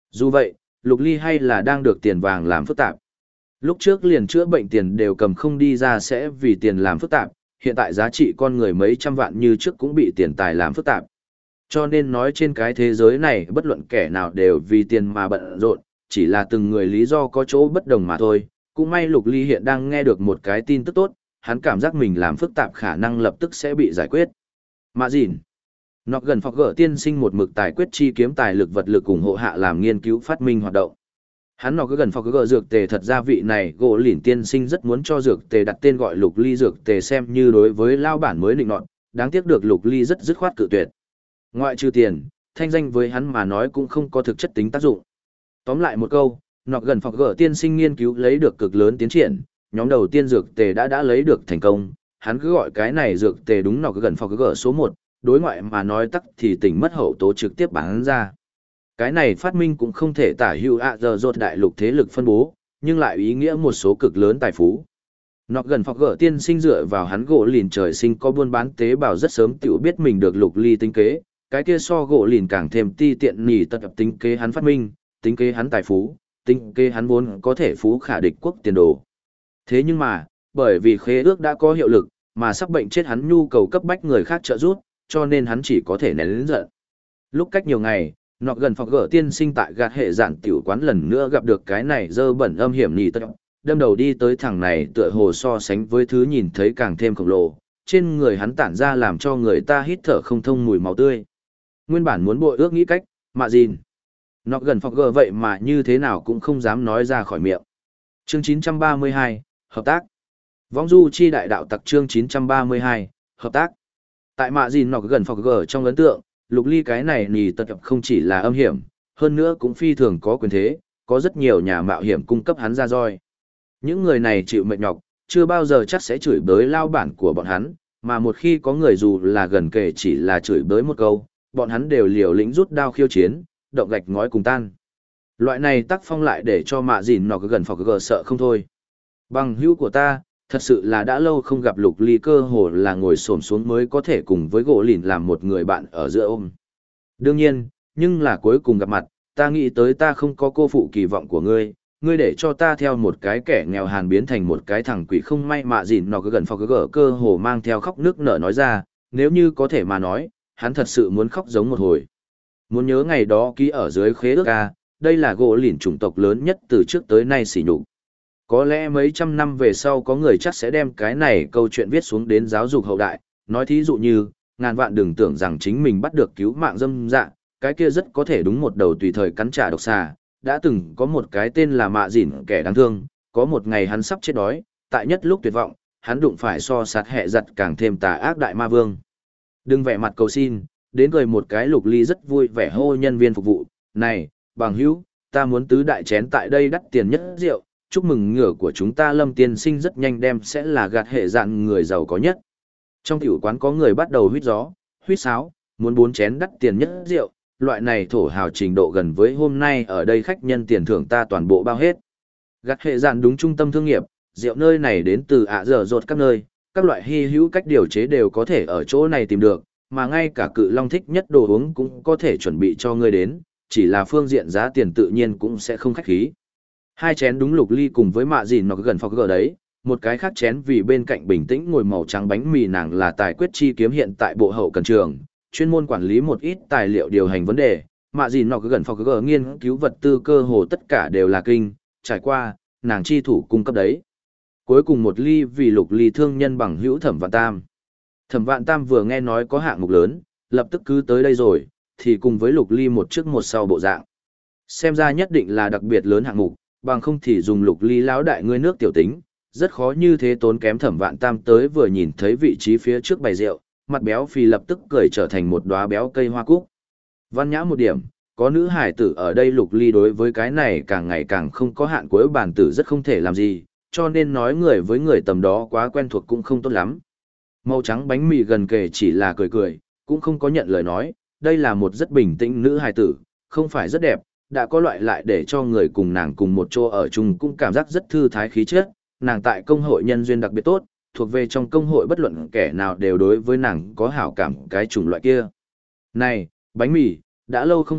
Dù vậy, Lục Ly hay là đang được tiền vàng làm phức tạp. Lúc trước liền chữa bệnh tiền đều cầm không đi ra sẽ vì tiền làm phức tạp, hiện tại giá trị con người mấy trăm vạn như trước cũng bị tiền tài làm phức tạp. Cho nên nói trên cái thế giới này bất luận kẻ nào đều vì tiền mà bận rộn, chỉ là từng người lý do có chỗ bất đồng mà thôi. Cũng may Lục Ly hiện đang nghe được một cái tin tức tốt, hắn cảm giác mình làm phức tạp khả năng lập tức sẽ bị giải quyết. Mạ Dìn, nó gần phọc gỡ tiên sinh một mực tài quyết chi kiếm tài lực vật lực ủng hộ hạ làm nghiên cứu phát minh hoạt động. Hắn nó cứ gần phọc gỡ dược tề, thật ra vị này gỗ lỉn tiên sinh rất muốn cho dược tề đặt tên gọi Lục Ly dược tề xem như đối với lao bản mới định nọt, đáng tiếc được Lục Ly rất dứt khoát cự tuyệt. Ngoại trừ tiền, thanh danh với hắn mà nói cũng không có thực chất tính tác dụng. Tóm lại một câu, nó gần phọc gỡ tiên sinh nghiên cứu lấy được cực lớn tiến triển, nhóm đầu tiên dược tề đã lấy được thành công, hắn cứ gọi cái này dược tề đúng nó gần phọc gỡ số 1, đối ngoại mà nói tắc thì tỉnh mất hậu tố trực tiếp bán ra. Cái này phát minh cũng không thể tả hữu giờ rột đại lục thế lực phân bố, nhưng lại ý nghĩa một số cực lớn tài phú. Nó gần phọc gỡ tiên sinh dựa vào hắn gỗ lìn trời sinh có buôn bán tế bào rất sớm tiểu biết mình được Lục Ly tính kế, cái kia so gỗ lìn càng thêm ti tiện nỉ tập tính kế hắn phát minh, tính kế hắn tài phú, tính kế hắn vốn có thể phú khả địch quốc tiền đồ. Thế nhưng mà, bởi vì khế ước đã có hiệu lực, mà sắp bệnh chết hắn nhu cầu cấp bách người khác trợ giúp, cho nên hắn chỉ có thể nén giận. Lúc cách nhiều ngày, nó gần phọc gỡ tiên sinh tại gạt hệ giản tiểu quán lần nữa gặp được cái này dơ bẩn âm hiểm nỉ tập, đâm đầu đi tới thằng này tựa hồ so sánh với thứ nhìn thấy càng thêm khổng lồ, trên người hắn tản ra làm cho người ta hít thở không thông mùi máu tươi. Nguyên bản muốn bội ước nghĩ cách, Mạ Dìn. Nó gần phọc gỡ vậy mà như thế nào cũng không dám nói ra khỏi miệng. Chương 932, hợp tác. Võng du chi đại đạo tặc chương 932, hợp tác. Tại Mạ Dìn nó gần phọc gỡ trong ấn tượng, Lục Ly cái này nì tật không chỉ là âm hiểm, hơn nữa cũng phi thường có quyền thế, có rất nhiều nhà mạo hiểm cung cấp hắn ra roi. Những người này chịu mệt nhọc, chưa bao giờ chắc sẽ chửi bới lao bản của bọn hắn, mà một khi có người dù là gần kề chỉ là chửi bới một câu, bọn hắn đều liều lĩnh rút đao khiêu chiến, động gạch ngói cùng tan. Loại này tác phong lại để cho Mạ Dìn nó gần phọc gờ sợ không thôi. Bằng hữu của ta, thật sự là đã lâu không gặp Lục Ly, cơ hồ là ngồi xổm xuống mới có thể cùng với gỗ lìn làm một người bạn ở giữa ôm. Đương nhiên, nhưng là cuối cùng gặp mặt, ta nghĩ tới ta không có cô phụ kỳ vọng của ngươi, ngươi để cho ta theo một cái kẻ nghèo hàn biến thành một cái thằng quỷ không may. Mạ Dìn nó gần phọc gờ cơ hồ mang theo khóc nước nở nói ra, nếu như có thể mà nói, hắn thật sự muốn khóc giống một hồi. Muốn nhớ ngày đó ký ở dưới khế ước a, đây là gỗ lìn chủng tộc lớn nhất từ trước tới nay sỉ nhục. Có lẽ mấy trăm năm về sau có người chắc sẽ đem cái này câu chuyện viết xuống đến giáo dục hậu đại, nói thí dụ như, ngàn vạn đừng tưởng rằng chính mình bắt được cứu mạng dâm dạ, cái kia rất có thể đúng một đầu tùy thời cắn trả độc xà. Đã từng có một cái tên là Mạ Dìn kẻ đáng thương, có một ngày hắn sắp chết đói, tại nhất lúc tuyệt vọng, hắn đụng phải so sát hệ giật càng thêm tà ác đại ma vương. Đừng vẻ mặt cầu xin, đến cười một cái. Lục Ly rất vui vẻ hô nhân viên phục vụ, này, bằng hữu, ta muốn tứ đại chén tại đây đắt tiền nhất rượu, chúc mừng ngửa của chúng ta Lâm tiên sinh rất nhanh đem sẽ là gạt hệ dạn người giàu có nhất. Trong tiểu quán có người bắt đầu huýt gió, huýt sáo, muốn 4 chén đắt tiền nhất rượu, loại này thổ hào trình độ gần với hôm nay ở đây khách nhân tiền thưởng ta toàn bộ bao hết. Gạt hệ dạn đúng trung tâm thương nghiệp, rượu nơi này đến từ dở dột các nơi, các loại hy hữu cách điều chế đều có thể ở chỗ này tìm được, mà ngay cả Cự Long thích nhất đồ uống cũng có thể chuẩn bị cho ngươi đến, chỉ là phương diện giá tiền tự nhiên cũng sẽ không khách khí. 2 chén đúng Lục Ly cùng với Mạ Dìn nó gần phọc gờ đấy, một cái khác chén vì bên cạnh bình tĩnh ngồi màu trắng bánh mì nàng là tài quyết chi kiếm hiện tại bộ hậu cần trường, chuyên môn quản lý một ít tài liệu điều hành vấn đề. Mạ Dìn nó gần phọc gờ nghiên cứu vật tư cơ hồ tất cả đều là kinh, trải qua, nàng chi thủ cung cấp đấy. Cuối cùng một ly vì Lục Ly thương nhân bằng hữu Thẩm Vạn Tam. Thẩm Vạn Tam vừa nghe nói có hạng mục lớn, lập tức cứ tới đây rồi, thì cùng với Lục Ly một trước một sau bộ dạng. Xem ra nhất định là đặc biệt lớn hạng mục, bằng không thì dùng Lục Ly lão đại ngươi nước tiểu tính, rất khó như thế tốn kém. Thẩm Vạn Tam tới vừa nhìn thấy vị trí phía trước bày rượu, mặt béo phì lập tức cười trở thành một đóa béo cây hoa cúc. Văn nhã một điểm, có nữ hải tử ở đây. Lục Ly đối với cái này càng ngày càng không có hạn cuối bản tử rất không thể làm gì, cho nên nói người với người tầm đó quá quen thuộc cũng không tốt lắm. Màu trắng bánh mì gần kề chỉ là cười cười, cũng không có nhận lời nói, đây là một rất bình tĩnh nữ hài tử, không phải rất đẹp, đã có loại lại để cho người cùng nàng cùng một chỗ ở chung cũng cảm giác rất thư thái khí chất. Nàng tại công hội nhân duyên đặc biệt tốt, thuộc về trong công hội bất luận kẻ nào đều đối với nàng có hảo cảm cái chủng loại kia. Này, bánh mì, đã lâu không gặp,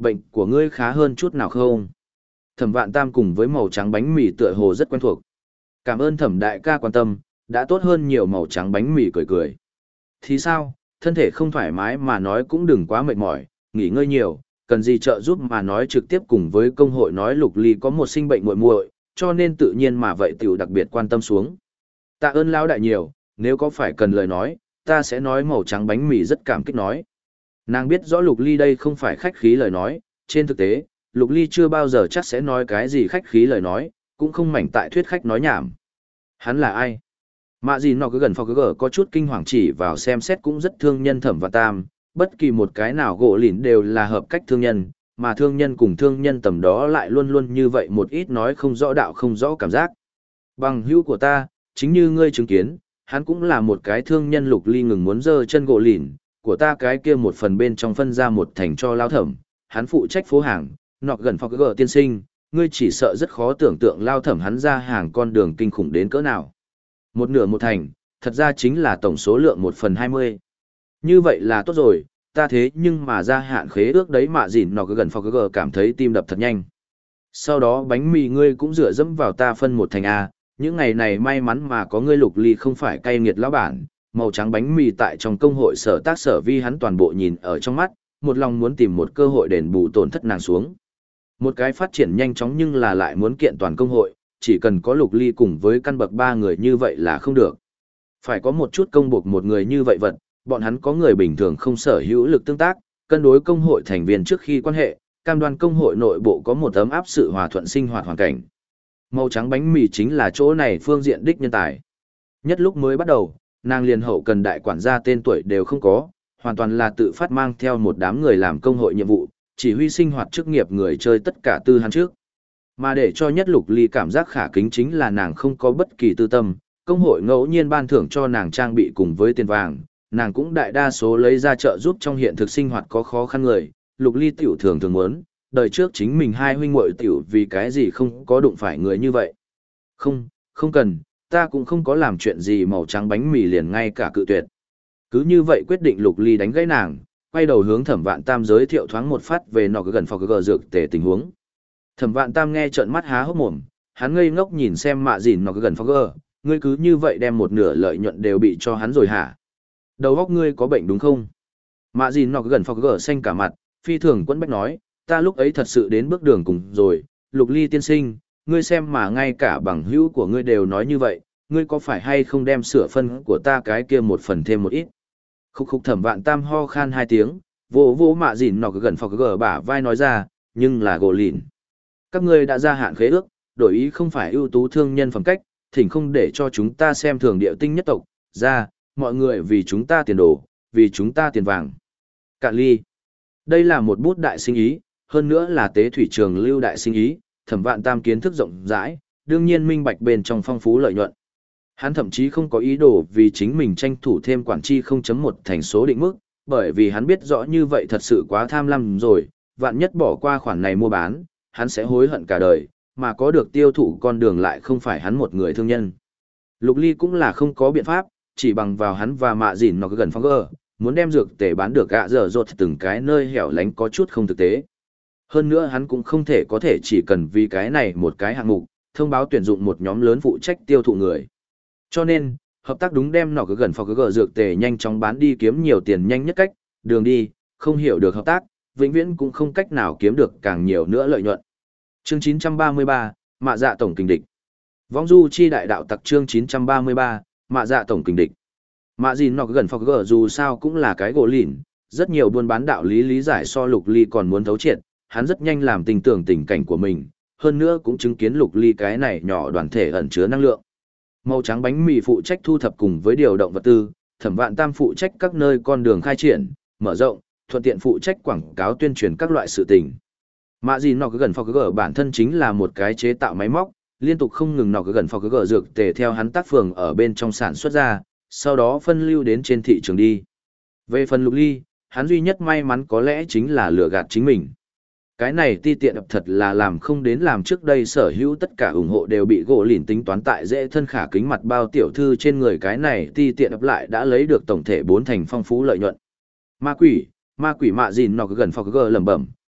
bệnh của ngươi khá hơn chút nào không? Thẩm Vạn Tam cùng với màu trắng bánh mì tựa hồ rất quen thuộc. Cảm ơn Thẩm đại ca quan tâm, đã tốt hơn nhiều. Màu trắng bánh mì cười cười. Thì sao, thân thể không thoải mái mà nói cũng đừng quá mệt mỏi, nghỉ ngơi nhiều, cần gì trợ giúp mà nói trực tiếp cùng với công hội nói Lục Ly có một sinh bệnh muội muội, cho nên tự nhiên mà vậy tiểu đặc biệt quan tâm xuống. Tạ ơn lão đại nhiều, nếu có phải cần lời nói, ta sẽ nói. Màu trắng bánh mì rất cảm kích nói. Nàng biết rõ Lục Ly đây không phải khách khí lời nói, trên thực tế, Lục Ly chưa bao giờ chắc sẽ nói cái gì khách khí lời nói, cũng không mảnh tại thuyết khách nói nhảm. Hắn là ai? Mạ gì nó cứ gần phò cứ gở có chút kinh hoàng chỉ vào xem xét cũng rất thương nhân Thẩm Vạn Tam, bất kỳ một cái nào gỗ lìn đều là hợp cách thương nhân, mà thương nhân cùng thương nhân tầm đó lại luôn luôn như vậy một ít nói không rõ đạo không rõ cảm giác. Bằng hữu của ta, chính như ngươi chứng kiến, hắn cũng là một cái thương nhân. Lục Ly ngừng muốn giơ chân gỗ lìn, của ta cái kia một phần bên trong phân ra một thành cho Lao Thẩm, hắn phụ trách phố hàng, nọ gần phò gở tiên sinh, ngươi chỉ sợ rất khó tưởng tượng Lao Thẩm hắn ra hàng con đường kinh khủng đến cỡ nào. Một nửa một thành, thật ra chính là tổng số lượng 1/20. Như vậy là tốt rồi, ta thế nhưng mà ra hạn khế ước đấy. Mạ dịn nó cứ gần phò gở cảm thấy tim đập thật nhanh. Sau đó bánh mì ngươi cũng dựa dẫm vào ta phân một thành A, những ngày này may mắn mà có ngươi Lục Ly không phải cay nghiệt lão bản. Màu trắng bánh mì tại trong công hội sở tác sở vi hắn toàn bộ nhìn ở trong mắt, một lòng muốn tìm một cơ hội đền bù tổn thất nàng xuống. Một cái phát triển nhanh chóng nhưng là lại muốn kiện toàn công hội, chỉ cần có Lục Ly cùng với căn bậc 3 người như vậy là không được. Phải có một chút công buộc một người như vậy vật, bọn hắn có người bình thường không sở hữu lực tương tác, cân đối công hội thành viên trước khi quan hệ, cam đoan công hội nội bộ có một ấm áp sự hòa thuận sinh hoạt hoàn cảnh. Màu trắng bánh mì chính là chỗ này phương diện đích nhân tài. Nhất lúc mới bắt đầu, nàng liền hậu cần đại quản gia tên tuổi đều không có, hoàn toàn là tự phát mang theo một đám người làm công hội nhiệm vụ, chỉ huy sinh hoạt chức nghiệp người chơi tất cả tư hắn trước. Mà để cho nhất Lục Ly cảm giác khả kính chính là nàng không có bất kỳ tư tâm, công hội ngẫu nhiên ban thưởng cho nàng trang bị cùng với tiền vàng, nàng cũng đại đa số lấy ra trợ giúp trong hiện thực sinh hoạt có khó khăn người. Lục Ly tiểu thường thường muốn, đời trước chính mình hai huynh muội tiểu vì cái gì không có đụng phải người như vậy. Không, không cần, ta cũng không có làm chuyện gì. Màu trắng bánh mì liền ngay cả cự tuyệt. Cứ như vậy quyết định Lục Ly đánh gãy nàng, quay đầu hướng Thẩm Vạn Tam giới thiệu thoáng một phát về nọ gần phò gờ dược tề tình huống. Thẩm Vạn Tam nghe trợn mắt há hốc mồm, hắn ngây ngốc nhìn xem Mạ Dìn nọ gần phò gờ, ngươi cứ như vậy đem một nửa lợi nhuận đều bị cho hắn rồi hả? Đầu óc ngươi có bệnh đúng không? Mạ Dìn nọ gần phò gờ xanh cả mặt, phi thường quẫn bách nói, ta lúc ấy thật sự đến bước đường cùng rồi. Lục Ly tiên sinh, ngươi xem mà ngay cả bằng hữu của ngươi đều nói như vậy, ngươi có phải hay không đem sửa phân của ta cái kia một phần thêm một ít? Khúc khúc. Thẩm Vạn Tam ho khan hai tiếng, vỗ vỗ Mạ Dìn nọ gần phò gờ bả vai nói ra, nhưng là gỗ lìn. Các ngươi đã gia hạn khế ước, đổi ý không phải ưu tú thương nhân phẩm cách, thỉnh không để cho chúng ta xem thường địa tinh nhất tộc, ra, mọi người vì chúng ta tiền đồ, vì chúng ta tiền vàng. Cạn ly. Đây là một bút đại sinh ý, hơn nữa là tế thủy trường lưu đại sinh ý, Thẩm Vạn Tam kiến thức rộng rãi, đương nhiên minh bạch bên trong phong phú lợi nhuận. Hắn thậm chí không có ý đồ vì chính mình tranh thủ thêm quản chi 0.1 thành số định mức, bởi vì hắn biết rõ như vậy thật sự quá tham lam rồi, vạn nhất bỏ qua khoản này mua bán, hắn sẽ hối hận cả đời, mà có được tiêu thụ con đường lại không phải hắn một người thương nhân. Lục Ly cũng là không có biện pháp, chỉ bằng vào hắn và Mạ Dìn nó gần phong gờ, muốn đem dược tề bán được gạ dở dột từng cái nơi hẻo lánh có chút không thực tế. Hơn nữa hắn cũng không thể chỉ cần vì cái này một cái hạng mục, thông báo tuyển dụng một nhóm lớn phụ trách tiêu thụ người. Cho nên, hợp tác đúng đem nó gần phong gờ dược tề nhanh chóng bán đi kiếm nhiều tiền nhanh nhất cách, đường đi, không hiểu được hợp tác, vĩnh viễn cũng không cách nào kiếm được càng nhiều nữa lợi nhuận. Chương 933, Mạ Dạ tổng kình địch. Vong du chi đại đạo tặc chương 933, Mạ Dạ tổng kình địch. Mạ Dìn nó gần phọc gở dù sao cũng là cái gỗ lìn, rất nhiều buôn bán đạo lý giải so Lục Ly còn muốn thấu triệt, hắn rất nhanh làm tình tưởng tình cảnh của mình, hơn nữa cũng chứng kiến Lục Ly cái này nhỏ đoàn thể ẩn chứa năng lượng. Màu trắng bánh mì phụ trách thu thập cùng với điều động vật tư, Thẩm Vạn Tam phụ trách các nơi con đường khai triển, mở rộng, thuận tiện phụ trách quảng cáo tuyên truyền các loại sự tình. Mạ Dìn nó gần phọc gở bản thân chính là một cái chế tạo máy móc, liên tục không ngừng nó gần phọc gở dược tề theo hắn tác phường ở bên trong sản xuất ra, sau đó phân lưu đến trên thị trường đi. Về phần Lục Ly, hắn duy nhất may mắn có lẽ chính là lừa gạt chính mình. Cái này ti tiện thật là làm không đến làm trước đây sở hữu tất cả ủng hộ đều bị gỗ lìn tính toán tại dễ thân khả kính mặt bao tiểu thư trên người, cái này ti tiện lại đã lấy được tổng thể 4 thành phong phú lợi nhuận. Ma quỷ Mạ Dìn nó gần phọc gở lẩm bẩm,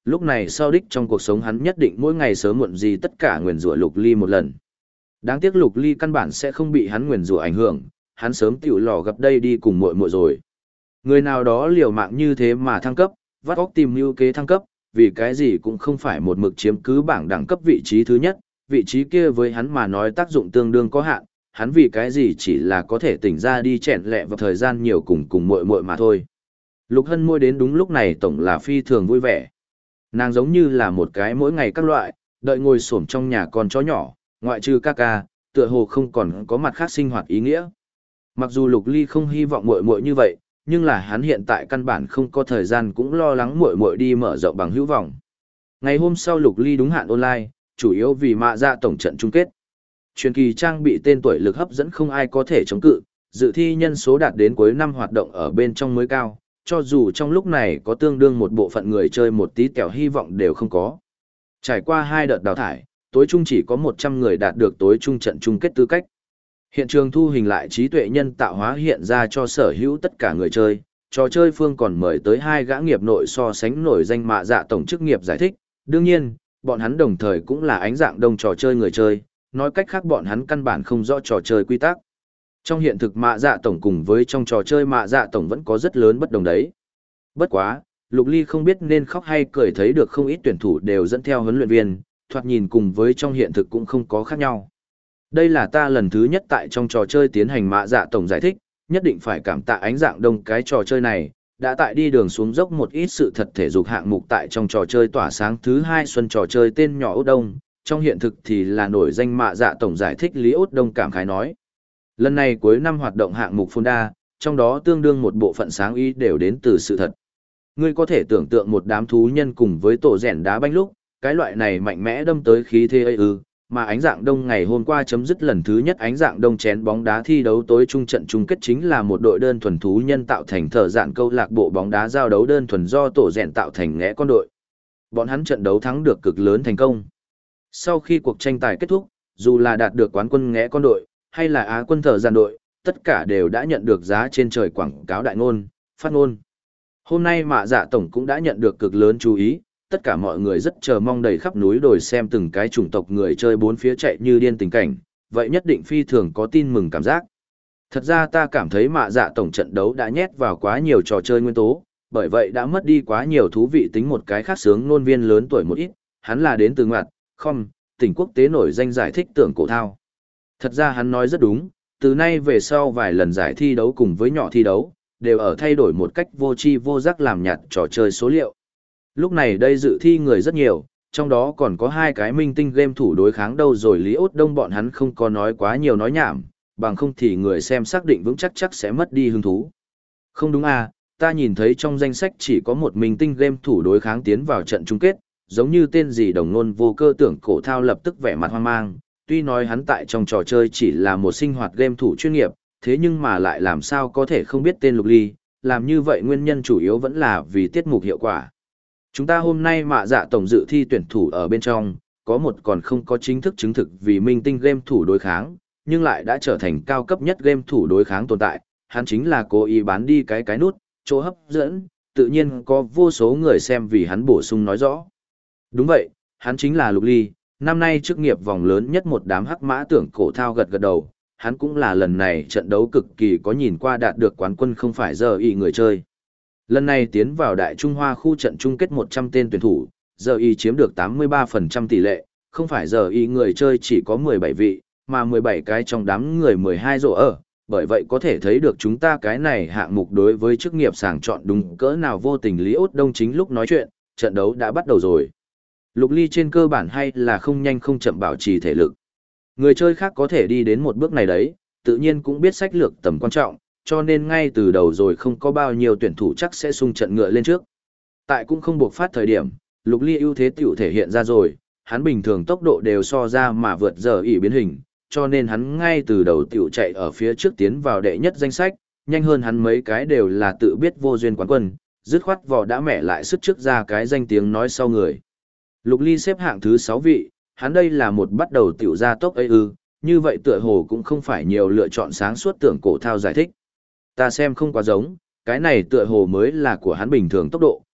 Lúc này sau đích trong cuộc sống hắn nhất định mỗi ngày sớm muộn gì tất cả nguyền rủa Lục Ly một lần. Đáng tiếc Lục Ly căn bản sẽ không bị hắn nguyền rủa ảnh hưởng, hắn sớm tiểu lò gặp đây đi cùng muội muội rồi. Người nào đó liều mạng như thế mà thăng cấp, vắt óc tìm mưu kế thăng cấp, vì cái gì cũng không phải một mực chiếm cứ bảng đẳng cấp vị trí thứ nhất, vị trí kia với hắn mà nói tác dụng tương đương có hạn, hắn vì cái gì chỉ là có thể tỉnh ra đi chẹn lẹ vào thời gian nhiều cùng muội muội mà thôi. Lục Hân Môi đến đúng lúc này tổng là phi thường vui vẻ. Nàng giống như là một cái mỗi ngày các loại, đợi ngồi xổm trong nhà con chó nhỏ, ngoại trừ ca ca, tựa hồ không còn có mặt khác sinh hoạt ý nghĩa. Mặc dù Lục Ly không hy vọng muội muội như vậy, nhưng là hắn hiện tại căn bản không có thời gian cũng lo lắng muội muội đi mở rộng bằng hữu vọng. Ngày hôm sau Lục Ly đúng hạn online, chủ yếu vì mạ dạ tổng trận chung kết. Truyền kỳ trang bị tên tuổi lực hấp dẫn không ai có thể chống cự, dự thi nhân số đạt đến cuối năm hoạt động ở bên trong mới cao, cho dù trong lúc này có tương đương một bộ phận người chơi một tí kẹo hy vọng đều không có. Trải qua 2 đợt đào thải, tối trung chỉ có 100 người đạt được tối trung trận chung kết tư cách. Hiện trường thu hình lại trí tuệ nhân tạo hóa hiện ra cho sở hữu tất cả người chơi, trò chơi phương còn mời tới 2 gã nghiệp nội so sánh nổi danh mạ dạ tổng chức nghiệp giải thích, đương nhiên, bọn hắn đồng thời cũng là ánh dạng đông trò chơi người chơi, nói cách khác bọn hắn căn bản không rõ trò chơi quy tắc. Trong hiện thực mạ dạ tổng cùng với trong trò chơi mạ dạ tổng vẫn có rất lớn bất đồng đấy. Bất quá, Lục Ly không biết nên khóc hay cười thấy được không ít tuyển thủ đều dẫn theo huấn luyện viên, thoạt nhìn cùng với trong hiện thực cũng không có khác nhau. Đây là ta lần thứ nhất tại trong trò chơi tiến hành mạ dạ tổng giải thích, nhất định phải cảm tạ ánh dạng đông cái trò chơi này, đã tại đi đường xuống dốc một ít sự thật thể dục hạng mục tại trong trò chơi tỏa sáng thứ 2 xuân trò chơi tên nhỏ Út Đông, trong hiện thực thì là nổi danh mạ dạ tổng giải thích Lý Út Đông cảm khái nói. Lần này cuối năm hoạt động hạng mục Fonda, trong đó tương đương một bộ phận sáng ý đều đến từ sự thật. Ngươi có thể tưởng tượng một đám thú nhân cùng với tổ rèn đá banh lúc, cái loại này mạnh mẽ đâm tới khí thế ấy mà ánh dạng đông ngày hôm qua chấm dứt lần thứ nhất ánh dạng đông chén bóng đá thi đấu tối trung trận chung kết chính là một đội đơn thuần thú nhân tạo thành thợ dạn câu lạc bộ bóng đá giao đấu đơn thuần do tổ rèn tạo thành ngẽ con đội. Bọn hắn trận đấu thắng được cực lớn thành công. Sau khi cuộc tranh tài kết thúc, dù là đạt được quán quân ngẽ con đội, hay là Á quân thợ dạn đội, tất cả đều đã nhận được giá trên trời quảng cáo đại ngôn, phát ngôn. Hôm nay mạ dạ tổng cũng đã nhận được cực lớn chú ý, tất cả mọi người rất chờ mong đầy khắp núi đồi xem từng cái chủng tộc người chơi bốn phía chạy như điên tình cảnh, vậy nhất định phi thường có tin mừng cảm giác. Thật ra ta cảm thấy mạ dạ tổng trận đấu đã nhét vào quá nhiều trò chơi nguyên tố, bởi vậy đã mất đi quá nhiều thú vị tính một cái khác sướng ngôn viên lớn tuổi một ít, hắn là đến từ ngoặt, không, tỉnh quốc tế nổi danh giải thích tưởng cổ thao. Thật ra hắn nói rất đúng, từ nay về sau vài lần giải thi đấu cùng với nhỏ thi đấu, đều ở thay đổi một cách vô tri vô giác làm nhạt trò chơi số liệu. Lúc này đây dự thi người rất nhiều, trong đó còn có 2 cái minh tinh game thủ đối kháng đâu rồi Lý Út Đông bọn hắn không có nói quá nhiều nói nhảm, bằng không thì người xem xác định vững chắc sẽ mất đi hứng thú. Không đúng à, ta nhìn thấy trong danh sách chỉ có một minh tinh game thủ đối kháng tiến vào trận chung kết, giống như tên gì đồng nôn vô cơ tưởng cổ thao lập tức vẻ mặt hoang mang, tuy nói hắn tại trong trò chơi chỉ là một sinh hoạt game thủ chuyên nghiệp, thế nhưng mà lại làm sao có thể không biết tên Lục Ly, làm như vậy nguyên nhân chủ yếu vẫn là vì tiết mục hiệu quả. Chúng ta hôm nay mạ dạ tổng dự thi tuyển thủ ở bên trong, có một còn không có chính thức chứng thực vì minh tinh game thủ đối kháng, nhưng lại đã trở thành cao cấp nhất game thủ đối kháng tồn tại, hắn chính là cố ý bán đi cái nút, chỗ hấp dẫn, tự nhiên có vô số người xem vì hắn bổ sung nói rõ. Đúng vậy, hắn chính là Lục Ly, năm nay chức nghiệp vòng lớn nhất một đám hắc mã tưởng cổ thao gật gật đầu, hắn cũng là lần này trận đấu cực kỳ có nhìn qua đạt được quán quân không phải giờ y người chơi. Lần này tiến vào Đại Trung Hoa khu trận chung kết 100 tên tuyển thủ, giờ y chiếm được 83% tỷ lệ, không phải giờ y người chơi chỉ có 17 vị, mà 17 cái trong đám người 12 rổ ở, bởi vậy có thể thấy được chúng ta cái này hạng mục đối với chức nghiệp sàng chọn đúng cỡ nào vô tình. Lý Út Đông chính lúc nói chuyện, trận đấu đã bắt đầu rồi. Lục Ly trên cơ bản hay là không nhanh không chậm bảo trì thể lực. Người chơi khác có thể đi đến một bước này đấy, tự nhiên cũng biết sách lược tầm quan trọng, cho nên ngay từ đầu rồi không có bao nhiêu tuyển thủ chắc sẽ xung trận ngựa lên trước. Tại cũng không buộc phát thời điểm, Lục Ly ưu thế tiểu thể hiện ra rồi, hắn bình thường tốc độ đều so ra mà vượt giờ ỷ biến hình, cho nên hắn ngay từ đầu tiểu chạy ở phía trước tiến vào đệ nhất danh sách, nhanh hơn hắn mấy cái đều là tự biết vô duyên quán quân, dứt khoát vò đã mẹ lại sức trước ra cái danh tiếng nói sau người. Lục Ly xếp hạng thứ 6 vị, hắn đây là một bắt đầu tiểu ra tốc ấy như vậy tựa hồ cũng không phải nhiều lựa chọn sáng suốt tưởng cổ thao giải thích. Ta xem không quá giống, cái này tựa hồ mới là của hắn bình thường tốc độ,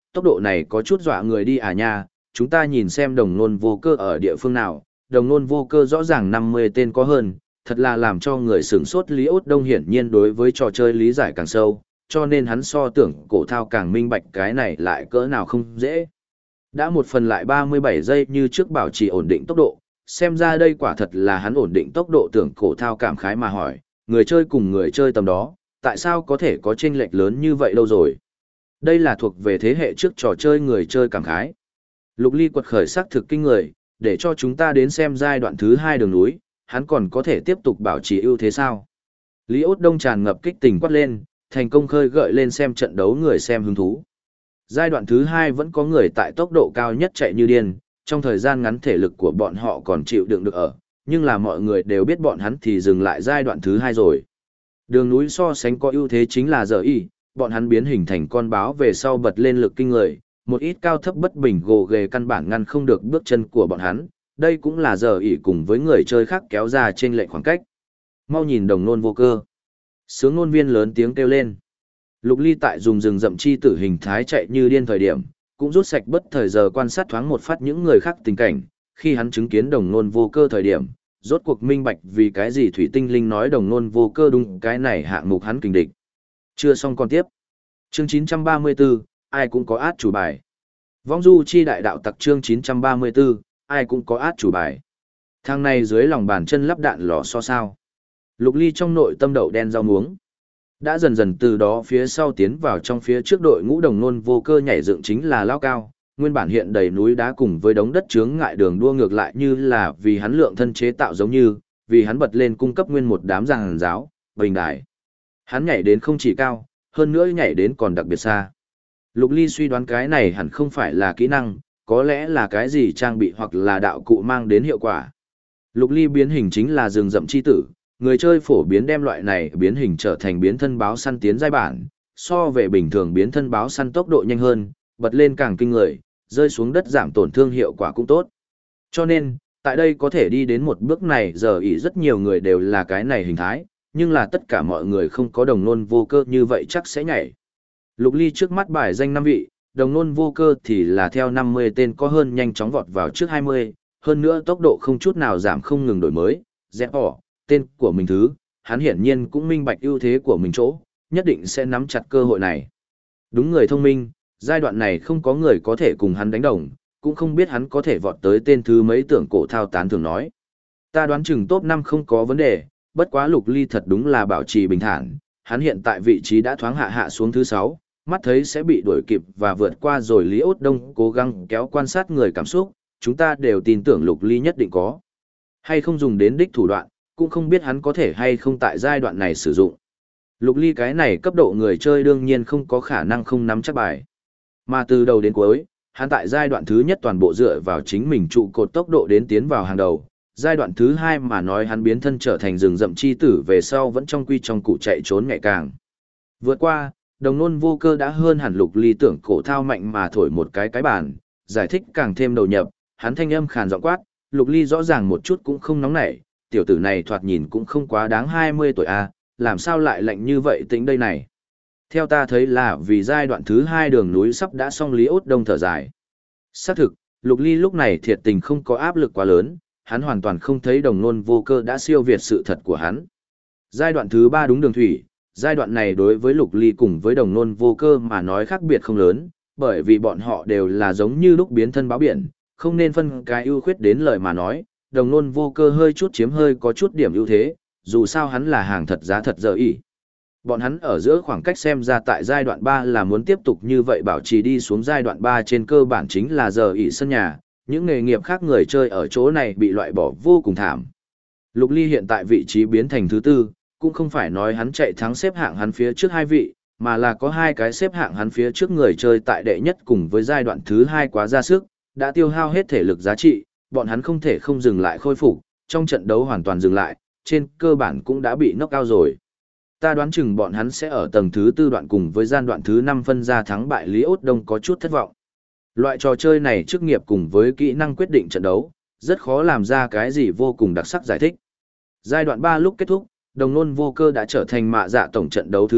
tốc độ này có chút dọa người đi à nha, chúng ta nhìn xem đồng nôn vô cơ ở địa phương nào, đồng nôn vô cơ rõ ràng 50 tên có hơn, thật là làm cho người sửng sốt. Lý Ốt Đông hiển nhiên đối với trò chơi lý giải càng sâu, cho nên hắn so tưởng cổ thao càng minh bạch cái này lại cỡ nào không dễ. Đã một phần lại 37 giây như trước bảo trì ổn định tốc độ, xem ra đây quả thật là hắn ổn định tốc độ. Tưởng cổ thao cảm khái mà hỏi, người chơi cùng người chơi tầm đó, tại sao có thể có chênh lệch lớn như vậy đâu rồi? Đây là thuộc về thế hệ trước trò chơi người chơi cảm khái. Lục Ly quật khởi sắc thực kinh người, để cho chúng ta đến xem giai đoạn thứ 2 đường núi, hắn còn có thể tiếp tục bảo trì ưu thế sao? Lý Ốt Đông tràn ngập kích tình quát lên, thành công khơi gợi lên xem trận đấu người xem hứng thú. Giai đoạn thứ 2 vẫn có người tại tốc độ cao nhất chạy như điên, trong thời gian ngắn thể lực của bọn họ còn chịu đựng được ở, nhưng là mọi người đều biết bọn hắn thì dừng lại giai đoạn thứ 2 rồi. Đường núi so sánh có ưu thế chính là giờ y, bọn hắn biến hình thành con báo về sau bật lên lực kinh người, một ít cao thấp bất bình gồ ghề căn bản ngăn không được bước chân của bọn hắn, đây cũng là giờ y cùng với người chơi khác kéo ra trên lệch khoảng cách. Mau nhìn đồng nôn vô cơ. Sướng nôn viên lớn tiếng kêu lên. Lục Ly tại dùng rừng rậm chi tử hình thái chạy như điên thời điểm, cũng rút sạch bất thời giờ quan sát thoáng một phát những người khác tình cảnh, khi hắn chứng kiến đồng nôn vô cơ thời điểm, rốt cuộc minh bạch vì cái gì Thủy Tinh Linh nói đồng nôn vô cơ đúng cái này hạng mục hắn kình địch. Chưa xong còn tiếp. Chương 934, ai cũng có át chủ bài. Vong du chi đại đạo tặc chương 934, ai cũng có át chủ bài. Thang này dưới lòng bàn chân lắp đạn lò so sao. Lục Ly trong nội tâm đậu đen rau muống. Đã dần dần từ đó phía sau tiến vào trong phía trước đội ngũ đồng nôn vô cơ nhảy dựng chính là lao cao, nguyên bản hiện đầy núi đá cùng với đống đất chướng ngại đường đua ngược lại như là vì hắn lượng thân chế tạo giống như, vì hắn bật lên cung cấp nguyên một đám giàn giáo, bình đài. Hắn nhảy đến không chỉ cao, hơn nữa nhảy đến còn đặc biệt xa. Lục Ly suy đoán cái này hẳn không phải là kỹ năng, có lẽ là cái gì trang bị hoặc là đạo cụ mang đến hiệu quả. Lục Ly biến hình chính là rừng rậm chi tử, người chơi phổ biến đem loại này biến hình trở thành biến thân báo săn tiến giai bản, so về bình thường biến thân báo săn tốc độ nhanh hơn, bật lên càng kinh người, rơi xuống đất giảm tổn thương hiệu quả cũng tốt. Cho nên, tại đây có thể đi đến một bước này giờ ý rất nhiều người đều là cái này hình thái, nhưng là tất cả mọi người không có đồng nôn vô cơ như vậy chắc sẽ nhảy. Lục Ly trước mắt bài danh 5 vị, đồng nôn vô cơ thì là theo 50 tên có hơn nhanh chóng vọt vào trước 20, hơn nữa tốc độ không chút nào giảm không ngừng đổi mới, dẹp bỏ, tên của mình thứ, hắn hiển nhiên cũng minh bạch ưu thế của mình chỗ, nhất định sẽ nắm chặt cơ hội này. Đúng người thông minh, giai đoạn này không có người có thể cùng hắn đánh đồng, cũng không biết hắn có thể vọt tới tên thứ mấy. Tưởng cổ thao tán thường nói. Ta đoán chừng top 5 không có vấn đề, bất quá Lục Ly thật đúng là bảo trì bình thản, hắn hiện tại vị trí đã thoáng hạ xuống thứ 6, mắt thấy sẽ bị đuổi kịp và vượt qua rồi. Lý Ốt Đông cố gắng kéo quan sát người cảm xúc, chúng ta đều tin tưởng Lục Ly nhất định có. Hay không dùng đến đích thủ đoạn, cũng không biết hắn có thể hay không tại giai đoạn này sử dụng. Lục Ly cái này cấp độ người chơi đương nhiên không có khả năng không nắm chắc bài. Mà từ đầu đến cuối, hắn tại giai đoạn thứ nhất toàn bộ dựa vào chính mình trụ cột tốc độ đến tiến vào hàng đầu. Giai đoạn thứ 2 mà nói hắn biến thân trở thành rừng rậm chi tử về sau vẫn trong quy trong cụ chạy trốn ngày càng. Vượt qua, đồng nôn vô cơ đã hơn hẳn Lục Ly. Tưởng cổ thao mạnh mà thổi một cái bàn, giải thích càng thêm đầu nhập, hắn thanh âm khàn giọng quát, Lục Ly rõ ràng một chút cũng không nóng nảy, tiểu tử này thoạt nhìn cũng không quá đáng 20 tuổi a, làm sao lại lạnh như vậy tính đây này. Theo ta thấy là vì giai đoạn thứ 2 đường núi sắp đã xong. Lý Ốt Đông thở dài. Xác thực, Lục Ly lúc này thiệt tình không có áp lực quá lớn, hắn hoàn toàn không thấy đồng nôn vô cơ đã siêu việt sự thật của hắn. Giai đoạn thứ 3 đúng đường thủy, giai đoạn này đối với Lục Ly cùng với đồng nôn vô cơ mà nói khác biệt không lớn, bởi vì bọn họ đều là giống như lúc biến thân báo biển, không nên phân cái ưu khuyết đến lời mà nói, đồng nôn vô cơ hơi chút chiếm hơi có chút điểm ưu thế, dù sao hắn là hàng thật giá thật giờ ý. Bọn hắn ở giữa khoảng cách xem ra tại giai đoạn 3 là muốn tiếp tục như vậy bảo trì đi xuống giai đoạn 3 trên cơ bản chính là giờ ý sân nhà, những nghề nghiệp khác người chơi ở chỗ này bị loại bỏ vô cùng thảm. Lục Ly hiện tại vị trí biến thành thứ 4, cũng không phải nói hắn chạy thắng xếp hạng hắn phía trước 2 vị, mà là có 2 cái xếp hạng hắn phía trước người chơi tại đệ nhất cùng với giai đoạn thứ 2 quá ra sức, đã tiêu hao hết thể lực giá trị, bọn hắn không thể không dừng lại khôi phục, trong trận đấu hoàn toàn dừng lại, trên cơ bản cũng đã bị knock out rồi. Ta đoán chừng bọn hắn sẽ ở tầng thứ 4 đoạn cùng với gian đoạn thứ 5 phân ra thắng bại. Lý Ốt Đông có chút thất vọng. Loại trò chơi này chức nghiệp cùng với kỹ năng quyết định trận đấu, rất khó làm ra cái gì vô cùng đặc sắc giải thích. Giai đoạn 3 lúc kết thúc, đồng nôn vô cơ đã trở thành mạ dạ tổng trận đấu thứ nhất,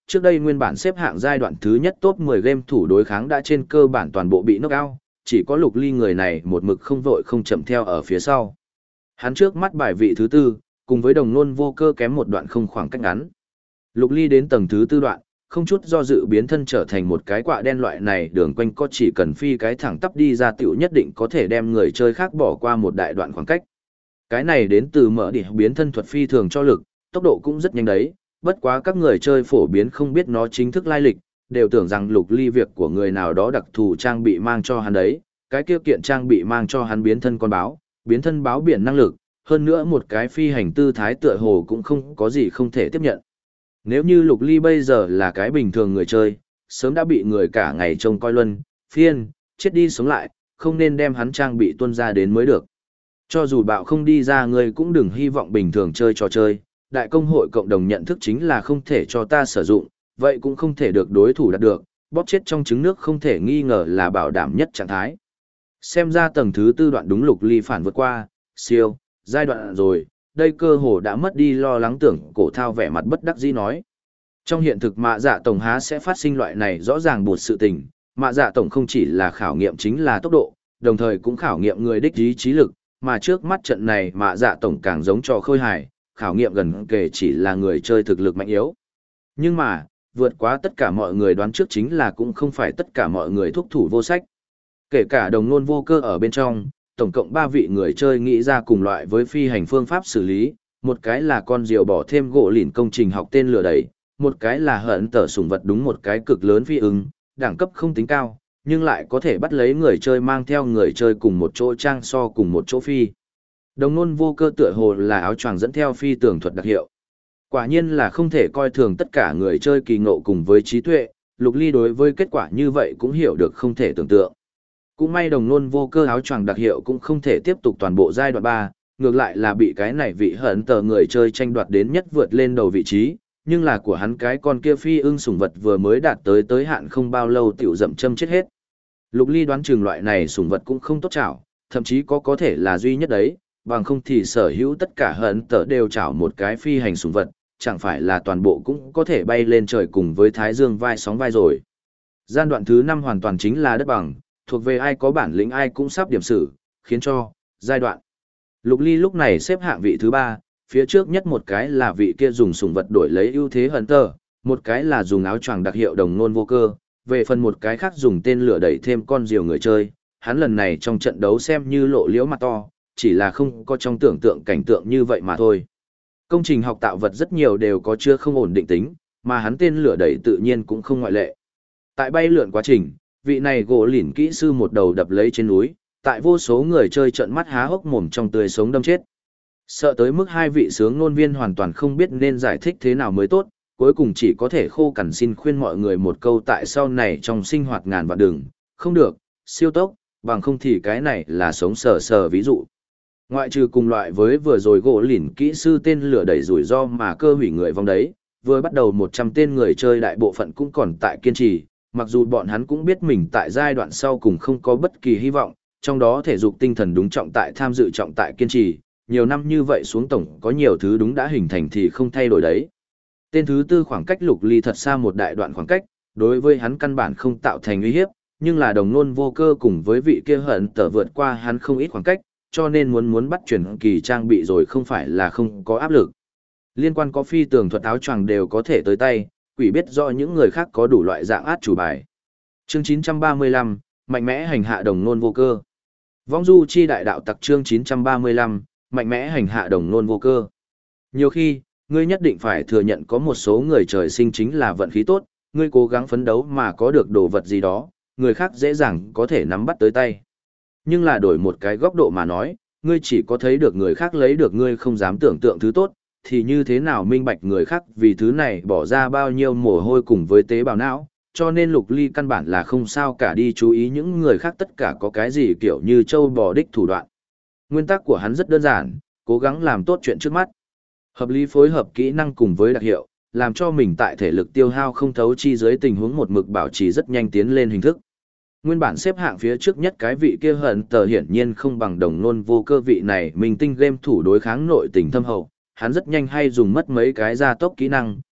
trước đây nguyên bản xếp hạng giai đoạn thứ nhất top 10 game thủ đối kháng đã trên cơ bản toàn bộ bị knock out, chỉ có Lục Ly người này một mực không vội không chậm theo ở phía sau. Hắn trước mắt bài vị thứ tư, cùng với Đồng Nôn Vô Cơ kém một đoạn không khoảng cách ngắn. Lục Ly đến tầng thứ tư đoạn, không chút do dự biến thân trở thành một cái quạ đen loại này, đường quanh có chỉ cần phi cái thẳng tắp đi ra tiểu nhất định có thể đem người chơi khác bỏ qua một đại đoạn khoảng cách. Cái này đến từ mở đỉ biến thân thuật phi thường cho lực, tốc độ cũng rất nhanh đấy, bất quá các người chơi phổ biến không biết nó chính thức lai lịch, đều tưởng rằng Lục Ly việc của người nào đó đặc thù trang bị mang cho hắn đấy, cái kia kiện trang bị mang cho hắn biến thân con báo, biến thân báo biển năng lực, hơn nữa một cái phi hành tư thái tựa hồ cũng không có gì không thể tiếp nhận. Nếu như Lục Ly bây giờ là cái bình thường người chơi, sớm đã bị người cả ngày trông coi luân, phiên, chết đi sống lại, không nên đem hắn trang bị tuân ra đến mới được. Cho dù bạo không đi ra, người cũng đừng hy vọng bình thường chơi trò chơi, đại công hội cộng đồng nhận thức chính là không thể cho ta sử dụng, vậy cũng không thể được đối thủ đạt được, bóp chết trong trứng nước không thể nghi ngờ là bảo đảm nhất trạng thái. Xem ra tầng thứ tư đoạn đúng Lục Ly phản vượt qua, siêu, giai đoạn rồi, đây cơ hồ đã mất đi lo lắng, tưởng cổ thao vẻ mặt bất đắc dĩ nói. Trong hiện thực mạ dạ tổng há sẽ phát sinh loại này rõ ràng buộc sự tình, mạ dạ tổng không chỉ là khảo nghiệm chính là tốc độ, đồng thời cũng khảo nghiệm người đích ý chí lực, mà trước mắt trận này mạ dạ tổng càng giống trò khơi hài, khảo nghiệm gần kể chỉ là người chơi thực lực mạnh yếu. Nhưng mà, vượt quá tất cả mọi người đoán trước chính là cũng không phải tất cả mọi người thúc thủ vô sách. Kể cả Đồng Nôn Vô Cơ ở bên trong, tổng cộng 3 vị người chơi nghĩ ra cùng loại với phi hành phương pháp xử lý, một cái là con diều bỏ thêm gỗ lìn công trình học tên lửa đẩy, một cái là hận tở sủng vật đúng một cái cực lớn phi ứng, đẳng cấp không tính cao, nhưng lại có thể bắt lấy người chơi mang theo người chơi cùng một chỗ trang so cùng một chỗ phi. Đồng Nôn Vô Cơ tựa hồ là áo choàng dẫn theo phi tường thuật đặc hiệu. Quả nhiên là không thể coi thường tất cả người chơi kỳ ngộ cùng với trí tuệ, Lục Ly đối với kết quả như vậy cũng hiểu được không thể tưởng tượng. Cũng may Đồng Nôn Vô Cơ áo choàng đặc hiệu cũng không thể tiếp tục toàn bộ giai đoạn 3, ngược lại là bị cái này vị hận tờ người chơi tranh đoạt đến nhất vượt lên đầu vị trí, nhưng là của hắn cái con kia phi ưng sủng vật vừa mới đạt tới hạn không bao lâu tiểu dậm châm chết hết. Lục Ly đoán chừng loại này sủng vật cũng không tốt chảo, thậm chí có thể là duy nhất đấy, bằng không thì sở hữu tất cả hận tờ đều chảo một cái phi hành sủng vật, chẳng phải là toàn bộ cũng có thể bay lên trời cùng với Thái Dương vai sóng vai rồi. Gian đoạn thứ 5 hoàn toàn chính là đất bằng, thuộc về ai có bản lĩnh ai cũng sắp điểm xử, khiến cho giai đoạn. Lục Ly lúc này xếp hạng vị thứ 3, phía trước nhất một cái là vị kia dùng sủng vật đổi lấy ưu thế Hunter, một cái là dùng áo choàng đặc hiệu Đồng Nôn Vô Cơ, về phần một cái khác dùng tên lửa đẩy thêm con diều người chơi, hắn lần này trong trận đấu xem như lộ liễu mặt to, chỉ là không có trong tưởng tượng cảnh tượng như vậy mà thôi. Công trình học tạo vật rất nhiều đều có chưa không ổn định tính, mà hắn tên lửa đẩy tự nhiên cũng không ngoại lệ. Tại bay lượn quá trình, vị này gỗ lỉn kỹ sư một đầu đập lấy trên núi, tại vô số người chơi trận mắt há hốc mồm trong tươi sống đâm chết. Sợ tới mức hai vị sướng ngôn viên hoàn toàn không biết nên giải thích thế nào mới tốt, cuối cùng chỉ có thể khô cằn xin khuyên mọi người một câu tại sau này trong sinh hoạt ngàn vạn đường, không được, siêu tốc, bằng không thì cái này là sống sờ sờ ví dụ. Ngoại trừ cùng loại với vừa rồi gỗ lỉn kỹ sư tên lửa đẩy rủi ro mà cơ hủy người vong đấy, vừa bắt đầu 100 tên người chơi đại bộ phận cũng còn tại kiên trì, mặc dù bọn hắn cũng biết mình tại giai đoạn sau cùng không có bất kỳ hy vọng, trong đó thể dục tinh thần đúng trọng tại tham dự trọng tại kiên trì, nhiều năm như vậy xuống tổng có nhiều thứ đúng đã hình thành thì không thay đổi đấy. Tên thứ tư khoảng cách Lục Ly thật xa một đại đoạn khoảng cách, đối với hắn căn bản không tạo thành uy hiếp, nhưng là Đồng Nôn Vô Cơ cùng với vị kia hận tở vượt qua hắn không ít khoảng cách, cho nên muốn bắt chuyển kỳ trang bị rồi không phải là không có áp lực. Liên quan có phi tường thuật áo choàng đều có thể tới tay, quỷ biết rõ những người khác có đủ loại dạng át chủ bài. Chương 935, mạnh mẽ hành hạ Đồng Nôn Vô Cơ. Vong du chi đại đạo tặc chương 935, mạnh mẽ hành hạ Đồng Nôn Vô Cơ. Nhiều khi, ngươi nhất định phải thừa nhận có một số người trời sinh chính là vận khí tốt, ngươi cố gắng phấn đấu mà có được đồ vật gì đó, người khác dễ dàng có thể nắm bắt tới tay. Nhưng là đổi một cái góc độ mà nói, ngươi chỉ có thấy được người khác lấy được ngươi không dám tưởng tượng thứ tốt, thì như thế nào minh bạch người khác vì thứ này bỏ ra bao nhiêu mồ hôi cùng với tế bào não, cho nên Lục Ly căn bản là không sao cả đi chú ý những người khác tất cả có cái gì kiểu như trâu bò đích thủ đoạn. Nguyên tắc của hắn rất đơn giản, cố gắng làm tốt chuyện trước mắt. Hợp lý phối hợp kỹ năng cùng với đặc hiệu, làm cho mình tại thể lực tiêu hao không thấu chi dưới tình huống một mực bảo trì rất nhanh tiến lên hình thức. Nguyên bản xếp hạng phía trước nhất cái vị kia hận tờ hiển nhiên không bằng Đồng Nôn Vô Cơ vị này mình tinh game thủ đối kháng nội tình thâm hậu, hắn rất nhanh hay dùng mất mấy cái gia tốc kỹ năng,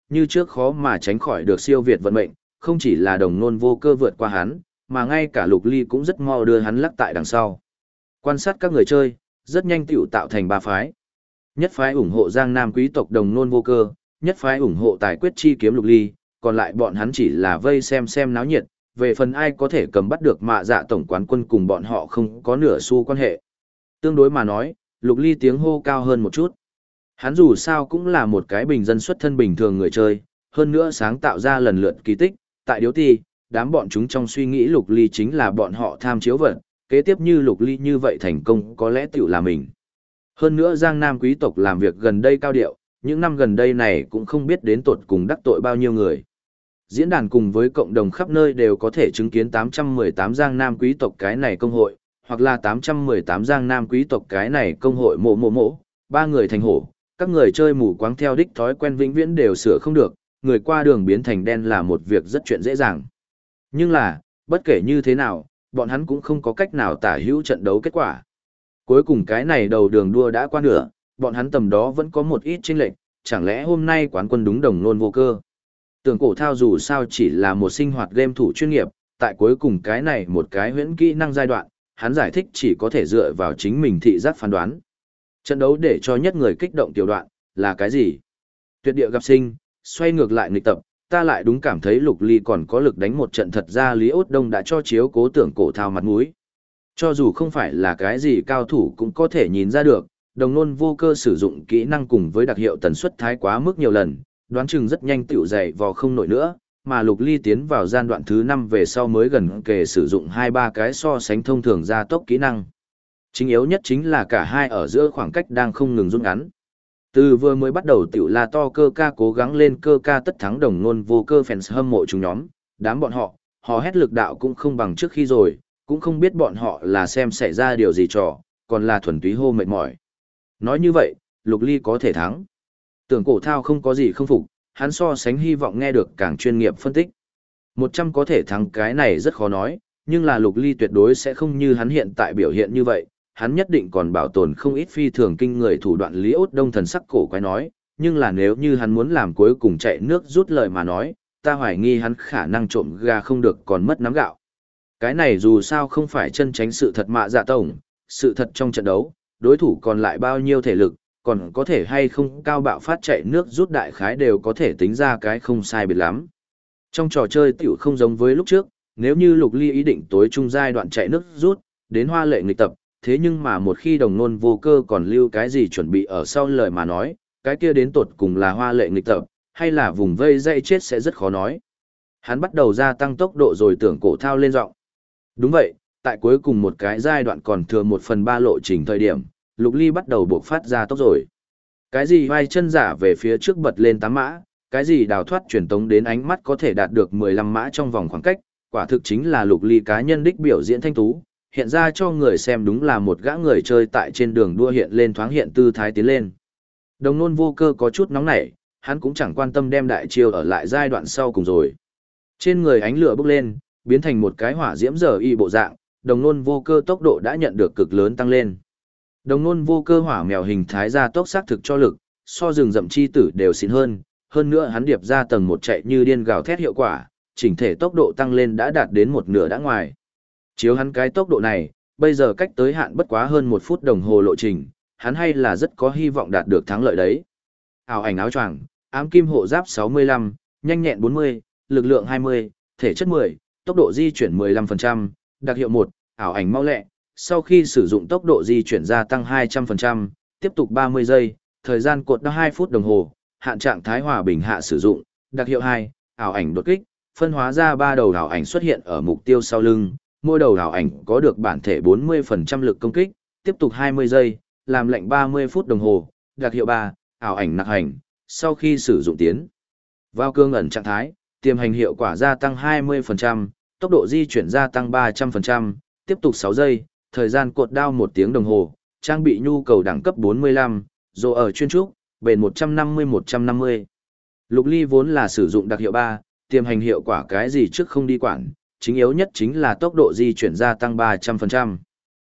như trước khó mà tránh khỏi được siêu việt vận mệnh, không chỉ là đồng nôn vô cơ vượt qua hắn, mà ngay cả Lục Ly cũng rất mau đưa hắn lắc tại đằng sau. Quan sát các người chơi, rất nhanh tiểu tạo thành ba phái. Nhất phái ủng hộ Giang Nam quý tộc đồng nôn vô cơ, nhất phái ủng hộ tài quyết chi kiếm Lục Ly, còn lại bọn hắn chỉ là vây xem náo nhiệt, về phần ai có thể cầm bắt được Mạ Dạ tổng quán quân cùng bọn họ không có nửa xu quan hệ. Tương đối mà nói, Lục Ly tiếng hô cao hơn một chút. Hắn dù sao cũng là một cái bình dân xuất thân bình thường người chơi, hơn nữa sáng tạo ra lần lượt kỳ tích, tại điếu ti, đám bọn chúng trong suy nghĩ Lục Ly chính là bọn họ tham chiếu vật, kế tiếp như Lục Ly như vậy thành công có lẽ tiểu là mình. Hơn nữa Giang Nam quý tộc làm việc gần đây cao điệu, những năm gần đây này cũng không biết đến tột cùng đắc tội bao nhiêu người. Diễn đàn cùng với cộng đồng khắp nơi đều có thể chứng kiến 818 Giang Nam quý tộc cái này công hội, hoặc là 818 Giang Nam quý tộc cái này công hội mộ, ba người thành hổ, các người chơi mù quáng theo đích thói quen vĩnh viễn đều sửa không được, người qua đường biến thành đen là một việc rất chuyện dễ dàng. Nhưng là, bất kể như thế nào, bọn hắn cũng không có cách nào tả hữu trận đấu kết quả. Cuối cùng cái này đầu đường đua đã qua nửa, bọn hắn tầm đó vẫn có một ít chênh lệch, chẳng lẽ hôm nay quán quân đúng đồng nôn vô cơ. Tưởng cổ thao dù sao chỉ là một sinh hoạt game thủ chuyên nghiệp, tại cuối cùng cái này một cái huyễn kỹ năng giai đoạn, hắn giải thích chỉ có thể dựa vào chính mình thị giác phán đoán. Trận đấu để cho nhất người kích động tiểu đoạn, là cái gì? Tuyệt địa gặp sinh, xoay ngược lại nghịch tập, ta lại đúng cảm thấy Lục Ly còn có lực đánh một trận thật ra Lý Ốt Đông đã cho chiếu cố tưởng cổ thao mặt mũi. Cho dù không phải là cái gì cao thủ cũng có thể nhìn ra được, đồng nôn vô cơ sử dụng kỹ năng cùng với đặc hiệu tần suất thái quá mức nhiều lần, đoán chừng rất nhanh tiểu dày vò không nổi nữa, mà Lục Ly tiến vào gian đoạn thứ 5 về sau mới gần kề sử dụng 2-3 cái so sánh thông thường gia tốc kỹ năng. Chính yếu nhất chính là cả hai ở giữa khoảng cách đang không ngừng rút ngắn. Từ vừa mới bắt đầu tiểu là to cơ ca cố gắng lên cơ ca tất thắng đồng nôn vô cơ fans hâm mộ chúng nhóm, đám bọn họ hét lực đạo cũng không bằng trước khi rồi, cũng không biết bọn họ là xem xảy ra điều gì trò, còn là thuần túy hô mệt mỏi. Nói như vậy, Lục Ly có thể thắng. Tưởng cổ thao không có gì không phục, hắn so sánh hy vọng nghe được càng chuyên nghiệp phân tích. 100 có thể thắng cái này rất khó nói, nhưng là Lục Ly tuyệt đối sẽ không như hắn hiện tại biểu hiện như vậy, hắn nhất định còn bảo tồn không ít phi thường kinh người thủ đoạn. Lý Ốt Đông thần sắc cổ quái nói, nhưng là nếu như hắn muốn làm cuối cùng chạy nước rút lời mà nói, ta hoài nghi hắn khả năng trộm gà không được còn mất nắm gạo. Cái này dù sao không phải chân tránh sự thật Mạ Dạ tổng, sự thật trong trận đấu, đối thủ còn lại bao nhiêu thể lực, còn có thể hay không cao bạo phát chạy nước rút đại khái đều có thể tính ra cái không sai biệt lắm. Trong trò chơi tiểu không giống với lúc trước, nếu như Lục Ly ý định tối trung giai đoạn chạy nước rút, đến hoa lệ nghịch tập, thế nhưng mà một khi đồng nôn vô cơ còn lưu cái gì chuẩn bị ở sau lời mà nói, cái kia đến tột cùng là hoa lệ nghịch tập, hay là vùng vây dây chết sẽ rất khó nói. Hắn bắt đầu gia tăng tốc độ rồi tưởng cổ thao lên giọng. Đúng vậy, tại cuối cùng một cái giai đoạn còn thừa 1/3 lộ trình thời điểm, Lục Ly bắt đầu buộc phát ra tốc rồi. Cái gì vai chân giả về phía trước bật lên 8 mã, cái gì đào thoát truyền tống đến ánh mắt có thể đạt được 15 mã trong vòng khoảng cách, quả thực chính là Lục Ly cá nhân đích biểu diễn thanh tú, hiện ra cho người xem đúng là một gã người chơi tại trên đường đua hiện lên thoáng hiện tư thái tiến lên. Đồng nôn vô cơ có chút nóng nảy, hắn cũng chẳng quan tâm đem đại chiêu ở lại giai đoạn sau cùng rồi. Trên người ánh lửa bốc lên, biến thành một cái hỏa diễm giờ y bộ dạng, đồng nôn vô cơ tốc độ đã nhận được cực lớn tăng lên. Đồng nôn vô cơ hỏa mèo hình thái ra tốc xác thực cho lực, so rừng rậm chi tử đều xịn hơn nữa hắn điệp ra tầng 1 chạy như điên gào thét hiệu quả, chỉnh thể tốc độ tăng lên đã đạt đến một nửa đã ngoài. Chiếu hắn cái tốc độ này, bây giờ cách tới hạn bất quá hơn 1 phút đồng hồ lộ trình, hắn hay là rất có hy vọng đạt được thắng lợi đấy. Ảo ảnh áo choàng, ám kim hộ giáp 65, nhanh nhẹn 40, lực lượng 20, thể chất 10, tốc độ di chuyển 15%, đặc hiệu 1, ảo ảnh mau lẹ, sau khi sử dụng tốc độ di chuyển gia tăng 200%, tiếp tục 30 giây, thời gian cột đã 2 phút đồng hồ, hạn trạng thái hòa bình hạ sử dụng, đặc hiệu 2, ảo ảnh đột kích, phân hóa ra 3 đầu ảo ảnh xuất hiện ở mục tiêu sau lưng, mỗi đầu ảo ảnh có được bản thể 40% lực công kích, tiếp tục 20 giây, làm lệnh 30 phút đồng hồ, đặc hiệu 3, ảo ảnh nặc hành, sau khi sử dụng tiến vào cương ẩn trạng thái, tiềm hành hiệu quả gia tăng 20%, tốc độ di chuyển gia tăng 300%, tiếp tục 6 giây, thời gian cột đao 1 tiếng đồng hồ, trang bị nhu cầu đẳng cấp 45, rồi ở chuyên trúc, bền 150-150. Lục Ly vốn là sử dụng đặc hiệu 3, tiềm hành hiệu quả cái gì trước không đi quản, chính yếu nhất chính là tốc độ di chuyển gia tăng 300%.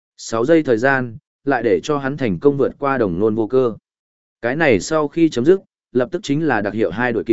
6 giây thời gian, lại để cho hắn thành công vượt qua đồng nôn vô cơ. Cái này sau khi chấm dứt, lập tức chính là đặc hiệu 2 đội kịp,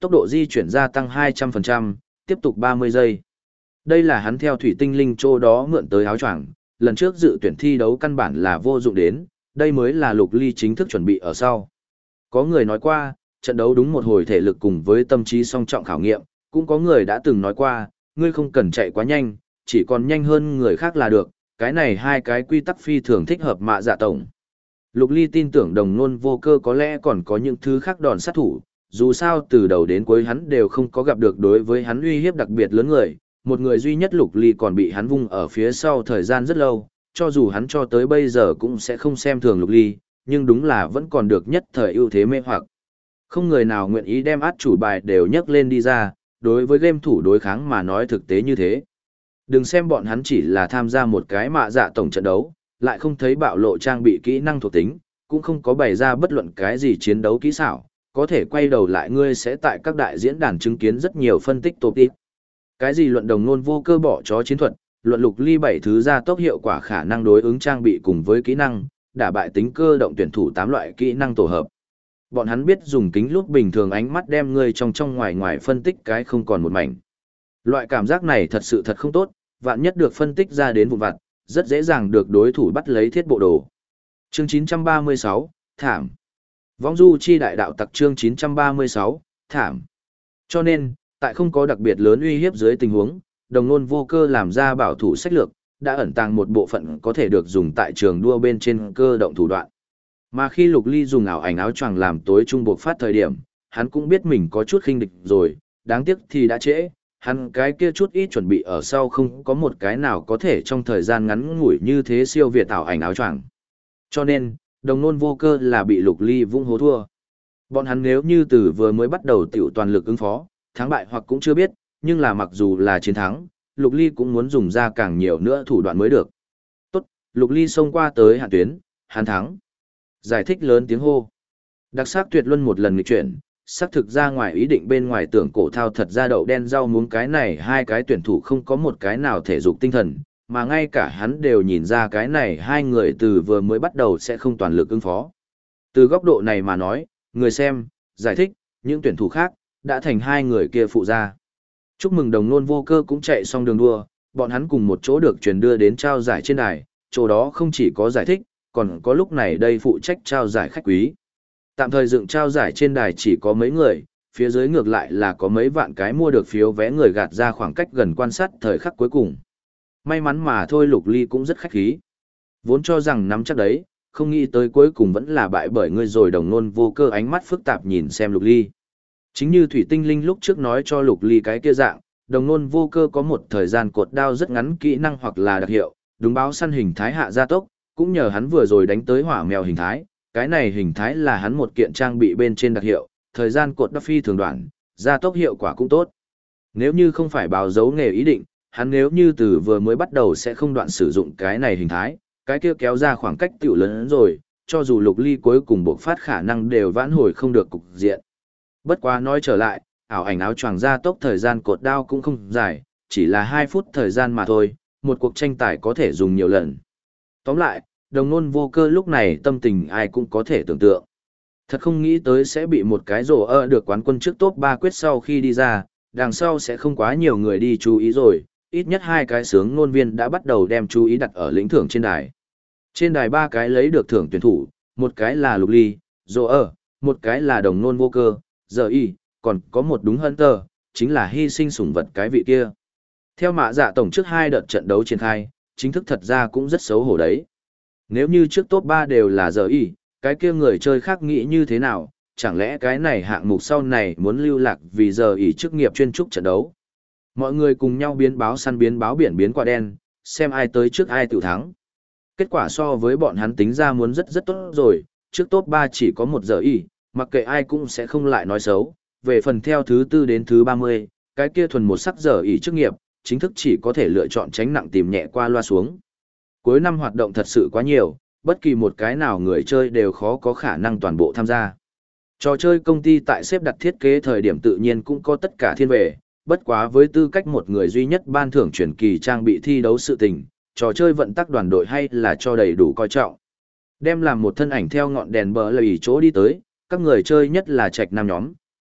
Tốc độ di chuyển gia tăng 200%, tiếp tục 30 giây. Đây là hắn theo thủy tinh linh châu đó mượn tới áo choàng, lần trước dự tuyển thi đấu căn bản là vô dụng đến, đây mới là Lục Ly chính thức chuẩn bị ở sau. Có người nói qua, trận đấu đúng một hồi thể lực cùng với tâm trí song trọng khảo nghiệm, cũng có người đã từng nói qua, ngươi không cần chạy quá nhanh, chỉ còn nhanh hơn người khác là được, cái này hai cái quy tắc phi thường thích hợp Mạ Dạ tổng. Lục Ly tin tưởng Đồng Nôn Vô Cơ có lẽ còn có những thứ khác đòn sát thủ, dù sao từ đầu đến cuối hắn đều không có gặp được đối với hắn uy hiếp đặc biệt lớn người, một người duy nhất Lục Ly còn bị hắn vung ở phía sau thời gian rất lâu, cho dù hắn cho tới bây giờ cũng sẽ không xem thường Lục Ly, nhưng đúng là vẫn còn được nhất thời ưu thế mê hoặc. Không người nào nguyện ý đem át chủ bài đều nhấc lên đi ra, đối với game thủ đối kháng mà nói thực tế như thế. Đừng xem bọn hắn chỉ là tham gia một cái Mạ Dạ tổng trận đấu, lại không thấy bạo lộ trang bị kỹ năng thuộc tính, cũng không có bày ra bất luận cái gì chiến đấu kỹ xảo, có thể quay đầu lại ngươi sẽ tại các đại diễn đàn chứng kiến rất nhiều phân tích top tip. Cái gì luận Đồng Nôn Vô Cơ bỏ chó chiến thuật, luận Lục Ly 7 thứ gia tốc hiệu quả khả năng đối ứng trang bị cùng với kỹ năng, đả bại tính cơ động tuyển thủ 8 loại kỹ năng tổ hợp. Bọn hắn biết dùng kính lúp bình thường ánh mắt đem ngươi trong ngoài ngoài phân tích cái không còn một mảnh. Loại cảm giác này thật sự thật không tốt, vạn nhất được phân tích ra đến vụn vặt, rất dễ dàng được đối thủ bắt lấy thiết bộ đồ. Chương 936, Thảm. Vong du chi đại đạo tặc chương 936, Thảm. Cho nên, tại không có đặc biệt lớn uy hiếp dưới tình huống, Đồng Nôn Vô Cơ làm ra bảo thủ sách lược, đã ẩn tàng một bộ phận có thể được dùng tại trường đua bên trên cơ động thủ đoạn. Mà khi Lục Ly dùng ảo ảnh áo choàng làm tối trung buộc phát thời điểm, hắn cũng biết mình có chút khinh địch rồi, đáng tiếc thì đã trễ, hắn cái kia chút ít chuẩn bị ở sau không có một cái nào có thể trong thời gian ngắn ngủi như thế siêu việt ảo ảnh áo choàng. Cho nên, Đồng Nôn Vô Cơ là bị Lục Ly vung hố thua. Bọn hắn nếu như từ vừa mới bắt đầu tiểu toàn lực ứng phó, thắng bại hoặc cũng chưa biết, nhưng là mặc dù là chiến thắng, Lục Ly cũng muốn dùng ra càng nhiều nữa thủ đoạn mới được. Tốt, Lục Ly xông qua tới hạn tuyến, hắn thắng. Giải thích lớn tiếng hô. Đặc sắc tuyệt luân một lần nghịch chuyển, xác thực ra ngoài ý định bên ngoài tưởng cổ thao thật ra đậu đen rau muống cái này hai cái tuyển thủ không có một cái nào thể dục tinh thần, mà ngay cả hắn đều nhìn ra cái này hai người từ vừa mới bắt đầu sẽ không toàn lực ứng phó. Từ góc độ này mà nói, người xem, giải thích, những tuyển thủ khác, đã thành hai người kia phụ ra. Chúc mừng Đồng Nôn Vô Cơ cũng chạy xong đường đua, bọn hắn cùng một chỗ được truyền đưa đến trao giải trên đài, chỗ đó không chỉ có giải thích, còn có lúc này đây phụ trách trao giải khách quý. Tạm thời dựng trao giải trên đài chỉ có mấy người, phía dưới ngược lại là có mấy vạn cái mua được phiếu vé người gạt ra khoảng cách gần quan sát thời khắc cuối cùng. May mắn mà thôi Lục Ly cũng rất khách khí. Vốn cho rằng nắm chắc đấy, không nghĩ tới cuối cùng vẫn là bại bởi ngươi rồi. Đồng Nôn Vô Cơ ánh mắt phức tạp nhìn xem Lục Ly. Chính như Thủy Tinh Linh lúc trước nói cho Lục Ly cái kia dạng, Đồng Nôn Vô Cơ có một thời gian cột đao rất ngắn kỹ năng hoặc là đặc hiệu, đúng báo săn hình thái hạ gia tốc, cũng nhờ hắn vừa rồi đánh tới hỏa mèo hình thái, cái này hình thái là hắn một kiện trang bị bên trên đặc hiệu, thời gian cột đao phi thường đoạn, gia tốc hiệu quả cũng tốt. Nếu như không phải báo dấu nghề ý định, hắn nếu như từ vừa mới bắt đầu sẽ không đoạn sử dụng cái này hình thái, cái kia kéo ra khoảng cách tiểu lớn rồi, cho dù Lục Ly cuối cùng bộc phát khả năng đều vãn hồi không được cục diện. Bất quá nói trở lại, ảo ảnh áo choàng gia tốc thời gian cột đao cũng không dài, chỉ là 2 phút thời gian mà thôi, một cuộc tranh tài có thể dùng nhiều lần. Tóm lại, Đồng Nôn Vô Cơ lúc này tâm tình ai cũng có thể tưởng tượng. Thật không nghĩ tới sẽ bị một cái rổ được quán quân trước top 3 quyết sau khi đi ra, đằng sau sẽ không quá nhiều người đi chú ý rồi, ít nhất 2 cái sướng ngôn viên đã bắt đầu đem chú ý đặt ở lĩnh thưởng trên đài. Trên đài 3 cái lấy được thưởng tuyển thủ, một cái là Lục Ly, rổ một cái là Đồng Nôn Vô Cơ, giờ y, còn có một đúng Hunter, chính là hy sinh sủng vật cái vị kia. Theo Mạ Dạ tổng trước 2 đợt trận đấu triển khai, chính thức thật ra cũng rất xấu hổ đấy. Nếu như trước top 3 đều là giờ y, cái kia người chơi khác nghĩ như thế nào, chẳng lẽ cái này hạng mục sau này muốn lưu lạc vì giờ y chức nghiệp chuyên trúc trận đấu. Mọi người cùng nhau biến báo săn biến báo biển biến quả đen, xem ai tới trước ai tự thắng. Kết quả so với bọn hắn tính ra muốn rất rất tốt rồi, trước top 3 chỉ có một giờ y, mặc kệ ai cũng sẽ không lại nói xấu. Về phần theo thứ 4 đến thứ 30, cái kia thuần một sắc giờ y chức nghiệp, chính thức chỉ có thể lựa chọn tránh nặng tìm nhẹ qua loa xuống. Cuối năm hoạt động thật sự quá nhiều, bất kỳ một cái nào người chơi đều khó có khả năng toàn bộ tham gia. Trò chơi công ty tại xếp đặt thiết kế thời điểm tự nhiên cũng có tất cả thiên về, bất quá với tư cách một người duy nhất ban thưởng truyền kỳ trang bị thi đấu sự tình, trò chơi vận tắc đoàn đội hay là cho đầy đủ coi trọng. Đem làm một thân ảnh theo ngọn đèn bờ lầy chỗ đi tới, các người chơi nhất là trạch nam nhóm,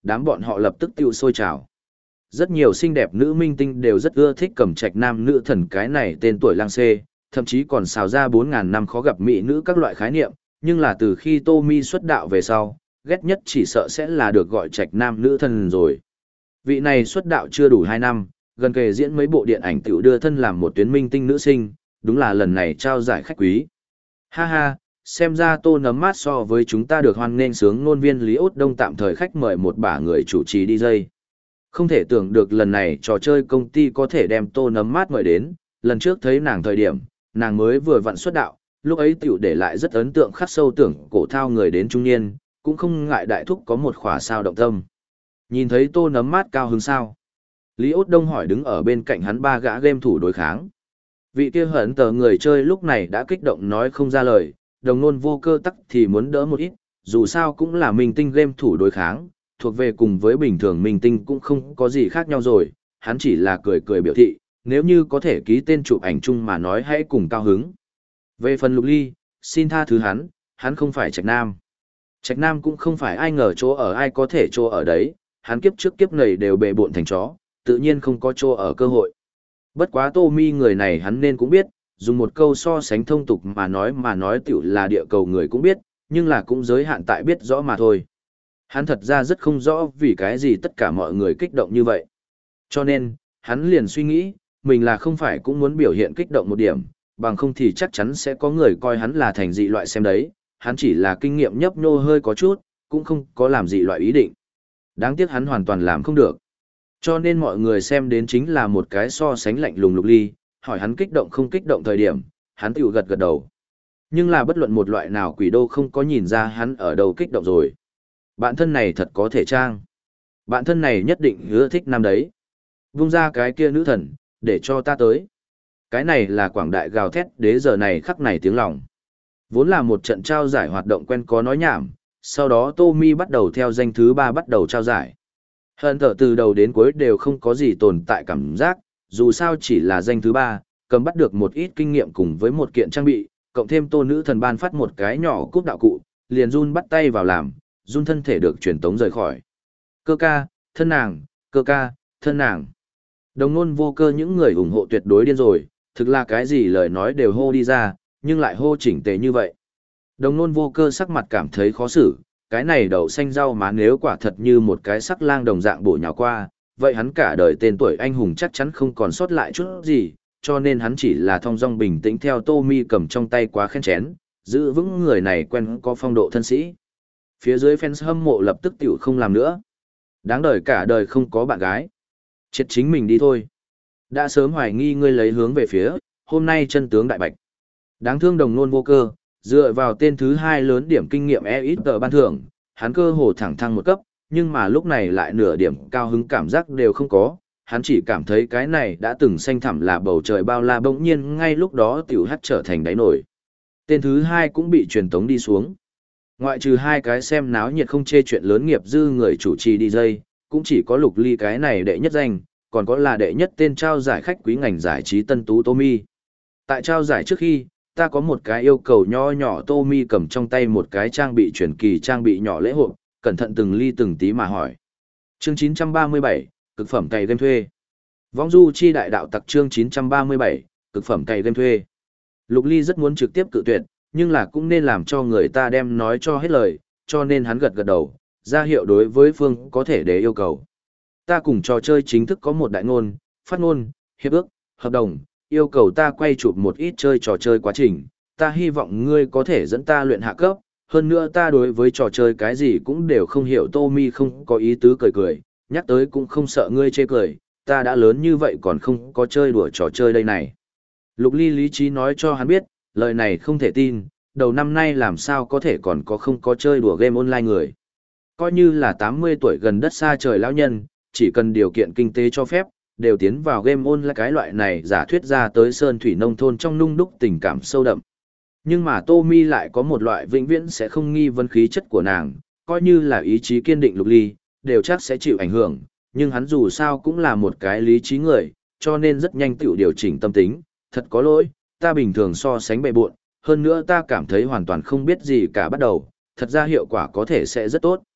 đám bọn họ lập tức tiêu sôi trào. Rất nhiều xinh đẹp nữ minh tinh đều rất ưa thích Cẩm Trạch nam nữ thần cái này tên tuổi lang xê, thậm chí còn xào ra 4.000 năm khó gặp mỹ nữ các loại khái niệm, nhưng là từ khi Tommy xuất đạo về sau, ghét nhất chỉ sợ sẽ là được gọi Trạch nam nữ thần rồi. Vị này xuất đạo chưa đủ 2 năm, gần kề diễn mấy bộ điện ảnh tiểu đưa thân làm một tuyến minh tinh nữ sinh, đúng là lần này trao giải khách quý. Ha ha, xem ra Tô Nấm Mát so với chúng ta được hoan nghênh sướng ngôn viên Lý Út Đông tạm thời khách mời một bả người chủ trì DJ. Không thể tưởng được lần này trò chơi công ty có thể đem Tô Nấm Mát mời đến, lần trước thấy nàng thời điểm, nàng mới vừa vặn xuất đạo, lúc ấy tiểu để lại rất ấn tượng khắc sâu tưởng cổ thao người đến trung niên, cũng không ngại đại thúc có một khỏa sao động tâm. Nhìn thấy Tô Nấm Mát cao hứng sao? Lý Út Đông hỏi đứng ở bên cạnh hắn ba gã game thủ đối kháng. Vị kia hận tờ người chơi lúc này đã kích động nói không ra lời, đồng nôn vô cơ tắc thì muốn đỡ một ít, dù sao cũng là minh tinh game thủ đối kháng, thuộc về cùng với bình thường minh tinh cũng không có gì khác nhau rồi, hắn chỉ là cười cười biểu thị, nếu như có thể ký tên chụp ảnh chung mà nói hãy cùng cao hứng. Về phần Lục Ly, xin tha thứ hắn không phải Trạch Nam. Trạch Nam cũng không phải ai ngờ chỗ ở ai có thể chỗ ở đấy, hắn kiếp trước kiếp này đều bệ bộn thành chó, tự nhiên không có chỗ ở cơ hội. Bất quá Tommy người này hắn nên cũng biết, dùng một câu so sánh thông tục mà nói tiểu là địa cầu người cũng biết, nhưng là cũng giới hạn tại biết rõ mà thôi. Hắn thật ra rất không rõ vì cái gì tất cả mọi người kích động như vậy. Cho nên, hắn liền suy nghĩ, mình là không phải cũng muốn biểu hiện kích động một điểm, bằng không thì chắc chắn sẽ có người coi hắn là thành dị loại xem đấy, hắn chỉ là kinh nghiệm nhấp nhô hơi có chút, cũng không có làm dị loại ý định. Đáng tiếc hắn hoàn toàn làm không được. Cho nên mọi người xem đến chính là một cái so sánh lạnh lùng Lục Ly, hỏi hắn kích động không kích động thời điểm, hắn tiểu gật gật đầu. Nhưng là bất luận một loại nào quỷ đô không có nhìn ra hắn ở đâu kích động rồi. Bạn thân này thật có thể trang. Bạn thân này nhất định ưa thích nam đấy. Vung ra cái kia nữ thần, để cho ta tới. Cái này là quảng đại gào thét đế giờ này khắc này tiếng lòng. Vốn là một trận trao giải hoạt động quen có nói nhảm, sau đó Tommy bắt đầu theo danh thứ 3 bắt đầu trao giải. Hận thở từ đầu đến cuối đều không có gì tồn tại cảm giác, dù sao chỉ là danh thứ 3, cầm bắt được một ít kinh nghiệm cùng với một kiện trang bị, cộng thêm Tô nữ thần ban phát một cái nhỏ cúp đạo cụ, liền run bắt tay vào làm, run thân thể được truyền tống rời khỏi. Cơ ca, thân nàng, cơ ca, thân nàng. Đồng nôn vô cơ những người ủng hộ tuyệt đối điên rồi, thực là cái gì lời nói đều hô đi ra, nhưng lại hô chỉnh tề như vậy. Đồng nôn vô cơ sắc mặt cảm thấy khó xử, cái này đậu xanh rau má nếu quả thật như một cái sắc lang đồng dạng bổ nhào qua, vậy hắn cả đời tên tuổi anh hùng chắc chắn không còn sót lại chút gì, cho nên hắn chỉ là thong dong bình tĩnh theo Tommy cầm trong tay quá khen chén, giữ vững người này quen có phong độ thân sĩ. Phía dưới fans hâm mộ lập tức tiểu không làm nữa. Đáng đời cả đời không có bạn gái. Chết chính mình đi thôi. Đã sớm hoài nghi ngươi lấy hướng về phía, hôm nay chân tướng đại bạch. Đáng thương đồng nôn vô cơ, dựa vào tên thứ 2 lớn điểm kinh nghiệm ít ban thưởng, hắn cơ hồ thẳng thăng một cấp, nhưng mà lúc này lại nửa điểm cao hứng cảm giác đều không có, hắn chỉ cảm thấy cái này đã từng xanh thẳm là bầu trời bao la bỗng nhiên ngay lúc đó tiểu hắt trở thành đáy nổi. Tên thứ 2 cũng bị truyền tống đi xuống. Ngoại trừ 2 cái xem náo nhiệt không chê chuyện lớn nghiệp dư người chủ trì DJ, cũng chỉ có Lục Ly cái này đệ nhất danh, còn có là đệ nhất tên trao giải khách quý ngành giải trí tân tú Tommy. Tại trao giải trước khi, ta có một cái yêu cầu nho nhỏ. Tommy cầm trong tay một cái trang bị truyền kỳ trang bị nhỏ lễ hội, cẩn thận từng ly từng tí mà hỏi. Chương 937, cực phẩm cày game thuê. Vong du chi đại đạo tặc chương 937, cực phẩm cày game thuê. Lục Ly rất muốn trực tiếp cự tuyệt, nhưng là cũng nên làm cho người ta đem nói cho hết lời, cho nên hắn gật gật đầu, ra hiệu đối với phương có thể để yêu cầu. Ta cùng trò chơi chính thức có một đại ngôn, phát ngôn, hiệp ước, hợp đồng, yêu cầu ta quay chụp một ít chơi trò chơi quá trình, ta hy vọng ngươi có thể dẫn ta luyện hạ cấp, hơn nữa ta đối với trò chơi cái gì cũng đều không hiểu. Tommy không có ý tứ cười cười, nhắc tới cũng không sợ ngươi chê cười, ta đã lớn như vậy còn không có chơi đùa trò chơi đây này. Lục Ly lý trí nói cho hắn biết, lời này không thể tin, đầu năm nay làm sao có thể còn có không có chơi đùa game online người. Coi như là 80 tuổi gần đất xa trời lão nhân, chỉ cần điều kiện kinh tế cho phép, đều tiến vào game online cái loại này giả thuyết ra tới sơn thủy nông thôn trong nung đúc tình cảm sâu đậm. Nhưng mà Tommy lại có một loại vĩnh viễn sẽ không nghi vấn khí chất của nàng, coi như là ý chí kiên định Lục Ly, đều chắc sẽ chịu ảnh hưởng, nhưng hắn dù sao cũng là một cái lý trí người, cho nên rất nhanh tự điều chỉnh tâm tính, thật có lỗi, ta bình thường so sánh bệ buộn, hơn nữa ta cảm thấy hoàn toàn không biết gì cả bắt đầu, thật ra hiệu quả có thể sẽ rất tốt.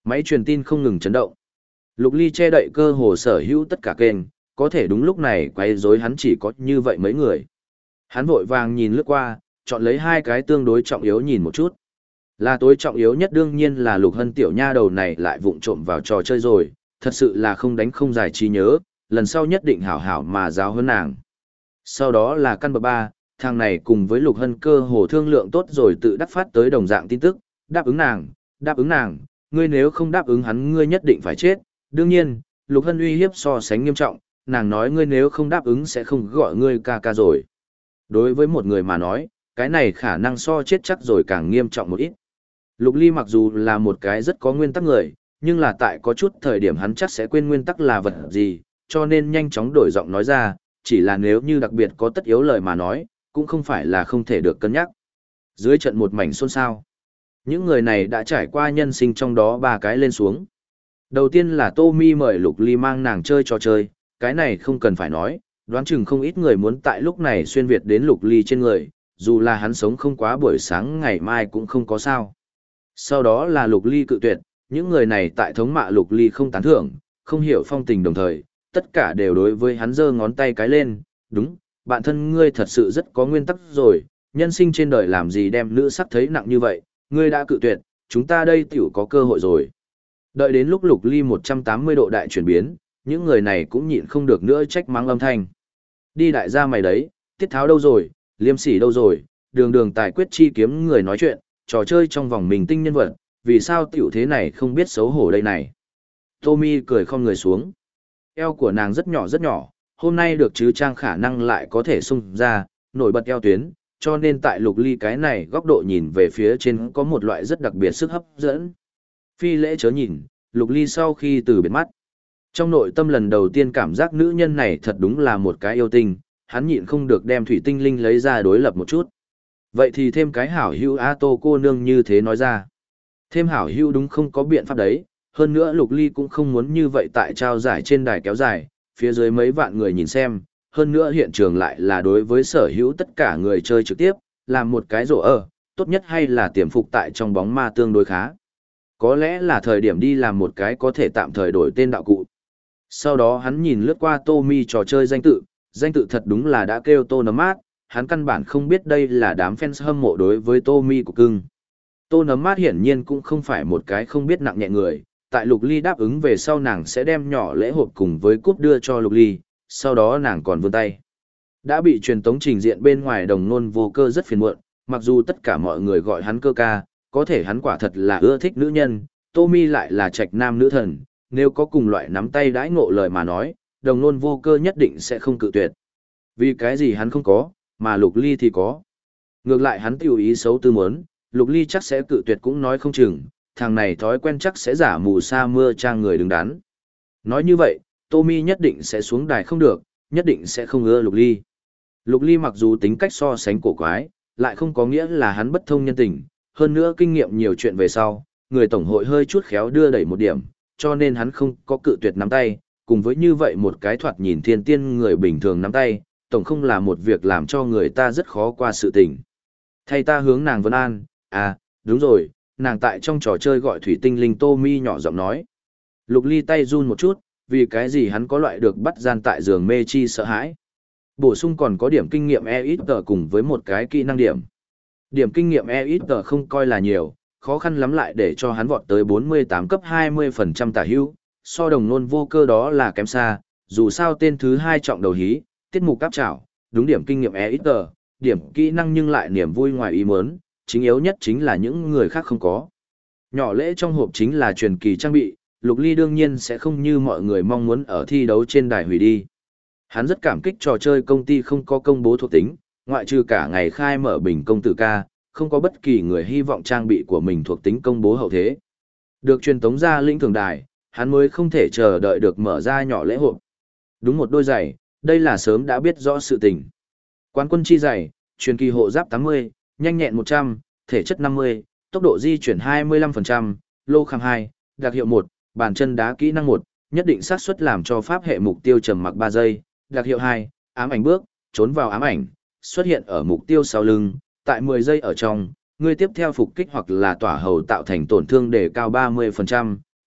Máy truyền tin không ngừng chấn động. Lục Ly che đậy cơ hồ sở hữu tất cả kênh, có thể đúng lúc này quấy rối hắn chỉ có như vậy mấy người. Hắn vội vàng nhìn lướt qua, chọn lấy hai cái tương đối trọng yếu nhìn một chút. Là tối trọng yếu nhất đương nhiên là Lục Hân tiểu nha đầu này lại vụng trộm vào trò chơi rồi, thật sự là không đánh không giải trí nhớ, lần sau nhất định hảo hảo mà giáo hơn nàng. Sau đó là căn bậc 3, thằng này cùng với Lục Hân cơ hồ thương lượng tốt rồi tự đắc phát tới đồng dạng tin tức, đáp ứng nàng, ngươi nếu không đáp ứng hắn ngươi nhất định phải chết. Đương nhiên, Lục Hân uy hiếp so sánh nghiêm trọng, nàng nói ngươi nếu không đáp ứng sẽ không gọi ngươi ca ca rồi. Đối với một người mà nói, cái này khả năng so chết chắc rồi càng nghiêm trọng một ít. Lục Ly mặc dù là một cái rất có nguyên tắc người, nhưng là tại có chút thời điểm hắn chắc sẽ quên nguyên tắc là vật gì, cho nên nhanh chóng đổi giọng nói ra, chỉ là nếu như đặc biệt có tất yếu lời mà nói, cũng không phải là không thể được cân nhắc. Dưới trận một mảnh xôn xao. Những người này đã trải qua nhân sinh trong đó 3 cái lên xuống. Đầu tiên là Tommy mời Lục Ly mang nàng chơi trò chơi, cái này không cần phải nói, đoán chừng không ít người muốn tại lúc này xuyên Việt đến Lục Ly trên người, dù là hắn sống không quá buổi sáng ngày mai cũng không có sao. Sau đó là Lục Ly cự tuyệt, những người này tại thống mạ Lục Ly không tán thưởng, không hiểu phong tình đồng thời, tất cả đều đối với hắn giơ ngón tay cái lên, đúng, bạn thân ngươi thật sự rất có nguyên tắc rồi, nhân sinh trên đời làm gì đem nữ sắc thấy nặng như vậy, ngươi đã cự tuyệt, chúng ta đây tiểu có cơ hội rồi. Đợi đến lúc Lục Ly 180 độ đại chuyển biến, những người này cũng nhịn không được nữa trách mắng âm thanh. Đi đại gia mày đấy, Tiết Tháo đâu rồi, Liêm Sỉ đâu rồi, đường đường tài quyết chi kiếm người nói chuyện, trò chơi trong vòng mình tinh nhân vật, vì sao tiểu thế này không biết xấu hổ đây này. Tommy cười không người xuống. Eo của nàng rất nhỏ, hôm nay được chứ trang khả năng lại có thể sung ra, nổi bật eo tuyến, cho nên tại Lục Ly cái này góc độ nhìn về phía trên có một loại rất đặc biệt sức hấp dẫn. Phi lễ chớ nhìn, Lục Ly sau khi từ biệt mắt. Trong nội tâm lần đầu tiên cảm giác nữ nhân này thật đúng là một cái yêu tinh, hắn nhịn không được đem thủy tinh linh lấy ra đối lập một chút. Vậy thì thêm cái hảo hữu A Tô cô nương như thế nói ra. Thêm hảo hữu đúng không có biện pháp đấy, hơn nữa Lục Ly cũng không muốn như vậy tại trao giải trên đài kéo dài, phía dưới mấy vạn người nhìn xem, hơn nữa hiện trường lại là đối với sở hữu tất cả người chơi trực tiếp, làm một cái rổ tốt nhất hay là tiềm phục tại trong bóng ma tương đối khá. Có lẽ là thời điểm đi làm một cái có thể tạm thời đổi tên đạo cụ. Sau đó hắn nhìn lướt qua Tommy trò chơi danh tự thật đúng là đã kêu Tô Nấm Mát, hắn căn bản không biết đây là đám fans hâm mộ đối với Tommy của cưng. Tô Nấm Mát hiển nhiên cũng không phải một cái không biết nặng nhẹ người, tại Lục Ly đáp ứng về sau nàng sẽ đem nhỏ lễ hộp cùng với cúp đưa cho Lục Ly, sau đó nàng còn vươn tay. Đã bị truyền tống trình diện bên ngoài Đồng Nôn Vô Cơ rất phiền muộn, mặc dù tất cả mọi người gọi hắn cơ ca, có thể hắn quả thật là ưa thích nữ nhân, Tommy lại là trạch nam nữ thần, nếu có cùng loại nắm tay đãi ngộ lời mà nói, Đồng Nôn Vô Cơ nhất định sẽ không cự tuyệt. Vì cái gì hắn không có, mà Lục Ly thì có. Ngược lại hắn tiểu ý xấu tư muốn, Lục Ly chắc sẽ cự tuyệt cũng nói không chừng, thằng này thói quen chắc sẽ giả mù sa mưa trang người đứng đắn. Nói như vậy, Tommy nhất định sẽ xuống đài không được, nhất định sẽ không ưa Lục Ly. Lục Ly mặc dù tính cách so sánh cổ quái, lại không có nghĩa là hắn bất thông nhân tình, hơn nữa kinh nghiệm nhiều chuyện về sau, người tổng hội hơi chút khéo đưa đẩy một điểm, cho nên hắn không có cự tuyệt nắm tay, cùng với như vậy một cái thoạt nhìn thiên tiên người bình thường nắm tay, tổng không là một việc làm cho người ta rất khó qua sự tình. Thay ta hướng nàng vấn an, à, đúng rồi, nàng tại trong trò chơi gọi thủy tinh linh Tommy nhỏ giọng nói. Lục Ly tay run một chút, vì cái gì hắn có loại được bắt gian tại giường mê chi sợ hãi. Bổ sung còn có điểm kinh nghiệm EXP cùng với một cái kỹ năng điểm. Điểm kinh nghiệm EXP không coi là nhiều, khó khăn lắm lại để cho hắn vọt tới 48 cấp 20% tả hữu, so Đồng Nôn Vô Cơ đó là kém xa, dù sao tên thứ 2 trọng đầu hí, tiết mục cáp trảo, đúng điểm kinh nghiệm EXP, điểm kỹ năng nhưng lại niềm vui ngoài ý muốn, chính yếu nhất chính là những người khác không có. Nhỏ lễ trong hộp chính là truyền kỳ trang bị, Lục Ly đương nhiên sẽ không như mọi người mong muốn ở thi đấu trên đài hủy đi. Hắn rất cảm kích trò chơi công ty không có công bố thuộc tính, ngoại trừ cả ngày khai mở bình công tử ca, không có bất kỳ người hy vọng trang bị của mình thuộc tính công bố hậu thế. Được truyền tống ra lĩnh thường đài, hắn mới không thể chờ đợi được mở ra nhỏ lễ hộp. Đúng một đôi giày, đây là sớm đã biết rõ sự tình. Quán quân chi giày, truyền kỳ hộ giáp 80, nhanh nhẹn 100, thể chất 50, tốc độ di chuyển 25%, lô khang 2, đặc hiệu 1, bàn chân đá kỹ năng 1, nhất định xác suất làm cho pháp hệ mục tiêu trầm mặc 3 giây, đặc hiệu 2, ám ảnh bước, trốn vào ám ảnh, xuất hiện ở mục tiêu sau lưng, tại 10 giây ở trong, người tiếp theo phục kích hoặc là tỏa hầu tạo thành tổn thương để cao 30%,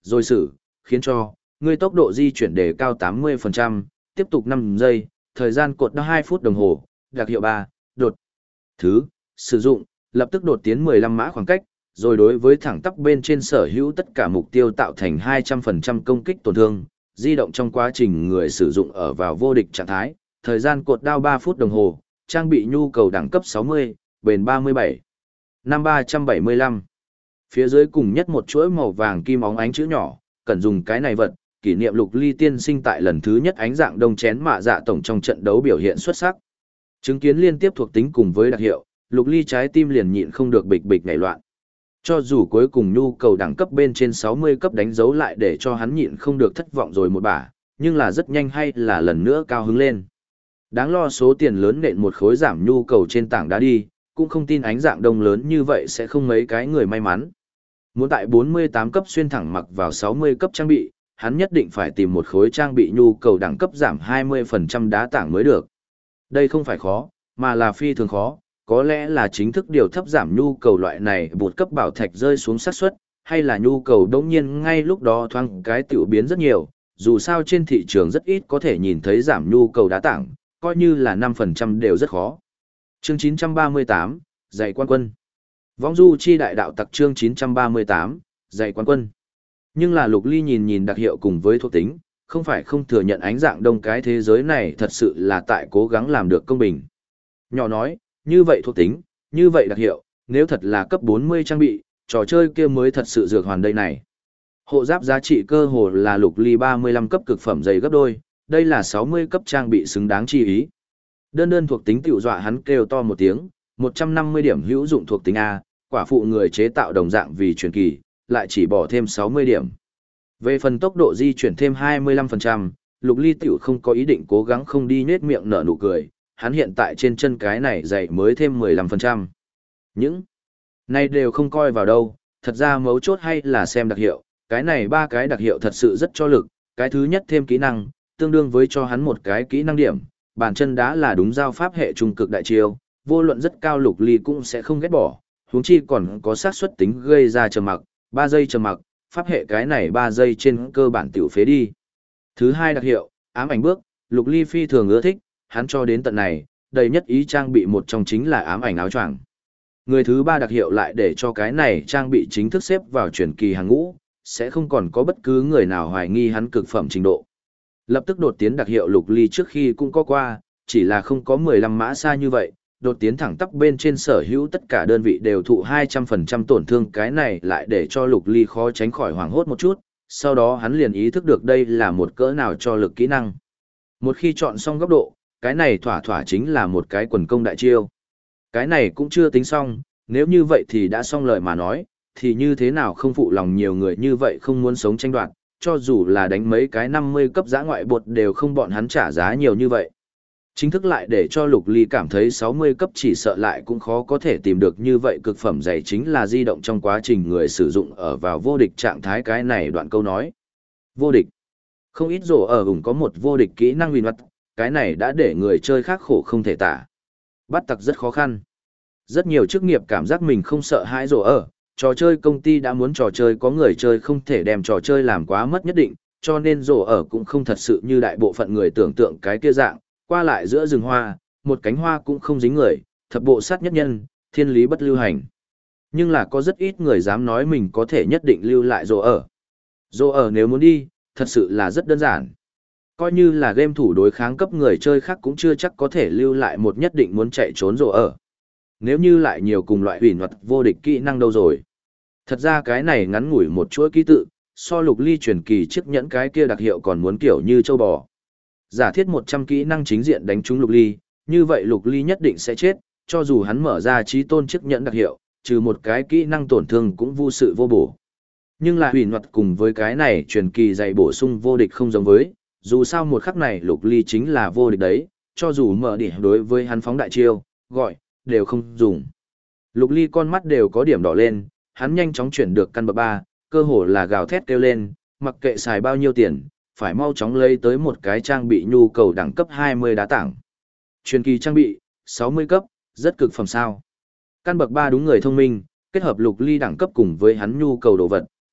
Rồi xử, khiến cho, ngươi tốc độ di chuyển đề cao 80%, tiếp tục 5 giây, thời gian cột đo 2 phút đồng hồ, đặc hiệu 3, đột. Thứ, sử dụng, lập tức đột tiến 15 mã khoảng cách, rồi đối với thẳng tắp bên trên sở hữu tất cả mục tiêu tạo thành 200% công kích tổn thương, di động trong quá trình người sử dụng ở vào vô địch trạng thái, thời gian cột đao 3 phút đồng hồ, trang bị nhu cầu đẳng cấp 60, bền 37, năm 375. Phía dưới cùng nhất một chuỗi màu vàng kim óng ánh chữ nhỏ, cần dùng cái này vật, kỷ niệm Lục Ly tiên sinh tại lần thứ nhất ánh dạng đông chén mạ dạ tổng trong trận đấu biểu hiện xuất sắc. Chứng kiến liên tiếp thuộc tính cùng với đặc hiệu, Lục Ly trái tim liền nhịn không được bịch bịch nhảy loạn. Cho dù cuối cùng nhu cầu đẳng cấp bên trên 60 cấp đánh dấu lại để cho hắn nhịn không được thất vọng rồi một bả, nhưng là rất nhanh hay là lần nữa cao hứng lên. Đáng lo số tiền lớn nện một khối giảm nhu cầu trên tảng đá đi, cũng không tin ánh dạng đông lớn như vậy sẽ không mấy cái người may mắn. Muốn tại 48 cấp xuyên thẳng mặc vào 60 cấp trang bị, hắn nhất định phải tìm một khối trang bị nhu cầu đẳng cấp giảm 20% đá tảng mới được. Đây không phải khó, mà là phi thường khó, có lẽ là chính thức điều thấp giảm nhu cầu loại này bột cấp bảo thạch rơi xuống xác suất, hay là nhu cầu đống nhiên ngay lúc đó thoáng cái tiểu biến rất nhiều, dù sao trên thị trường rất ít có thể nhìn thấy giảm nhu cầu đá tảng, coi như là 5% đều rất khó. Chương 938, Dạy quan quân. Vong du chi đại đạo tặc chương 938, Dạy quan quân. Nhưng là Lục Ly nhìn nhìn đặc hiệu cùng với thuộc tính, không phải không thừa nhận ánh dạng đông cái thế giới này thật sự là tại cố gắng làm được công bình. Nhỏ nói, như vậy thuộc tính, như vậy đặc hiệu, nếu thật là cấp 40 trang bị, trò chơi kia mới thật sự dược hoàn đây này. Hộ giáp giá trị cơ hồ là Lục Ly 35 cấp cực phẩm dày gấp đôi, đây là 60 cấp trang bị xứng đáng chi ý. Đơn thuộc tính tiểu dọa hắn kêu to một tiếng, 150 điểm hữu dụng thuộc tính A, quả phụ người chế tạo đồng dạng vì truyền kỳ, lại chỉ bỏ thêm 60 điểm. Về phần tốc độ di chuyển thêm 25%, Lục Ly tiểu không có ý định cố gắng không đi nết miệng nở nụ cười, hắn hiện tại trên chân cái này dày mới thêm 15%. Những này đều không coi vào đâu, thật ra mấu chốt hay là xem đặc hiệu, cái này ba cái đặc hiệu thật sự rất cho lực, cái thứ nhất thêm kỹ năng, tương đương với cho hắn một cái kỹ năng điểm, bàn chân đá là đúng giao pháp hệ trung cực đại chiêu, vô luận rất cao Lục Ly cũng sẽ không ghét bỏ, huống chi còn có xác suất tính gây ra trầm mặc, 3 giây trầm mặc, pháp hệ cái này 3 giây trên cơ bản tiểu phế đi. Thứ hai đặc hiệu, ám ảnh bước, Lục Ly phi thường ưa thích, hắn cho đến tận này, đầy nhất ý trang bị một trong chính là ám ảnh áo choàng. Người thứ ba đặc hiệu lại để cho cái này trang bị chính thức xếp vào truyền kỳ hàng ngũ, sẽ không còn có bất cứ người nào hoài nghi hắn cực phẩm trình độ. Lập tức đột tiến đặc hiệu Lục Ly trước khi cũng có qua, chỉ là không có 15 mã xa như vậy, đột tiến thẳng tắp bên trên sở hữu tất cả đơn vị đều thụ 200% tổn thương, cái này lại để cho Lục Ly khó tránh khỏi hoảng hốt một chút, sau đó hắn liền ý thức được đây là một cỡ nào cho lực kỹ năng. Một khi chọn xong góc độ, cái này thỏa thỏa chính là một cái quần công đại chiêu. Cái này cũng chưa tính xong, nếu như vậy thì đã xong lời mà nói, thì như thế nào không phụ lòng nhiều người như vậy không muốn sống tranh đoạt, cho dù là đánh mấy cái 50 cấp giã ngoại bột đều không bọn hắn trả giá nhiều như vậy. Chính thức lại để cho Lục Ly cảm thấy 60 cấp chỉ sợ lại cũng khó có thể tìm được như vậy cực phẩm dày chính là di động trong quá trình người sử dụng ở vào vô địch trạng thái, cái này đoạn câu nói. Vô địch. Không ít rổ ở ủng có một vô địch kỹ năng huyền vật, cái này đã để người chơi khác khổ không thể tả. Bắt tặc rất khó khăn. Rất nhiều chức nghiệp cảm giác mình không sợ hãi rổ ở, trò chơi công ty đã muốn trò chơi có người chơi không thể đem trò chơi làm quá mất nhất định, cho nên rổ ở cũng không thật sự như đại bộ phận người tưởng tượng cái kia dạng, qua lại giữa rừng hoa, một cánh hoa cũng không dính người, thập bộ sát nhất nhân, thiên lý bất lưu hành. Nhưng là có rất ít người dám nói mình có thể nhất định lưu lại rổ ở. Rổ ở nếu muốn đi, thật sự là rất đơn giản. Coi như là game thủ đối kháng cấp người chơi khác cũng chưa chắc có thể lưu lại một nhất định muốn chạy trốn rổ ở. Nếu như lại nhiều cùng loại hủy thuật vô địch kỹ năng đâu rồi. Thật ra cái này ngắn ngủi một chuỗi ký tự, so Lục Ly truyền kỳ chiếc nhẫn cái kia đặc hiệu còn muốn kiểu như châu bò. Giả thiết 100 kỹ năng chính diện đánh trúng Lục Ly, như vậy Lục Ly nhất định sẽ chết, cho dù hắn mở ra trí tôn chiếc nhẫn đặc hiệu, trừ một cái kỹ năng tổn thương cũng vô sự vô bổ. Nhưng là hủy thuật cùng với cái này truyền kỳ dạy bổ sung vô địch không giống với, dù sao một khắc này Lục Ly chính là vô địch đấy, cho dù mở đỉ đối với hắn phóng đại chiêu, gọi, đều không dùng. Lục Ly con mắt đều có điểm đỏ lên, hắn nhanh chóng chuyển được căn bậc 3, cơ hồ là gào thét kêu lên, mặc kệ xài bao nhiêu tiền, phải mau chóng lấy tới một cái trang bị nhu cầu đẳng cấp 20 đá tảng. Truyền kỳ trang bị, 60 cấp, rất cực phẩm sao. Căn bậc 3 đúng người thông minh, kết hợp Lục Ly đẳng cấp cùng với hắn nhu cầu đồ vật,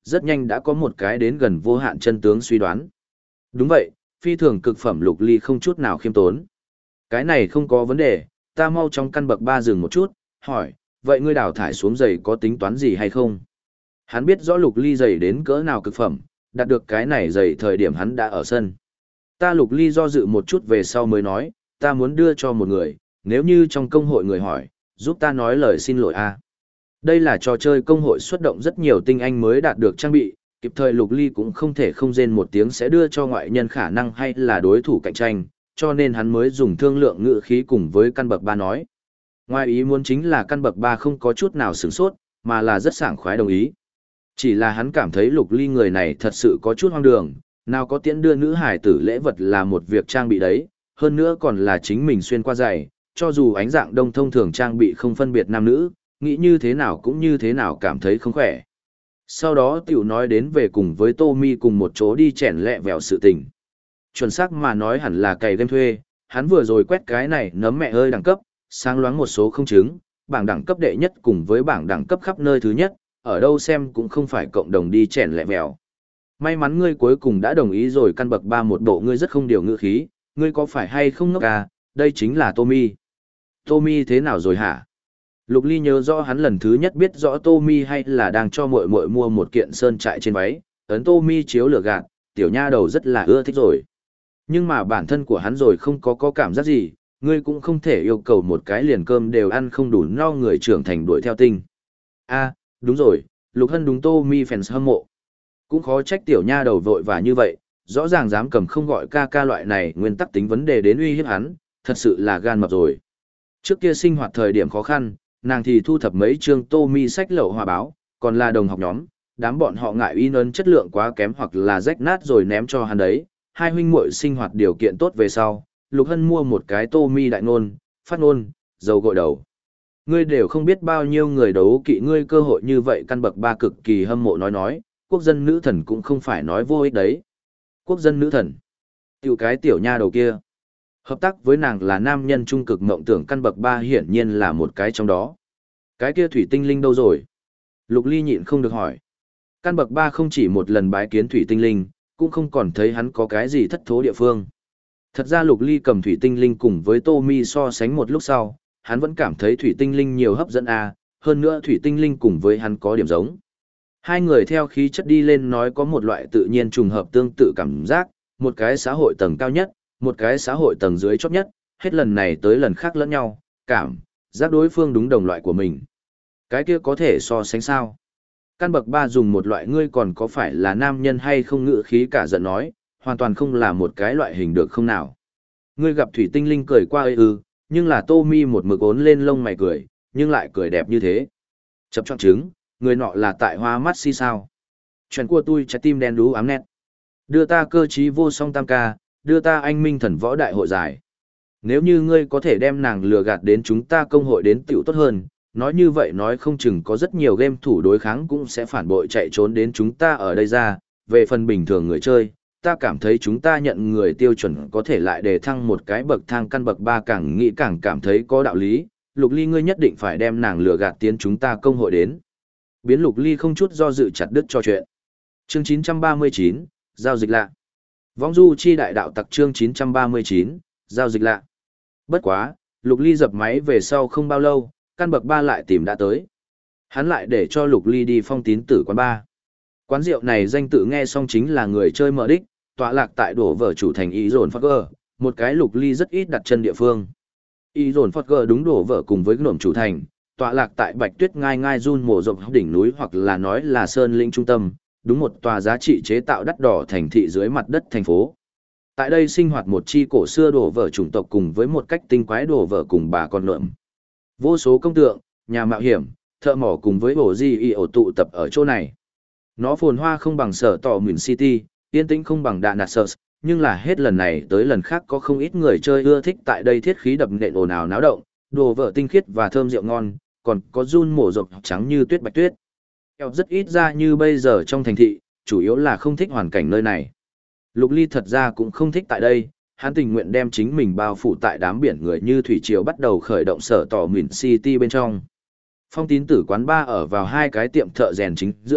rất nhanh đã có một cái đến gần vô hạn chân tướng suy đoán. Đúng vậy, phi thường cực phẩm Lục Ly không chút nào khiêm tốn. Cái này không có vấn đề, ta mau trong căn bậc 3 dừng một chút, hỏi, vậy ngươi đào thải xuống giày có tính toán gì hay không? Hắn biết rõ Lục Ly giày đến cỡ nào cực phẩm, đạt được cái này giày thời điểm hắn đã ở sân. Ta Lục Ly do dự một chút về sau mới nói, ta muốn đưa cho một người, nếu như trong công hội người hỏi, giúp ta nói lời xin lỗi a. Đây là trò chơi công hội xuất động rất nhiều tinh anh mới đạt được trang bị, kịp thời Lục Ly cũng không thể không rên một tiếng sẽ đưa cho ngoại nhân khả năng hay là đối thủ cạnh tranh, cho nên hắn mới dùng thương lượng ngữ khí cùng với căn bậc 3 nói. Ngoài ý muốn chính là căn bậc 3 không có chút nào sửng sốt, mà là rất sảng khoái đồng ý. Chỉ là hắn cảm thấy Lục Ly người này thật sự có chút hoang đường, nào có tiễn đưa nữ hải tử lễ vật là một việc trang bị đấy, hơn nữa còn là chính mình xuyên qua giày, cho dù ánh dạng đông thông thường trang bị không phân biệt nam nữ, nghĩ như thế nào cũng như thế nào cảm thấy không khỏe. Sau đó tiểu nói đến về cùng với Tommy cùng một chỗ đi chèn lẹ vèo sự tình. Chuẩn xác mà nói hẳn là cày game thuê, hắn vừa rồi quét cái này nấm mẹ ơi đẳng cấp, sáng loáng một số không chứng, bảng đẳng cấp đệ nhất cùng với bảng đẳng cấp khắp nơi thứ nhất, ở đâu xem cũng không phải cộng đồng đi chèn lẹ vèo. May mắn ngươi cuối cùng đã đồng ý rồi, căn bậc 3 một bộ ngươi rất không điều ngữ khí, ngươi có phải hay không ngốc à, đây chính là Tommy. Tommy thế nào rồi hả? Lục Ly nhớ rõ hắn lần thứ nhất biết rõ Tommy hay là đang cho muội muội mua một kiện sơn trại trên váy, ấn Tommy chiếu lửa gạt, tiểu nha đầu rất là ưa thích rồi. Nhưng mà bản thân của hắn rồi không có cảm giác gì, ngươi cũng không thể yêu cầu một cái liền cơm đều ăn không đủ no người trưởng thành đuổi theo tinh. À, đúng rồi, Lục Hân đúng Tommy fans hâm mộ. Cũng khó trách tiểu nha đầu vội và như vậy, rõ ràng dám cầm không gọi ca ca loại này nguyên tắc tính vấn đề đến uy hiếp hắn, thật sự là gan mập rồi. Trước kia sinh hoạt thời điểm khó khăn, nàng thì thu thập mấy chương Tommy sách lậu hòa báo, còn là đồng học nhóm, đám bọn họ ngại in ấn chất lượng quá kém hoặc là rách nát rồi ném cho hắn đấy. Hai huynh muội sinh hoạt điều kiện tốt về sau, Lục Hân mua một cái Tommy đại ngôn, phát ngôn, dầu gội đầu. Ngươi đều không biết bao nhiêu người đấu kỵ ngươi cơ hội như vậy, căn bậc 3 cực kỳ hâm mộ nói, quốc dân nữ thần cũng không phải nói vô ích đấy. Quốc dân nữ thần. Tiểu cái tiểu nha đầu kia. Hợp tác với nàng là nam nhân trung cực mộng tưởng, căn bậc 3 hiển nhiên là một cái trong đó. Cái kia thủy tinh linh đâu rồi? Lục Ly nhịn không được hỏi. Căn bậc 3 không chỉ một lần bái kiến thủy tinh linh, cũng không còn thấy hắn có cái gì thất thố địa phương. Thật ra Lục Ly cầm thủy tinh linh cùng với Tommy so sánh một lúc sau, hắn vẫn cảm thấy thủy tinh linh nhiều hấp dẫn hơn nữa thủy tinh linh cùng với hắn có điểm giống. Hai người theo khí chất đi lên nói có một loại tự nhiên trùng hợp tương tự cảm giác, một cái xã hội tầng cao nhất, một cái xã hội tầng dưới chót nhất, hết lần này tới lần khác lẫn nhau, cảm giác đối phương đúng đồng loại của mình. Cái kia có thể so sánh sao? Căn bậc 3 dùng một loại ngươi còn có phải là nam nhân hay không ngữ khí cả giận nói, hoàn toàn không là một cái loại hình được không nào. Ngươi gặp thủy tinh linh cười qua nhưng là Tommy một mực ốn lên lông mày cười, nhưng lại cười đẹp như thế. Chập chọn trứng, người nọ là tại hoa mắt si sao. Chuyện của tôi trái tim đen đú ám nét. Đưa ta cơ trí vô song tam ca, đưa ta anh minh thần võ đại hội giải. Nếu như ngươi có thể đem nàng lừa gạt đến chúng ta công hội đến tiểu tốt hơn, nói như vậy nói không chừng có rất nhiều game thủ đối kháng cũng sẽ phản bội chạy trốn đến chúng ta ở đây ra. Về phần bình thường người chơi, ta cảm thấy chúng ta nhận người tiêu chuẩn có thể lại đề thăng một cái bậc thang, căn bậc 3 càng nghĩ càng cảm thấy có đạo lý. Lục Ly ngươi nhất định phải đem nàng lừa gạt tiến chúng ta công hội đến. Biến Lục Ly không chút do dự chặt đứt cho chuyện. Chương 939, giao dịch lạ. Vong du chi đại đạo tặc, chương 939, giao dịch lạ. Bất quá, Lục Ly dập máy về sau không bao lâu, căn bậc 3 lại tìm đã tới. Hắn lại để cho Lục Ly đi phong tín tử quán bar. Quán rượu này danh tự nghe xong chính là người chơi mở đích, tọa lạc tại đổ vở chủ thành Ý Dồn Phật Gờ, một cái Lục Ly rất ít đặt chân địa phương. Ý Dồn Phật Gờ đúng đổ vở cùng với nổm chủ thành, tọa lạc tại Bạch Tuyết ngai ngai run mổ rộng đỉnh núi, hoặc là nói là sơn lĩnh trung tâm, đúng một tòa giá trị chế tạo đắt đỏ thành thị dưới mặt đất thành phố. Tại đây sinh hoạt một chi cổ xưa đổ vở chủng tộc cùng với một cách tinh quái đổ vở cùng bà con lượm. Vô số công tượng, nhà mạo hiểm, thợ mỏ cùng với bổ di y ổ tụ tập ở chỗ này. Nó phồn hoa không bằng sở tỏ Mìn City, yên tĩnh không bằng Đạn Nạt Sơ, nhưng là hết lần này tới lần khác có không ít người chơi ưa thích tại đây thiết khí đập nện ồn ào náo động, đồ vợ tinh khiết và thơm rượu ngon, còn có run mổ rộng trắng như tuyết bạch tuyết. Eo rất ít ra như bây giờ trong thành thị, chủ yếu là không thích hoàn cảnh nơi này. Lục Ly thật ra cũng không thích tại đây, hắn tình nguyện đem chính mình bao phủ tại đám biển người như thủy triều bắt đầu khởi động sở tỏ Mìn City bên trong. Phong tín tử quán bar ở vào hai cái tiệm thợ rèn chính giữa,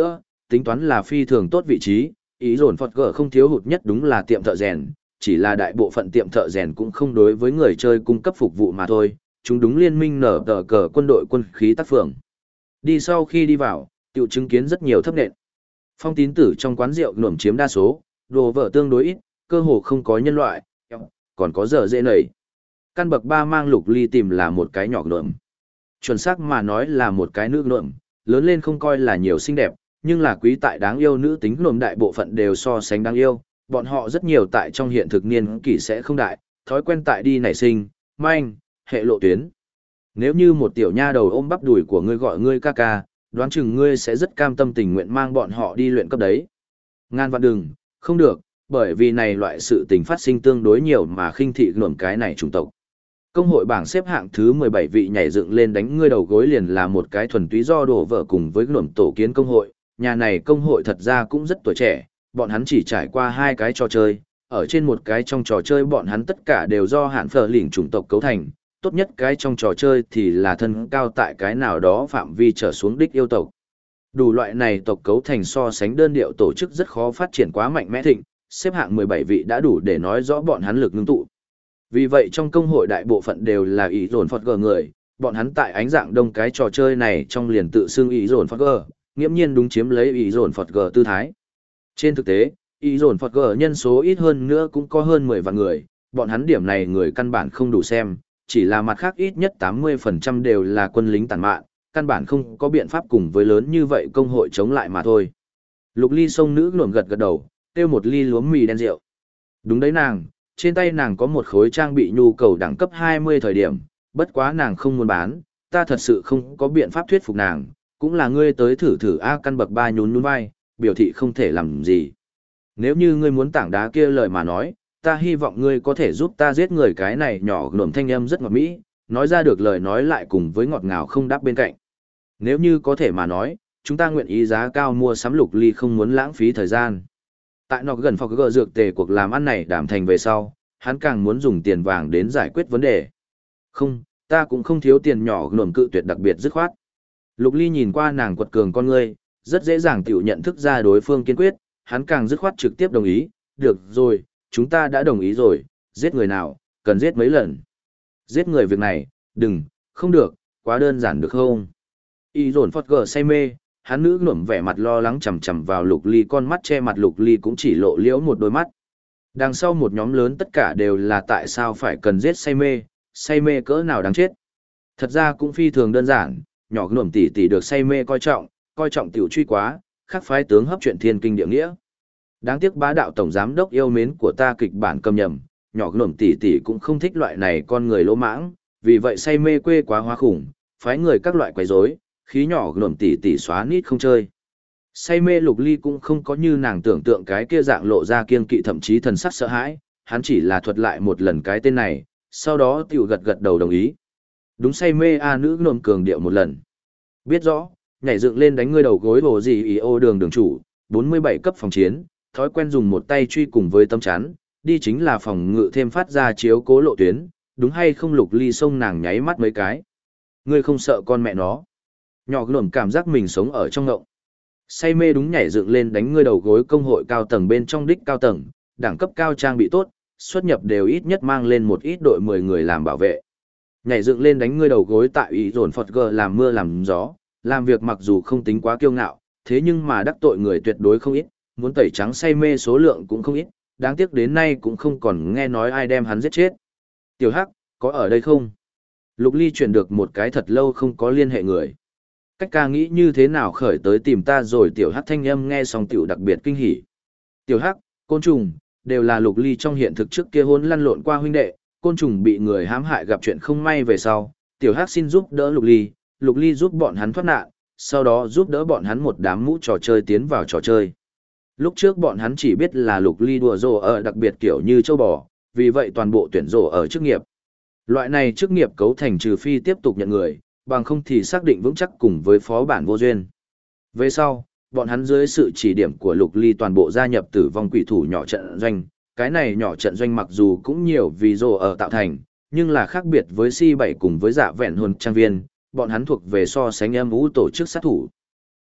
tính toán là phi thường tốt vị trí, ý dồn Phật gở không thiếu hụt nhất đúng là tiệm thợ rèn, chỉ là đại bộ phận tiệm thợ rèn cũng không đối với người chơi cung cấp phục vụ mà thôi, chúng đúng liên minh nở tờ cờ quân đội quân khí tác phường. Đi sau khi đi vào, tiểu chứng kiến rất nhiều thấp nện. Phong tín tử trong quán rượu nổm chiếm đa số, đồ vợ tương đối ít, cơ hồ không có nhân loại, còn có giờ dễ nảy. Căn bậc 3 mang Lục Ly tìm là một cái nhỏ nổm. Chuẩn xác mà nói là một cái nữ nổm, lớn lên không coi là nhiều xinh đẹp, nhưng là quý tại đáng yêu nữ tính nổm đại bộ phận đều so sánh đáng yêu, bọn họ rất nhiều tại trong hiện thực niên kỷ sẽ không đại, thói quen tại đi nảy sinh, manh, hệ lộ tuyến. Nếu như một tiểu nha đầu ôm bắp đùi của ngươi gọi ngươi ca ca, đoán chừng ngươi sẽ rất cam tâm tình nguyện mang bọn họ đi luyện cấp đấy. Ngàn vạn đừng, không được, bởi vì này loại sự tình phát sinh tương đối nhiều mà khinh thị nổm cái này chủng tộc. Công hội bảng xếp hạng thứ 17 vị nhảy dựng lên đánh ngươi đầu gối liền là một cái thuần túy do đổ vợ cùng với nổm tổ kiến công hội, nhà này công hội thật ra cũng rất tuổi trẻ, bọn hắn chỉ trải qua 2 cái trò chơi, ở trên một cái trong trò chơi bọn hắn tất cả đều do hạn phở lỉnh chủng tộc cấu thành, tốt nhất cái trong trò chơi thì là thân cao tại cái nào đó phạm vi trở xuống đích yêu tộc. Đủ loại này tộc cấu thành so sánh đơn điệu tổ chức rất khó phát triển quá mạnh mẽ thịnh, xếp hạng 17 vị đã đủ để nói rõ bọn hắn lực ngưng tụ. Vì vậy trong công hội đại bộ phận đều là ý dồn Phật gờ người, bọn hắn tại ánh dạng đông cái trò chơi này trong liền tự xưng ý dồn Phật gờ, nghiễm nhiên đúng chiếm lấy ý dồn Phật gờ tư thái. Trên thực tế, ý dồn Phật gờ nhân số ít hơn nữa cũng có hơn 10 vạn người, bọn hắn điểm này người căn bản không đủ xem, chỉ là mặt khác ít nhất 80% đều là quân lính tàn mạn, căn bản không có biện pháp cùng với lớn như vậy công hội chống lại mà thôi. Lục Ly sông nữ luồn gật gật đầu, kêu một ly lúa mì đen rượu. Đúng đấy nàng, trên tay nàng có một khối trang bị nhu cầu đẳng cấp 20 thời điểm, bất quá nàng không muốn bán, ta thật sự không có biện pháp thuyết phục nàng, cũng là ngươi tới thử thử A căn bậc 3 nhún nhún vai, biểu thị không thể làm gì. Nếu như ngươi muốn tảng đá kia lời mà nói, ta hy vọng ngươi có thể giúp ta giết người cái này nhỏ nổm thanh âm rất ngọt mỹ, nói ra được lời nói lại cùng với ngọt ngào không đáp bên cạnh. Nếu như có thể mà nói, chúng ta nguyện ý giá cao mua sắm Lục Ly không muốn lãng phí thời gian. Tại nọ gần phòng gỡ dược tề cuộc làm ăn này đảm thành về sau, hắn càng muốn dùng tiền vàng đến giải quyết vấn đề. Không, ta cũng không thiếu tiền nhỏ nổm cự tuyệt đặc biệt dứt khoát. Lục Ly nhìn qua nàng quật cường con ngươi, rất dễ dàng tiểu nhận thức ra đối phương kiên quyết, hắn càng dứt khoát trực tiếp đồng ý, được rồi, chúng ta đã đồng ý rồi, giết người nào, cần giết mấy lần. Giết người việc này, đừng, không được, quá đơn giản được không? Y dồn Phật gờ say mê, hắn nữ nổm vẻ mặt lo lắng chằm chằm vào Lục Ly, con mắt che mặt Lục Ly cũng chỉ lộ liễu một đôi mắt. Đằng sau một nhóm lớn tất cả đều là tại sao phải cần giết say mê cỡ nào đáng chết. Thật ra cũng phi thường đơn giản, nhỏ nổm tỷ tỷ được say mê coi trọng tiểu truy quá, khắc phái tướng hấp chuyện thiên kinh địa nghĩa. Đáng tiếc bá đạo tổng giám đốc yêu mến của ta kịch bản cầm nhầm, nhỏ nổm tỷ tỷ cũng không thích loại này con người lỗ mãng, vì vậy say mê quê quá hóa khủng, phái người các loại quấy rối, khí nhỏ nổm tỷ tỷ xóa nít không chơi. Say mê Lục Ly cũng không có như nàng tưởng tượng cái kia dạng lộ ra kiên kỵ thậm chí thần sắc sợ hãi, hắn chỉ là thuật lại một lần cái tên này, sau đó tiểu gật gật đầu đồng ý. Đúng say mê a nữ nổm cường điệu một lần. Biết rõ, nhảy dựng lên đánh ngươi đầu gối hồ gì ý ô đường chủ, 47 cấp phòng chiến, thói quen dùng một tay truy cùng với tâm chắn, đi chính là phòng ngự thêm phát ra chiếu cố lộ tuyến, đúng hay không Lục Ly xông nàng nháy mắt mấy cái. Ngươi không sợ con mẹ nó. Nhỏ nổm cảm giác mình sống ở trong ngộng. Say mê đúng nhảy dựng lên đánh ngươi đầu gối công hội cao tầng bên trong đích cao tầng, đẳng cấp cao trang bị tốt, xuất nhập đều ít nhất mang lên một ít đội 10 người làm bảo vệ. Nhảy dựng lên đánh ngươi đầu gối tại ý dồn Phật gờ làm mưa làm gió, làm việc mặc dù không tính quá kiêu ngạo, thế nhưng mà đắc tội người tuyệt đối không ít, muốn tẩy trắng say mê số lượng cũng không ít, đáng tiếc đến nay cũng không còn nghe nói ai đem hắn giết chết. Tiểu Hắc, có ở đây không? Lục Ly chuyển được một cái thật lâu không có liên hệ người. Cách ca nghĩ như thế nào khởi tới tìm ta rồi. Tiểu Hắc thanh âm nghe xong tiểu đặc biệt kinh hỉ. Tiểu Hắc, côn trùng, đều là Lục Ly trong hiện thực trước kia hôn lăn lộn qua huynh đệ, côn trùng bị người hãm hại gặp chuyện không may về sau, Tiểu Hắc xin giúp đỡ Lục Ly giúp bọn hắn thoát nạn, sau đó giúp đỡ bọn hắn một đám mũ trò chơi tiến vào trò chơi. Lúc trước bọn hắn chỉ biết là Lục Ly đùa rồ ở đặc biệt kiểu như châu bò, vì vậy toàn bộ tuyển rồ ở chức nghiệp. Loại này chức nghiệp cấu thành trừ phi tiếp tục nhận người, bằng không thì xác định vững chắc cùng với phó bản vô duyên. Về sau, bọn hắn dưới sự chỉ điểm của Lục Ly toàn bộ gia nhập tử vong quỷ thủ nhỏ trận doanh. Cái này nhỏ trận doanh mặc dù cũng nhiều vì rồ ở tạo thành, nhưng là khác biệt với C7 cùng với dạ vẹn hồn trang viên, bọn hắn thuộc về so sánh âm vũ tổ chức sát thủ.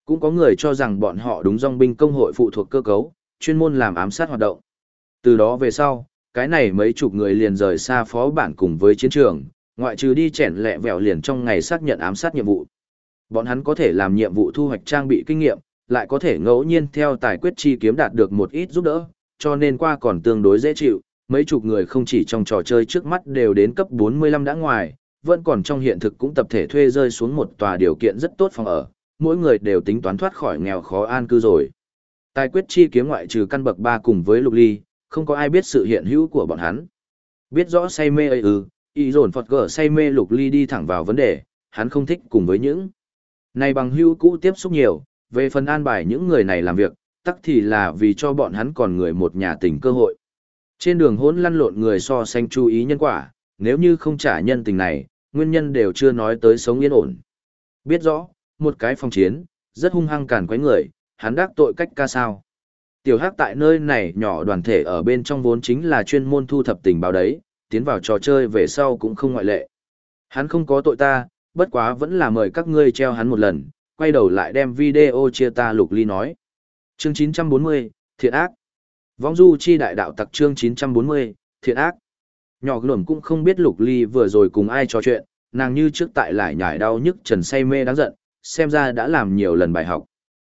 Cũng có người cho rằng bọn họ đúng dòng binh công hội phụ thuộc cơ cấu, chuyên môn làm ám sát hoạt động. Từ đó về sau, cái này mấy chục người liền rời xa phó bản cùng với chiến trường, ngoại trừ đi chèn lẹ vẹo liền trong ngày xác nhận ám sát nhiệm vụ. Bọn hắn có thể làm nhiệm vụ thu hoạch trang bị kinh nghiệm, lại có thể ngẫu nhiên theo tài quyết chi kiếm đạt được một ít giúp đỡ, cho nên qua còn tương đối dễ chịu, mấy chục người không chỉ trong trò chơi trước mắt đều đến cấp 45 đã ngoài, vẫn còn trong hiện thực cũng tập thể thuê rơi xuống một tòa điều kiện rất tốt phòng ở, mỗi người đều tính toán thoát khỏi nghèo khó an cư rồi. Tài quyết chi kiếm ngoại trừ căn bậc 3 cùng với Lục Ly, không có ai biết sự hiện hữu của bọn hắn. Biết rõ say mê ấy ý dồn Phật gở say mê Lục Ly đi thẳng vào vấn đề, hắn không thích cùng với những này bằng hữu cũ tiếp xúc nhiều, về phần an bài những người này làm việc, tắc thì là vì cho bọn hắn còn người một nhà tình cơ hội. Trên đường hỗn lăn lộn người so sánh chú ý nhân quả, nếu như không trả nhân tình này, nguyên nhân đều chưa nói tới sống yên ổn. Biết rõ, một cái phong chiến, rất hung hăng càn quấy người, hắn đắc tội cách ca sao. Tiểu Hắc tại nơi này nhỏ đoàn thể ở bên trong vốn chính là chuyên môn thu thập tình báo đấy, tiến vào trò chơi về sau cũng không ngoại lệ. Hắn không có tội ta, bất quá vẫn là mời các ngươi treo hắn một lần, quay đầu lại đem video chia ta. Lục Ly nói. Chương 940, Thiện ác. Vong du chi đại đạo tặc chương 940, Thiện ác. Nhỏ Lùm cũng không biết Lục Ly vừa rồi cùng ai trò chuyện, nàng như trước tại lại nhảy đau nhức trần say mê đáng giận, xem ra đã làm nhiều lần bài học.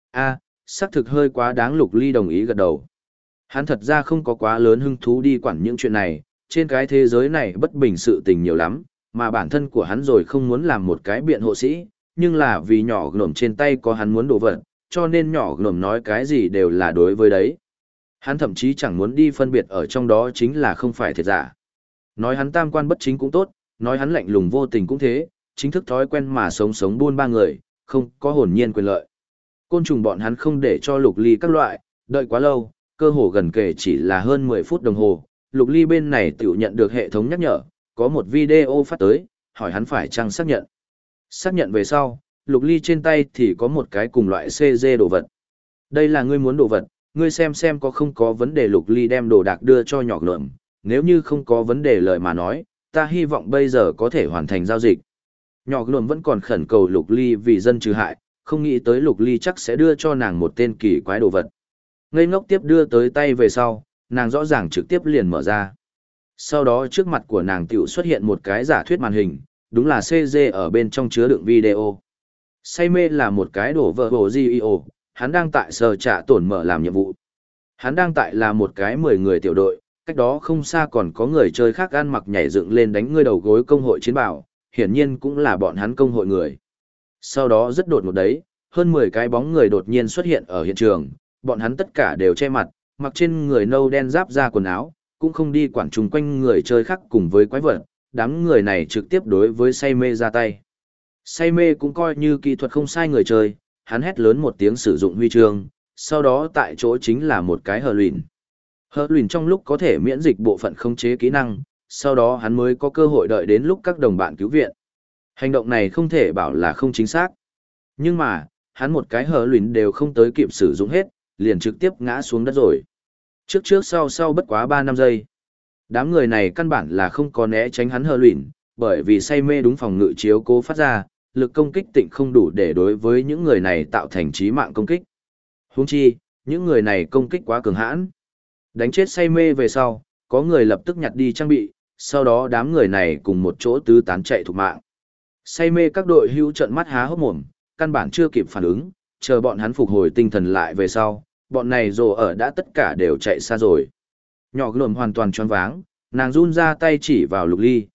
Xác thực hơi quá đáng. Lục Ly đồng ý gật đầu. Hắn thật ra không có quá lớn hứng thú đi quản những chuyện này, trên cái thế giới này bất bình sự tình nhiều lắm, mà bản thân của hắn rồi không muốn làm một cái biện hộ sĩ, nhưng là vì nhỏ Lùm trên tay có hắn muốn đổ vật, cho nên nhỏ Lùm nói cái gì đều là đối với đấy. Hắn thậm chí chẳng muốn đi phân biệt ở trong đó chính là không phải thiệt giả. Nói hắn tam quan bất chính cũng tốt, nói hắn lạnh lùng vô tình cũng thế, chính thức thói quen mà sống buôn ba người, không có hồn nhiên quyền lợi. Côn trùng bọn hắn không để cho Lục Ly các loại, đợi quá lâu, cơ hồ gần kể chỉ là hơn 10 phút đồng hồ, Lục Ly bên này tự nhận được hệ thống nhắc nhở, có một video phát tới, hỏi hắn phải chăng xác nhận. Xác nhận về sau, Lục Ly trên tay thì có một cái cùng loại CG đồ vật. Đây là ngươi muốn đồ vật, ngươi xem có không có vấn đề. Lục Ly đem đồ đạc đưa cho nhỏ Lượm, nếu như không có vấn đề lời mà nói, ta hy vọng bây giờ có thể hoàn thành giao dịch. Nhỏ Lượm vẫn còn khẩn cầu Lục Ly vì dân trừ hại, không nghĩ tới Lục Ly chắc sẽ đưa cho nàng một tên kỳ quái đồ vật. Ngây ngốc tiếp đưa tới tay về sau, nàng rõ ràng trực tiếp liền mở ra. Sau đó trước mặt của nàng tiểu xuất hiện một cái giả thuyết màn hình, đúng là CG ở bên trong chứa đựng video. Say mê là một cái đổ vợ hồ GEO, hắn đang tại sở trả tổn mở làm nhiệm vụ. Hắn đang tại là một cái 10 người tiểu đội, cách đó không xa còn có người chơi khác ăn mặc nhảy dựng lên đánh ngươi đầu gối công hội chiến bảo, hiển nhiên cũng là bọn hắn công hội người. Sau đó rất đột ngột đấy, hơn 10 cái bóng người đột nhiên xuất hiện ở hiện trường, bọn hắn tất cả đều che mặt, mặc trên người nâu đen giáp ra quần áo, cũng không đi quản chung quanh người chơi khác cùng với quái vật, đám người này trực tiếp đối với say mê ra tay. Say mê cũng coi như kỹ thuật không sai người chơi, hắn hét lớn một tiếng sử dụng huy chương, sau đó tại chỗ chính là một cái hờ luyện. Hờ luyện trong lúc có thể miễn dịch bộ phận khống chế kỹ năng, sau đó hắn mới có cơ hội đợi đến lúc các đồng bạn cứu viện. Hành động này không thể bảo là không chính xác. Nhưng mà, hắn một cái hờ luyện đều không tới kịp sử dụng hết, liền trực tiếp ngã xuống đất rồi. Trước sau bất quá 3-5 giây. Đám người này căn bản là không có né tránh hắn hờ luyện, bởi vì say mê đúng phòng ngự chiếu cố phát ra, lực công kích tịnh không đủ để đối với những người này tạo thành chí mạng công kích. Huống chi, những người này công kích quá cường hãn. Đánh chết say mê về sau, có người lập tức nhặt đi trang bị, sau đó đám người này cùng một chỗ tứ tán chạy thục mạng. Say mê các đội hữu trợn mắt há hốc mồm, căn bản chưa kịp phản ứng, chờ bọn hắn phục hồi tinh thần lại về sau, bọn này rồ ở đã tất cả đều chạy xa rồi. Nhỏ Lùm hoàn toàn choáng váng, nàng run ra tay chỉ vào Lục Ly,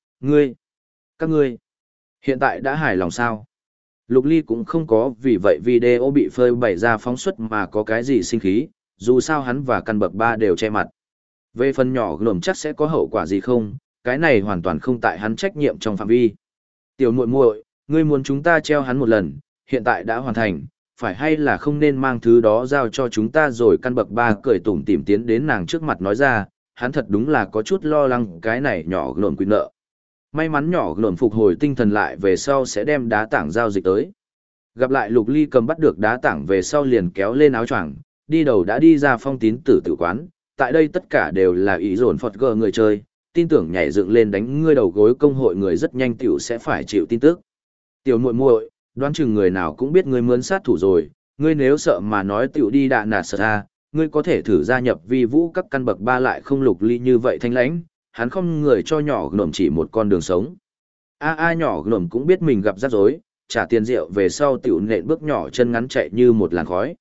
các ngươi, hiện tại đã hài lòng sao? Lục Ly cũng không có vì vậy video bị phơi bày ra phóng xuất mà có cái gì sinh khí, dù sao hắn và căn bậc 3 đều che mặt. Về phần nhỏ Lùm chắc sẽ có hậu quả gì không, cái này hoàn toàn không tại hắn trách nhiệm trong phạm vi. Tiểu muội muội, ngươi muốn chúng ta treo hắn một lần, hiện tại đã hoàn thành, phải hay là không nên mang thứ đó giao cho chúng ta rồi? Căn bậc 3 cười tủm tỉm tiến đến nàng trước mặt nói ra, hắn thật đúng là có chút lo lắng cái này nhỏ Lùm quy nợ. May mắn nhỏ Lùm phục hồi tinh thần lại về sau sẽ đem đá tảng giao dịch tới. Gặp lại Lục Ly cầm bắt được đá tảng về sau liền kéo lên áo choàng, đi đầu đã đi ra phong tín tử tử quán, tại đây tất cả đều là ý dồn Phật gờ người chơi, tin tưởng nhảy dựng lên đánh ngươi đầu gối công hội người rất nhanh tiểu sẽ phải chịu tin tức. Tiểu muội muội, đoán chừng người nào cũng biết ngươi mướn sát thủ rồi, Ngươi nếu sợ mà nói tiểu đi đạ nạt sợ ra, ngươi có thể thử gia nhập vi vũ các căn bậc ba lại không Lục Ly như vậy thanh lãnh, hắn không người cho nhỏ Gnome chỉ một con đường sống. Nhỏ Gnome cũng biết mình gặp rắc rối, trả tiền rượu về sau tiểu nện bước nhỏ chân ngắn chạy như một làn khói.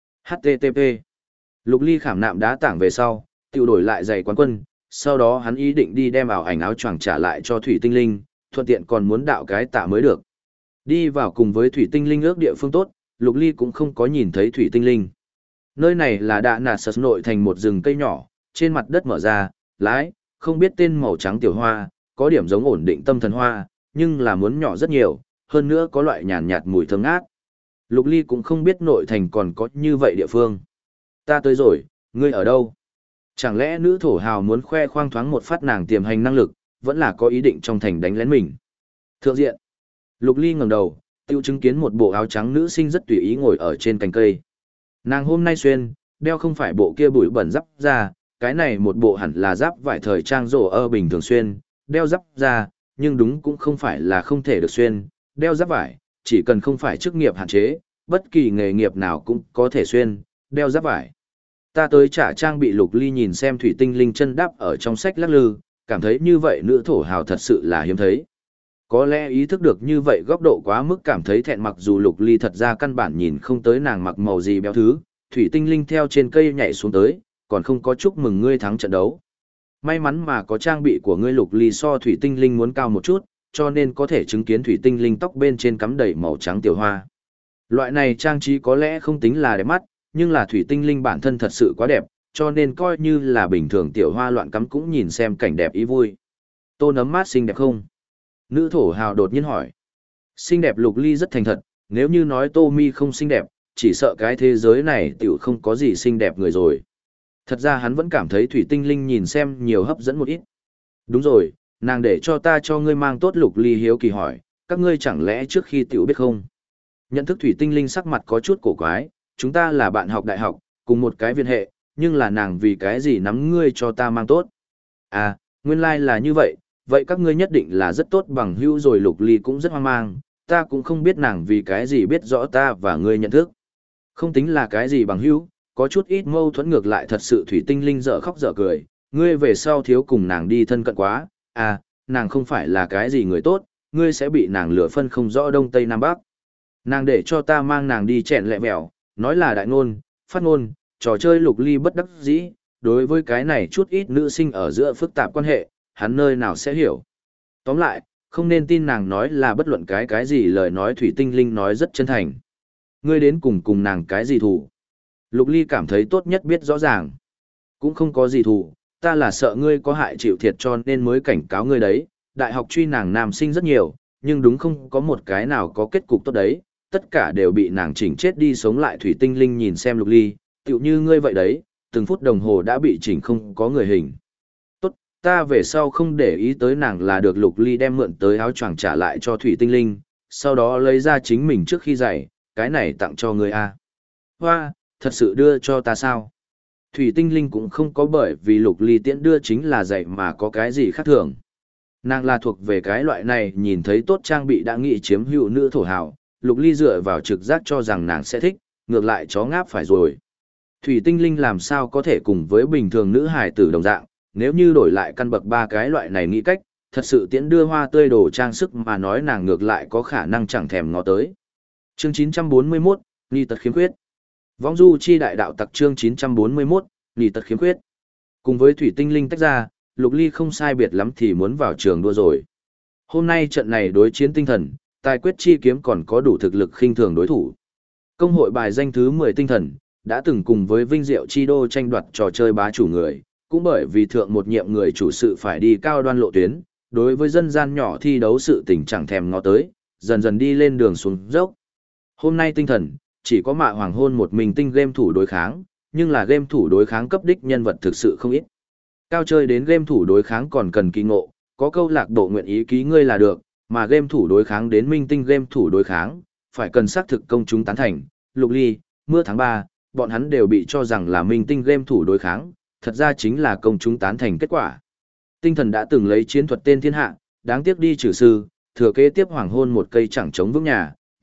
HTTP. Lục Ly khảm nạm đá tảng về sau, tiểu đổi lại giày quán quân, sau đó hắn ý định đi đem ảo ảnh áo choàng trả lại cho Thủy Tinh Linh, thuận tiện còn muốn đạo cái tạ mới được. Đi vào cùng với Thủy Tinh Linh ước địa phương tốt, Lục Ly cũng không có nhìn thấy Thủy Tinh Linh. Nơi này là đạ nạt sật nội thành một rừng cây nhỏ, trên mặt đất mở ra, lái, không biết tên màu trắng tiểu hoa, có điểm giống ổn định tâm thần hoa, nhưng là muốn nhỏ rất nhiều, hơn nữa có loại nhàn nhạt mùi thơm ngát. Lục Ly cũng không biết nội thành còn có như vậy địa phương. Ta tới rồi, ngươi ở đâu? Chẳng lẽ nữ thổ hào muốn khoe khoang thoáng một phát nàng tiềm hành năng lực, vẫn là có ý định trong thành đánh lén mình. Thượng diện. Lục Ly ngẩng đầu, tiêu chứng kiến một bộ áo trắng nữ sinh rất tùy ý ngồi ở trên cành cây. Nàng hôm nay xuyên, đeo không phải bộ kia bụi bẩn giáp ra, cái này một bộ hẳn là giáp vải thời trang rổ ơ bình thường xuyên, đeo giáp ra, nhưng đúng cũng không phải là không thể được xuyên, đeo giáp vải, chỉ cần không phải chức nghiệp hạn chế, bất kỳ nghề nghiệp nào cũng có thể xuyên, đeo giáp vải. Ta tới trả trang bị. Lục Ly nhìn xem Thủy Tinh Linh chân đáp ở trong sách lắc lư, cảm thấy như vậy nữ thổ hào thật sự là hiếm thấy. Có lẽ ý thức được như vậy góc độ quá mức cảm thấy thẹn, mặc dù Lục Ly thật ra căn bản nhìn không tới nàng mặc màu gì béo thứ, Thủy Tinh Linh theo trên cây nhảy xuống tới, còn không có chúc mừng ngươi thắng trận đấu. May mắn mà có trang bị của ngươi. Lục Ly so Thủy Tinh Linh muốn cao một chút, cho nên có thể chứng kiến Thủy Tinh Linh tóc bên trên cắm đầy màu trắng tiểu hoa. Loại này trang trí có lẽ không tính là đẹp mắt, nhưng là Thủy Tinh Linh bản thân thật sự quá đẹp, cho nên coi như là bình thường tiểu hoa loạn cắm cũng nhìn xem cảnh đẹp ý vui. Tô nấm mát xinh đẹp không? Nữ thổ hào đột nhiên hỏi. Xinh đẹp. Lục Ly rất thành thật, nếu như nói Tô Mi không xinh đẹp, chỉ sợ cái thế giới này tiểu không có gì xinh đẹp người rồi. Thật ra hắn vẫn cảm thấy Thủy Tinh Linh nhìn xem nhiều hấp dẫn một ít. Đúng rồi, nàng để cho ta cho ngươi mang tốt. Lục Ly hiếu kỳ hỏi, các ngươi chẳng lẽ trước khi tiểu biết không? Nhận thức Thủy Tinh Linh sắc mặt có chút cổ quái, chúng ta là bạn học đại học, cùng một cái viên hệ, nhưng là nàng vì cái gì nắm ngươi cho ta mang tốt? À, nguyên lai là như vậy, vậy các ngươi nhất định là rất tốt bằng hữu rồi. Lục Ly cũng rất hoang mang, ta cũng không biết nàng vì cái gì biết rõ ta và ngươi nhận thức. Không tính là cái gì bằng hữu, có chút ít mâu thuẫn, ngược lại thật sự. Thủy Tinh Linh dở khóc dở cười, ngươi về sau thiếu cùng nàng đi thân cận quá, à, nàng không phải là cái gì người tốt, ngươi sẽ bị nàng lừa phân không rõ đông tây nam bắc. Nàng để cho ta mang nàng đi chẹn lẹ mèo, nói là đại ngôn, phát ngôn, trò chơi. Lục Ly bất đắc dĩ, đối với cái này chút ít nữ sinh ở giữa phức tạp quan hệ, hắn nơi nào sẽ hiểu. Tóm lại, không nên tin nàng nói là bất luận cái gì lời nói. Thủy Tinh Linh nói rất chân thành. Ngươi đến cùng nàng cái gì thù? Lục Ly cảm thấy tốt nhất biết rõ ràng. Cũng không có gì thù, ta là sợ ngươi có hại chịu thiệt cho nên mới cảnh cáo ngươi đấy. Đại học truy nàng nam sinh rất nhiều, nhưng đúng không có một cái nào có kết cục tốt đấy, tất cả đều bị nàng chỉnh chết đi sống lại. Thủy Tinh Linh nhìn xem Lục Ly, tựu như ngươi vậy đấy, từng phút đồng hồ đã bị chỉnh không có người hình. Tốt, ta về sau không để ý tới nàng là được. Lục Ly đem mượn tới áo choàng trả lại cho Thủy Tinh Linh, sau đó lấy ra chính mình trước khi giày, cái này tặng cho ngươi a. Hoa, thật sự đưa cho ta sao? Thủy Tinh Linh cũng không có bởi vì Lục Ly tiễn đưa chính là giày mà có cái gì khác thường. Nàng là thuộc về cái loại này nhìn thấy tốt trang bị đã nghĩ chiếm hữu nữ thổ hào. Lục Ly dựa vào trực giác cho rằng nàng sẽ thích, ngược lại chó ngáp phải rồi. Thủy Tinh Linh làm sao có thể cùng với bình thường nữ hài tử đồng dạng, nếu như đổi lại căn bậc ba cái loại này nghĩ cách, thật sự tiễn đưa hoa tươi đồ trang sức mà nói nàng ngược lại có khả năng chẳng thèm ngó tới. Chương 941, Nghi tật khiếm khuyết. Vong du chi đại đạo tặc. Chương 941, Nghi tật khiếm khuyết. Cùng với Thủy Tinh Linh tách ra, Lục Ly không sai biệt lắm thì muốn vào trường đua rồi. Hôm nay trận này đối chiến tinh thần, tài quyết chi kiếm còn có đủ thực lực khinh thường đối thủ. Công hội bài danh thứ 10 tinh thần, đã từng cùng với Vinh Diệu Chi Đô tranh đoạt trò chơi bá chủ người, cũng bởi vì thượng một nhiệm người chủ sự phải đi cao đoan lộ tuyến, đối với dân gian nhỏ thi đấu sự tình chẳng thèm ngó tới, dần dần đi lên đường xuống dốc. Hôm nay tinh thần, chỉ có Mạ Hoàng Hôn một mình tinh game thủ đối kháng, nhưng là game thủ đối kháng cấp đích nhân vật thực sự không ít. Cao chơi đến game thủ đối kháng còn cần kỳ ngộ, có câu lạc bộ nguyện ý ký ngươi là được, mà game thủ đối kháng đến minh tinh game thủ đối kháng, phải cần xác thực công chúng tán thành. Lục Ly, Mưa tháng 3, bọn hắn đều bị cho rằng là minh tinh game thủ đối kháng, thật ra chính là công chúng tán thành kết quả. Tinh thần đã từng lấy chiến thuật tên thiên hạ, đáng tiếc đi trừ sư, thừa kế tiếp Hoàng Hôn một cây chẳng chống vững nhà,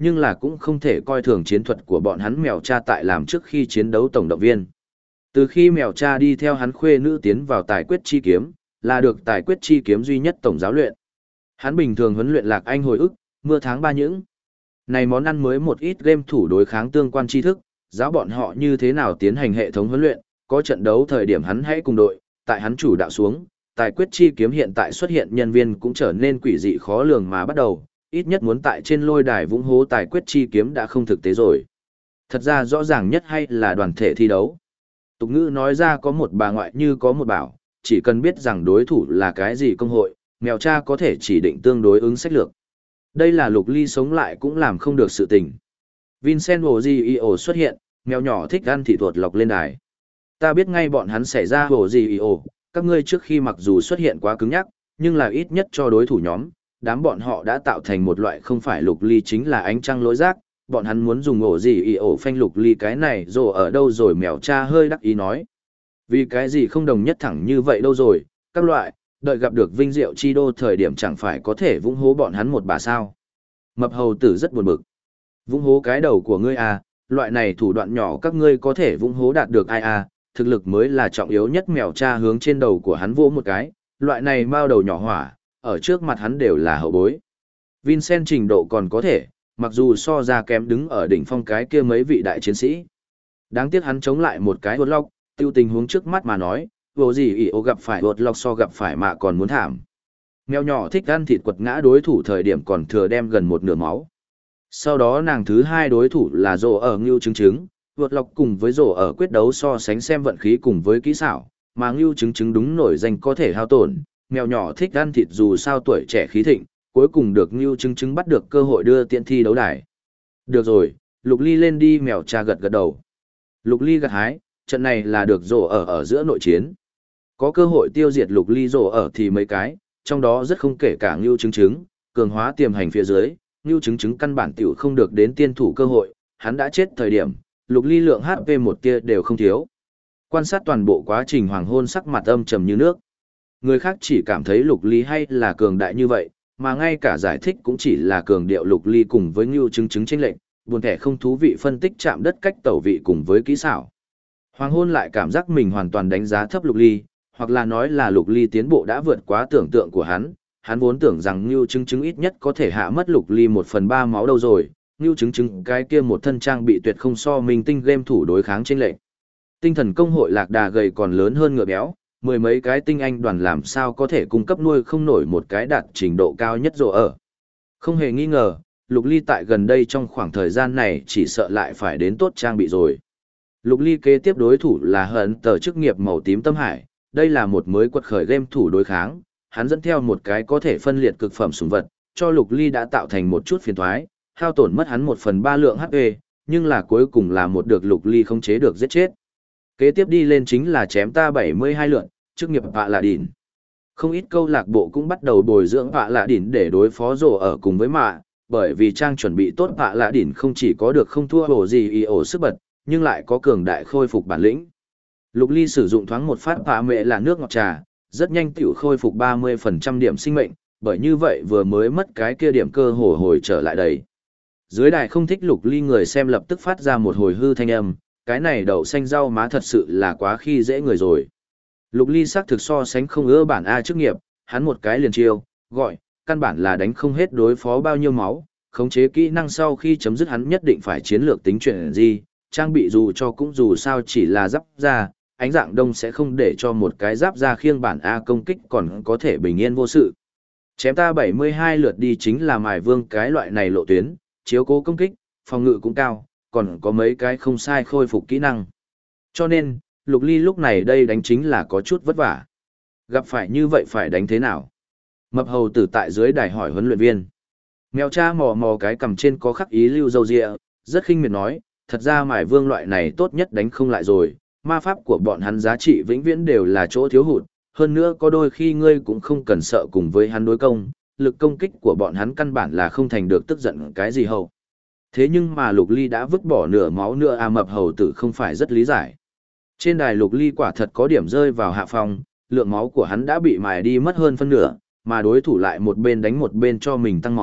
nhưng là cũng không thể coi thường chiến thuật của bọn hắn mèo cha tại làm trước khi chiến đấu tổng động viên. Từ khi mèo cha đi theo hắn khuê nữ tiến vào tài quyết chi kiếm, là được tài quyết chi kiếm duy nhất tổng giáo luyện. Hắn bình thường huấn luyện Lạc Anh hồi ức, mưa tháng ba những. Này món ăn mới một ít game thủ đối kháng tương quan tri thức, giáo bọn họ như thế nào tiến hành hệ thống huấn luyện, có trận đấu thời điểm hắn hãy cùng đội, tại hắn chủ đạo xuống, tài quyết chi kiếm hiện tại xuất hiện nhân viên cũng trở nên quỷ dị khó lường mà bắt đầu, ít nhất muốn tại trên lôi đài vũng hố tài quyết chi kiếm đã không thực tế rồi. Thật ra rõ ràng nhất hay là đoàn thể thi đấu. Tục ngữ nói ra có một bà ngoại như có một bảo, chỉ cần biết rằng đối thủ là cái gì công hội, mèo cha có thể chỉ định tương đối ứng sách lược. Đây là Lục Ly sống lại cũng làm không được sự tình. Vincent Ogio xuất hiện, mèo nhỏ thích ăn thịt tuột lọc lên đài. Ta biết ngay bọn hắn xảy ra Ogio, các ngươi trước khi mặc dù xuất hiện quá cứng nhắc, nhưng là ít nhất cho đối thủ nhóm, đám bọn họ đã tạo thành một loại không phải Lục Ly chính là ánh trăng lối rác, bọn hắn muốn dùng Ogio phanh Lục Ly cái này rồi ở đâu rồi mèo cha hơi đắc ý nói. Vì cái gì không đồng nhất thẳng như vậy đâu rồi, các loại, đợi gặp được vinh diệu chi đô thời điểm chẳng phải có thể vung hố bọn hắn một bà sao. Mập hầu tử rất buồn bực. Vung hố cái đầu của ngươi à, loại này thủ đoạn nhỏ các ngươi có thể vung hố đạt được ai à, thực lực mới là trọng yếu nhất mèo cha hướng trên đầu của hắn vỗ một cái, loại này mao đầu nhỏ hỏa, ở trước mặt hắn đều là hậu bối. Vincent trình độ còn có thể, mặc dù so ra kém đứng ở đỉnh phong cái kia mấy vị đại chiến sĩ. Đáng tiếc hắn chống lại một cái hột lọc, tiêu tình huống trước mắt mà nói, vô gì ỉ ô gặp phải hột lọc so gặp phải mà còn muốn thảm. Mèo nhỏ thích ăn thịt quật ngã đối thủ thời điểm còn thừa đem gần một nửa máu. Sau đó nàng thứ hai đối thủ là rổ ở ngưu chứng chứng, vượt lọc cùng với rổ ở quyết đấu so sánh xem vận khí cùng với kỹ xảo, mà ngưu chứng chứng đúng nổi danh có thể hao tổn, mèo nhỏ thích ăn thịt dù sao tuổi trẻ khí thịnh, cuối cùng được ngưu chứng chứng bắt được cơ hội đưa tiện thi đấu đài. Được rồi, Lục Ly lên đi mèo cha gật gật đầu. Lục Ly gật hái, trận này là được rổ ở giữa nội chiến. Có cơ hội tiêu diệt Lục Ly rổ ở thì mấy cái, trong đó rất không kể cả ngưu chứng chứng, cường hóa tiềm hành phía dưới. Ngưu chứng chứng căn bản tiểu không được đến tiên thủ cơ hội, hắn đã chết thời điểm, Lục Ly lượng HP một tia đều không thiếu. Quan sát toàn bộ quá trình hoàng hôn sắc mặt âm trầm như nước. Người khác chỉ cảm thấy Lục Ly hay là cường đại như vậy, mà ngay cả giải thích cũng chỉ là cường điệu Lục Ly cùng với Ngưu chứng chứng chênh lệnh, buồn thẻ không thú vị phân tích chạm đất cách tẩu vị cùng với kỹ xảo. Hoàng hôn lại cảm giác mình hoàn toàn đánh giá thấp Lục Ly, hoặc là nói là Lục Ly tiến bộ đã vượt quá tưởng tượng của hắn vốn tưởng rằng Ngưu Chứng Chứng ít nhất có thể hạ mất Lục Ly 1/3 máu đâu rồi, Ngưu Chứng Chứng cái kia một thân trang bị tuyệt không so minh tinh game thủ đối kháng trên lệnh. Tinh thần công hội lạc đà gầy còn lớn hơn ngựa béo, mười mấy cái tinh anh đoàn làm sao có thể cung cấp nuôi không nổi một cái đạt trình độ cao nhất rồi ở. Không hề nghi ngờ, Lục Ly tại gần đây trong khoảng thời gian này chỉ sợ lại phải đến tốt trang bị rồi. Lục Ly kế tiếp đối thủ là hận tờ chức nghiệp màu tím tâm hải, đây là một mới quật khởi game thủ đối kháng. Hắn dẫn theo một cái có thể phân liệt cực phẩm súng vật, cho Lục Ly đã tạo thành một chút phiền toái, hao tổn mất hắn 1/3 lượng HP, nhưng là cuối cùng là một được Lục Ly không chế được giết chết. Kế tiếp đi lên chính là chém ta 72 lượn, chức nghiệp Vạ Lạ Đỉn. Không ít câu lạc bộ cũng bắt đầu bồi dưỡng Vạ Lạ Đỉn để đối phó rổ ở cùng với mạ, bởi vì trang chuẩn bị tốt Vạ Lạ Đỉn không chỉ có được không thua hồ gì y ổ sức bật, nhưng lại có cường đại khôi phục bản lĩnh. Lục Ly sử dụng thoáng một phát Vạ Mẹ là nước ngọt trà, rất nhanh tiểu khôi phục 30% điểm sinh mệnh, bởi như vậy vừa mới mất cái kia điểm cơ hồi trở lại đầy. Dưới đài không thích Lục Ly người xem lập tức phát ra một hồi hư thanh âm, cái này đậu xanh rau má thật sự là quá khi dễ người rồi. Lục Ly xác thực so sánh không ưa bản A chức nghiệp, hắn một cái liền chiêu, gọi, căn bản là đánh không hết đối phó bao nhiêu máu, khống chế kỹ năng sau khi chấm dứt hắn nhất định phải chiến lược tính chuyện gì, trang bị dù cho cũng dù sao chỉ là giáp ra, ánh dạng đông sẽ không để cho một cái giáp ra khiêng bản A công kích còn có thể bình yên vô sự. Chém ta 72 lượt đi chính là mài vương cái loại này lộ tuyến, chiếu cố công kích, phòng ngự cũng cao, còn có mấy cái không sai khôi phục kỹ năng. Cho nên, Lục Ly lúc này đây đánh chính là có chút vất vả. Gặp phải như vậy phải đánh thế nào? Mập hầu tử tại dưới đài hỏi huấn luyện viên. Mèo cha mò mò cái cầm trên có khắc ý lưu dâu dịa, rất khinh miệt nói, thật ra mài vương loại này tốt nhất đánh không lại rồi, ma pháp của bọn hắn giá trị vĩnh viễn đều là chỗ thiếu hụt, hơn nữa có đôi khi ngươi cũng không cần sợ cùng với hắn đối công, lực công kích của bọn hắn căn bản là không thành được tức giận cái gì hầu. Thế nhưng mà Lục Ly đã vứt bỏ nửa máu nữa mập hầu tử không phải rất lý giải. Trên đài Lục Ly quả thật có điểm rơi vào hạ phong, lượng máu của hắn đã bị mài đi mất hơn phân nửa, mà đối thủ lại một bên đánh một bên cho mình tăng máu,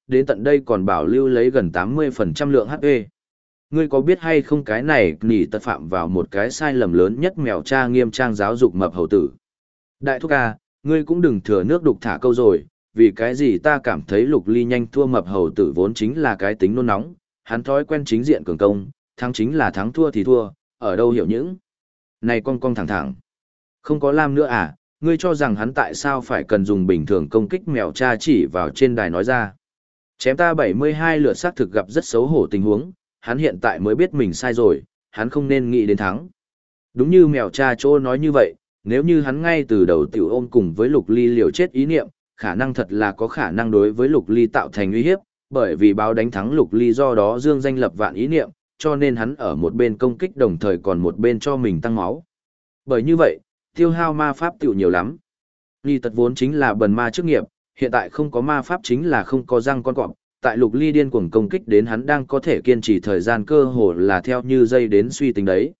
đến tận đây còn bảo lưu lấy gần 80% lượng HP. Ngươi có biết hay không cái này nỉ tật phạm vào một cái sai lầm lớn nhất mèo cha nghiêm trang giáo dục mập hầu tử. Đại thúc à, ngươi cũng đừng thừa nước đục thả câu rồi, vì cái gì ta cảm thấy Lục Ly nhanh thua mập hầu tử vốn chính là cái tính nôn nóng, hắn thói quen chính diện cường công, thắng chính là thắng thua thì thua, ở đâu hiểu những. Này con thẳng thẳng. Không có Lam nữa à, ngươi cho rằng hắn tại sao phải cần dùng bình thường công kích mèo cha chỉ vào trên đài nói ra. Chém ta 72 lượt xác thực gặp rất xấu hổ tình huống, hắn hiện tại mới biết mình sai rồi, hắn không nên nghĩ đến thắng. Đúng như mèo cha chỗ nói như vậy, nếu như hắn ngay từ đầu tiểu ôm cùng với Lục Ly liều chết ý niệm, khả năng thật là có khả năng đối với Lục Ly tạo thành uy hiếp, bởi vì báo đánh thắng Lục Ly do đó dương danh lập vạn ý niệm, cho nên hắn ở một bên công kích đồng thời còn một bên cho mình tăng máu. Bởi như vậy, tiêu hao ma pháp tiểu nhiều lắm. Ly tật vốn chính là bần ma chức nghiệp, hiện tại không có ma pháp chính là không có răng con cọp, tại Lục Ly điên cuồng công kích đến hắn đang có thể kiên trì thời gian cơ hồ là theo như dây đến suy tính đấy.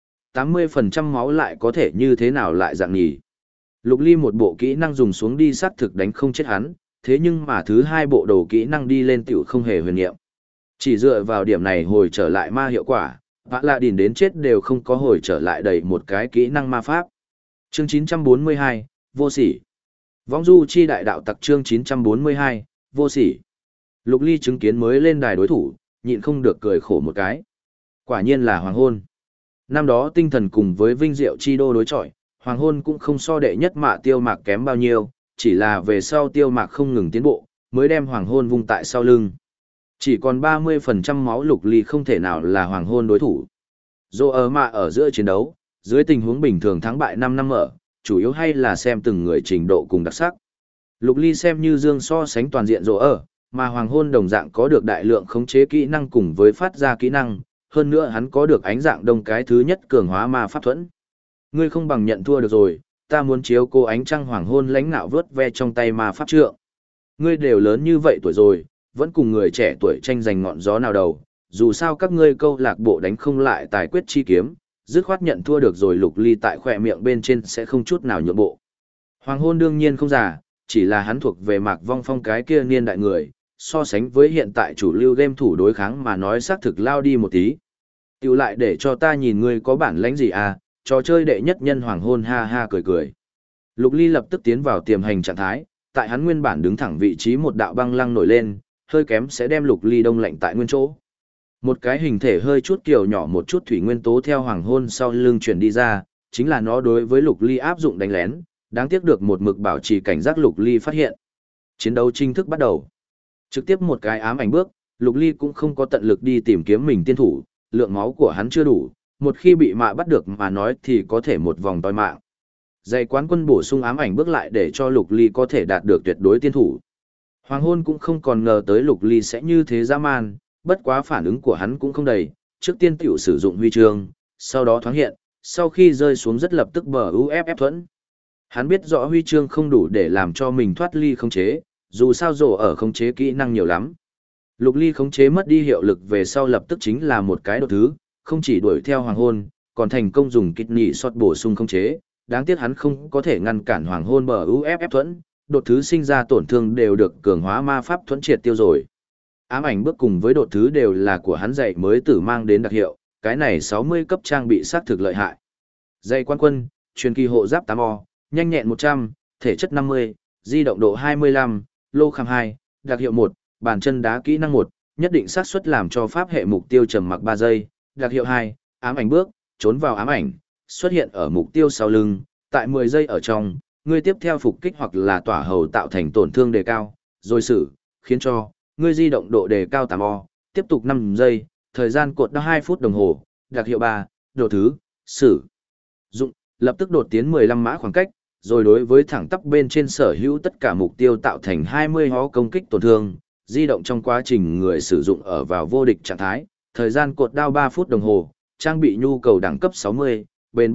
80% máu lại có thể như thế nào lại dạng nhỉ? Lục Ly một bộ kỹ năng dùng xuống đi xác thực đánh không chết hắn, thế nhưng mà thứ hai bộ đồ kỹ năng đi lên tiểu không hề huyền nhiệm. Chỉ dựa vào điểm này hồi trở lại ma hiệu quả, Vã Lạ Đìn đến chết đều không có hồi trở lại đầy một cái kỹ năng ma pháp. Chương 942, Vô Sỉ. Vong Du Chi Đại Đạo Tặc chương 942, Vô Sỉ. Lục Ly chứng kiến mới lên đài đối thủ, nhịn không được cười khổ một cái. Quả nhiên là hoàng hôn. Năm đó tinh thần cùng với vinh diệu chi đô đối chọi, hoàng hôn cũng không so đệ nhất mạ Tiêu Mạc kém bao nhiêu, chỉ là về sau Tiêu Mạc không ngừng tiến bộ, mới đem hoàng hôn vung tại sau lưng. Chỉ còn 30% máu Lục Ly không thể nào là hoàng hôn đối thủ. Dù ở mạ ở giữa chiến đấu, dưới tình huống bình thường thắng bại 5 năm ở, chủ yếu hay là xem từng người trình độ cùng đặc sắc. Lục Ly xem như dương so sánh toàn diện dù ở, mà hoàng hôn đồng dạng có được đại lượng khống chế kỹ năng cùng với phát ra kỹ năng, hơn nữa hắn có được ánh dạng đông cái thứ nhất cường hóa ma pháp thuẫn. Ngươi không bằng nhận thua được rồi, ta muốn chiếu cô ánh trăng hoàng hôn lãnh nạo vớt ve trong tay ma pháp trượng. Ngươi đều lớn như vậy tuổi rồi, vẫn cùng người trẻ tuổi tranh giành ngọn gió nào đầu, dù sao các ngươi câu lạc bộ đánh không lại tài quyết chi kiếm, dứt khoát nhận thua được rồi. Lục Ly tại khỏe miệng bên trên sẽ không chút nào nhượng bộ. Hoàng hôn đương nhiên không giả, chỉ là hắn thuộc về Mạc Vong Phong cái kia niên đại người, so sánh với hiện tại chủ lưu game thủ đối kháng mà nói xác thực lao đi một tí. Tiểu lại để cho ta nhìn ngươi có bản lãnh gì à, trò chơi đệ nhất nhân hoàng hôn ha ha cười cười. Lục Ly lập tức tiến vào tiềm hành trạng thái, tại hắn nguyên bản đứng thẳng vị trí một đạo băng lăng nổi lên, hơi kém sẽ đem Lục Ly đông lạnh tại nguyên chỗ. Một cái hình thể hơi chút kiểu nhỏ một chút thủy nguyên tố theo hoàng hôn sau lưng chuyển đi ra, chính là nó đối với Lục Ly áp dụng đánh lén, đáng tiếc được một mực bảo trì cảnh giác Lục Ly phát hiện. Chiến đấu chính thức bắt đầu. Trực tiếp một cái ám ảnh bước, Lục Ly cũng không có tận lực đi tìm kiếm mình tiên thủ, lượng máu của hắn chưa đủ, một khi bị mạ bắt được mà nói thì có thể một vòng toi mạng. Dạy quán quân bổ sung ám ảnh bước lại để cho Lục Ly có thể đạt được tuyệt đối tiên thủ. Hoàng hôn cũng không còn ngờ tới Lục Ly sẽ như thế dã man, bất quá phản ứng của hắn cũng không đầy, trước tiên tiểu sử dụng huy chương, sau đó thoáng hiện, sau khi rơi xuống rất lập tức bờ UFF thuẫn. Hắn biết rõ huy chương không đủ để làm cho mình thoát ly khống chế, dù sao rổ ở khống chế kỹ năng nhiều lắm. Lục Ly khống chế mất đi hiệu lực về sau lập tức chính là một cái đột thứ, không chỉ đuổi theo hoàng hôn, còn thành công dùng kidney shot bổ sung khống chế, đáng tiếc hắn không có thể ngăn cản hoàng hôn bờ UFF thuẫn, đột thứ sinh ra tổn thương đều được cường hóa ma pháp thuẫn triệt tiêu rồi. Ám ảnh bước cùng với đột thứ đều là của hắn dạy mới tử mang đến đặc hiệu, cái này 60 cấp trang bị xác thực lợi hại. Dạy quan quân, truyền kỳ hộ giáp 8O, nhanh nhẹn 100, thể chất 50, di động độ 25, lô kham 2, đặc hiệu 1, bàn chân đá kỹ năng 1, nhất định xác suất làm cho pháp hệ mục tiêu trầm mặc 3 giây, đặc hiệu 2, ám ảnh bước, trốn vào ám ảnh, xuất hiện ở mục tiêu sau lưng, tại 10 giây ở trong, ngươi tiếp theo phục kích hoặc là tỏa hầu tạo thành tổn thương đề cao, rồi xử, khiến cho ngươi di động độ đề cao 8O, tiếp tục 5 giây, thời gian cột đã 2 phút đồng hồ, đặc hiệu 3, độ thứ, sử dụng, lập tức đột tiến 15 mã khoảng cách, rồi đối với thẳng tắp bên trên sở hữu tất cả mục tiêu tạo thành 20 hó công kích tổn thương, di động trong quá trình người sử dụng ở vào vô địch trạng thái, thời gian cột đao 3 phút đồng hồ, trang bị nhu cầu đẳng cấp 60, bền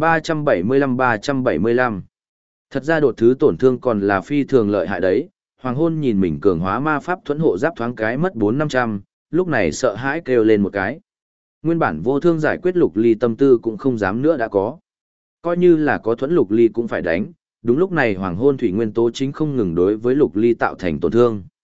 375. Thật ra đột thứ tổn thương còn là phi thường lợi hại đấy, hoàng hôn nhìn mình cường hóa ma pháp thuẫn hộ giáp thoáng cái mất 4-500, lúc này sợ hãi kêu lên một cái. Nguyên bản vô thương giải quyết Lục Ly tâm tư cũng không dám nữa đã có. Coi như là có thuẫn Lục Ly cũng phải đánh, đúng lúc này hoàng hôn thủy nguyên tố chính không ngừng đối với Lục Ly tạo thành tổn thương.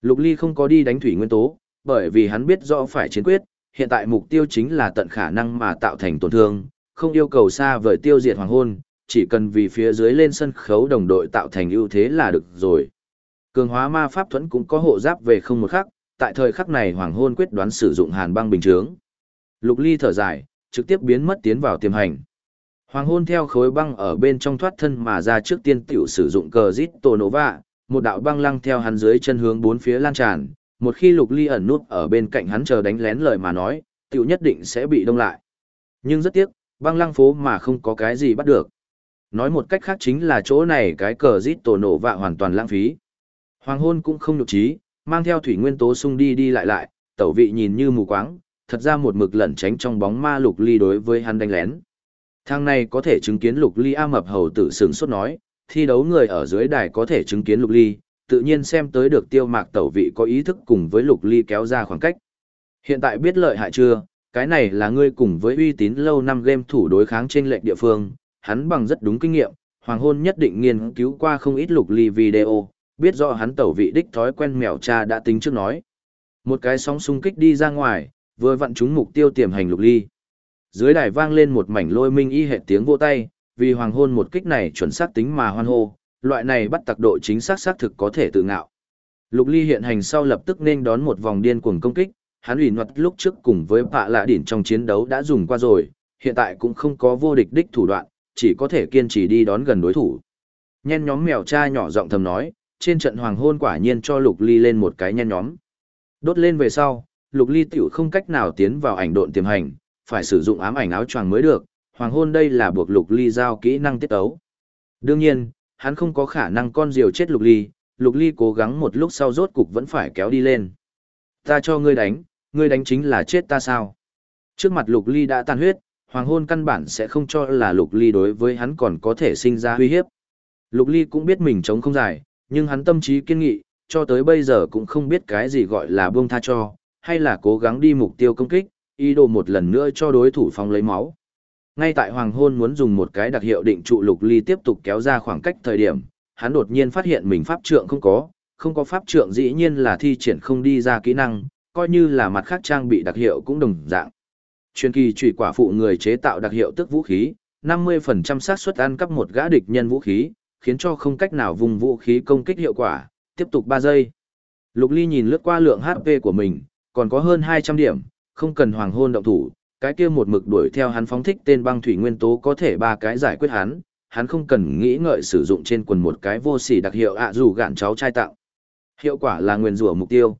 Lục Ly không có đi đánh thủy nguyên tố, bởi vì hắn biết rõ phải chiến quyết, hiện tại mục tiêu chính là tận khả năng mà tạo thành tổn thương, không yêu cầu xa vời tiêu diệt hoàng hôn, chỉ cần vì phía dưới lên sân khấu đồng đội tạo thành ưu thế là được rồi. Cường hóa ma pháp thuẫn cũng có hộ giáp về không một khắc, tại thời khắc này hoàng hôn quyết đoán sử dụng hàn băng bình chướng. Lục Ly thở dài, trực tiếp biến mất tiến vào tiềm hành. Hoàng hôn theo khối băng ở bên trong thoát thân mà ra, trước tiên tiểu sử dụng cờ rít tổ nổ vạ, một đạo băng lăng theo hắn dưới chân hướng bốn phía lan tràn, một khi Lục Ly ẩn nút ở bên cạnh hắn chờ đánh lén lời mà nói, tiểu nhất định sẽ bị đông lại. Nhưng rất tiếc, băng lăng phố mà không có cái gì bắt được. Nói một cách khác chính là chỗ này cái cờ rít tổ nổ vạ hoàn toàn lãng phí. Hoàng hôn cũng không nhục trí, mang theo thủy nguyên tố xung đi đi lại, tẩu vị nhìn như mù quáng, thật ra một mực lẩn tránh trong bóng ma Lục Ly đối với hắn đánh lén. Thang này có thể chứng kiến Lục Ly. A Mập Hầu Tử sửng sốt nói, thi đấu người ở dưới đài có thể chứng kiến Lục Ly, tự nhiên xem tới được Tiêu Mạc tẩu vị có ý thức cùng với Lục Ly kéo ra khoảng cách. Hiện tại biết lợi hại chưa, cái này là ngươi cùng với uy tín lâu năm game thủ đối kháng trên lệnh địa phương, hắn bằng rất đúng kinh nghiệm, hoàng hôn nhất định nghiên cứu qua không ít Lục Ly video, biết rõ hắn tẩu vị đích thói quen mèo cha đã tính trước nói. Một cái sóng xung kích đi ra ngoài, vừa vặn trúng mục tiêu tiềm hành Lục Ly. Dưới đài vang lên một mảnh lôi minh y hệ tiếng vỗ tay, vì hoàng hôn một kích này chuẩn xác tính mà hoan hô, loại này bắt tặc độ chính xác xác thực có thể tự ngạo. Lục Ly hiện hành sau lập tức nên đón một vòng điên cuồng công kích, hắn ủy luật lúc trước cùng với Pạ Lạ Đỉnh trong chiến đấu đã dùng qua rồi, hiện tại cũng không có vô địch đích thủ đoạn, chỉ có thể kiên trì đi đón gần đối thủ. Nhen nhóm mèo cha nhỏ giọng thầm nói, trên trận hoàng hôn quả nhiên cho Lục Ly lên một cái nhen nhóm. Đốt lên về sau, Lục Ly tiểu không cách nào tiến vào ảnh độn tiềm hành, phải sử dụng ám ảnh áo choàng mới được, hoàng hôn đây là buộc Lục Ly giao kỹ năng tiết ấu. Đương nhiên, hắn không có khả năng con diều chết Lục Ly cố gắng một lúc sau rốt cục vẫn phải kéo đi lên. Ta cho ngươi đánh chính là chết ta sao? Trước mặt Lục Ly đã tan huyết, hoàng hôn căn bản sẽ không cho là Lục Ly đối với hắn còn có thể sinh ra uy hiếp. Lục Ly cũng biết mình chống không dài, nhưng hắn tâm trí kiên nghị, cho tới bây giờ cũng không biết cái gì gọi là buông tha cho, hay là cố gắng đi mục tiêu công kích, ý đồ một lần nữa cho đối thủ phóng lấy máu. Ngay tại hoàng hôn muốn dùng một cái đặc hiệu định trụ Lục Ly tiếp tục kéo ra khoảng cách thời điểm, hắn đột nhiên phát hiện mình pháp trượng không có pháp trượng dĩ nhiên là thi triển không đi ra kỹ năng, coi như là mặt khác trang bị đặc hiệu cũng đồng dạng. Truyền kỳ chủy quả phụ người chế tạo đặc hiệu tức vũ khí, 50% xác suất ăn cắp một gã địch nhân vũ khí, khiến cho không cách nào vùng vũ khí công kích hiệu quả, tiếp tục 3 giây. Lục Ly nhìn lướt qua lượng HP của mình, còn có hơn 200 điểm, không cần hoàng hôn động thủ, cái kia một mực đuổi theo hắn phóng thích tên băng thủy nguyên tố có thể 3 cái giải quyết hắn không cần nghĩ ngợi sử dụng trên quần một cái vô sỉ đặc hiệu dù gạn cháu trai tạo. Hiệu quả là nguyền rủa mục tiêu,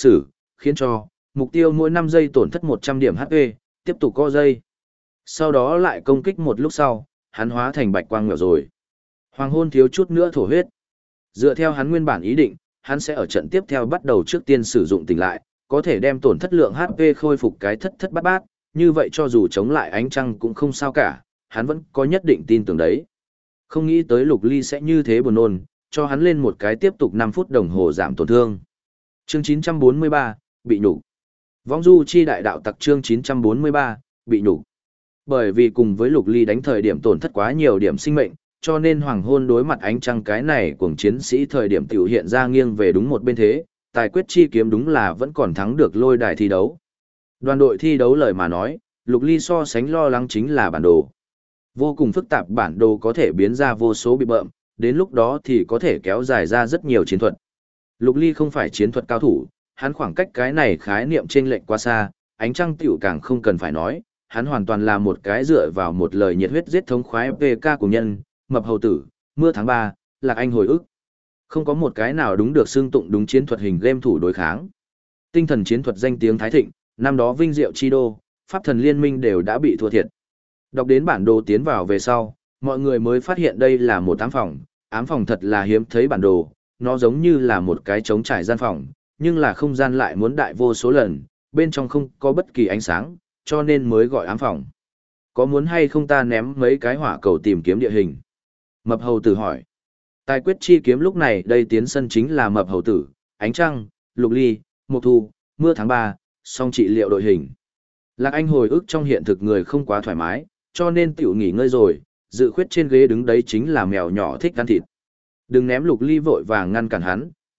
khiến cho mục tiêu mỗi 5 giây tổn thất 100 điểm HP, tiếp tục co giây. Sau đó lại công kích một lúc sau, hắn hóa thành bạch quang mèo rồi. Hoàng hôn thiếu chút nữa thổ huyết. Dựa theo hắn nguyên bản ý định, hắn sẽ ở trận tiếp theo bắt đầu trước tiên sử dụng tỉnh lại, có thể đem tổn thất lượng HP khôi phục cái thất bát bát, như vậy cho dù chống lại ánh trăng cũng không sao cả, hắn vẫn có nhất định tin tưởng đấy. Không nghĩ tới Lục Ly sẽ như thế buồn nôn, cho hắn lên một cái tiếp tục 5 phút đồng hồ giảm tổn thương. Chương 943, bị nhục. Vong du chi đại đạo tặc chương 943, bị nhục. Bởi vì cùng với Lục Ly đánh thời điểm tổn thất quá nhiều điểm sinh mệnh, cho nên hoàng hôn đối mặt ánh trăng cái này cuồng chiến sĩ thời điểm tiểu hiện ra nghiêng về đúng một bên thế, tài quyết chi kiếm đúng là vẫn còn thắng được lôi đài thi đấu. Đoàn đội thi đấu lời mà nói, Lục Ly so sánh lo lắng chính là bản đồ. Vô cùng phức tạp bản đồ có thể biến ra vô số bị bợm, đến lúc đó thì có thể kéo dài ra rất nhiều chiến thuật. Lục Ly không phải chiến thuật cao thủ, hắn khoảng cách cái này khái niệm chênh lệch quá xa, ánh trăng tiểu càng không cần phải nói, hắn hoàn toàn là một cái dựa vào một lời nhiệt huyết giết thống khoái PK của nhân, mập hầu tử, mưa tháng 3, lạc anh hồi ức. Không có một cái nào đúng được xưng tụng đúng chiến thuật hình game thủ đối kháng. Tinh thần chiến thuật danh tiếng thái thịnh, năm đó vinh diệu chi đô, pháp thần liên minh đều đã bị thua thiệt. Đọc đến bản đồ tiến vào về sau, mọi người mới phát hiện đây là một ám phòng thật là hiếm thấy bản đồ, nó giống như là một cái trống trải gian phòng, nhưng là không gian lại muốn đại vô số lần, bên trong không có bất kỳ ánh sáng, cho nên mới gọi ám phòng. Có muốn hay không ta ném mấy cái hỏa cầu tìm kiếm địa hình? Mập hầu tử hỏi. Tài quyết chi kiếm lúc này đây tiến sân chính là mập hầu tử, ánh trăng, Lục Ly, mộc thu, mưa tháng 3, song trị liệu đội hình. Lạc Anh hồi ức trong hiện thực người không quá thoải mái, cho nên tiểu nghỉ ngơi rồi, dự khuyết trên ghế đứng đấy chính là mèo nhỏ thích ăn thịt. Đừng ném Lục Ly vội vàng ngăn cản hắn,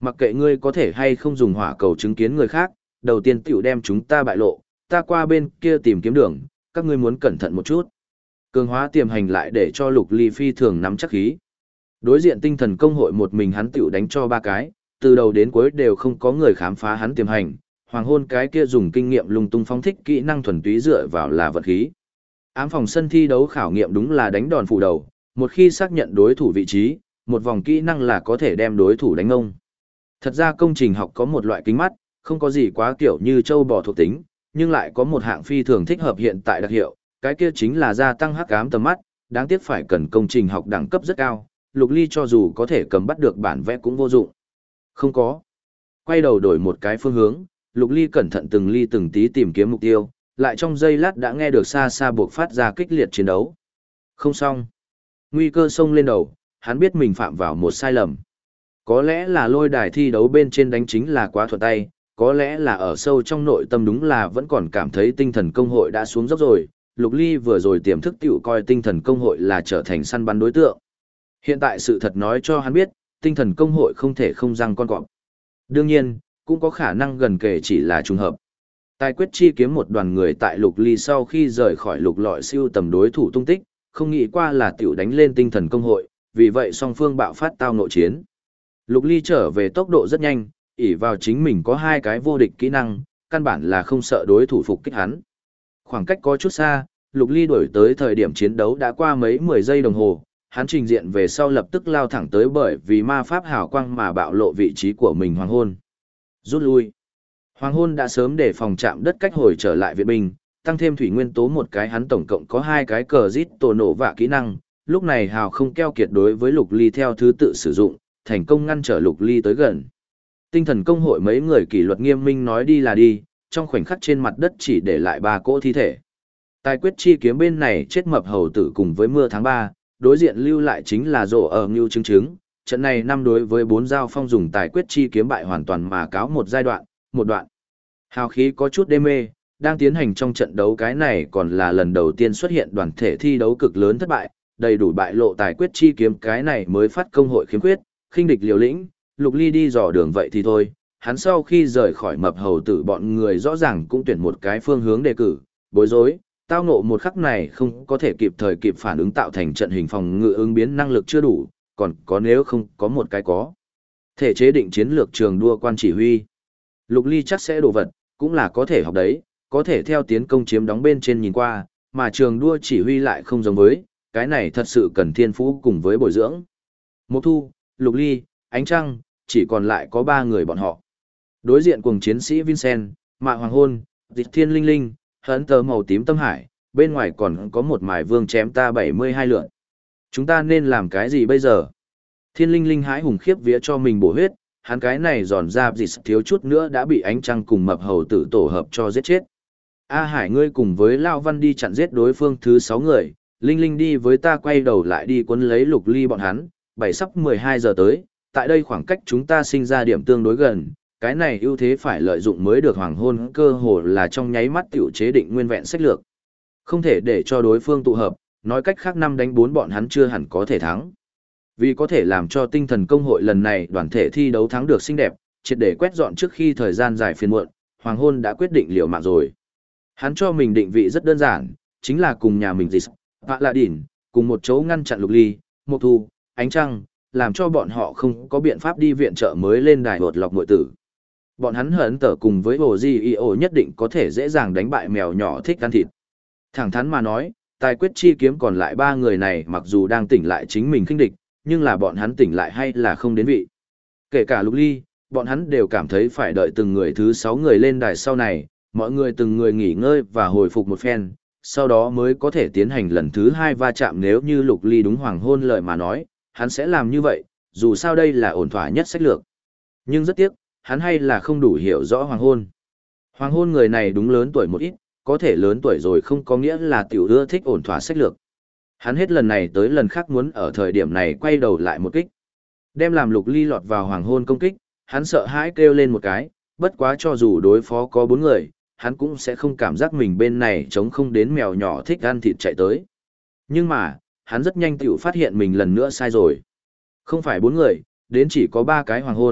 mặc kệ ngươi có thể hay không dùng hỏa cầu chứng kiến người khác, đầu tiên tiểu đem chúng ta bại lộ, ta qua bên kia tìm kiếm đường, các ngươi muốn cẩn thận một chút. Cường hóa tiềm hành lại để cho Lục Ly phi thường nắm chắc khí. Đối diện tinh thần công hội một mình hắn tiểu đánh cho 3 cái, từ đầu đến cuối đều không có người khám phá hắn tiềm hành, hoàng hôn cái kia dùng kinh nghiệm lung tung phóng thích kỹ năng thuần túy dựa vào là vật khí. Ám phòng sân thi đấu khảo nghiệm đúng là đánh đòn phủ đầu, một khi xác nhận đối thủ vị trí, một vòng kỹ năng là có thể đem đối thủ đánh ngông. Thật ra công trình học có một loại kính mắt, không có gì quá kiểu như châu bò thuộc tính, nhưng lại có một hạng phi thường thích hợp hiện tại đặc hiệu, cái kia chính là gia tăng hắc ám tầm mắt, đáng tiếc phải cần công trình học đẳng cấp rất cao, Lục Ly cho dù có thể cầm bắt được bản vẽ cũng vô dụng. Không có. Quay đầu đổi một cái phương hướng, Lục Ly cẩn thận từng ly từng tí tìm kiếm mục tiêu, lại trong giây lát đã nghe được xa xa buộc phát ra kích liệt chiến đấu. Không xong. Nguy cơ xông lên đầu, hắn biết mình phạm vào một sai lầm. Có lẽ là lôi đài thi đấu bên trên đánh chính là quá thuận tay, có lẽ là ở sâu trong nội tâm đúng là vẫn còn cảm thấy tinh thần công hội đã xuống dốc rồi. Lục Ly vừa rồi tiềm thức tiểu coi tinh thần công hội là trở thành săn bắn đối tượng. Hiện tại sự thật nói cho hắn biết, tinh thần công hội không thể không răng con cọp. Đương nhiên, cũng có khả năng gần kề chỉ là trùng hợp. Tài quyết chi kiếm một đoàn người tại Lục Ly sau khi rời khỏi lục lọi siêu tầm đối thủ tung tích, không nghĩ qua là tiểu đánh lên tinh thần công hội, vì vậy song phương bạo phát tao nội chiến. Lục Ly trở về tốc độ rất nhanh, ỷ vào chính mình có 2 cái vô địch kỹ năng, căn bản là không sợ đối thủ phục kích hắn. Khoảng cách có chút xa, Lục Ly đuổi tới thời điểm chiến đấu đã qua mấy 10 giây đồng hồ, hắn trình diện về sau lập tức lao thẳng tới bởi vì ma pháp hào quang mà bạo lộ vị trí của mình hoàng hôn. Rút lui. Hoàng hôn đã sớm để phòng chạm đất cách hồi trở lại viện binh, tăng thêm thủy nguyên tố một cái hắn tổng cộng có 2 cái cờ rít tổ nổ vạ kỹ năng, lúc này hào không keo kiệt đối với Lục Ly theo thứ tự sử dụng, thành công ngăn trở Lục Ly tới gần. Tinh thần công hội mấy người kỷ luật nghiêm minh nói đi là đi, trong khoảnh khắc trên mặt đất chỉ để lại 3 cỗ thi thể. Tài quyết chi kiếm bên này chết mập hầu tử cùng với mưa tháng 3, đối diện lưu lại chính là rổ ở ngưu chứng. Trận này 5 đối với 4 giao phong dùng tài quyết chi kiếm bại hoàn toàn mà cáo một giai đoạn, một đoạn. Hào khí có chút đê mê, đang tiến hành trong trận đấu cái này còn là lần đầu tiên xuất hiện đoàn thể thi đấu cực lớn thất bại, đầy đủ bại lộ tài quyết chi kiếm cái này mới phát công hội khiếm khuyết, khinh địch liều lĩnh, Lục Ly đi dò đường vậy thì thôi, hắn sau khi rời khỏi mập hầu tử bọn người rõ ràng cũng tuyển một cái phương hướng đề cử, bối rối, tao ngộ một khắc này không có thể kịp thời kịp phản ứng tạo thành trận hình phòng ngự ứng biến năng lực chưa đủ, còn có nếu không có một cái có thể chế định chiến lược trường đua quan chỉ huy. Lục Ly chắc sẽ đồ vật, cũng là có thể học đấy, có thể theo tiến công chiếm đóng bên trên nhìn qua, mà trường đua chỉ huy lại không giống với, cái này thật sự cần thiên phú cùng với bồi dưỡng. Mộc Thu, Lục Ly, Ánh Trăng, chỉ còn lại có 3 người bọn họ. Đối diện cùng chiến sĩ Vincent, Mạ Hoàng Hôn, Dịch Thiên Linh Linh, hấn tờ màu tím tâm hải, bên ngoài còn có một mài vương chém ta 72 lượn. Chúng ta nên làm cái gì bây giờ? Thiên Linh Linh hãi hùng khiếp vía cho mình bổ huyết, hắn cái này giòn ra dịch thiếu chút nữa đã bị Ánh Trăng cùng mập hầu tử tổ hợp cho giết chết. A Hải ngươi cùng với Lao Văn đi chặn giết đối phương thứ 6 người, Linh Linh đi với ta quay đầu lại đi quấn lấy Lục Ly bọn hắn, 7 sắp 12 giờ tới, tại đây khoảng cách chúng ta sinh ra điểm tương đối gần, cái này ưu thế phải lợi dụng mới được hoàng hôn cơ hồ là trong nháy mắt tiểu chế định nguyên vẹn sách lược. Không thể để cho đối phương tụ hợp, nói cách khác 5 đánh 4 bọn hắn chưa hẳn có thể thắng. Vì có thể làm cho tinh thần công hội lần này đoàn thể thi đấu thắng được xinh đẹp, triệt để quét dọn trước khi thời gian dài phiền muộn, hoàng hôn đã quyết định liều mạng rồi. Hắn cho mình định vị rất đơn giản, chính là cùng nhà mình dịch, Vạ Lạ Đỉn, cùng một chỗ ngăn chặn Lục Ly, Mộc Thu, Ánh Trăng, làm cho bọn họ không có biện pháp đi viện trợ mới lên đài đột lọc muội tử. Bọn hắn hận tở cùng với Hồ Di Y.O. nhất định có thể dễ dàng đánh bại mèo nhỏ thích ăn thịt. Thẳng thắn mà nói, tài quyết chi kiếm còn lại 3 người này mặc dù đang tỉnh lại chính mình khinh địch, nhưng là bọn hắn tỉnh lại hay là không đến vị. Kể cả Lục Ly, bọn hắn đều cảm thấy phải đợi từng người thứ 6 người lên đài sau này, mọi người từng người nghỉ ngơi và hồi phục một phen, sau đó mới có thể tiến hành lần thứ 2 va chạm nếu như Lục Ly đúng hoàng hôn lời mà nói, hắn sẽ làm như vậy, dù sao đây là ổn thỏa nhất sách lược. Nhưng rất tiếc, hắn hay là không đủ hiểu rõ hoàng hôn. Hoàng hôn người này đúng lớn tuổi một ít, có thể lớn tuổi rồi không có nghĩa là tiểu ưa thích ổn thỏa sách lược. Hắn hết lần này tới lần khác muốn ở thời điểm này quay đầu lại một kích. Đem làm Lục Ly lọt vào hoàng hôn công kích, hắn sợ hãi kêu lên một cái, bất quá cho dù đối phó có 4 người, hắn cũng sẽ không cảm giác mình bên này chống không đến mèo nhỏ thích ăn thịt chạy tới. Nhưng mà, hắn rất nhanh tiểu phát hiện mình lần nữa sai rồi. Không phải 4 người, đến chỉ có 3 cái hoàng hôn,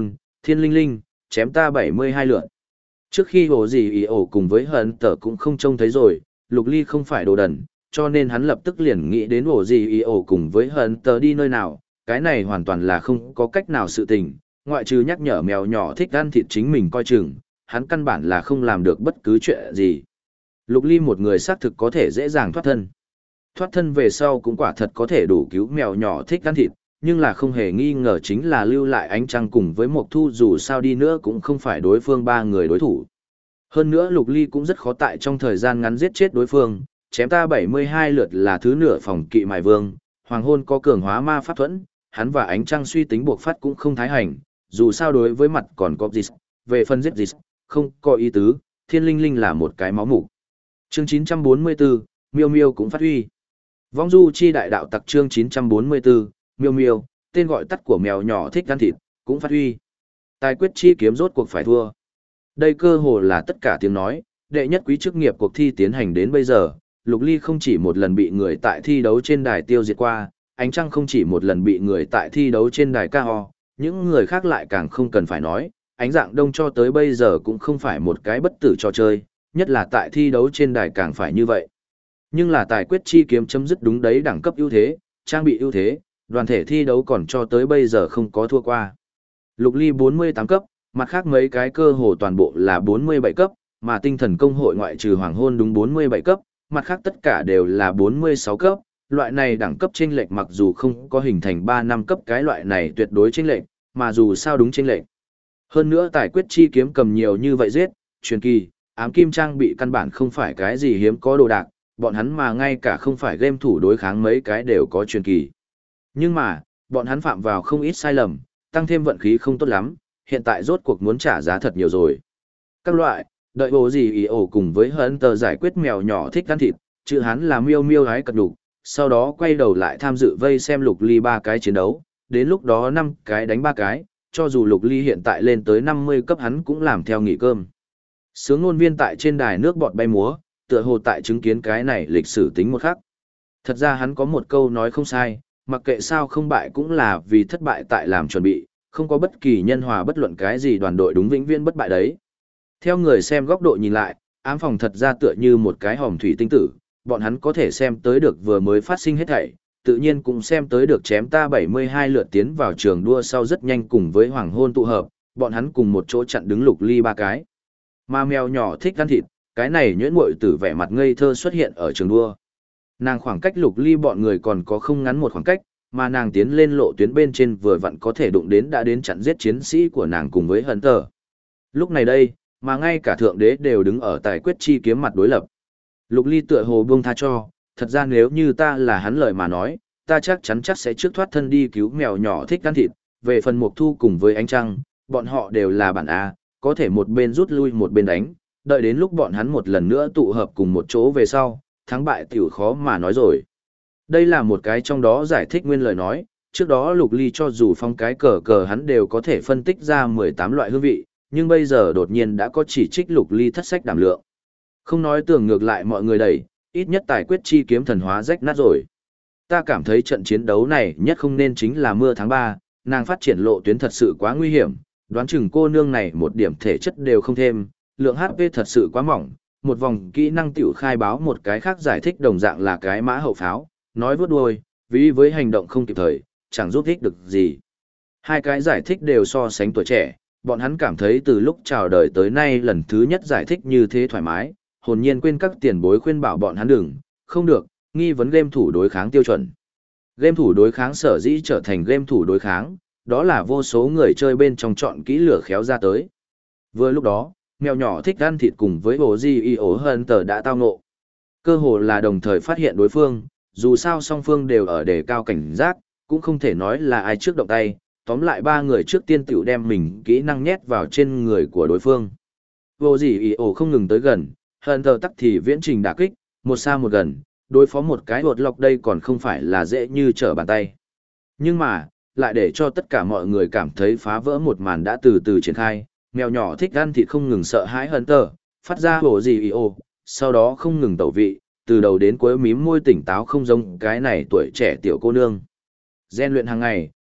Thiên linh linh, chém ta 72 lượn. Trước khi hồ gì ý ổ cùng với hận tờ cũng không trông thấy rồi, Lục Ly không phải đồ đần, cho nên hắn lập tức liền nghĩ đến hồ gì ý ổ cùng với hận tờ đi nơi nào, cái này hoàn toàn là không có cách nào sự tình, ngoại trừ nhắc nhở mèo nhỏ thích ăn thịt chính mình coi chừng, hắn căn bản là không làm được bất cứ chuyện gì. Lục Ly một người xác thực có thể dễ dàng thoát thân. Thoát thân về sau cũng quả thật có thể đủ cứu mèo nhỏ thích ăn thịt, nhưng là không hề nghi ngờ chính là lưu lại ánh trăng cùng với Mộc Thu dù sao đi nữa cũng không phải đối phương ba người đối thủ. Hơn nữa Lục Ly cũng rất khó tại trong thời gian ngắn giết chết đối phương, chém ta 72 lượt là thứ nửa phòng kỵ mài vương, hoàng hôn có cường hóa ma pháp thuẫn, hắn và ánh trăng suy tính buộc phát cũng không thái hành, dù sao đối với mặt còn có dịch, về phần giết dịch, không có ý tứ, thiên linh linh là một cái máu mủ. Chương 944, Miêu Miêu cũng phát huy. Vong du chi đại đạo tặc chương 944, Miêu Miêu, tên gọi tắt của mèo nhỏ thích ăn thịt, cũng phát huy. Tài quyết chi kiếm rốt cuộc phải thua. Đây cơ hồ là tất cả tiếng nói, đệ nhất quý chức nghiệp cuộc thi tiến hành đến bây giờ, Lục Ly không chỉ một lần bị người tại thi đấu trên đài tiêu diệt qua, ánh trăng không chỉ một lần bị người tại thi đấu trên đài ca ho, những người khác lại càng không cần phải nói, ánh dạng đông cho tới bây giờ cũng không phải một cái bất tử trò chơi, nhất là tại thi đấu trên đài càng phải như vậy. Nhưng là tài quyết chi kiếm chấm dứt đúng đấy đẳng cấp ưu thế, trang bị ưu thế, đoàn thể thi đấu còn cho tới bây giờ không có thua qua. Lục Ly 48 cấp, mặt khác mấy cái cơ hồ toàn bộ là 47 cấp, mà tinh thần công hội ngoại trừ hoàng hôn đúng 47 cấp, mặt khác tất cả đều là 46 cấp, loại này đẳng cấp chênh lệch mặc dù không có hình thành 3 năm cấp cái loại này tuyệt đối chênh lệch, mà dù sao đúng chênh lệch. Hơn nữa tài quyết chi kiếm cầm nhiều như vậy giết, truyền kỳ, ám kim trang bị căn bản không phải cái gì hiếm có đồ đạc, bọn hắn mà ngay cả không phải game thủ đối kháng mấy cái đều có truyền kỳ. Nhưng mà, bọn hắn phạm vào không ít sai lầm, tăng thêm vận khí không tốt lắm, hiện tại rốt cuộc muốn trả giá thật nhiều rồi. Các loại, đợi bố gì ý ổ cùng với hấn tờ giải quyết mèo nhỏ thích ăn thịt, chữ hắn là miêu miêu hái cật đục, sau đó quay đầu lại tham dự vây xem Lục Ly 3 cái chiến đấu, đến lúc đó 5 cái đánh 3 cái, cho dù Lục Ly hiện tại lên tới 50 cấp hắn cũng làm theo nghỉ cơm. Sướng ngôn viên tại trên đài nước bọt bay múa, tựa hồ tại chứng kiến cái này lịch sử tính một khắc. Thật ra hắn có một câu nói không sai, mặc kệ sao không bại cũng là vì thất bại tại làm chuẩn bị, không có bất kỳ nhân hòa bất luận cái gì đoàn đội đúng vĩnh viễn bất bại đấy. Theo người xem góc độ nhìn lại, ám phòng thật ra tựa như một cái hòm thủy tinh tử, bọn hắn có thể xem tới được vừa mới phát sinh hết thảy, tự nhiên cũng xem tới được chém ta 72 lượt tiến vào trường đua sau rất nhanh cùng với hoàng hôn tụ hợp, bọn hắn cùng một chỗ chặn đứng Lục Ly 3 cái. Mà mèo nhỏ thích ăn thịt, cái này nhuyễn muội tử vẻ mặt ngây thơ xuất hiện ở trường đua. Nàng khoảng cách Lục Ly bọn người còn có không ngắn một khoảng cách, mà nàng tiến lên lộ tuyến bên trên vừa vặn có thể đụng đến đã đến chặn giết chiến sĩ của nàng cùng với Hunter. Lúc này đây, mà ngay cả thượng đế đều đứng ở tài quyết chi kiếm mặt đối lập. Lục Ly tựa hồ buông tha cho, thật ra nếu như ta là hắn lời mà nói, ta chắc chắn sẽ trước thoát thân đi cứu mèo nhỏ thích ăn thịt, về phần Mộc Thu cùng với ánh trăng, bọn họ đều là bản A, có thể một bên rút lui một bên đánh, đợi đến lúc bọn hắn một lần nữa tụ hợp cùng một chỗ về sau, thắng bại tiểu khó mà nói rồi. Đây là một cái trong đó giải thích nguyên lời nói, trước đó Lục Ly cho dù phong cái cờ cờ hắn đều có thể phân tích ra 18 loại hương vị, nhưng bây giờ đột nhiên đã có chỉ trích Lục Ly thất sách đảm lượng. Không nói tưởng ngược lại mọi người đẩy, ít nhất tài quyết chi kiếm thần hóa rách nát rồi. Ta cảm thấy trận chiến đấu này nhất không nên chính là mưa tháng 3, nàng phát triển lộ tuyến thật sự quá nguy hiểm, đoán chừng cô nương này một điểm thể chất đều không thêm, lượng HP thật sự quá mỏng, một vòng kỹ năng tiểu khai báo một cái khác giải thích đồng dạng là cái mã hậu pháo, nói vút đuôi, vì với hành động không kịp thời, chẳng giúp ích được gì. Hai cái giải thích đều so sánh tuổi trẻ, bọn hắn cảm thấy từ lúc chào đời tới nay lần thứ nhất giải thích như thế thoải mái, hồn nhiên quên các tiền bối khuyên bảo bọn hắn đừng, không được, nghi vấn game thủ đối kháng tiêu chuẩn. Game thủ đối kháng sở dĩ trở thành game thủ đối kháng, đó là vô số người chơi bên trong chọn kỹ lửa khéo ra tới. Vừa lúc đó, mèo nhỏ thích ăn thịt cùng với hồ di y ổ Hunter đã tao ngộ. Cơ hồ là đồng thời phát hiện đối phương, dù sao song phương đều ở đề cao cảnh giác, cũng không thể nói là ai trước động tay, tóm lại ba người trước tiên tiểu đem mình kỹ năng nhét vào trên người của đối phương. Vô gì ý ổ không ngừng tới gần, Hunter tắc thì viễn trình đả kích, một xa một gần, đối phó một cái hột lọc đây còn không phải là dễ như trở bàn tay. Nhưng mà, lại để cho tất cả mọi người cảm thấy phá vỡ một màn đã từ từ triển khai, mèo nhỏ thích ăn thịt không ngừng sợ hãi Hunter, phát ra hồ gì ý ổ, sau đó không ngừng tẩu vị, từ đầu đến cuối mím môi tỉnh táo không giống cái này tuổi trẻ tiểu cô nương. Gen luyện hàng ngày,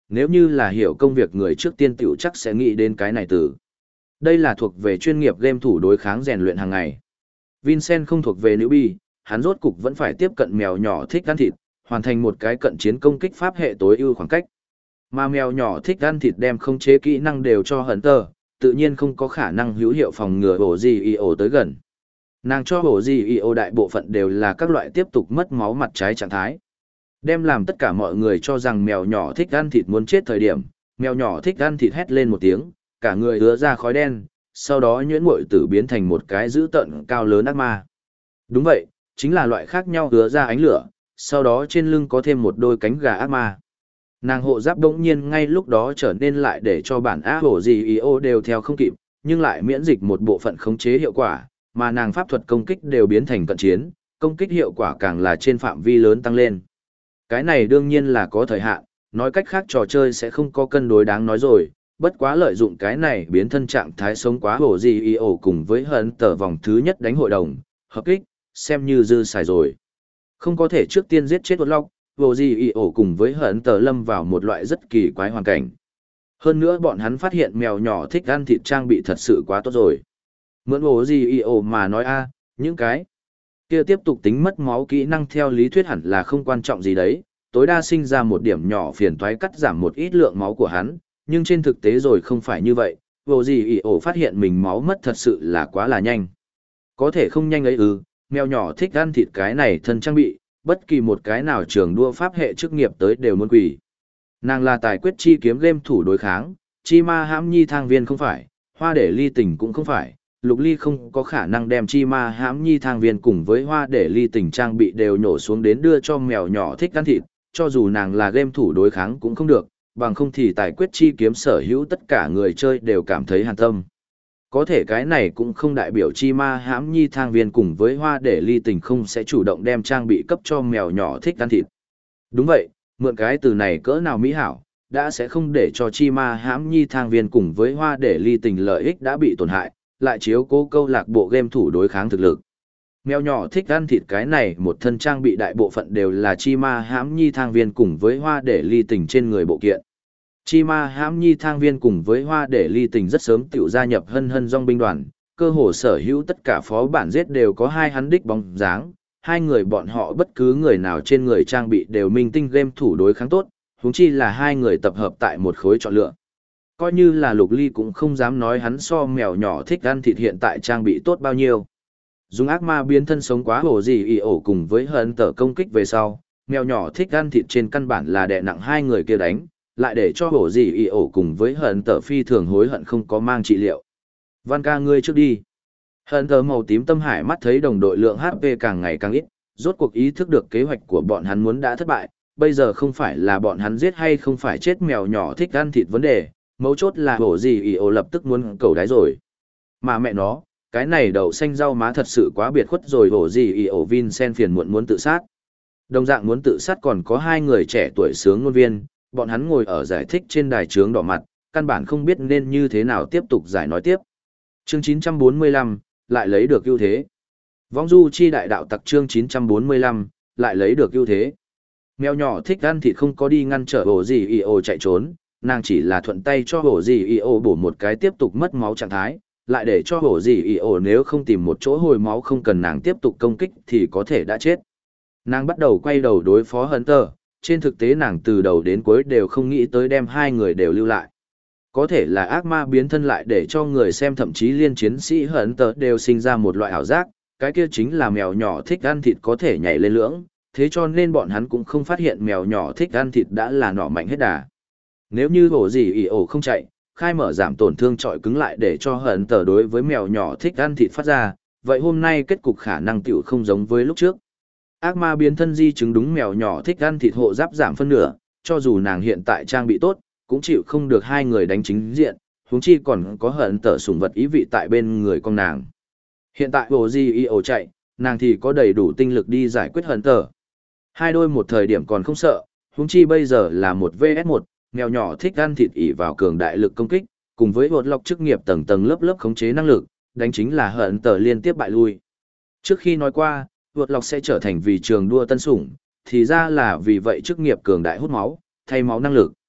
nếu như là hiểu công việc người trước tiên tiểu chắc sẽ nghĩ đến cái này từ. Đây là thuộc về chuyên nghiệp game thủ đối kháng rèn luyện hàng ngày. Vincent không thuộc về nữ bi, hắn rốt cục vẫn phải tiếp cận mèo nhỏ thích ăn thịt, hoàn thành một cái cận chiến công kích pháp hệ tối ưu khoảng cách. Mà mèo nhỏ thích ăn thịt đem không chế kỹ năng đều cho Hunter, tự nhiên không có khả năng hữu hiệu phòng ngừa ổ gì y ổ tới gần. Nàng cho ổ gì y ổ đại bộ phận đều là các loại tiếp tục mất máu mặt trái trạng thái. Đem làm tất cả mọi người cho rằng mèo nhỏ thích ăn thịt muốn chết thời điểm, mèo nhỏ thích ăn thịt hét lên một tiếng, cả người ứa ra khói đen, sau đó nhuyễn muội tử biến thành một cái dữ tợn cao lớn ác ma. Đúng vậy, chính là loại khác nhau ứa ra ánh lửa, sau đó trên lưng có thêm một đôi cánh gà ác ma. Nàng hộ giáp đống nhiên ngay lúc đó trở nên lại để cho bản á hổ gì ý ô đều theo không kịp, nhưng lại miễn dịch một bộ phận khống chế hiệu quả, mà nàng pháp thuật công kích đều biến thành cận chiến, công kích hiệu quả càng là trên phạm vi lớn tăng lên. Cái này đương nhiên là có thời hạn, nói cách khác trò chơi sẽ không có cân đối đáng nói rồi, bất quá lợi dụng cái này biến thân trạng thái sống quá hổ gì ý ổ cùng với hận tờ vòng thứ nhất đánh hội đồng, hợp kích, xem như dư xài rồi. Không có thể trước tiên giết chết Lộc, vô gì ý ổ cùng với hận tờ lâm vào một loại rất kỳ quái hoàn cảnh. Hơn nữa bọn hắn phát hiện mèo nhỏ thích ăn thịt trang bị thật sự quá tốt rồi. Mượn vô gì ý ổ mà nói những cái kia tiếp tục tính mất máu kỹ năng theo lý thuyết hẳn là không quan trọng gì đấy, tối đa sinh ra một điểm nhỏ phiền toái cắt giảm một ít lượng máu của hắn, nhưng trên thực tế rồi không phải như vậy, vô gì ý ổ phát hiện mình máu mất thật sự là quá là nhanh. Có thể không nhanh ấy mèo nhỏ thích ăn thịt cái này thân trang bị, bất kỳ một cái nào trường đua pháp hệ chức nghiệp tới đều muốn quỷ. Nàng là tài quyết chi kiếm game thủ đối kháng, chi ma hãm nhi thang viên không phải, hoa để ly tình cũng không phải, lục ly không có khả năng đem chi ma hãm nhi thang viên cùng với hoa để ly tình trang bị đều nhổ xuống đến đưa cho mèo nhỏ thích ăn thịt, cho dù nàng là game thủ đối kháng cũng không được, bằng không thì tài quyết chi kiếm sở hữu tất cả người chơi đều cảm thấy hàn tâm. Có thể cái này cũng không đại biểu chi ma hãm nhi thang viên cùng với hoa để ly tình không sẽ chủ động đem trang bị cấp cho mèo nhỏ thích ăn thịt. Đúng vậy, mượn cái từ này cỡ nào mỹ hảo, đã sẽ không để cho chi ma hãm nhi thang viên cùng với hoa để ly tình lợi ích đã bị tổn hại, lại chiếu cố câu lạc bộ game thủ đối kháng thực lực. Mèo nhỏ thích ăn thịt cái này một thân trang bị đại bộ phận đều là chi ma hãm nhi thang viên cùng với hoa để ly tình trên người bộ kiện. Chi ma hãm nhi thang viên cùng với hoa để ly tình rất sớm tiểu gia nhập hân hân dòng binh đoàn, cơ hồ sở hữu tất cả phó bản giết đều có hai hắn đích bóng dáng, hai người bọn họ bất cứ người nào trên người trang bị đều minh tinh game thủ đối kháng tốt, huống chi là hai người tập hợp tại một khối chọn lựa. Coi như là lục ly cũng không dám nói hắn so mèo nhỏ thích ăn thịt hiện tại trang bị tốt bao nhiêu. Dùng ác ma biến thân sống quá hổ gì y ổ cùng với hận tở công kích về sau, mèo nhỏ thích ăn thịt trên căn bản là đè nặng hai người kia đánh, lại để cho hổ gì y ổ cùng với hận tở phi thường hối hận không có mang trị liệu. Văn ca ngươi trước đi. Hận tở màu tím tâm hải mắt thấy đồng đội lượng HP càng ngày càng ít, rốt cuộc ý thức được kế hoạch của bọn hắn muốn đã thất bại, bây giờ không phải là bọn hắn giết hay không phải chết mèo nhỏ thích ăn thịt vấn đề, mấu chốt là hổ gì y ổ lập tức muốn cầu đáy rồi. Mà mẹ nó, cái này đậu xanh rau má thật sự quá biệt khuất rồi, hổ gì y ổ Vincent phiền muộn muốn tự sát. Đồng dạng muốn tự sát còn có hai người trẻ tuổi sướng ngôn viên, bọn hắn ngồi ở giải thích trên đài trướng đỏ mặt, căn bản không biết nên như thế nào tiếp tục giải nói tiếp. Chương 945, lại lấy được ưu thế. Vong du chi đại đạo tặc chương 945, lại lấy được ưu thế. Mèo nhỏ thích ăn thịt không có đi ngăn trở hổ gì y ổ chạy trốn, nàng chỉ là thuận tay cho hổ gì y ổ bổ một cái tiếp tục mất máu trạng thái, lại để cho hổ gì y ổ nếu không tìm một chỗ hồi máu không cần nàng tiếp tục công kích thì có thể đã chết. Nàng bắt đầu quay đầu đối phó Hunter, trên thực tế nàng từ đầu đến cuối đều không nghĩ tới đem hai người đều lưu lại. Có thể là ác ma biến thân lại để cho người xem thậm chí liên chiến sĩ Hunter đều sinh ra một loại ảo giác, cái kia chính là mèo nhỏ thích ăn thịt có thể nhảy lên lưỡng, thế cho nên bọn hắn cũng không phát hiện mèo nhỏ thích ăn thịt đã là nỏ mạnh hết đà. Nếu như hổ gì ỉ ổ không chạy, khai mở giảm tổn thương trọi cứng lại để cho Hunter đối với mèo nhỏ thích ăn thịt phát ra, vậy hôm nay kết cục khả năng tiểu không giống với lúc trước. Ác ma biến thân di chứng đúng mèo nhỏ thích ăn thịt hộ giáp giảm phân nửa, cho dù nàng hiện tại trang bị tốt, cũng chịu không được hai người đánh chính diện, huống chi còn có Hunter sủng vật ý vị tại bên người con nàng. Hiện tại hồ di y ổ chạy, nàng thì có đầy đủ tinh lực đi giải quyết Hunter. Hai đôi một thời điểm còn không sợ, huống chi bây giờ là một vs một, mèo nhỏ thích ăn thịt ỉ vào cường đại lực công kích, cùng với hột lọc chức nghiệp tầng tầng lớp lớp khống chế năng lực, đánh chính là Hunter liên tiếp bại lui. Trước khi nói qua, hột lọc sẽ trở thành vì trường đua tân sủng, thì ra là vì vậy chức nghiệp cường đại hút máu, thay máu năng lực.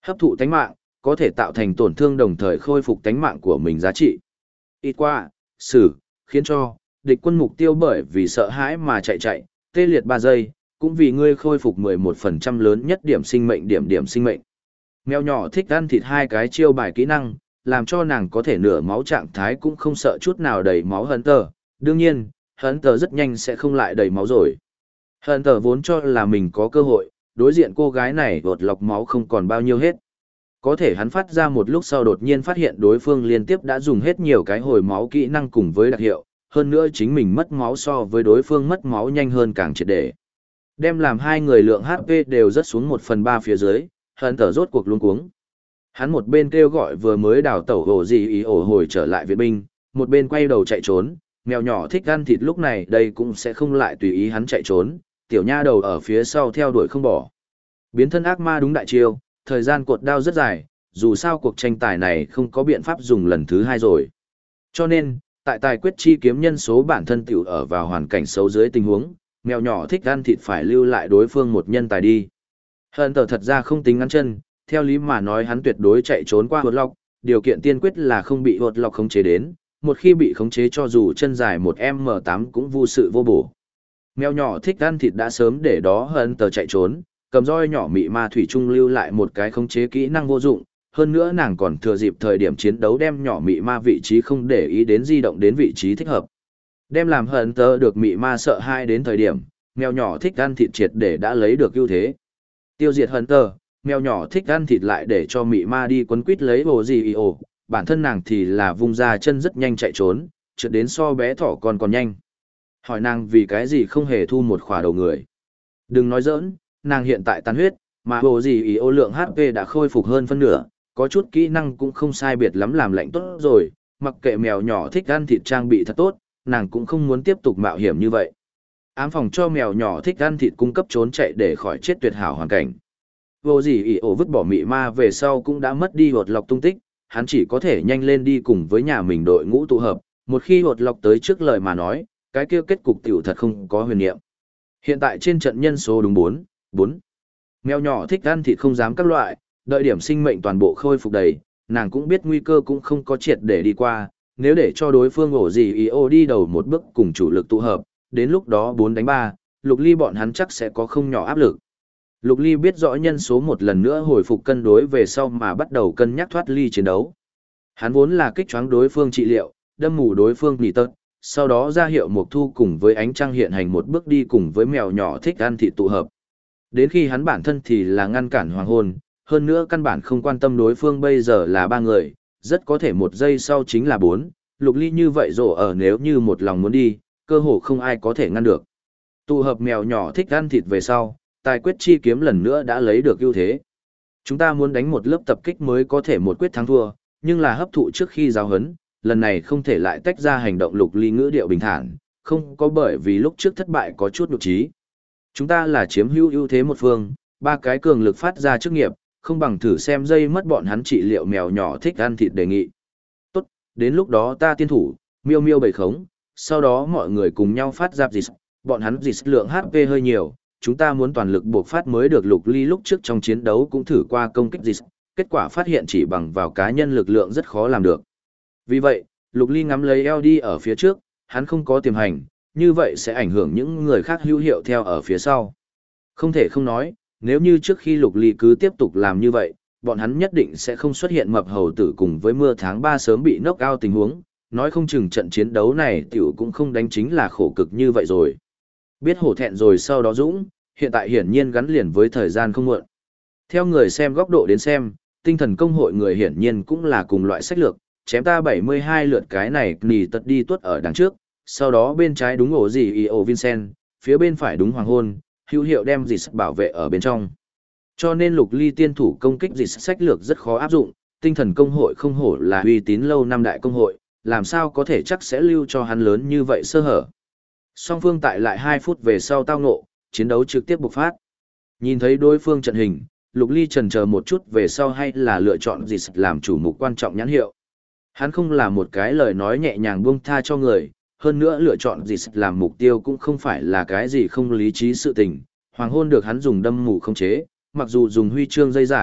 Hấp thụ tánh mạng, có thể tạo thành tổn thương đồng thời khôi phục tánh mạng của mình giá trị. Ít qua, xử, khiến cho, địch quân mục tiêu bởi vì sợ hãi mà chạy, tê liệt 3 giây, cũng vì ngươi khôi phục 11% lớn nhất điểm sinh mệnh điểm sinh mệnh. Mèo nhỏ thích ăn thịt hai cái chiêu bài kỹ năng, làm cho nàng có thể nửa máu trạng thái cũng không sợ chút nào đầy máu Hunter. Đương nhiên, Hunter rất nhanh sẽ không lại đầy máu rồi. Hunter vốn cho là mình có cơ hội, đối diện cô gái này đột lọc máu không còn bao nhiêu hết. Có thể hắn phát ra một lúc sau đột nhiên phát hiện đối phương liên tiếp đã dùng hết nhiều cái hồi máu kỹ năng cùng với đặc hiệu, hơn nữa chính mình mất máu so với đối phương mất máu nhanh hơn càng triệt để. Đem làm hai người lượng HP đều rất xuống 1/3 phía dưới, Hunter rốt cuộc luống cuống. Hắn một bên kêu gọi vừa mới đào tẩu hồ gì ý ổ hồi trở lại viện binh, một bên quay đầu chạy trốn, mèo nhỏ thích ăn thịt lúc này đây cũng sẽ không lại tùy ý hắn chạy trốn, tiểu nha đầu ở phía sau theo đuổi không bỏ. Biến thân ác ma đúng đại chiêu, thời gian cột đao rất dài, dù sao cuộc tranh tài này không có biện pháp dùng lần thứ 2 rồi. Cho nên, tại tài quyết chi kiếm nhân số bản thân tiểu ở vào hoàn cảnh xấu dưới tình huống, mèo nhỏ thích ăn thịt phải lưu lại đối phương một nhân tài đi. Hunter thật ra không tính ngắn chân, theo lý mà nói hắn tuyệt đối chạy trốn qua hột lọc, điều kiện tiên quyết là không bị hột lọc khống chế đến, một khi bị khống chế cho dù chân dài 1m8 cũng vô sự vô bổ. Mèo nhỏ thích ăn thịt đã sớm để đó Hunter chạy trốn, cầm roi nhỏ mị ma thủy trung lưu lại một cái khống chế kỹ năng vô dụng, hơn nữa nàng còn thừa dịp thời điểm chiến đấu đem nhỏ mị ma vị trí không để ý đến di động đến vị trí thích hợp. Đem làm Hunter được mị ma sợ hai đến thời điểm, mèo nhỏ thích ăn thịt triệt để đã lấy được ưu thế. Tiêu diệt Hunter, mèo nhỏ thích ăn thịt lại để cho mị ma đi quấn quýt lấy hồ gì ý ổ, bản thân nàng thì là vung ra chân rất nhanh chạy trốn, trượt đến so bé thỏ còn nhanh. Hỏi nàng vì cái gì không hề thu một khỏa đầu người. Đừng nói giỡn, nàng hiện tại tan huyết, mà hồ gì ý ổ lượng HP đã khôi phục hơn phân nửa, có chút kỹ năng cũng không sai biệt lắm làm lạnh tốt rồi, mặc kệ mèo nhỏ thích ăn thịt trang bị thật tốt, nàng cũng không muốn tiếp tục mạo hiểm như vậy. Ám phòng cho mèo nhỏ thích ăn thịt cung cấp trốn chạy để khỏi chết tuyệt hảo hoàn cảnh. Vô gì ỉ ổ vứt bỏ mị ma về sau cũng đã mất đi hột lọc tung tích, hắn chỉ có thể nhanh lên đi cùng với nhà mình đội ngũ tụ hợp, một khi hột lọc tới trước lời mà nói, cái kia kết cục tiểu thật không có huyền niệm. Hiện tại trên trận nhân số đúng 4. Mèo nhỏ thích ăn thịt không dám các loại, đợi điểm sinh mệnh toàn bộ khôi phục đầy, nàng cũng biết nguy cơ cũng không có triệt để đi qua, nếu để cho đối phương ổ gì ý ô đi đầu một bước cùng chủ lực tụ hợp, đến lúc đó 4-3, Lục Ly bọn hắn chắc sẽ có không nhỏ áp lực. Lục Ly biết rõ nhân số một lần nữa hồi phục cân đối về sau mà bắt đầu cân nhắc thoát ly chiến đấu. Hắn vốn là kích choáng đối phương trị liệu, đâm mù đối phương nỉ tật, sau đó ra hiệu Mộc Thu cùng với ánh trăng hiện hành một bước đi cùng với mèo nhỏ thích ăn thịt tụ hợp. Đến khi hắn bản thân thì là ngăn cản hoàng hôn, hơn nữa căn bản không quan tâm đối phương bây giờ là 3 người, rất có thể 1 giây sau chính là 4, Lục Ly như vậy rổ ở nếu như một lòng muốn đi, cơ hồ không ai có thể ngăn được. Tụ hợp mèo nhỏ thích ăn thịt về sau, tài quyết chi kiếm lần nữa đã lấy được ưu thế. Chúng ta muốn đánh một lớp tập kích mới có thể một quyết thắng thua, nhưng là hấp thụ trước khi giao hấn, lần này không thể lại tách ra hành động. Lục Ly ngữ điệu bình thản, không có bởi vì lúc trước thất bại có chút nhục trí. Chúng ta là chiếm hữu ưu thế một phương, 3 cái cường lực phát ra chức nghiệp, không bằng thử xem dây mất bọn hắn trị liệu. Mèo nhỏ thích ăn thịt đề nghị. Tốt, đến lúc đó ta tiên thủ, miêu miêu bầy khống, sau đó mọi người cùng nhau phát giáp dịch, bọn hắn dịch lượng HP hơi nhiều, chúng ta muốn toàn lực buộc phát mới được. Lục Ly lúc trước trong chiến đấu cũng thử qua công kích dịch, kết quả phát hiện chỉ bằng vào cá nhân lực lượng rất khó làm được. Vì vậy, Lục Ly ngắm lấy eo đi ở phía trước, hắn không có tiềm hành, như vậy sẽ ảnh hưởng những người khác hữu hiệu theo ở phía sau. Không thể không nói, nếu như trước khi Lục Ly cứ tiếp tục làm như vậy, bọn hắn nhất định sẽ không xuất hiện mập hầu tử cùng với mưa tháng 3 sớm bị knock out tình huống, nói không chừng trận chiến đấu này tiểu cũng không đánh chính là khổ cực như vậy rồi. Biết hổ thẹn rồi sau đó dũng, hiện tại hiển nhiên gắn liền với thời gian không muộn. Theo người xem góc độ đến xem, tinh thần công hội người hiển nhiên cũng là cùng loại sách lược, chém ta 72 lượt cái này nì tật đi tuốt ở đằng trước, sau đó bên trái đúng ổ gì ý ổ Vincent, phía bên phải đúng hoàng hôn, hữu hiệu đem gì bảo vệ ở bên trong. Cho nên Lục Ly tiên thủ công kích gì sách lược rất khó áp dụng, tinh thần công hội không hổ là uy tín lâu năm đại công hội, làm sao có thể chắc sẽ lưu cho hắn lớn như vậy sơ hở. Song phương tại lại 2 phút về sau tao ngộ, chiến đấu trực tiếp bộc phát. Nhìn thấy đối phương trận hình, Lục Ly chần chờ một chút về sau hay là lựa chọn gì làm chủ mục quan trọng nhãn hiệu. Hắn không là một cái lời nói nhẹ nhàng buông tha cho người, hơn nữa lựa chọn gì làm mục tiêu cũng không phải là cái gì không lý trí sự tình. Hoàng hôn được hắn dùng đâm mù không chế, mặc dù dùng huy chương dây giải,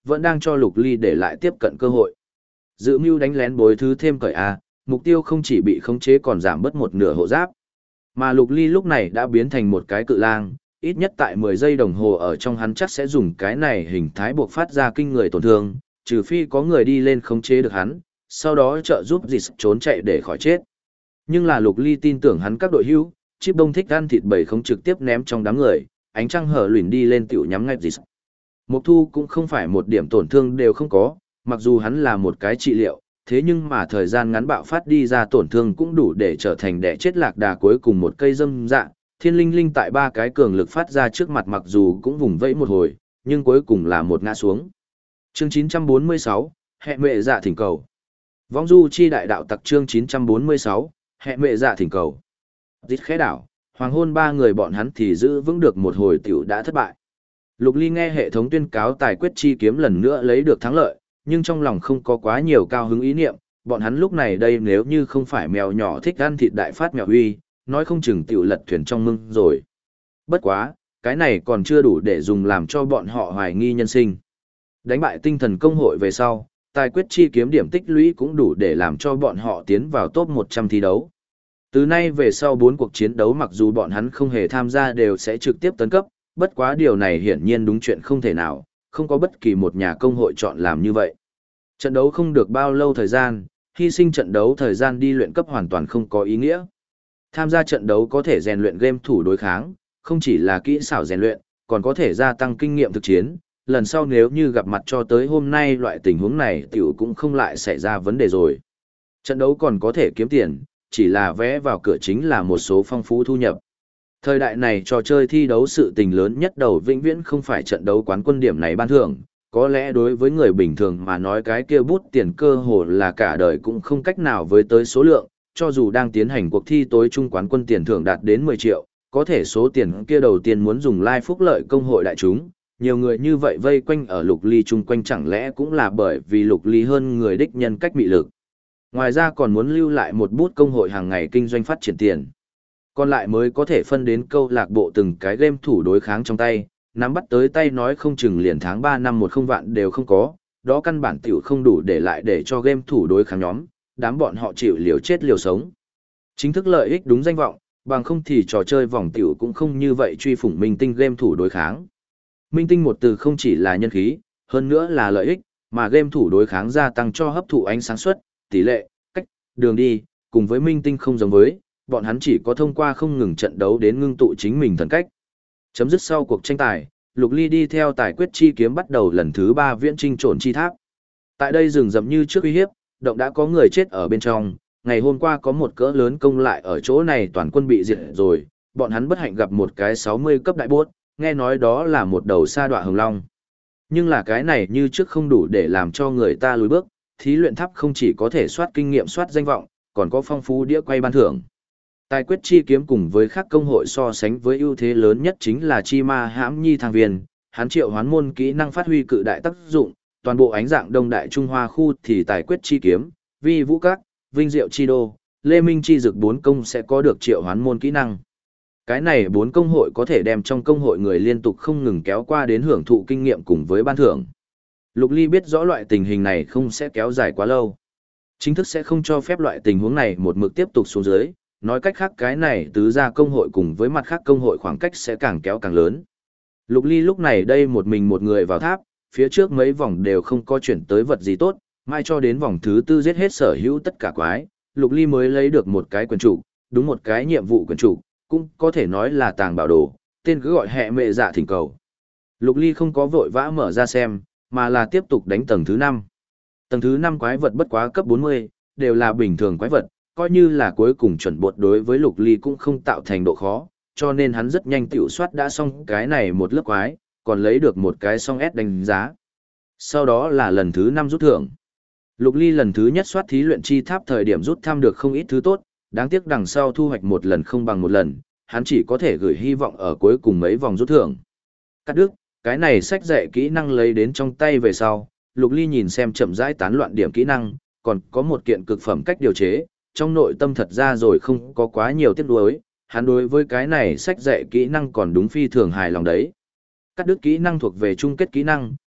vẫn đang cho Lục Ly để lại tiếp cận cơ hội. Dự mưu đánh lén bối thứ thêm cởi A, mục tiêu không chỉ bị khống chế còn giảm bớt một nửa hộ giáp. Mà Lục Ly lúc này đã biến thành một cái cự lang, ít nhất tại 10 giây đồng hồ ở trong hắn chắc sẽ dùng cái này hình thái buộc phát ra kinh người tổn thương, trừ phi có người đi lên khống chế được hắn, sau đó trợ giúp dịch trốn chạy để khỏi chết. Nhưng là Lục Ly tin tưởng hắn các đội hữu, Chip Đông thích ăn thịt bầy không trực tiếp ném trong đám người, ánh trăng hở luyện đi lên tiểu nhắm ngay dịch. Mục Thu cũng không phải một điểm tổn thương đều không có, mặc dù hắn là một cái trị liệu, thế nhưng mà thời gian ngắn bạo phát đi ra tổn thương cũng đủ để trở thành đẻ chết lạc đà cuối cùng một cây dâm dạ. Thiên linh linh tại ba cái cường lực phát ra trước mặt mặc dù cũng vùng vẫy một hồi, nhưng cuối cùng là một ngã xuống. Chương 946, hệ mệ dạ thỉnh cầu. Vong du chi đại đạo tặc chương 946, hệ mệ dạ thỉnh cầu. Dít khẽ đảo, hoàng hôn ba người bọn hắn thì giữ vững được một hồi tiểu đã thất bại. Lục Ly nghe hệ thống tuyên cáo tài quyết chi kiếm lần nữa lấy được thắng lợi, nhưng trong lòng không có quá nhiều cao hứng ý niệm, bọn hắn lúc này đây nếu như không phải mèo nhỏ thích ăn thịt đại phát mèo huy, nói không chừng tiểu lật thuyền trong mưng rồi. Bất quá, cái này còn chưa đủ để dùng làm cho bọn họ hoài nghi nhân sinh. Đánh bại tinh thần công hội về sau, tài quyết chi kiếm điểm tích lũy cũng đủ để làm cho bọn họ tiến vào top 100 thi đấu. Từ nay về sau 4 cuộc chiến đấu mặc dù bọn hắn không hề tham gia đều sẽ trực tiếp tấn cấp, bất quá điều này hiển nhiên đúng chuyện không thể nào, không có bất kỳ một nhà công hội chọn làm như vậy. Trận đấu không được bao lâu thời gian, hy sinh trận đấu thời gian đi luyện cấp hoàn toàn không có ý nghĩa. Tham gia trận đấu có thể rèn luyện game thủ đối kháng, không chỉ là kỹ xảo rèn luyện, còn có thể gia tăng kinh nghiệm thực chiến. Lần sau nếu như gặp mặt cho tới hôm nay loại tình huống này tiểu cũng không lại xảy ra vấn đề rồi. Trận đấu còn có thể kiếm tiền, chỉ là vé vào cửa chính là một số phong phú thu nhập. Thời đại này trò chơi thi đấu sự tình lớn nhất đầu vĩnh viễn không phải trận đấu quán quân điểm này ban thưởng, có lẽ đối với người bình thường mà nói cái kia bút tiền cơ hồ là cả đời cũng không cách nào với tới số lượng, cho dù đang tiến hành cuộc thi tối trung quán quân tiền thưởng đạt đến 10 triệu, có thể số tiền kia đầu tiên muốn dùng lai phúc lợi công hội đại chúng, nhiều người như vậy vây quanh ở Lục Ly chung quanh chẳng lẽ cũng là bởi vì Lục Ly hơn người đích nhân cách mị lực. Ngoài ra còn muốn lưu lại một bút công hội hàng ngày kinh doanh phát triển tiền. Còn lại mới có thể phân đến câu lạc bộ từng cái game thủ đối kháng trong tay, nắm bắt tới tay nói không chừng liền tháng 3 năm 10 vạn đều không có, đó căn bản tiểu không đủ để lại để cho game thủ đối kháng nhóm, đám bọn họ chịu liều chết liều sống. Chính thức lợi ích đúng danh vọng, bằng không thì trò chơi vòng tiểu cũng không như vậy truy phủng minh tinh game thủ đối kháng. Minh tinh một từ không chỉ là nhân khí, hơn nữa là lợi ích, mà game thủ đối kháng gia tăng cho hấp thụ ánh sáng suất, tỷ lệ, cách, đường đi, cùng với minh tinh không giống với, bọn hắn chỉ có thông qua không ngừng trận đấu đến ngưng tụ chính mình thần cách. Chấm dứt sau cuộc tranh tài, Lục Ly đi theo tài quyết chi kiếm bắt đầu lần thứ 3 viễn trinh trộn chi tháp. Tại đây rừng rậm như trước uy hiếp, động đã có người chết ở bên trong, ngày hôm qua có một cỡ lớn công lại ở chỗ này toàn quân bị diệt rồi, bọn hắn bất hạnh gặp một cái 60 cấp đại bốt, nghe nói đó là một đầu sa đọa hồng long. Nhưng là cái này như trước không đủ để làm cho người ta lùi bước, thí luyện tháp không chỉ có thể soát kinh nghiệm soát danh vọng, còn có phong phú đĩa quay ban thưởng. Tài quyết chi kiếm cùng với các công hội so sánh với ưu thế lớn nhất chính là chi ma hãm nhi thang viên, hắn triệu hoán môn kỹ năng phát huy cự đại tác dụng, toàn bộ ánh dạng đông đại Trung Hoa khu thì tài quyết chi kiếm, vi vũ các, vinh diệu chi đô, lê minh chi dực 4 công sẽ có được triệu hoán môn kỹ năng. Cái này 4 công hội có thể đem trong công hội người liên tục không ngừng kéo qua đến hưởng thụ kinh nghiệm cùng với ban thưởng. Lục Ly biết rõ loại tình hình này không sẽ kéo dài quá lâu. Chính thức sẽ không cho phép loại tình huống này một mực tiếp tục xuống dưới, nói cách khác cái này tứ gia công hội cùng với mặt khác công hội khoảng cách sẽ càng kéo càng lớn. Lục Ly lúc này đây một mình một người vào tháp, phía trước mấy vòng đều không có chuyển tới vật gì tốt, mai cho đến vòng thứ 4 giết hết sở hữu tất cả quái, Lục Ly mới lấy được một cái quyền chủ, đúng một cái nhiệm vụ quyền chủ, cũng có thể nói là tàng bảo đồ, tên cứ gọi hệ mệ dạ thỉnh cầu. Lục Ly không có vội vã mở ra xem, mà là tiếp tục đánh tầng thứ 5. Tầng thứ 5 quái vật bất quá cấp 40, đều là bình thường quái vật, coi như là cuối cùng chuẩn bột đối với Lục Ly cũng không tạo thành độ khó, cho nên hắn rất nhanh tiểu soát đã xong cái này một lớp quái, còn lấy được một cái song S đánh giá. Sau đó là lần thứ 5 rút thưởng. Lục Ly lần thứ nhất soát thí luyện chi tháp thời điểm rút thăm được không ít thứ tốt, đáng tiếc đằng sau thu hoạch một lần không bằng một lần, hắn chỉ có thể gửi hy vọng ở cuối cùng mấy vòng rút thưởng. Cắt đứt, cái này sách dạy kỹ năng lấy đến trong tay về sau, Lục Ly nhìn xem chậm rãi tán loạn điểm kỹ năng, còn có một kiện cực phẩm cách điều chế, trong nội tâm thật ra rồi không có quá nhiều tiếc nuối, hắn đối với cái này sách dạy kỹ năng còn đúng phi thường hài lòng đấy. Cắt đứt kỹ năng thuộc về chung kết kỹ năng,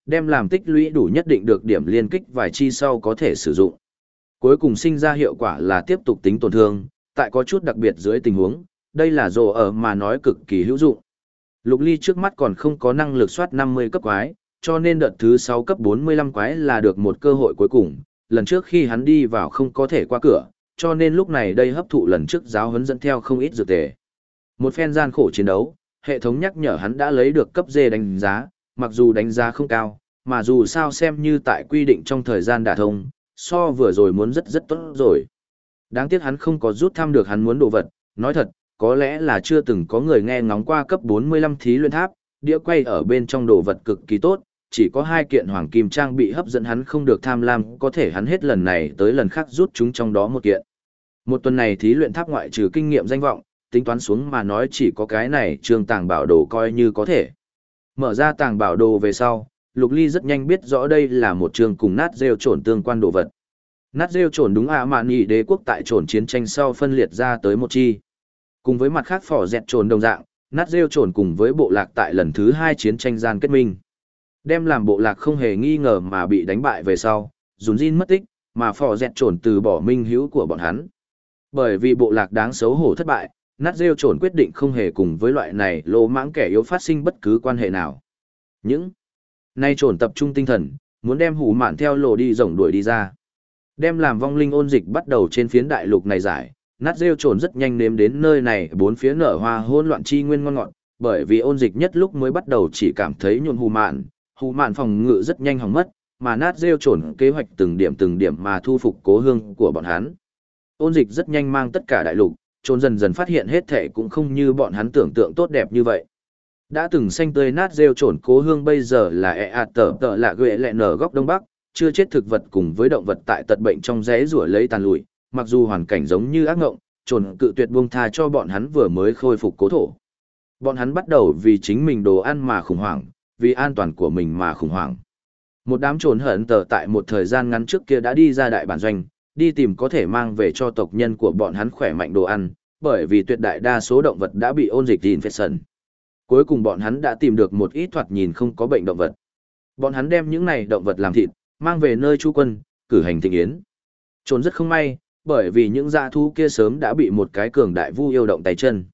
đem làm tích lũy đủ nhất định được điểm liên kích vài chi sau có thể sử dụng. Cuối cùng sinh ra hiệu quả là tiếp tục tính tổn thương, tại có chút đặc biệt dưới tình huống, đây là rồ ở mà nói cực kỳ hữu dụng. Lục Ly trước mắt còn không có năng lực soát 50 cấp quái, cho nên đợt thứ 6 cấp 45 quái là được một cơ hội cuối cùng, lần trước khi hắn đi vào không có thể qua cửa, cho nên lúc này đây hấp thụ lần trước giáo huấn dẫn theo không ít dược tề. Một phen gian khổ chiến đấu, hệ thống nhắc nhở hắn đã lấy được cấp D đánh giá, mặc dù đánh giá không cao, mà dù sao xem như tại quy định trong thời gian đả thông, so vừa rồi muốn rất rất tốt rồi. Đáng tiếc hắn không có rút thăm được hắn muốn đồ vật, nói thật, có lẽ là chưa từng có người nghe ngóng qua cấp 45 thí luyện tháp, đĩa quay ở bên trong đồ vật cực kỳ tốt, chỉ có 2 kiện hoàng kim trang bị hấp dẫn hắn không được tham lam, có thể hắn hết lần này tới lần khác rút chúng trong đó một kiện. Một tuần này thí luyện tháp ngoại trừ kinh nghiệm danh vọng, tính toán xuống mà nói chỉ có cái này trường tàng bảo đồ coi như có thể. Mở ra tàng bảo đồ về sau, Lục Ly rất nhanh biết rõ đây là một trường cùng nát rêu trồn tương quan đồ vật. Nát rêu trồn đúng mạn nghị đế quốc tại trồn chiến tranh sau phân liệt ra tới một chi. Cùng với mặt khác phỏ dẹt trồn đồng dạng, nát rêu trồn cùng với bộ lạc tại lần thứ 2 chiến tranh gian kết minh. Đem làm bộ lạc không hề nghi ngờ mà bị đánh bại về sau, dùn Jin mất tích, mà phỏ dẹt trồn từ bỏ minh hữu của bọn hắn. Bởi vì bộ lạc đáng xấu hổ thất bại, nát rêu trồn quyết định không hề cùng với loại này lỗ mãng kẻ yếu phát sinh bất cứ quan hệ nào. Những nay trồn tập trung tinh thần, muốn đem hủ mạn theo lồ đi rồng đuổi đi ra. Đem làm vong linh ôn dịch bắt đầu trên phiến đại lục này giải, nát rêu trồn rất nhanh nếm đến nơi này bốn phía nở hoa hỗn loạn chi nguyên ngon ngọt, bởi vì ôn dịch nhất lúc mới bắt đầu chỉ cảm thấy nhuộm hủ mạn phòng ngự rất nhanh hỏng mất, mà nát rêu trồn kế hoạch từng điểm mà thu phục cố hương của bọn hắn. Ôn dịch rất nhanh mang tất cả đại lục, trồn dần dần phát hiện hết thể cũng không như bọn hắn tưởng tượng tốt đẹp như vậy. Đã từng xanh tươi nát rêu trồn cố hương bây giờ là tờ lạ ghệ lẹ nở góc đông bắc, chưa chết thực vật cùng với động vật tại tật bệnh trong rẽ rủa lấy tàn lụi, mặc dù hoàn cảnh giống như ác ngộng, trồn cự tuyệt buông tha cho bọn hắn vừa mới khôi phục cố thổ. Bọn hắn bắt đầu vì chính mình đồ ăn mà khủng hoảng, vì an toàn của mình mà khủng hoảng. Một đám trồn hận tờ tại một thời gian ngắn trước kia đã đi ra đại bản doanh, đi tìm có thể mang về cho tộc nhân của bọn hắn khỏe mạnh đồ ăn, bởi vì tuyệt đại đa số động vật đã bị ôn dịch infection. Cuối cùng bọn hắn đã tìm được một ít thoạt nhìn không có bệnh động vật. Bọn hắn đem những này động vật làm thịt, mang về nơi trú quân, cử hành thịnh yến. Trồn rất không may, bởi vì những dã thú kia sớm đã bị một cái cường đại vu yêu động tay chân.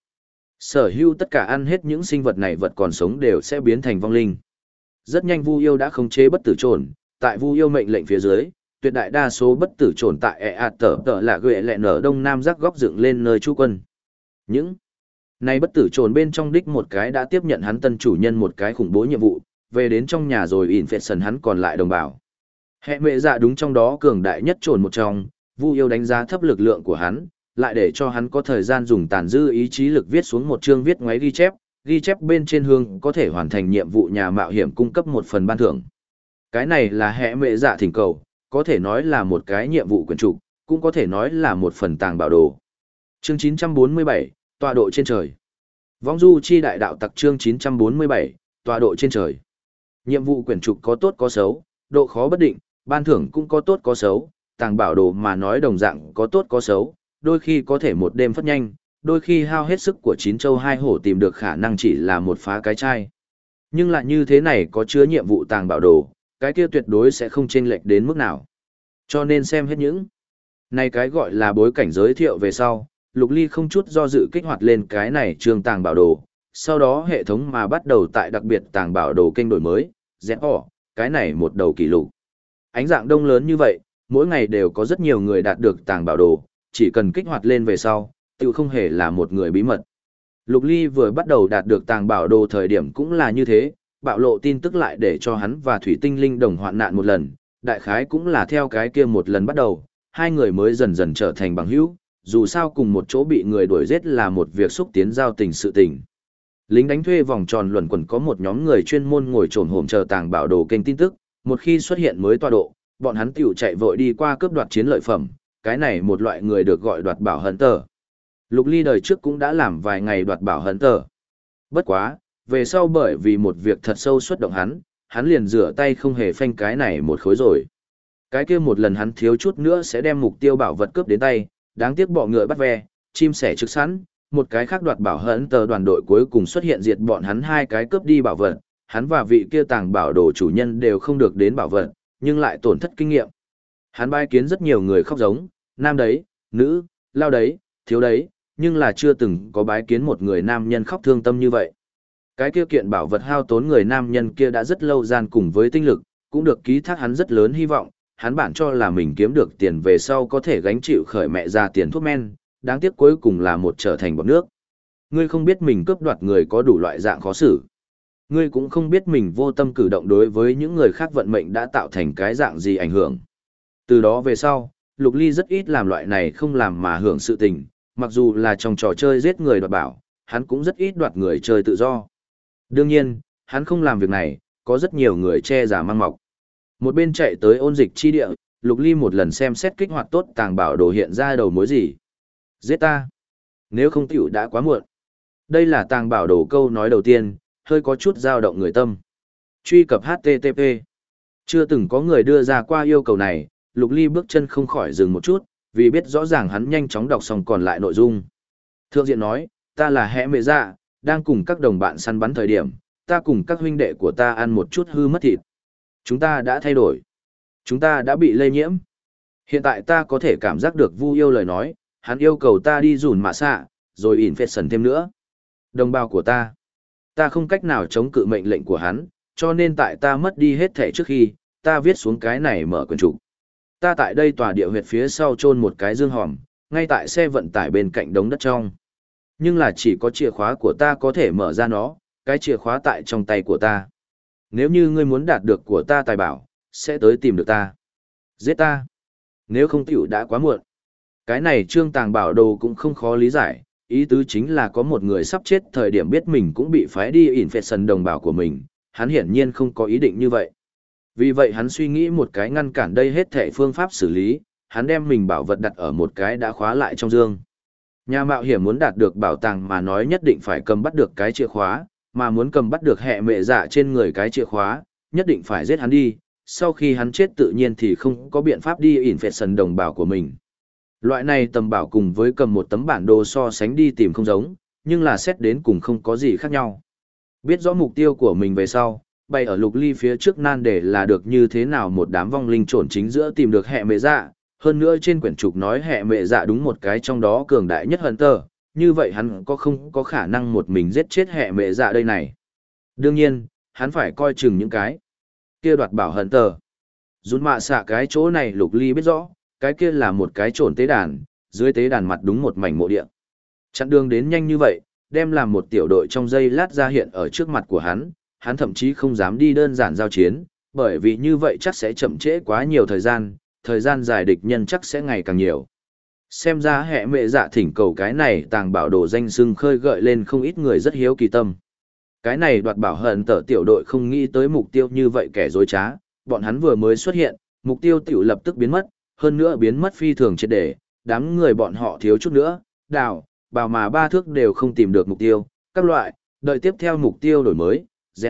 Sở hữu tất cả ăn hết những sinh vật này vật còn sống đều sẽ biến thành vong linh. Rất nhanh vu yêu đã khống chế bất tử trồn, tại vu yêu mệnh lệnh phía dưới, tuyệt đại đa số bất tử trồn tại tờ là ghệ lẹ nở đông nam giác góc dựng lên nơi trú quân. Những này bất tử trồn bên trong đích một cái đã tiếp nhận hắn tân chủ nhân một cái khủng bố nhiệm vụ, về đến trong nhà rồi infection hắn còn lại đồng bào. Hệ mẹ dạ đúng trong đó cường đại nhất trồn một trong, vu yêu đánh giá thấp lực lượng của hắn, lại để cho hắn có thời gian dùng tàn dư ý chí lực viết xuống một chương viết ngoáy ghi chép bên trên hương có thể hoàn thành nhiệm vụ nhà mạo hiểm cung cấp một phần ban thưởng. Cái này là hệ mẹ dạ thỉnh cầu, có thể nói là một cái nhiệm vụ quyền trục, cũng có thể nói là một phần tàng bảo đồ. Chương 947, tọa độ trên trời. Vong du chi đại đạo tặc chương 947, tọa độ trên trời. Nhiệm vụ quyển trục có tốt có xấu, độ khó bất định, ban thưởng cũng có tốt có xấu, tàng bảo đồ mà nói đồng dạng có tốt có xấu, đôi khi có thể một đêm phất nhanh, đôi khi hao hết sức của chín châu hai hổ tìm được khả năng chỉ là một phá cái chai. Nhưng lại như thế này có chứa nhiệm vụ tàng bảo đồ, cái kia tuyệt đối sẽ không chênh lệch đến mức nào. Cho nên xem hết những này cái gọi là bối cảnh giới thiệu về sau, Lục Ly không chút do dự kích hoạt lên cái này trường tàng bảo đồ, sau đó hệ thống mà bắt đầu tại đặc biệt tàng bảo đồ kênh đổi mới, cái này một đầu kỷ lục. Ánh dạng đông lớn như vậy, mỗi ngày đều có rất nhiều người đạt được tàng bảo đồ, chỉ cần kích hoạt lên về sau, tự không hề là một người bí mật. Lục Ly vừa bắt đầu đạt được tàng bảo đồ thời điểm cũng là như thế, bạo lộ tin tức lại để cho hắn và Thủy Tinh Linh đồng hoạn nạn một lần, đại khái cũng là theo cái kia một lần bắt đầu, hai người mới dần dần trở thành bằng hữu, dù sao cùng một chỗ bị người đuổi giết là một việc xúc tiến giao tình sự tình. Lính đánh thuê vòng tròn luẩn quẩn có một nhóm người chuyên môn ngồi trồn hổm chờ tàng bảo đồ kênh tin tức, một khi xuất hiện mới tọa độ, bọn hắn tiểu chạy vội đi qua cướp đoạt chiến lợi phẩm, cái này một loại người được gọi đoạt bảo hận tờ. Lục Ly đời trước cũng đã làm vài ngày đoạt bảo hận tờ. Bất quá, về sau bởi vì một việc thật sâu xuất động hắn liền rửa tay không hề phanh cái này một khối rồi. Cái kia một lần hắn thiếu chút nữa sẽ đem mục tiêu bảo vật cướp đến tay, đáng tiếc bọ ngựa bắt ve, chim sẻ trực sẵn, một cái khác đoạt bảo hận tờ đoàn đội cuối cùng xuất hiện diệt bọn hắn hai cái cướp đi bảo vật, hắn và vị kia tàng bảo đồ chủ nhân đều không được đến bảo vật, nhưng lại tổn thất kinh nghiệm. Hắn bái kiến rất nhiều người khóc giống, nam đấy, nữ, lao đấy, thiếu đấy, nhưng là chưa từng có bái kiến một người nam nhân khóc thương tâm như vậy. Cái kia kiện bảo vật hao tốn người nam nhân kia đã rất lâu gian cùng với tinh lực, cũng được ký thác hắn rất lớn hy vọng, hắn bản cho là mình kiếm được tiền về sau có thể gánh chịu khởi mẹ ra tiền thuốc men, đáng tiếc cuối cùng là một trở thành bọt nước. Ngươi không biết mình cướp đoạt người có đủ loại dạng khó xử. Ngươi cũng không biết mình vô tâm cử động đối với những người khác vận mệnh đã tạo thành cái dạng gì ảnh hưởng. Từ đó về sau, Lục Ly rất ít làm loại này không làm mà hưởng sự tình, mặc dù là trong trò chơi giết người đoạt bảo, hắn cũng rất ít đoạt người chơi tự do. Đương nhiên, hắn không làm việc này, có rất nhiều người che giả mang mọc. Một bên chạy tới ôn dịch chi địa, Lục Ly một lần xem xét kích hoạt tốt tàng bảo đồ hiện ra đầu mối gì. Giết ta. Nếu không tiểu đã quá muộn. Đây là tàng bảo đồ câu nói đầu tiên, hơi có chút dao động người tâm. Truy cập HTTP. Chưa từng có người đưa ra qua yêu cầu này, Lục Ly bước chân không khỏi dừng một chút, vì biết rõ ràng hắn nhanh chóng đọc xong còn lại nội dung. Thượng diện nói, ta là Hẹ Mệ Dạ, đang cùng các đồng bạn săn bắn thời điểm, ta cùng các huynh đệ của ta ăn một chút hư mất thịt. Chúng ta đã thay đổi. Chúng ta đã bị lây nhiễm. Hiện tại ta có thể cảm giác được Vu Yêu lời nói, hắn yêu cầu ta đi dùn mạ xạ, rồi infection thêm nữa. Đồng bào của ta không cách nào chống cự mệnh lệnh của hắn, cho nên tại ta mất đi hết thể trước khi, ta viết xuống cái này mở quyển trục. Ta tại đây tòa địa huyệt phía sau chôn một cái dương hòm, ngay tại xe vận tải bên cạnh đống đất trong. Nhưng là chỉ có chìa khóa của ta có thể mở ra nó, cái chìa khóa tại trong tay của ta. Nếu như ngươi muốn đạt được của ta tài bảo, sẽ tới tìm được ta. Giết ta. Nếu không tiểu đã quá muộn. Cái này trương tàng bảo đồ cũng không khó lý giải, ý tứ chính là có một người sắp chết thời điểm biết mình cũng bị phái đi infection đồng bào của mình, hắn hiển nhiên không có ý định như vậy. Vì vậy hắn suy nghĩ một cái ngăn cản đây hết thể phương pháp xử lý, hắn đem mình bảo vật đặt ở một cái đã khóa lại trong dương. Nhà mạo hiểm muốn đạt được bảo tàng mà nói nhất định phải cầm bắt được cái chìa khóa, mà muốn cầm bắt được Hẹ Mệ Dạ trên người cái chìa khóa, nhất định phải giết hắn đi, sau khi hắn chết tự nhiên thì không có biện pháp đi infection đồng bào của mình. Loại này tầm bảo cùng với cầm một tấm bản đồ so sánh đi tìm không giống, nhưng là xét đến cùng không có gì khác nhau. Biết rõ mục tiêu của mình về sau, bay ở Lục Ly phía trước nan để là được như thế nào một đám vong linh trộn chính giữa tìm được Hẹ Mệ Dạ, hơn nữa trên quyển trục nói Hẹ Mệ Dạ đúng một cái trong đó cường đại nhất Hunter, như vậy hắn không có khả năng một mình giết chết Hẹ Mệ Dạ đây này. Đương nhiên, hắn phải coi chừng những cái kia đoạt bảo Hunter. Dùn mạ xạ cái chỗ này Lục Ly biết rõ, cái kia là một cái trộn tế đàn, dưới tế đàn mặt đúng một mảnh mộ địa. Chặn đường đến nhanh như vậy, đem làm một tiểu đội trong giây lát ra hiện ở trước mặt của hắn thậm chí không dám đi đơn giản giao chiến, bởi vì như vậy chắc sẽ chậm trễ quá nhiều thời gian dài địch nhân chắc sẽ ngày càng nhiều. Xem ra Hẹ Mệ Dạ thỉnh cầu cái này tàng bảo đồ danh xưng khơi gợi lên không ít người rất hiếu kỳ tâm. Cái này đoạt bảo hận tở tiểu đội không nghĩ tới mục tiêu như vậy kẻ dối trá, bọn hắn vừa mới xuất hiện, mục tiêu tiểu lập tức biến mất, hơn nữa biến mất phi thường triệt để, đám người bọn họ thiếu chút nữa, bào mà ba thước đều không tìm được mục tiêu, các loại, đợi tiếp theo mục tiêu đổi mới,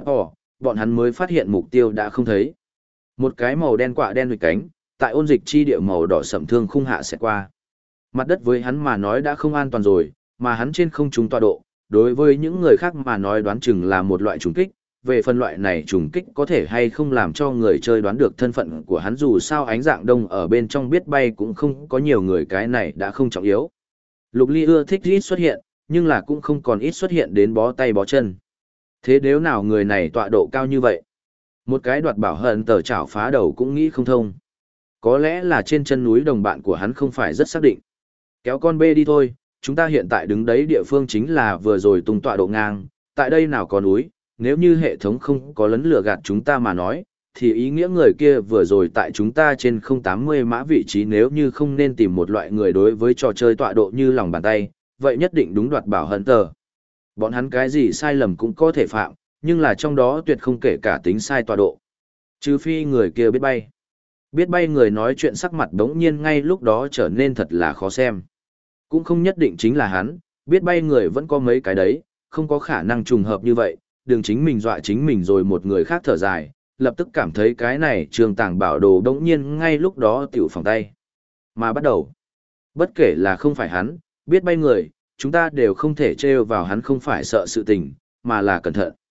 bọn hắn mới phát hiện mục tiêu đã không thấy. Một cái màu đen quạ đen huỵch cánh, tại ôn dịch chi địa màu đỏ sẫm thương khung hạ sẽ qua. Mặt đất với hắn mà nói đã không an toàn rồi, mà hắn trên không trung tọa độ, đối với những người khác mà nói đoán chừng là một loại trùng kích, về phân loại này trùng kích có thể hay không làm cho người chơi đoán được thân phận của hắn dù sao ánh dạng đông ở bên trong biết bay cũng không có nhiều người cái này đã không trọng yếu. Lục Ly ưa thích ít xuất hiện, nhưng là cũng không còn ít xuất hiện đến bó tay bó chân. Thế nếu nào người này tọa độ cao như vậy? Một cái đoạt bảo hận tờ chảo phá đầu cũng nghĩ không thông. Có lẽ là trên chân núi đồng bạn của hắn không phải rất xác định. Kéo con bê đi thôi, chúng ta hiện tại đứng đấy địa phương chính là vừa rồi tung tọa độ ngang, tại đây nào có núi, nếu như hệ thống không có lấn lừa gạt chúng ta mà nói, thì ý nghĩa người kia vừa rồi tại chúng ta trên 080 mã vị trí nếu như không nên tìm một loại người đối với trò chơi tọa độ như lòng bàn tay, vậy nhất định đúng đoạt bảo hận tờ. Bọn hắn cái gì sai lầm cũng có thể phạm, nhưng là trong đó tuyệt không kể cả tính sai tọa độ. Trừ phi người kia biết bay. Biết bay người nói chuyện sắc mặt đống nhiên ngay lúc đó trở nên thật là khó xem. Cũng không nhất định chính là hắn, biết bay người vẫn có mấy cái đấy, không có khả năng trùng hợp như vậy, đừng chính mình dọa chính mình rồi một người khác thở dài, lập tức cảm thấy cái này trường tàng bảo đồ đống nhiên ngay lúc đó tiểu phòng tay. Mà bắt đầu, bất kể là không phải hắn, biết bay người, chúng ta đều không thể trêu vào hắn không phải sợ sự tình, mà là cẩn thận.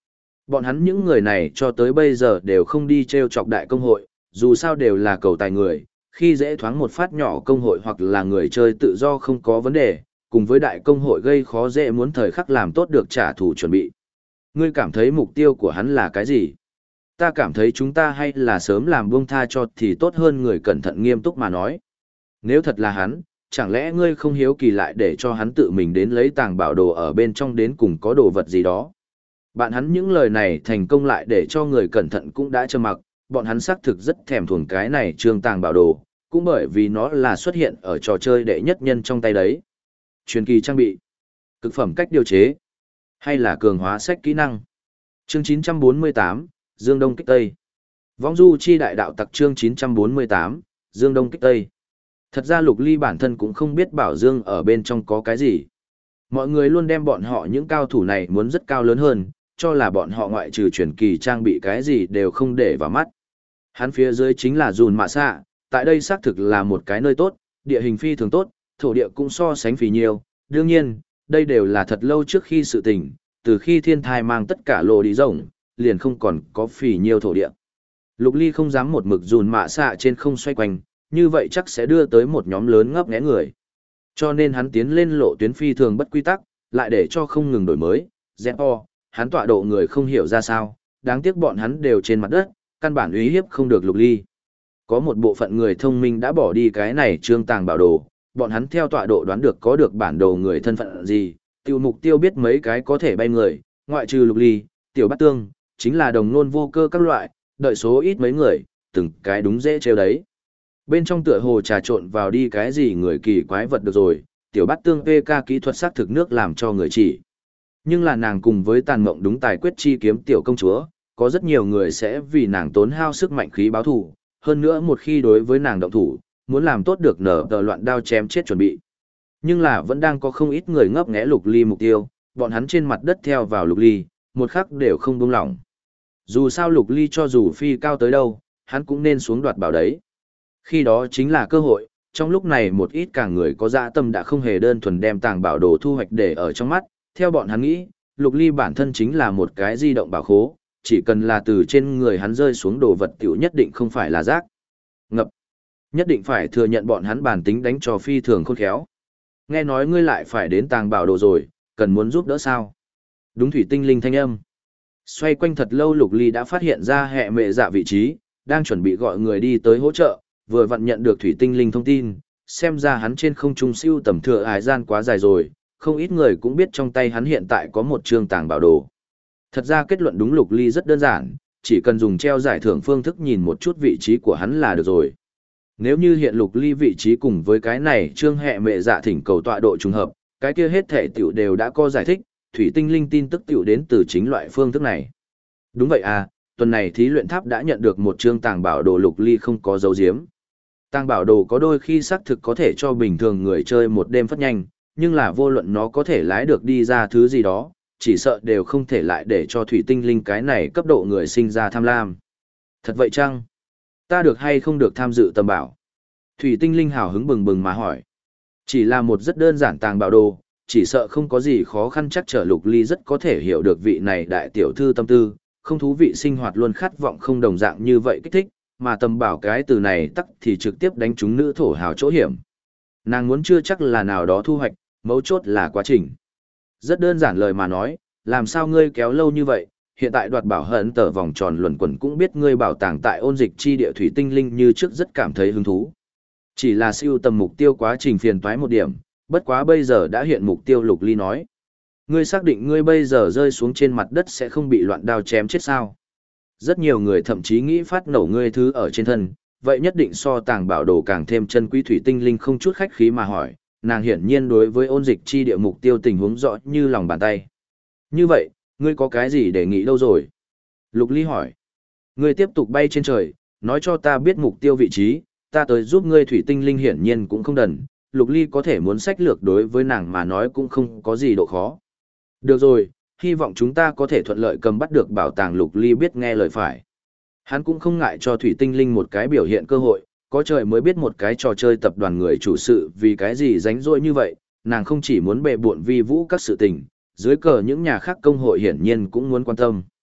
Bọn hắn những người này cho tới bây giờ đều không đi treo chọc đại công hội, dù sao đều là cầu tài người, khi dễ thoáng một phát nhỏ công hội hoặc là người chơi tự do không có vấn đề, cùng với đại công hội gây khó dễ muốn thời khắc làm tốt được trả thù chuẩn bị. Ngươi cảm thấy mục tiêu của hắn là cái gì? Ta cảm thấy chúng ta hay là sớm làm buông tha cho thì tốt hơn, người cẩn thận nghiêm túc mà nói. Nếu thật là hắn, chẳng lẽ ngươi không hiếu kỳ lại để cho hắn tự mình đến lấy tàng bảo đồ ở bên trong đến cùng có đồ vật gì đó? Bạn hắn những lời này thành công lại để cho người cẩn thận cũng đã trầm mặc, bọn hắn xác thực rất thèm thuồng cái này trương tàng bảo đồ, cũng bởi vì nó là xuất hiện ở trò chơi đệ nhất nhân trong tay đấy. Truyền kỳ trang bị, cực phẩm cách điều chế, hay là cường hóa sách kỹ năng. Chương 948, Dương Đông kích Tây. Vong du chi đại đạo tặc chương 948, Dương Đông kích Tây. Thật ra Lục Ly bản thân cũng không biết Bảo Dương ở bên trong có cái gì. Mọi người luôn đem bọn họ những cao thủ này muốn rất cao lớn hơn, cho là bọn họ ngoại trừ truyền kỳ trang bị cái gì đều không để vào mắt. Hắn phía dưới chính là Dùn Mạ Xạ, tại đây xác thực là một cái nơi tốt, địa hình phi thường tốt, thổ địa cũng so sánh phì nhiều. Đương nhiên, đây đều là thật lâu trước khi sự tình, từ khi thiên thai mang tất cả lô đi rộng, liền không còn có phì nhiều thổ địa. Lục Ly không dám một mực Dùn Mạ Xạ trên không xoay quanh, như vậy chắc sẽ đưa tới một nhóm lớn ngấp nghé người. Cho nên hắn tiến lên lộ tuyến phi thường bất quy tắc, lại để cho không ngừng đổi mới. Zepo, hắn tọa độ người không hiểu ra sao, đáng tiếc bọn hắn đều trên mặt đất, căn bản uy hiếp không được Lục Ly. Có một bộ phận người thông minh đã bỏ đi cái này trương tàng bảo đồ, bọn hắn theo tọa độ đoán được có được bản đồ người thân phận gì, tiêu mục tiêu biết mấy cái có thể bay người, ngoại trừ Lục Ly, Tiểu Bát Tương, chính là đồng nôn vô cơ các loại, đợi số ít mấy người, từng cái đúng dễ trêu đấy. Bên trong tựa hồ trà trộn vào đi cái gì người kỳ quái vật được rồi, Tiểu Bát Tương PK kỹ thuật xác thực nước làm cho người chỉ. Nhưng là nàng cùng với tàn mộng đúng tài quyết chi kiếm tiểu công chúa, có rất nhiều người sẽ vì nàng tốn hao sức mạnh khí báo thù, hơn nữa một khi đối với nàng động thủ, muốn làm tốt được nở tờ loạn đao chém chết chuẩn bị. Nhưng là vẫn đang có không ít người ngấp nghé Lục Ly mục tiêu, bọn hắn trên mặt đất theo vào Lục Ly, một khắc đều không buông lỏng. Dù sao Lục Ly cho dù phi cao tới đâu, hắn cũng nên xuống đoạt bảo đấy. Khi đó chính là cơ hội, trong lúc này một ít cả người có dạ tâm đã không hề đơn thuần đem tàng bảo đồ thu hoạch để ở trong mắt, theo bọn hắn nghĩ, Lục Ly bản thân chính là một cái di động bảo khố, chỉ cần là từ trên người hắn rơi xuống đồ vật tiểu nhất định không phải là rác. Ngập. Nhất định phải thừa nhận bọn hắn bản tính đánh trò phi thường khôn khéo. Nghe nói ngươi lại phải đến tàng bảo đồ rồi, cần muốn giúp đỡ sao? Đúng thủy tinh linh thanh âm. Xoay quanh thật lâu Lục Ly đã phát hiện ra hệ mẹ dạ vị trí, đang chuẩn bị gọi người đi tới hỗ trợ, vừa vặn nhận được thủy tinh linh thông tin, xem ra hắn trên không trung siêu tầm thừa ải gian quá dài rồi, không ít người cũng biết trong tay hắn hiện tại có một trương tàng bảo đồ. Thật ra kết luận đúng Lục Ly rất đơn giản, chỉ cần dùng treo giải thưởng phương thức nhìn một chút vị trí của hắn là được rồi. Nếu như hiện Lục Ly vị trí cùng với cái này trương hệ mẹ dạ thỉnh cầu tọa độ trùng hợp, cái kia hết thể tiểu đều đã có giải thích, thủy tinh linh tin tức tiểu đến từ chính loại phương thức này. Đúng vậy à, tuần này thí luyện tháp đã nhận được một trương tàng bảo đồ Lục Ly không có dấu diếm. Tàng bảo đồ có đôi khi xác thực có thể cho bình thường người chơi một đêm phất nhanh, nhưng là vô luận nó có thể lái được đi ra thứ gì đó, chỉ sợ đều không thể lại để cho thủy tinh linh cái này cấp độ người sinh ra tham lam. Thật vậy chăng? Ta được hay không được tham dự tầm bảo? Thủy tinh linh hào hứng bừng bừng mà hỏi. Chỉ là một rất đơn giản tàng bảo đồ, chỉ sợ không có gì khó khăn, chắc trở Lục Ly rất có thể hiểu được vị này đại tiểu thư tâm tư, không thú vị sinh hoạt luôn khát vọng không đồng dạng như vậy kích thích, mà tầm bảo cái từ này tắc thì trực tiếp đánh trúng nữ thổ hào chỗ hiểm. Nàng muốn chưa chắc là nào đó thu hoạch, mấu chốt là quá trình. Rất đơn giản lời mà nói, làm sao ngươi kéo lâu như vậy, hiện tại đoạt bảo hận tờ vòng tròn luẩn quẩn cũng biết ngươi bảo tàng tại ôn dịch chi địa thủy tinh linh như trước rất cảm thấy hứng thú. Chỉ là siêu tầm mục tiêu quá trình phiền toái một điểm, bất quá bây giờ đã hiện mục tiêu. Lục Ly nói. Ngươi xác định ngươi bây giờ rơi xuống trên mặt đất sẽ không bị loạn đao chém chết sao? Rất nhiều người thậm chí nghĩ phát nổ ngươi thứ ở trên thân, vậy nhất định so tàng bảo đồ càng thêm chân quý. Thủy tinh linh không chút khách khí mà hỏi, nàng hiển nhiên đối với ôn dịch chi địa mục tiêu tình huống rõ như lòng bàn tay. Như vậy, ngươi có cái gì để nghĩ đâu rồi? Lục Ly hỏi. Ngươi tiếp tục bay trên trời, nói cho ta biết mục tiêu vị trí, ta tới giúp ngươi. Thủy tinh linh hiển nhiên cũng không đần, Lục Ly có thể muốn sách lược đối với nàng mà nói cũng không có gì độ khó. Được rồi, hy vọng chúng ta có thể thuận lợi cầm bắt được bảo tàng. Lục Ly biết nghe lời phải. Hắn cũng không ngại cho thủy tinh linh một cái biểu hiện cơ hội, có trời mới biết một cái trò chơi tập đoàn người chủ sự vì cái gì rảnh rỗi như vậy, nàng không chỉ muốn bệ buộn vi vũ các sự tình, dưới cờ những nhà khác công hội hiển nhiên cũng muốn quan tâm.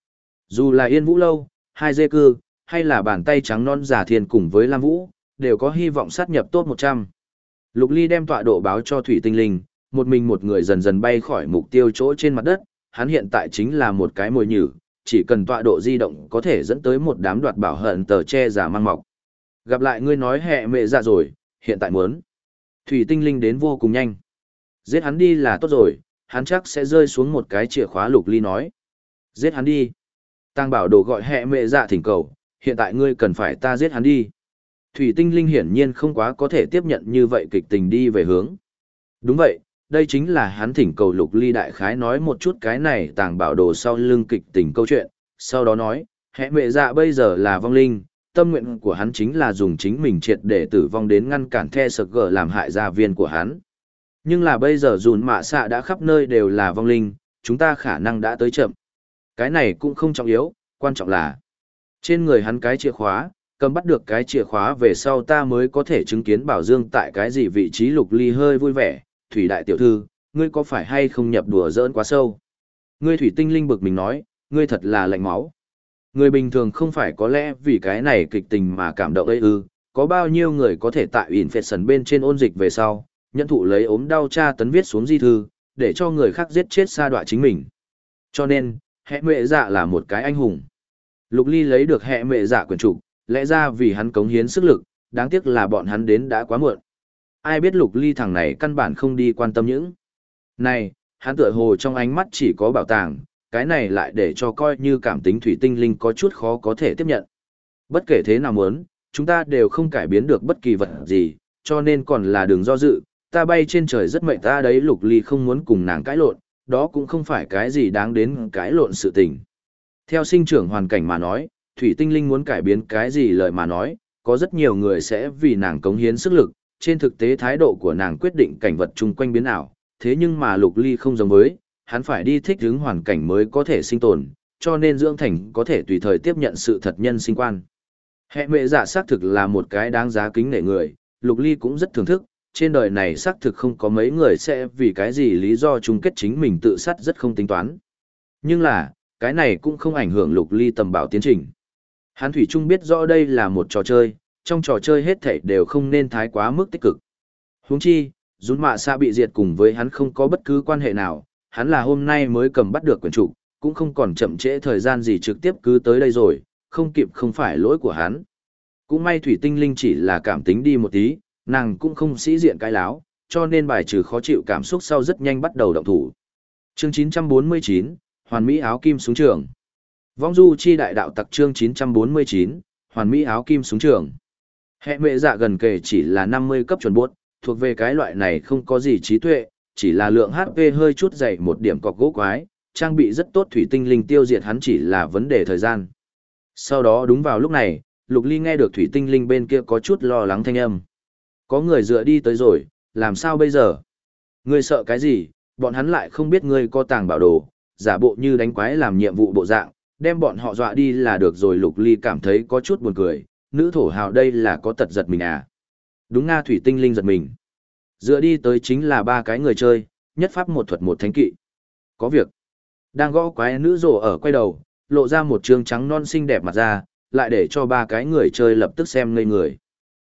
Dù là Yên Vũ Lâu, hai dê cư, hay là bàn tay trắng non giả thiên cùng với Lam Vũ, đều có hy vọng sát nhập top 100. Lục Ly đem tọa độ báo cho Thủy Tinh Linh, một mình một người dần dần bay khỏi mục tiêu chỗ trên mặt đất, hắn hiện tại chính là một cái mồi nhử, chỉ cần tọa độ di động có thể dẫn tới một đám đoạt bảo hận tờ che giả mang mọc. Gặp lại ngươi nói hẹ mẹ dạ rồi, hiện tại muốn. Thủy Tinh Linh đến vô cùng nhanh. Giết hắn đi là tốt rồi, hắn chắc sẽ rơi xuống một cái chìa khóa. Lục Ly nói. Giết hắn đi. Tăng bảo đồ gọi hẹ mẹ dạ thỉnh cầu, hiện tại ngươi cần phải ta giết hắn đi. Thủy Tinh Linh hiển nhiên không quá có thể tiếp nhận như vậy kịch tình đi về hướng. Đúng vậy, đây chính là hắn thỉnh cầu. Lục Ly đại khái nói một chút cái này tàng bảo đồ sau lưng kịch tình câu chuyện, sau đó nói, hẹ mẹ dạ bây giờ là vong linh, tâm nguyện của hắn chính là dùng chính mình triệt để tử vong đến ngăn cản The Sực Gở làm hại gia viên của hắn. Nhưng là bây giờ dùn mạ xạ đã khắp nơi đều là vong linh, chúng ta khả năng đã tới chậm. Cái này cũng không trọng yếu, quan trọng là trên người hắn cái chìa khóa, cầm bắt được cái chìa khóa về sau ta mới có thể chứng kiến Bảo Dương tại cái gì vị trí. Lục Ly hơi vui vẻ, Thủy đại tiểu thư, ngươi có phải hay không nhập đùa giỡn quá sâu? Ngươi Thủy Tinh Linh bực mình nói, ngươi thật là lạnh máu. Người bình thường không phải có lẽ vì cái này kịch tình mà cảm động ấy ư, có bao nhiêu người có thể tại Infection bên trên ôn dịch về sau, nhận thụ lấy ốm đau tra tấn viết xuống di thư, để cho người khác giết chết sa đọa chính mình. Cho nên, hẹ mệ dạ là một cái anh hùng. Lục Ly lấy được hẹ mệ dạ quyền trục, lẽ ra vì hắn cống hiến sức lực, đáng tiếc là bọn hắn đến đã quá muộn. Ai biết Lục Ly thằng này căn bản không đi quan tâm những này, hắn tựa hồ trong ánh mắt chỉ có bảo tàng, cái này lại để cho coi như cảm tính Thủy Tinh Linh có chút khó có thể tiếp nhận. Bất kể thế nào muốn, chúng ta đều không cải biến được bất kỳ vật gì, cho nên còn là đường do dự, ta bay trên trời rất mệt ta đấy. Lục Ly không muốn cùng nàng cãi lộn, đó cũng không phải cái gì đáng đến cãi lộn sự tình. Theo sinh trưởng hoàn cảnh mà nói, Thủy Tinh Linh muốn cải biến cái gì lời mà nói, có rất nhiều người sẽ vì nàng cống hiến sức lực, trên thực tế thái độ của nàng quyết định cảnh vật chung quanh biến ảo, thế nhưng mà Lục Ly không giống với, hắn phải đi thích ứng hoàn cảnh mới có thể sinh tồn, cho nên dưỡng thành có thể tùy thời tiếp nhận sự thật nhân sinh quan. Hệ mệ dạ xác thực là một cái đáng giá kính nể người, Lục Ly cũng rất thưởng thức, trên đời này xác thực không có mấy người sẽ vì cái gì lý do chung kết chính mình tự sát rất không tính toán. Nhưng là, cái này cũng không ảnh hưởng Lục Ly tầm bảo tiến trình. Hắn thủy chung biết rõ đây là một trò chơi, trong trò chơi hết thảy đều không nên thái quá mức tích cực. Huống chi, Dũng Mạ Sa bị diệt cùng với hắn không có bất cứ quan hệ nào, hắn là hôm nay mới cầm bắt được quyển trục, cũng không còn chậm trễ thời gian gì trực tiếp cứ tới đây rồi, không kịp không phải lỗi của hắn. Cũng may Thủy Tinh Linh chỉ là cảm tính đi một tí, nàng cũng không sĩ diện cái láo, cho nên bài trừ khó chịu cảm xúc sau rất nhanh bắt đầu động thủ. Chương 949, Hoàn Mỹ áo kim súng trường. Vong du chi đại đạo tặc chương 949, Hoàn Mỹ áo kim súng trường. Hệ mệ dạ gần kề chỉ là 50 cấp chuẩn buốt, thuộc về cái loại này không có gì trí tuệ, chỉ là lượng HP hơi chút dày một điểm cọc gỗ quái, trang bị rất tốt. Thủy Tinh Linh tiêu diệt hắn chỉ là vấn đề thời gian. Sau đó đúng vào lúc này, Lục Ly nghe được Thủy Tinh Linh bên kia có chút lo lắng thanh âm. Có người dựa đi tới rồi, làm sao bây giờ? Ngươi sợ cái gì? Bọn hắn lại không biết ngươi có tàng bảo đồ, giả bộ như đánh quái làm nhiệm vụ bộ dạng, đem bọn họ dọa đi là được rồi. Lục Ly cảm thấy có chút buồn cười, nữ thổ hào đây là có tật giật mình à? Đúng nga. Thủy Tinh Linh giật mình. Dựa đi tới chính là ba cái người chơi, nhất pháp một thuật một thánh kỵ. Có việc. Đang gõ quái nữ rồ ở quay đầu, lộ ra một trương trắng non xinh đẹp mặt ra, lại để cho ba cái người chơi lập tức xem ngây người.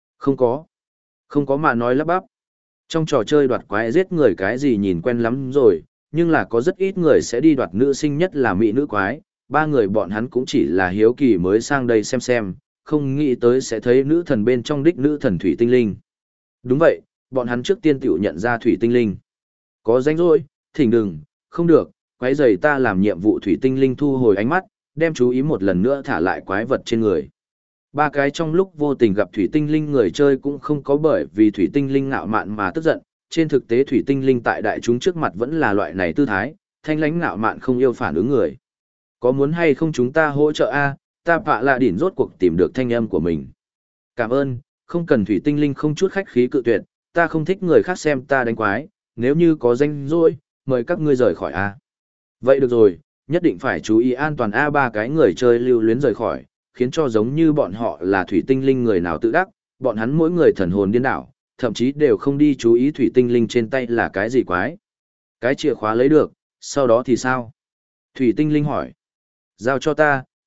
Không có mà nói lắp bắp. Trong trò chơi đoạt quái giết người cái gì nhìn quen lắm rồi, nhưng là có rất ít người sẽ đi đoạt nữ sinh nhất là mỹ nữ quái. Ba người bọn hắn cũng chỉ là hiếu kỳ mới sang đây xem, không nghĩ tới sẽ thấy nữ thần bên trong đích nữ thần Thủy Tinh Linh. Đúng vậy, bọn hắn trước tiên tiểu nhận ra Thủy Tinh Linh. Có rảnh rỗi, thỉnh đừng, không được, quái rầy ta làm nhiệm vụ. Thủy Tinh Linh thu hồi ánh mắt, đem chú ý một lần nữa thả lại quái vật trên người. Ba cái trong lúc vô tình gặp Thủy Tinh Linh người chơi cũng không có bởi vì Thủy Tinh Linh ngạo mạn mà tức giận, trên thực tế Thủy Tinh Linh tại đại chúng trước mặt vẫn là loại này tư thái, thanh lãnh ngạo mạn không yêu phản ứng người. Có muốn hay không chúng ta hỗ trợ a? Ta Pạ Lạ Đỉnh rốt cuộc tìm được thanh âm của mình. Cảm ơn, không cần. Thủy Tinh Linh không chút khách khí cự tuyệt, ta không thích người khác xem ta đánh quái, nếu như có rảnh rỗi, mời các ngươi rời khỏi a. Vậy được rồi, nhất định phải chú ý an toàn a. Ba cái người chơi lưu luyến rời khỏi, khiến cho giống như bọn họ là Thủy Tinh Linh người nào tự đắc, bọn hắn mỗi người thần hồn điên đảo, thậm chí đều không đi chú ý Thủy Tinh Linh trên tay là cái gì quái. Cái chìa khóa lấy được, sau đó thì sao? Thủy Tinh Linh hỏi. Giao cho ta,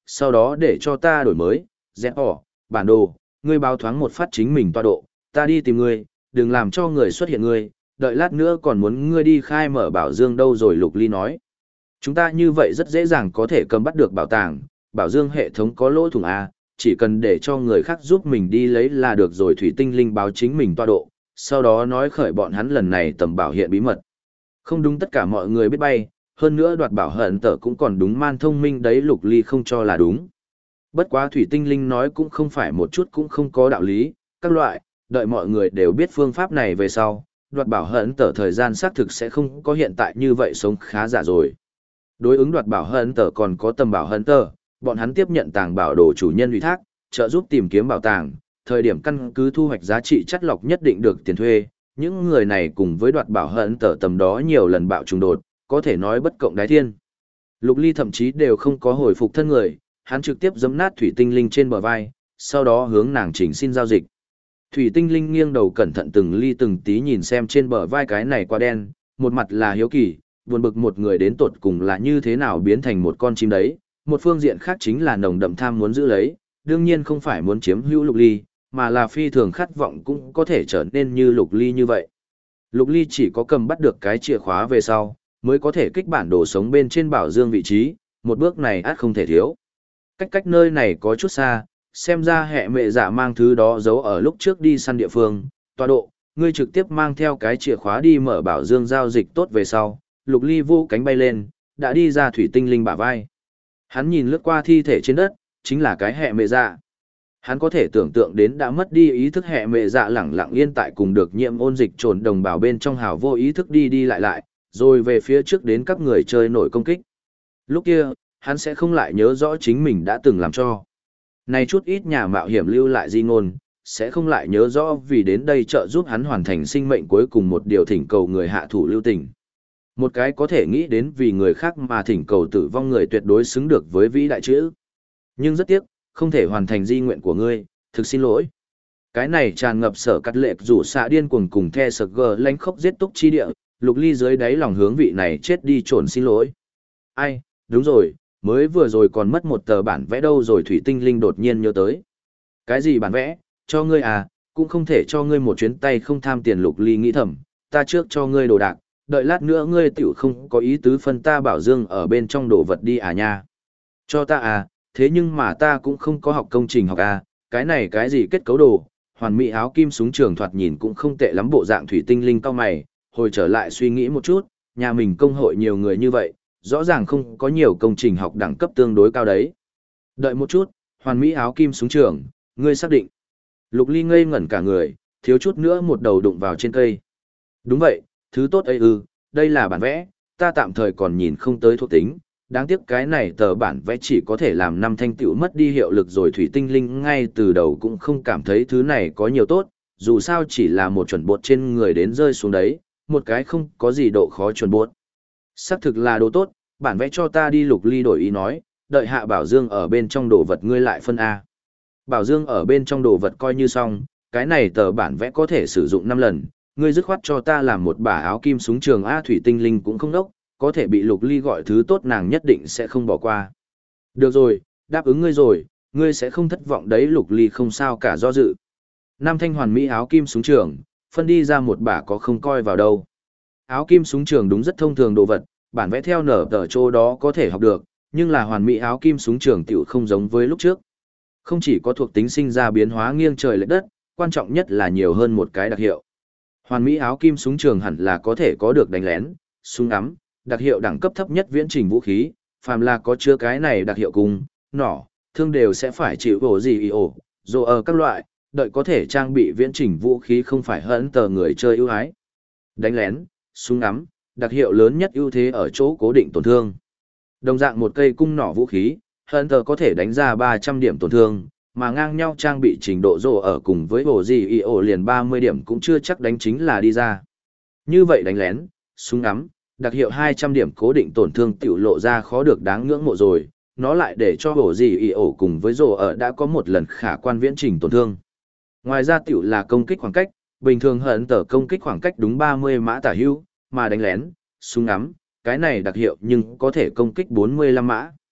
sau đó để cho ta đổi mới, dẹp ỏ, bản đồ, ngươi báo thoáng một phát chính mình tọa độ, ta đi tìm ngươi, đừng làm cho người xuất hiện ngươi, đợi lát nữa còn muốn ngươi đi khai mở Bảo Dương đâu rồi. Lục Ly nói. Chúng ta như vậy rất dễ dàng có thể cầm bắt được bảo tàng, Bảo Dương hệ thống có lỗ thủng A, chỉ cần để cho người khác giúp mình đi lấy là được rồi. Thủy Tinh Linh báo chính mình tọa độ, sau đó nói khởi bọn hắn lần này tầm bảo hiện bí mật. Không đúng, tất cả mọi người biết bay, hơn nữa đoạt bảo hận tở cũng còn đúng man thông minh đấy. Lục Ly không cho là đúng. Bất quá Thủy Tinh Linh nói cũng không phải một chút cũng không có đạo lý, các loại, đợi mọi người đều biết phương pháp này về sau, đoạt bảo hận tở thời gian xác thực sẽ không có hiện tại như vậy sống khá giả rồi. Đối ứng đoạt bảo hận tở còn có tầm bảo hận tở, bọn hắn tiếp nhận tàng bảo đồ chủ nhân ủy thác, trợ giúp tìm kiếm bảo tàng, thời điểm căn cứ thu hoạch giá trị chắt lọc nhất định được tiền thuê, những người này cùng với đoạt bảo hận tở tầm đó nhiều lần bạo trùng đột, có thể nói bất cộng đái thiên. Lục Ly thậm chí đều không có hồi phục thân người, hắn trực tiếp giẫm nát Thủy Tinh Linh trên bờ vai, sau đó hướng nàng chỉnh xin giao dịch. Thủy Tinh Linh nghiêng đầu cẩn thận từng ly từng tí nhìn xem trên bờ vai cái này quá đen, một mặt là hiếu kỳ, buồn bực một người đến tột cùng là như thế nào biến thành một con chim đấy, một phương diện khác chính là nồng đậm tham muốn giữ lấy, đương nhiên không phải muốn chiếm hữu Lục Ly, mà là phi thường khát vọng cũng có thể trở nên như Lục Ly như vậy. Lục Ly chỉ có cầm bắt được cái chìa khóa về sau, mới có thể kích bản đồ sống bên trên Bảo Dương vị trí, một bước này ắt không thể thiếu. Cách nơi này có chút xa, xem ra hệ mẹ dạ mang thứ đó giấu ở lúc trước đi săn địa phương, tọa độ, ngươi trực tiếp mang theo cái chìa khóa đi mở Bảo Dương giao dịch tốt về sau. Lục Ly vô cánh bay lên, đã đi ra Thủy Tinh Linh bả vai. Hắn nhìn lướt qua thi thể trên đất, chính là cái hệ mẹ dạ. Hắn có thể tưởng tượng đến đã mất đi ý thức hệ mẹ dạ lẳng lặng yên tại cùng được nhiễm ôn dịch trồn đồng bào bên trong hào vô ý thức đi đi lại, rồi về phía trước đến các người chơi nổi công kích. Lúc kia, hắn sẽ không lại nhớ rõ chính mình đã từng làm cho. Này chút ít nhà mạo hiểm lưu lại di ngôn, sẽ không lại nhớ rõ vì đến đây trợ giúp hắn hoàn thành sinh mệnh cuối cùng một điều thỉnh cầu người hạ thủ lưu tình. Một cái có thể nghĩ đến vì người khác mà thỉnh cầu tử vong người tuyệt đối xứng được với vĩ đại chữ. Nhưng rất tiếc, không thể hoàn thành di nguyện của ngươi, thực xin lỗi. Cái này tràn ngập sở cắt lệ rủ xạ điên cuồng cùng the sờ gờ lánh khốc giết túc chi địa, Lục Ly dưới đáy lòng hướng vị này chết đi trồn xin lỗi. Ai, đúng rồi, mới vừa rồi còn mất một tờ bản vẽ đâu rồi. Thủy Tinh Linh đột nhiên nhớ tới. Cái gì bản vẽ, cho ngươi à, cũng không thể cho ngươi một chuyến tay không tham tiền. Lục Ly nghĩ thầm, ta trước cho ngươi đồ đạc, đợi lát nữa ngươi tiểu không có ý tứ phân ta Bảo Dương ở bên trong đồ vật đi à nha. Cho ta à, thế nhưng mà ta cũng không có học công trình học à, cái này cái gì kết cấu đồ, hoàn mỹ áo kim súng trường thoạt nhìn cũng không tệ lắm. Bộ dạng Thủy Tinh Linh cau mày, hồi trở lại suy nghĩ một chút, nhà mình công hội nhiều người như vậy, rõ ràng không có nhiều công trình học đẳng cấp tương đối cao đấy. Đợi một chút, hoàn mỹ áo kim súng trường, ngươi xác định. Lục Ly ngây ngẩn cả người, thiếu chút nữa một đầu đụng vào trên cây. Đúng vậy, thứ tốt ấy ư, đây là bản vẽ, ta tạm thời còn nhìn không tới thuộc tính, đáng tiếc cái này tờ bản vẽ chỉ có thể làm 5 thanh tựu mất đi hiệu lực rồi. Thủy Tinh Linh ngay từ đầu cũng không cảm thấy thứ này có nhiều tốt, dù sao chỉ là một chuẩn bột trên người đến rơi xuống đấy, một cái không có gì độ khó chuẩn bột. Xác thực là đồ tốt, bản vẽ cho ta đi. Lục Ly đổi ý nói, đợi hạ Bảo Dương ở bên trong đồ vật ngươi lại phân A. Bảo Dương ở bên trong đồ vật coi như xong, cái này tờ bản vẽ có thể sử dụng 5 lần, ngươi dứt khoát cho ta làm một bả áo kim súng trường A. Thủy Tinh Linh cũng không đốc, có thể bị Lục Ly gọi thứ tốt nàng nhất định sẽ không bỏ qua. Được rồi, đáp ứng ngươi rồi, ngươi sẽ không thất vọng đấy. Lục Ly không sao cả do dự. 5 thanh hoàn mỹ áo kim súng trường, phân đi ra một bả có không coi vào đâu. Áo kim súng trường đúng rất thông thường đồ vật, bản vẽ theo nở tờ chỗ đó có thể học được, nhưng là hoàn mỹ áo kim súng trường tiểu không giống với lúc trước. Không chỉ có thuộc tính sinh ra biến hóa nghiêng trời lệch đất, quan trọng nhất là nhiều hơn một cái đặc hiệu. Hoàn mỹ áo kim súng trường hẳn là có thể có được đánh lén, súng ngắm, đặc hiệu đẳng cấp thấp nhất viễn trình vũ khí, phàm là có chứa cái này đặc hiệu cùng, nỏ, thương đều sẽ phải chịu ổ gì ý ổ, dù ở các loại, đợi có thể trang bị viễn trình vũ khí không phải hận tờ người chơi ưu ái. Đánh lén, súng ngắm, đặc hiệu lớn nhất ưu thế ở chỗ cố định tổn thương. Đồng dạng một cây cung nỏ vũ khí, Hunter có thể đánh ra 300 điểm tổn thương, mà ngang nhau trang bị trình độ rồ ở cùng với bổ gì y ổ liền 30 điểm cũng chưa chắc đánh chính là đi ra. Như vậy đánh lén, súng ngắm, đặc hiệu 200 điểm cố định tổn thương tiểu lộ ra khó được đáng ngưỡng mộ rồi, nó lại để cho bổ gì y ổ cùng với rồ ở đã có một lần khả quan viễn trình tổn thương. Ngoài ra tiểu là công kích khoảng cách, bình thường Hunter công kích khoảng cách đúng 30 mã tả hữu, mà đánh lén, súng ngắm, cái này đặc hiệu nhưng có thể công kích 45 mã.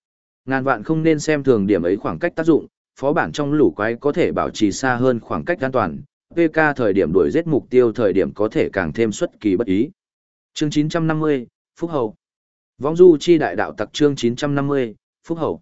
Ngàn vạn không nên xem thường điểm ấy khoảng cách tác dụng, phó bản trong lũ quái có thể bảo trì xa hơn khoảng cách an toàn, PK thời điểm đuổi giết mục tiêu thời điểm có thể càng thêm xuất kỳ bất ý. Chương 950, Phúc Hậu. Vong du chi đại đạo tặc chương 950, Phúc Hậu.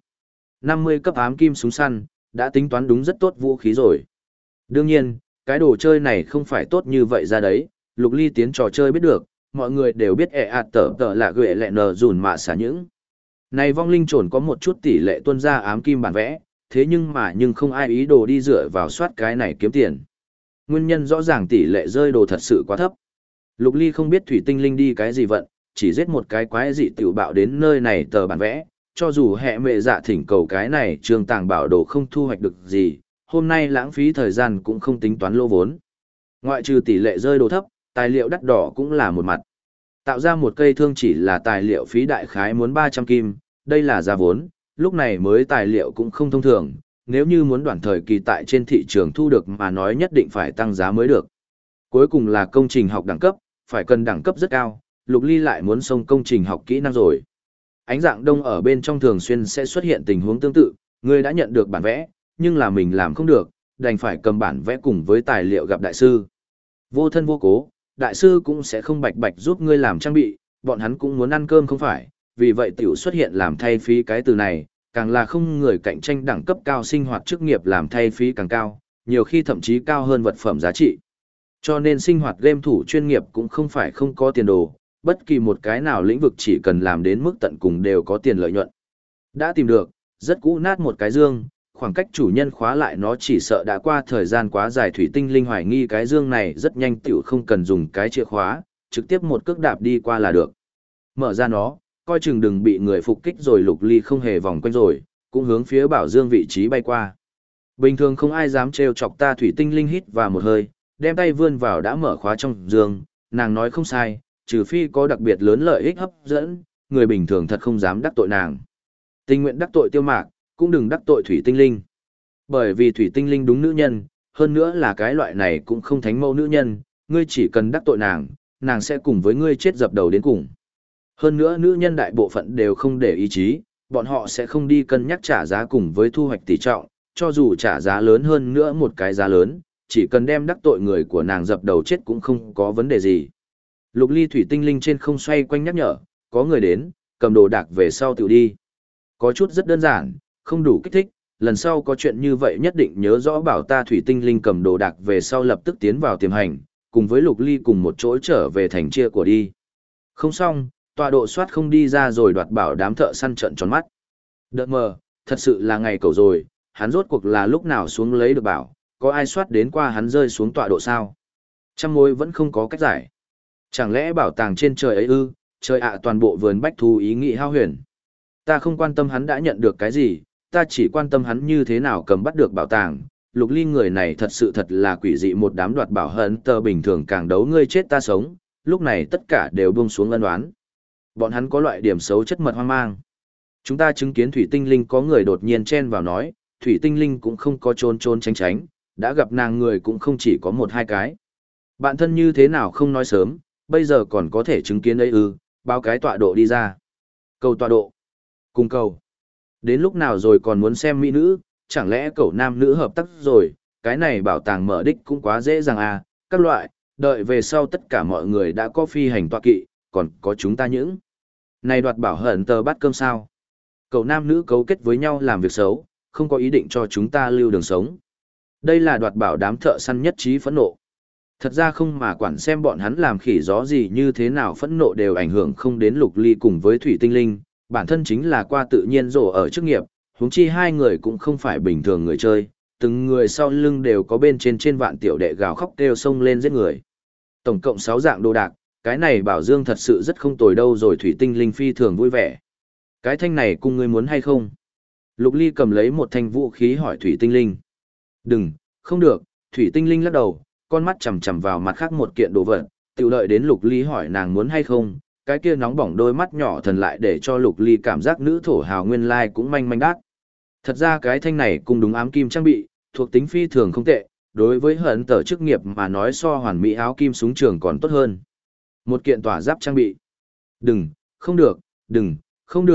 50 cấp ám kim súng săn, đã tính toán đúng rất tốt vũ khí rồi. Đương nhiên, cái đồ chơi này không phải tốt như vậy ra đấy, Lục Ly tiến trò chơi biết được, mọi người đều biết tở là gợi lẹ nờ dùn mạ xả những. Này vong linh trồn có một chút tỷ lệ tuân ra ám kim bản vẽ, thế nhưng không ai ý đồ đi dựa vào soát cái này kiếm tiền. Nguyên nhân rõ ràng tỷ lệ rơi đồ thật sự quá thấp. Lục Ly không biết thủy tinh linh đi cái gì vận, chỉ giết một cái quái dị tiểu bạo đến nơi này tờ bản vẽ, cho dù hệ mẹ dạ thỉnh cầu cái này trường tàng bảo đồ không thu hoạch được gì, hôm nay lãng phí thời gian cũng không tính toán lỗ vốn. Ngoại trừ tỷ lệ rơi đồ thấp, tài liệu đắt đỏ cũng là một mặt. Tạo ra một cây thương chỉ là tài liệu phí đại khái muốn 300 kim, đây là giá vốn, lúc này mới tài liệu cũng không thông thường, nếu như muốn đoạn thời kỳ tại trên thị trường thu được mà nói nhất định phải tăng giá mới được. Cuối cùng là công trình học đẳng cấp, phải cần đẳng cấp rất cao, Lục Ly lại muốn xông công trình học kỹ năng rồi. Ánh dạng đông ở bên trong thường xuyên sẽ xuất hiện tình huống tương tự, người đã nhận được bản vẽ, nhưng là mình làm không được, đành phải cầm bản vẽ cùng với tài liệu gặp đại sư. Vô thân vô cố, đại sư cũng sẽ không bạch bạch giúp ngươi làm trang bị, bọn hắn cũng muốn ăn cơm không phải, vì vậy tiểu xuất hiện làm thay phí cái từ này, càng là không người cạnh tranh đẳng cấp cao sinh hoạt chức nghiệp làm thay phí càng cao, nhiều khi thậm chí cao hơn vật phẩm giá trị. Cho nên sinh hoạt game thủ chuyên nghiệp cũng không phải không có tiền đồ, bất kỳ một cái nào lĩnh vực chỉ cần làm đến mức tận cùng đều có tiền lợi nhuận. Đã tìm được, rất cũ nát một cái dương, khoảng cách chủ nhân khóa lại nó chỉ sợ đã qua thời gian quá dài thủy tinh linh hoài nghi cái dương này rất nhanh tiểu không cần dùng cái chìa khóa, trực tiếp một cước đạp đi qua là được. Mở ra nó, coi chừng đừng bị người phục kích rồi Lục Ly không hề vòng quanh rồi, cũng hướng phía bảo dương vị trí bay qua. Bình thường không ai dám trêu chọc ta thủy tinh linh hít vào một hơi, đem tay vươn vào đã mở khóa trong dương, nàng nói không sai, trừ phi có đặc biệt lớn lợi ích hấp dẫn, người bình thường thật không dám đắc tội nàng. Tình nguyện đắc tội Tiêu Mạc, cũng đừng đắc tội thủy tinh linh. Bởi vì thủy tinh linh đúng nữ nhân, hơn nữa là cái loại này cũng không thánh mẫu nữ nhân, ngươi chỉ cần đắc tội nàng, nàng sẽ cùng với ngươi chết dập đầu đến cùng. Hơn nữa nữ nhân đại bộ phận đều không để ý chí, bọn họ sẽ không đi cân nhắc trả giá cùng với thu hoạch tỷ trọng, cho dù trả giá lớn hơn nữa một cái giá lớn, chỉ cần đem đắc tội người của nàng dập đầu chết cũng không có vấn đề gì. Lục Ly thủy tinh linh trên không xoay quanh nhắc nhở, có người đến, cầm đồ đạc về sau tự đi. Có chút rất đơn giản, không đủ kích thích, lần sau có chuyện như vậy nhất định nhớ rõ bảo ta thủy tinh linh cầm đồ đạc về sau lập tức tiến vào tiềm hành, cùng với Lục Ly cùng một chỗ trở về thành chia của đi. Không xong, tọa độ soát không đi ra rồi đoạt bảo đám thợ săn trợn tròn mắt. Đợt mờ, thật sự là ngày cầu rồi, hắn rốt cuộc là lúc nào xuống lấy được bảo, có ai soát đến qua hắn rơi xuống tọa độ sao? Trăm mối vẫn không có cách giải. Chẳng lẽ bảo tàng trên trời ấy ư, trời ạ toàn bộ vườn bách thú ý nghĩ hao huyền. Ta không quan tâm hắn đã nhận được cái gì, ta chỉ quan tâm hắn như thế nào cầm bắt được bảo tàng. Lục Ly người này thật sự thật là quỷ dị, một đám đoạt bảo hận tờ bình thường càng đấu ngươi chết ta sống, lúc này tất cả đều buông xuống ân oán. Bọn hắn có loại điểm xấu chất mật hoang mang. Chúng ta chứng kiến thủy tinh linh có người đột nhiên chen vào nói, thủy tinh linh cũng không có trốn trốn tránh tránh, đã gặp nàng người cũng không chỉ có một hai cái. Bạn thân như thế nào không nói sớm, bây giờ còn có thể chứng kiến ấy ư, báo cái tọa độ đi ra. Cầu tọa độ. Cùng cầu. Đến lúc nào rồi còn muốn xem mỹ nữ, chẳng lẽ cậu nam nữ hợp tác rồi, cái này bảo tàng mở đích cũng quá dễ dàng à, các loại, đợi về sau tất cả mọi người đã có phi hành tọa kỵ, còn có chúng ta những. Này đoạt bảo hận tờ bắt cơm sao. Cậu nam nữ cấu kết với nhau làm việc xấu, không có ý định cho chúng ta lưu đường sống. Đây là đoạt bảo đám thợ săn nhất trí phẫn nộ. Thật ra không mà quản xem bọn hắn làm khỉ gió gì như thế nào phẫn nộ đều ảnh hưởng không đến Lục Ly cùng với thủy tinh linh, bản thân chính là qua tự nhiên rổ ở chức nghiệp, huống chi hai người cũng không phải bình thường người chơi, từng người sau lưng đều có bên trên vạn tiểu đệ gào khóc kêu sông lên giết người. Tổng cộng 6 dạng đồ đạc, cái này bảo dương thật sự rất không tồi đâu rồi thủy tinh linh phi thường vui vẻ. Cái thanh này cùng ngươi muốn hay không? Lục Ly cầm lấy một thanh vũ khí hỏi thủy tinh linh. Đừng, không được, thủy tinh linh lắc đầu, con mắt chằm chằm vào mặt khác một kiện đồ vật, tự đợi đến Lục Ly hỏi nàng muốn hay không, cái kia nóng bỏng đôi mắt nhỏ thần lại để cho Lục Ly cảm giác nữ thổ hào nguyên lai cũng manh manh đát. Thật ra cái thanh này cùng đúng ám kim trang bị, thuộc tính phi thường không tệ, đối với hận tờ chức nghiệp mà nói so hoàn mỹ áo kim súng trường còn tốt hơn. Một kiện tỏa giáp trang bị. Đừng, không được, đừng, không được,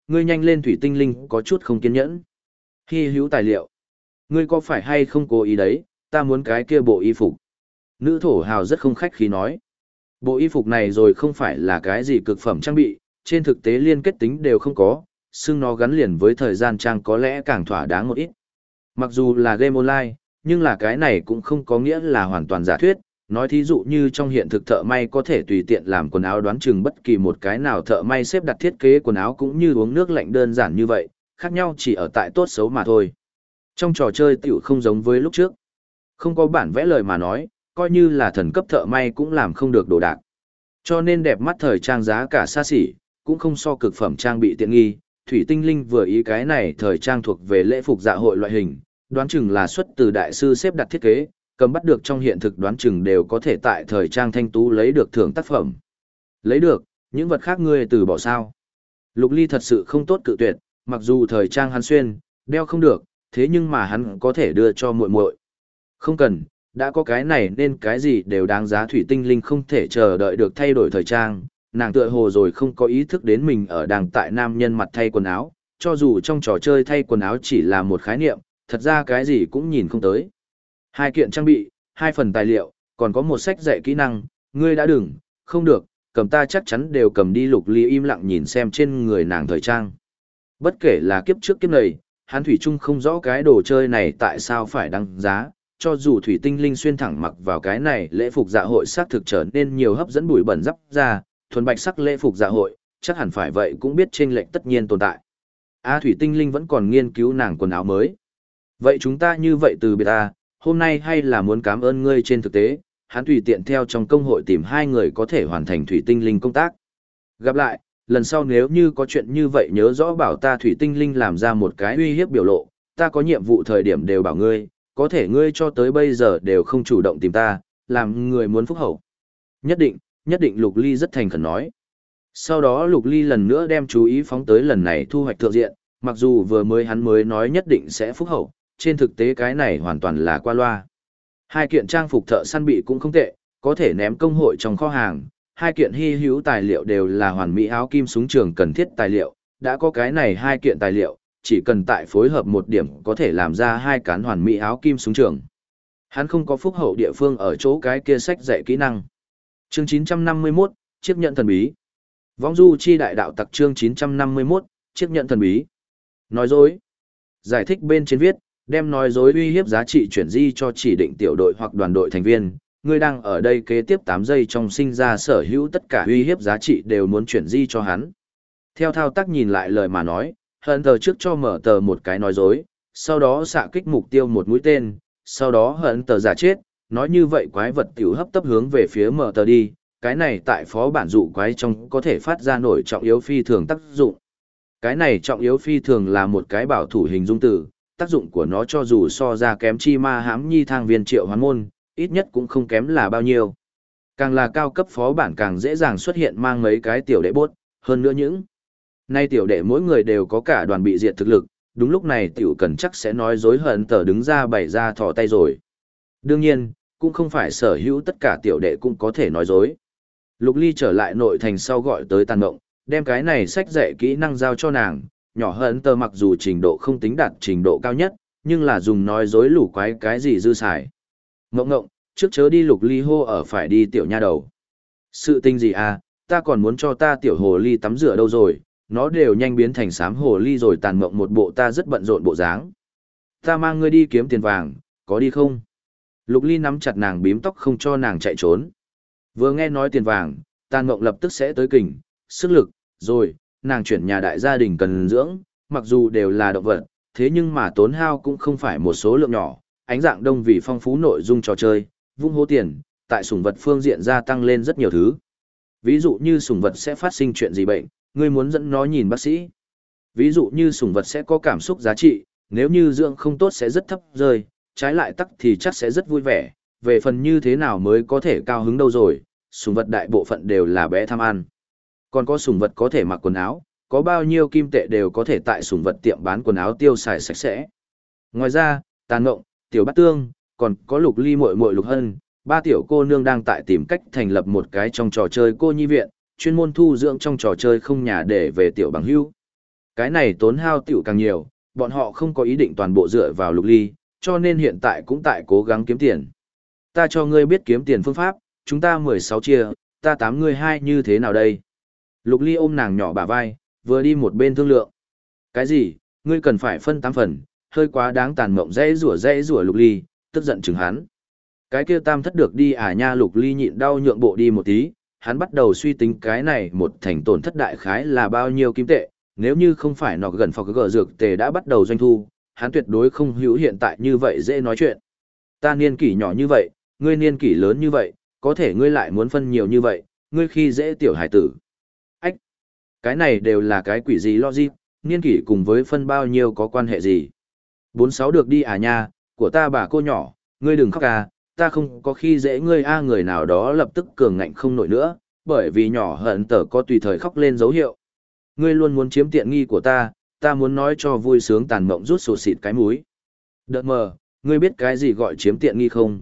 ngươi nhanh lên thủy tinh linh có chút không kiên nhẫn. Hy hữu tài liệu. Ngươi có phải hay không cố ý đấy, ta muốn cái kia bộ y phục. Nữ thổ hào rất không khách khí nói. Bộ y phục này rồi không phải là cái gì cực phẩm trang bị, trên thực tế liên kết tính đều không có, xương nó gắn liền với thời gian trang có lẽ càng thỏa đáng một ít. Mặc dù là game online, nhưng là cái này cũng không có nghĩa là hoàn toàn giả thuyết. Nói thí dụ như trong hiện thực thợ may có thể tùy tiện làm quần áo, đoán chừng bất kỳ một cái nào thợ may xếp đặt thiết kế quần áo cũng như uống nước lạnh đơn giản như vậy, khác nhau chỉ ở tại tốt xấu mà thôi. Trong trò chơi tiểu không giống với lúc trước. Không có bản vẽ lời mà nói, coi như là thần cấp thợ may cũng làm không được đồ đạc. Cho nên đẹp mắt thời trang giá cả xa xỉ, cũng không so cực phẩm trang bị tiện nghi. Thủy Tinh Linh vừa ý cái này thời trang thuộc về lễ phục dạ hội loại hình, đoán chừng là xuất từ đại sư xếp đặt thiết kế, cầm bắt được trong hiện thực đoán chừng đều có thể tại thời trang thanh tú lấy được thưởng tác phẩm. Lấy được, những vật khác ngươi từ bỏ sao? Lục Ly thật sự không tốt cự tuyệt, mặc dù thời trang hắn xuyên, đeo không được, thế nhưng mà hắn có thể đưa cho muội muội. Không cần, đã có cái này nên cái gì đều đáng giá. Thủy Tinh Linh không thể chờ đợi được thay đổi thời trang, nàng tựa hồ rồi không có ý thức đến mình ở đang tại nam nhân mặt thay quần áo, cho dù trong trò chơi thay quần áo chỉ là một khái niệm, thật ra cái gì cũng nhìn không tới. 2 kiện trang bị, 2 phần tài liệu, còn có một sách dạy kỹ năng, ngươi đã đừng, không được, cầm ta chắc chắn đều cầm đi. Lục Ly im lặng nhìn xem trên người nàng thời trang. Bất kể là kiếp trước kiếp này, hắn thủy chung không rõ cái đồ chơi này tại sao phải đăng giá, cho dù Thủy Tinh Linh xuyên thẳng mặc vào cái này lễ phục dạ hội xác thực trở nên nhiều hấp dẫn bụi bẩn dắp ra, thuần bạch sắc lễ phục dạ hội, chắc hẳn phải vậy cũng biết chênh lệch tất nhiên tồn tại. Thủy Tinh Linh vẫn còn nghiên cứu nàng quần áo mới. Vậy chúng ta như vậy từ biệt ta, hôm nay hay là muốn cảm ơn ngươi. Trên thực tế, hắn tùy tiện theo trong công hội tìm 2 người có thể hoàn thành Thủy Tinh Linh công tác. Gặp lại, lần sau nếu như có chuyện như vậy nhớ rõ bảo ta. Thủy Tinh Linh làm ra một cái uy hiếp biểu lộ, ta có nhiệm vụ thời điểm đều bảo ngươi, có thể ngươi cho tới bây giờ đều không chủ động tìm ta, làm người muốn phúc hậu. Nhất định. Lục Ly rất thành khẩn nói. Sau đó Lục Ly lần nữa đem chú ý phóng tới lần này thu hoạch thượng diện, mặc dù vừa mới hắn mới nói nhất định sẽ phúc hậu, trên thực tế cái này hoàn toàn là qua loa. 2 kiện trang phục thợ săn bị cũng không tệ, có thể ném công hội trong kho hàng. 2 kiện hy hữu tài liệu đều là hoàn mỹ áo kim súng trường cần thiết tài liệu, đã có cái này 2 kiện tài liệu, chỉ cần tại phối hợp một điểm có thể làm ra 2 cán hoàn mỹ áo kim súng trường. Hắn không có phúc hậu địa phương ở chỗ cái kia sách dạy kỹ năng. Chương 951, chiếc nhẫn thần bí. Vong du chi đại đạo tặc. Chương 951, chiếc nhẫn thần bí. Nói dối. Giải thích bên trên viết, đem nói dối uy hiếp giá trị chuyển di cho chỉ định tiểu đội hoặc đoàn đội thành viên. Ngươi đang ở đây kế tiếp 8 giây trong sinh ra sở hữu tất cả uy hiếp giá trị đều muốn chuyển di cho hắn. Theo thao tác nhìn lại lời mà nói, hận tờ trước cho mở tờ một cái nói dối, sau đó xạ kích mục tiêu một mũi tên, sau đó hận tờ giả chết, nói như vậy quái vật tiểu hấp tấp hướng về phía mở tờ đi, cái này tại phó bản dụ quái trong có thể phát ra nổi trọng yếu phi thường tác dụng. Cái này trọng yếu phi thường là một cái bảo thủ hình dung từ, tác dụng của nó cho dù so ra kém chi ma hãm nhi thang viên triệu hoán môn, ít nhất cũng không kém là bao nhiêu. Càng là cao cấp phó bản càng dễ dàng xuất hiện mang mấy cái tiểu đệ bốt, hơn nữa những nay tiểu đệ mỗi người đều có cả đoàn bị diệt thực lực, đúng lúc này tiểu cần chắc sẽ nói dối hận tờ đứng ra bày ra thò tay rồi. Đương nhiên, cũng không phải sở hữu tất cả tiểu đệ cũng có thể nói dối. Lục Ly trở lại nội thành sau gọi tới Tàn Mộng, đem cái này sách dạy kỹ năng giao cho nàng, nhỏ hận tờ mặc dù trình độ không tính đạt trình độ cao nhất, nhưng là dùng nói dối lủ quái cái gì dư xài. Ngộng ngộng, trước chớ đi. Lục Ly hô ở phải đi tiểu nha đầu. Sự tình gì à, ta còn muốn cho ta tiểu hồ ly tắm rửa đâu rồi, nó đều nhanh biến thành xám hồ ly rồi. Tàn Mộng một bộ ta rất bận rộn bộ dáng. Ta mang ngươi đi kiếm tiền vàng, có đi không? Lục Ly nắm chặt nàng bím tóc không cho nàng chạy trốn. Vừa nghe nói tiền vàng, Tàn Mộng lập tức sẽ tới kình, sức lực, rồi, nàng chuyển nhà đại gia đình cần dưỡng, mặc dù đều là động vật, thế nhưng mà tốn hao cũng không phải một số lượng nhỏ. Ánh dạng đông vì phong phú nội dung trò chơi, vung hố tiền, tại sủng vật phương diện gia tăng lên rất nhiều thứ. Ví dụ như sủng vật sẽ phát sinh chuyện gì bệnh, ngươi muốn dẫn nó nhìn bác sĩ. Ví dụ như sủng vật sẽ có cảm xúc giá trị, nếu như dưỡng không tốt sẽ rất thấp rơi, trái lại tắc thì chắc sẽ rất vui vẻ. Về phần như thế nào mới có thể cao hứng đâu rồi, sủng vật đại bộ phận đều là bé tham ăn. Còn có sủng vật có thể mặc quần áo, có bao nhiêu kim tệ đều có thể tại sủng vật tiệm bán quần áo tiêu xài sạch sẽ. Ngoài ra, Tàn Mộng, Tiểu Bát Tương, còn có Lục Ly muội muội Lục Hân, 3 tiểu cô nương đang tại tìm cách thành lập một cái trong trò chơi cô nhi viện, chuyên môn thu dưỡng trong trò chơi không nhà để về tiểu bằng hữu. Cái này tốn hao tiểu càng nhiều, bọn họ không có ý định toàn bộ dựa vào Lục Ly, cho nên hiện tại cũng tại cố gắng kiếm tiền. Ta cho ngươi biết kiếm tiền phương pháp, chúng ta 16 chia, ta 8 ngươi 2 như thế nào đây? Lục Ly ôm nàng nhỏ bả vai, vừa đi một bên thương lượng. Cái gì, ngươi cần phải phân 8 phần, hơi quá đáng. Tàn mộng dãy rủa Lục Ly, tức giận chừng hắn. Cái kia tam thất được đi à nha. Lục Ly nhịn đau nhượng bộ đi một tí, hắn bắt đầu suy tính cái này một thành tổn thất đại khái là bao nhiêu kim tệ, nếu như không phải nó gần phọc gờ dược tề đã bắt đầu doanh thu, hắn tuyệt đối không hữu hiện tại như vậy dễ nói chuyện. Ta niên kỷ nhỏ như vậy, ngươi niên kỷ lớn như vậy, có thể ngươi lại muốn phân nhiều như vậy, ngươi khi dễ tiểu hải tử. Ách! Cái này đều là cái quỷ gì logic, niên kỷ cùng với phân bao nhiêu có quan hệ gì? 46 được đi à nha, của ta bà cô nhỏ, ngươi đừng khóc à, ta không có khi dễ ngươi a. Người nào đó lập tức cường ngạnh không nổi nữa, bởi vì nhỏ hận tở có tùy thời khóc lên dấu hiệu. Ngươi luôn muốn chiếm tiện nghi của ta muốn nói cho vui sướng. Tàn mộng rút sổ xịt cái múi. Đợt mờ, ngươi biết cái gì gọi chiếm tiện nghi không?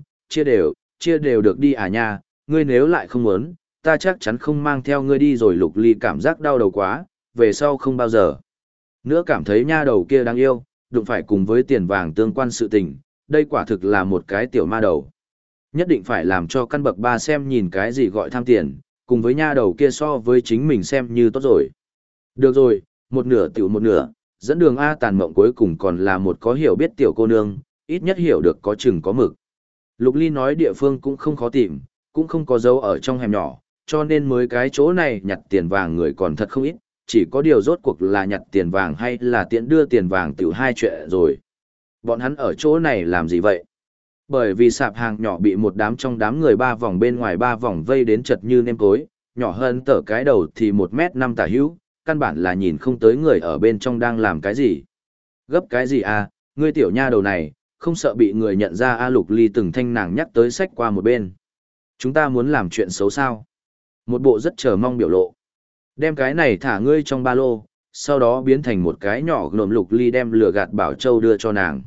Chia đều được đi à nha, ngươi nếu lại không muốn, ta chắc chắn không mang theo ngươi đi rồi. Lục Ly cảm giác đau đầu quá, về sau không bao giờ nữa cảm thấy nha đầu kia đáng yêu, đụng phải cùng với tiền vàng tương quan sự tình, đây quả thực là một cái tiểu ma đầu. Nhất định phải làm cho căn bậc 3 xem nhìn cái gì gọi tham tiền, cùng với nha đầu kia so với chính mình xem như tốt rồi. Được rồi, một nửa tiểu một nửa, dẫn đường A. Tàn mộng cuối cùng còn là một có hiểu biết tiểu cô nương, ít nhất hiểu được có chừng có mực. Lục Ly nói địa phương cũng không khó tìm, cũng không có dấu ở trong hẻm nhỏ, cho nên mới cái chỗ này nhặt tiền vàng người còn thật không ít, chỉ có điều rốt cuộc là nhặt tiền vàng hay là tiện đưa tiền vàng tiểu hai chuyện rồi. Bọn hắn ở chỗ này làm gì vậy? Bởi vì sạp hàng nhỏ bị một đám trong đám người 3 vòng bên ngoài 3 vòng vây đến chật như nêm cối, nhỏ hơn tở cái đầu thì 1m5 tả hữu, căn bản là nhìn không tới người ở bên trong đang làm cái gì. Gấp cái gì à, ngươi tiểu nha đầu này, không sợ bị người nhận ra a. Lục Ly từng thanh nàng nhắc tới sách qua một bên. Chúng ta muốn làm chuyện xấu sao? Một bộ rất chờ mong biểu lộ. Đem cái này thả ngươi trong ba lô, sau đó biến thành một cái nhỏ ngộm. Lục Ly đem lửa gạt Bảo Châu đưa cho nàng.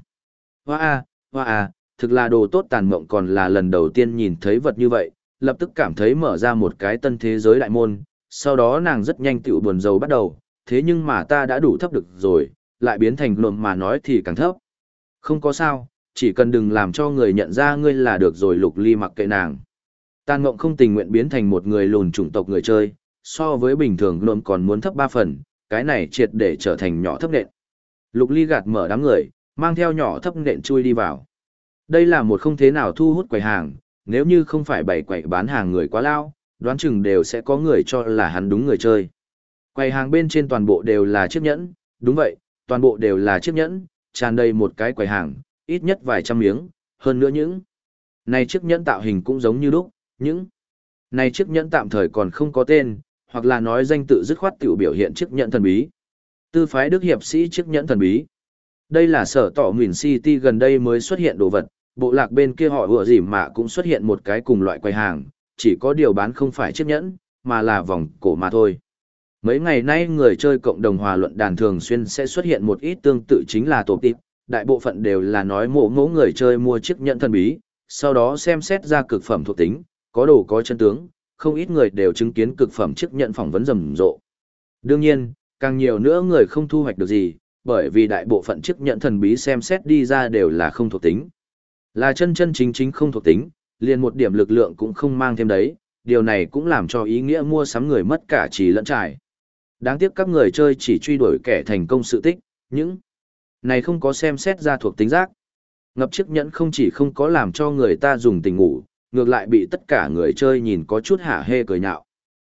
Hoa à, thực là đồ tốt. Tàn mộng còn là lần đầu tiên nhìn thấy vật như vậy, lập tức cảm thấy mở ra một cái tân thế giới đại môn, sau đó nàng rất nhanh tựu buồn rầu bắt đầu, thế nhưng mà ta đã đủ thấp được rồi, lại biến thành ngộm mà nói thì càng thấp. Không có sao, chỉ cần đừng làm cho người nhận ra ngươi là được rồi. Lục Ly mặc kệ nàng. Tàn mộng không tình nguyện biến thành một người lùn chủng tộc người chơi, so với bình thường ngộm còn muốn thấp 3 phần, cái này triệt để trở thành nhỏ thấp nện. Lục Ly gạt mở đám người, mang theo nhỏ thấp nện chui đi vào. Đây là một không thế nào thu hút quầy hàng, nếu như không phải bày quầy bán hàng người quá lao, đoán chừng đều sẽ có người cho là hắn đúng người chơi. Quầy hàng bên trên toàn bộ đều là chiếc nhẫn, đúng vậy, toàn bộ đều là chiếc nhẫn, tràn đầy một cái quầy hàng, ít nhất vài trăm miếng, hơn nữa những này chiếc nhẫn tạo hình cũng giống như lúc, những này chiếc nhẫn tạm thời còn không có tên, hoặc là nói danh tự dứt khoát tiểu biểu hiện chiếc nhẫn thần bí. Tư phái Đức hiệp sĩ chiếc nhẫn thần bí. Đây là sở tỏ Nguyền City gần đây mới xuất hiện đồ vật, bộ lạc bên kia họ vừa gì mà cũng xuất hiện một cái cùng loại quầy hàng, chỉ có điều bán không phải chiếc nhẫn, mà là vòng cổ mà thôi. Mấy ngày nay người chơi cộng đồng hòa luận đàn thường xuyên sẽ xuất hiện một ít tương tự chính là tổ tịp, đại bộ phận đều là nói mẫu người chơi mua chiếc nhẫn thần bí, sau đó xem xét ra cực phẩm thuộc tính, có đồ có chân tướng, không ít người đều chứng kiến cực phẩm chiếc nhẫn phỏng vấn rầm rộ. Đương nhiên, càng nhiều nữa người không thu hoạch được gì, bởi vì đại bộ phận chiếc nhẫn thần bí xem xét đi ra đều là không thuộc tính. Là chân chính không thuộc tính, liền một điểm lực lượng cũng không mang thêm đấy, điều này cũng làm cho ý nghĩa mua sắm người mất cả trí lẫn trải. Đáng tiếc các người chơi chỉ truy đuổi kẻ thành công sự tích, những này không có xem xét ra thuộc tính giác. Ngập chiếc nhẫn không chỉ không có làm cho người ta dùng tình ngủ, ngược lại bị tất cả người chơi nhìn có chút hả hê cười nhạo.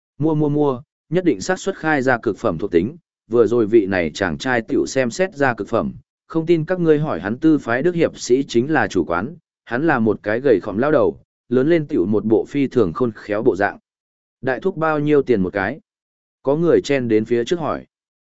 Mua, nhất định xác suất khai ra cực phẩm thuộc tính, vừa rồi vị này chàng trai tiểu xem xét ra cực phẩm, không tin các ngươi hỏi hắn. Tư phái Đức hiệp sĩ chính là chủ quán, hắn là một cái gầy khòm lao đầu, lớn lên tiểu một bộ phi thường khôn khéo bộ dạng. Đại thúc bao nhiêu tiền một cái? Có người chen đến phía trước hỏi.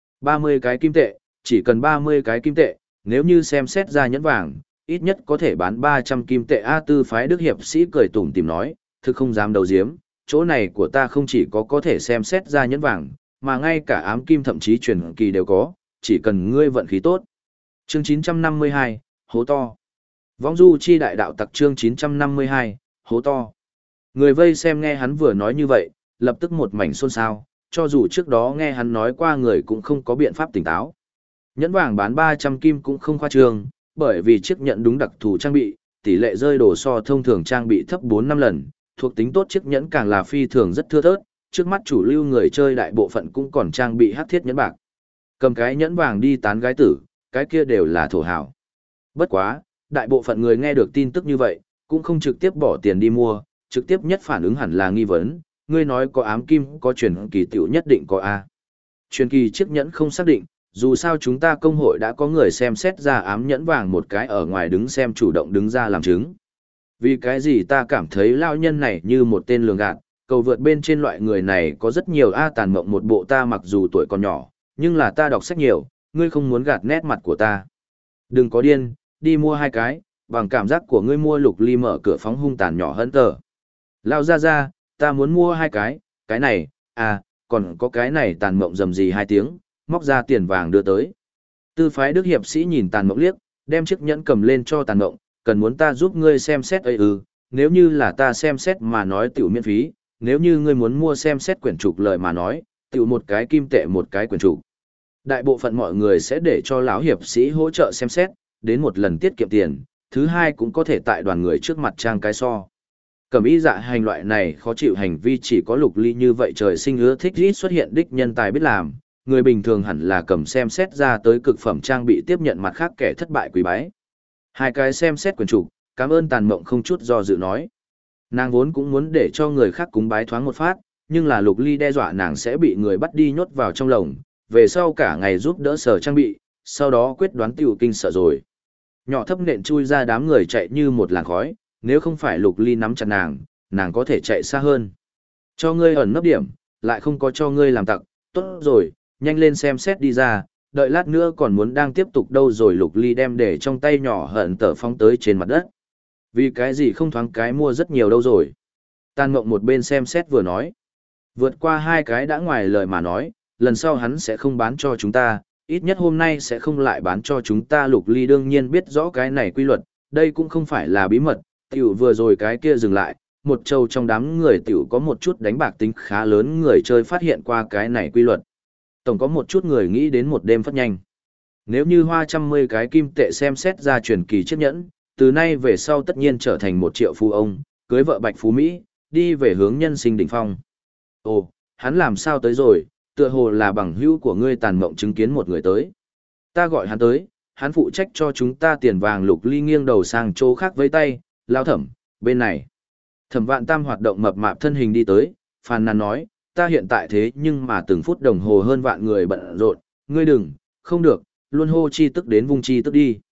30 cái kim tệ, chỉ cần 30 cái kim tệ, nếu như xem xét ra nhẫn vàng, ít nhất có thể bán 300 kim tệ. A. Tư phái Đức hiệp sĩ cười tủm tỉm nói, thực không dám đầu diếm, chỗ này của ta không chỉ có thể xem xét ra nhẫn vàng, mà ngay cả ám kim thậm chí truyền kỳ đều có, chỉ cần ngươi vận khí tốt. Chương 952, hố to. Vong du chi đại đạo tặc. Chương 952, hố to. Người vây xem nghe hắn vừa nói như vậy, lập tức một mảnh xôn xao, cho dù trước đó nghe hắn nói qua người cũng không có biện pháp tỉnh táo. Nhẫn vàng bán 300 kim cũng không khoa trương, bởi vì chiếc nhẫn đúng đặc thù trang bị, tỷ lệ rơi đồ so thông thường trang bị thấp 4-5 lần, thuộc tính tốt chiếc nhẫn càng là phi thường rất thưa thớt, trước mắt chủ lưu người chơi đại bộ phận cũng còn trang bị hắc thiết nhẫn bạc. Cầm cái nhẫn vàng đi tán gái tử, cái kia đều là thổ hảo. Bất quá, đại bộ phận người nghe được tin tức như vậy, cũng không trực tiếp bỏ tiền đi mua, trực tiếp nhất phản ứng hẳn là nghi vấn, ngươi nói có ám kim có truyền kỳ tiểu nhất định có A. Truyền kỳ chiếc nhẫn không xác định, dù sao chúng ta công hội đã có người xem xét ra ám nhẫn vàng một cái ở ngoài đứng xem chủ động đứng ra làm chứng. Vì cái gì ta cảm thấy lao nhân này như một tên lường gạt, cầu vượt bên trên loại người này có rất nhiều A tàn mộng một bộ ta mặc dù tuổi còn nhỏ, nhưng là ta đọc sách nhiều, ngươi không muốn gạt nét mặt của ta. Đừng có điên, đi mua 2 cái, bằng cảm giác của ngươi mua Lục Ly mở cửa phóng hung tàn nhỏ hơn tờ. Lao ra, ta muốn mua 2 cái này, còn có cái này tàn mộng rầm gì 2 tiếng, móc ra tiền vàng đưa tới. Tư phái đức hiệp sĩ nhìn tàn mộng liếc, đem chiếc nhẫn cầm lên cho tàn mộng, cần muốn ta giúp ngươi xem xét ấy nếu như là ta xem xét mà nói tiểu miễn phí, nếu như ngươi muốn mua xem xét quyển trục lời mà nói, tiểu một cái kim tệ một cái quyển trục. Đại bộ phận mọi người sẽ để cho lão hiệp sĩ hỗ trợ xem xét, đến một lần tiết kiệm tiền, thứ hai cũng có thể tại đoàn người trước mặt trang cái so. Cẩm y dạ hành loại này khó chịu hành vi chỉ có Lục Ly như vậy trời sinh ưa thích ít xuất hiện đích nhân tài biết làm, người bình thường hẳn là cầm xem xét ra tới cực phẩm trang bị tiếp nhận mặt khác kẻ thất bại quý bái. 2 cái xem xét quyển trục, cảm ơn tàn mộng không chút do dự nói. Nàng vốn cũng muốn để cho người khác cúng bái thoáng một phát, nhưng là Lục Ly đe dọa nàng sẽ bị người bắt đi nhốt vào trong lồng, về sau cả ngày giúp đỡ sở trang bị, sau đó quyết đoán tiểu kinh sợ rồi. Nhỏ thấp nện chui ra đám người chạy như một làn khói, nếu không phải Lục Ly nắm chặt nàng có thể chạy xa hơn. Cho ngươi ẩn nấp điểm, lại không có cho ngươi làm tặc, tốt rồi, nhanh lên xem xét đi ra, đợi lát nữa còn muốn đang tiếp tục đâu rồi. Lục Ly đem để trong tay nhỏ hận tờ phóng tới trên mặt đất. Vì cái gì không thoáng cái mua rất nhiều đâu rồi. Tàn Mộng một bên xem xét vừa nói. Vượt qua 2 cái đã ngoài lời mà nói, lần sau hắn sẽ không bán cho chúng ta, ít nhất hôm nay sẽ không lại bán cho chúng ta. Lục Ly đương nhiên biết rõ cái này quy luật, đây cũng không phải là bí mật, tiểu vừa rồi cái kia dừng lại, một châu trong đám người tiểu có một chút đánh bạc tính khá lớn người chơi phát hiện qua cái này quy luật. Tổng có một chút người nghĩ đến một đêm phát nhanh. Nếu như hoa 100 cái kim tệ xem xét ra truyền kỳ chiếc nhẫn, từ nay về sau tất nhiên trở thành 1 triệu phú ông, cưới vợ Bạch Phú Mỹ, đi về hướng nhân sinh đỉnh phong. Ồ, hắn làm sao tới rồi, tựa hồ là bằng hữu của ngươi. Tàn Mộng chứng kiến một người tới. Ta gọi hắn tới, hắn phụ trách cho chúng ta tiền vàng. Lục Ly nghiêng đầu sang chỗ khác với tay, lao Thẩm, bên này. Thẩm Vạn Tam hoạt động mập mạp thân hình đi tới, phàn nàn nói, ta hiện tại thế nhưng mà từng phút đồng hồ hơn vạn người bận rộn, ngươi đừng, không được, luôn hô chi tức đến vung chi tức đi.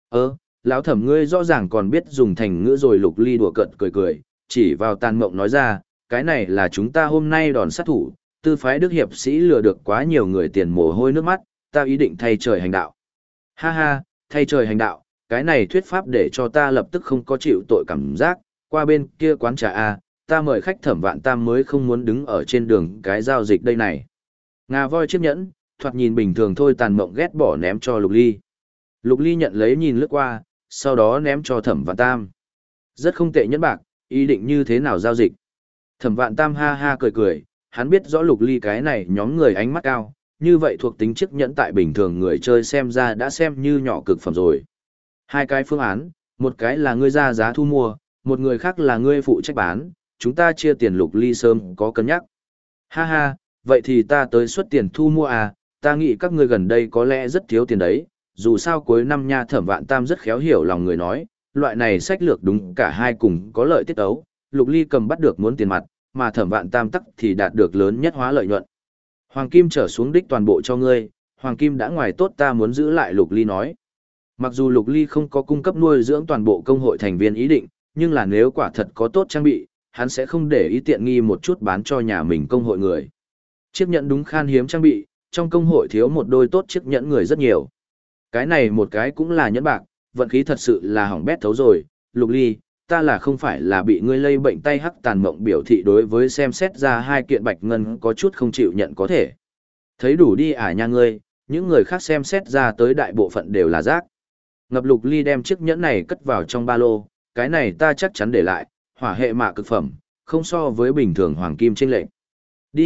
Lão Thẩm ngươi rõ ràng còn biết dùng thành ngữ rồi. Lục Ly đùa cợt cười, chỉ vào Tàn Mộng nói ra, cái này là chúng ta hôm nay đòn sát thủ, tư phái đức hiệp sĩ lừa được quá nhiều người tiền mồ hôi nước mắt, ta ý định thay trời hành đạo. Ha ha, thay trời hành đạo, cái này thuyết pháp để cho ta lập tức không có chịu tội cảm giác, qua bên kia quán trà A, ta mời khách Thẩm Vạn Tam mới không muốn đứng ở trên đường cái giao dịch đây này. Ngà voi chiếc nhẫn, thoạt nhìn bình thường thôi. Tàn Mộng ghét bỏ ném cho Lục Ly. Lục Ly nhận lấy nhìn lướt qua, sau đó ném cho Thẩm Vạn Tam. Rất không tệ nhẫn bạc, ý định như thế nào giao dịch. Thẩm Vạn Tam ha ha cười, hắn biết rõ Lục Ly cái này nhóm người ánh mắt cao, như vậy thuộc tính chiếc nhẫn tại bình thường người chơi xem ra đã xem như nhỏ cực phẩm rồi. 2 cái phương án, một cái là ngươi ra giá thu mua, một người khác là ngươi phụ trách bán, chúng ta chia tiền. Lục Ly sớm có cân nhắc. Ha ha, vậy thì ta tới xuất tiền thu mua à, ta nghĩ các ngươi gần đây có lẽ rất thiếu tiền đấy, dù sao cuối năm nha. Thẩm Vạn Tam rất khéo hiểu lòng người nói, loại này sách lược đúng cả hai cùng có lợi tiết ấu. Lục Ly cầm bắt được muốn tiền mặt, mà Thẩm Vạn Tam tắc thì đạt được lớn nhất hóa lợi nhuận. Hoàng kim trở xuống đích toàn bộ cho ngươi, hoàng kim đã ngoài tốt ta muốn giữ lại. Lục Ly nói. Mặc dù Lục Ly không có cung cấp nuôi dưỡng toàn bộ công hội thành viên ý định, nhưng là nếu quả thật có tốt trang bị, hắn sẽ không để ý tiện nghi một chút bán cho nhà mình công hội người. Chiếc nhẫn đúng khan hiếm trang bị, trong công hội thiếu một đôi tốt chiếc nhẫn người rất nhiều. Cái này một cái cũng là nhẫn bạc, vận khí thật sự là hỏng bét thấu rồi. Lục Ly, ta là không phải là bị ngươi lây bệnh tay hắc. Tàn Mộng biểu thị đối với xem xét ra 2 kiện bạch ngân có chút không chịu nhận có thể. Thấy đủ đi nha ngươi, những người khác xem xét ra tới đại bộ phận đều là rác. Ngập. Lục Ly đem chiếc nhẫn này cất vào trong ba lô, cái này ta chắc chắn để lại, hỏa hệ mạ cực phẩm, không so với bình thường hoàng kim chênh lệch. Đi,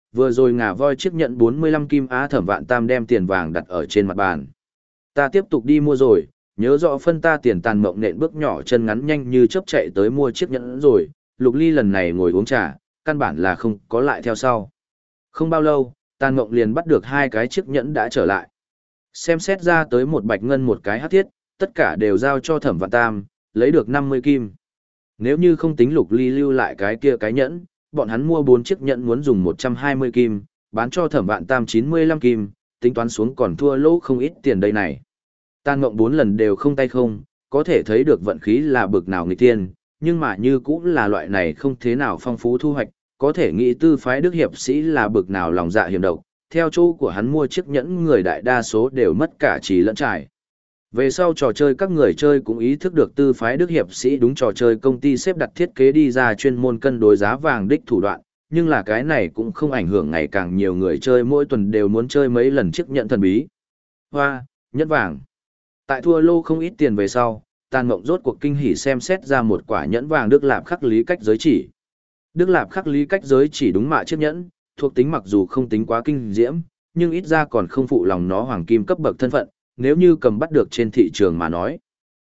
vừa rồi ngà voi chiếc nhẫn 45 kim á. Thẩm Vạn Tam đem tiền vàng đặt ở trên mặt bàn. Ta tiếp tục đi mua rồi, nhớ rõ phân ta tiền. Tàn Mộng nện bước nhỏ chân ngắn nhanh như chớp chạy tới mua chiếc nhẫn rồi. Lục Ly lần này ngồi uống trà, căn bản là không có lại theo sau. Không bao lâu, Tàn Mộng liền bắt được hai cái chiếc nhẫn đã trở lại. Xem xét ra tới một bạch ngân một cái hắc thiết, tất cả đều giao cho Thẩm Vạn Tam, lấy được 50 kim. Nếu như không tính Lục Ly lưu lại cái kia cái nhẫn, bọn hắn mua 4 chiếc nhẫn muốn dùng 120 kim, bán cho Thẩm Vạn Tam 95 kim, tính toán xuống còn thua lỗ không ít tiền đây này. Tàn Mộng 4 lần đều không tay không, có thể thấy được vận khí là bực nào nghịch tiên, nhưng mà như cũng là loại này không thế nào phong phú thu hoạch, có thể nghĩ tư phái đức hiệp sĩ là bực nào lòng dạ hiểm độc. Theo chỗ của hắn mua chiếc nhẫn người đại đa số đều mất cả trí lẫn trải. Về sau trò chơi các người chơi cũng ý thức được tư phái đức hiệp sĩ đúng trò chơi công ty xếp đặt thiết kế đi ra chuyên môn cân đối giá vàng đích thủ đoạn, nhưng là cái này cũng không ảnh hưởng ngày càng nhiều người chơi mỗi tuần đều muốn chơi mấy lần chiếc nhẫn thần bí. Hoa, nhẫn vàng. Tại thua lô không ít tiền về sau, Tàn Mộng rốt cuộc kinh hỉ xem xét ra một quả nhẫn vàng Đức Lạp khắc lý cách giới chỉ. Đức Lạp khắc lý cách giới chỉ đúng mạ chiếc nhẫn, thuộc tính mặc dù không tính quá kinh diễm, nhưng ít ra còn không phụ lòng nó hoàng kim cấp bậc thân phận, nếu như cầm bắt được trên thị trường mà nói.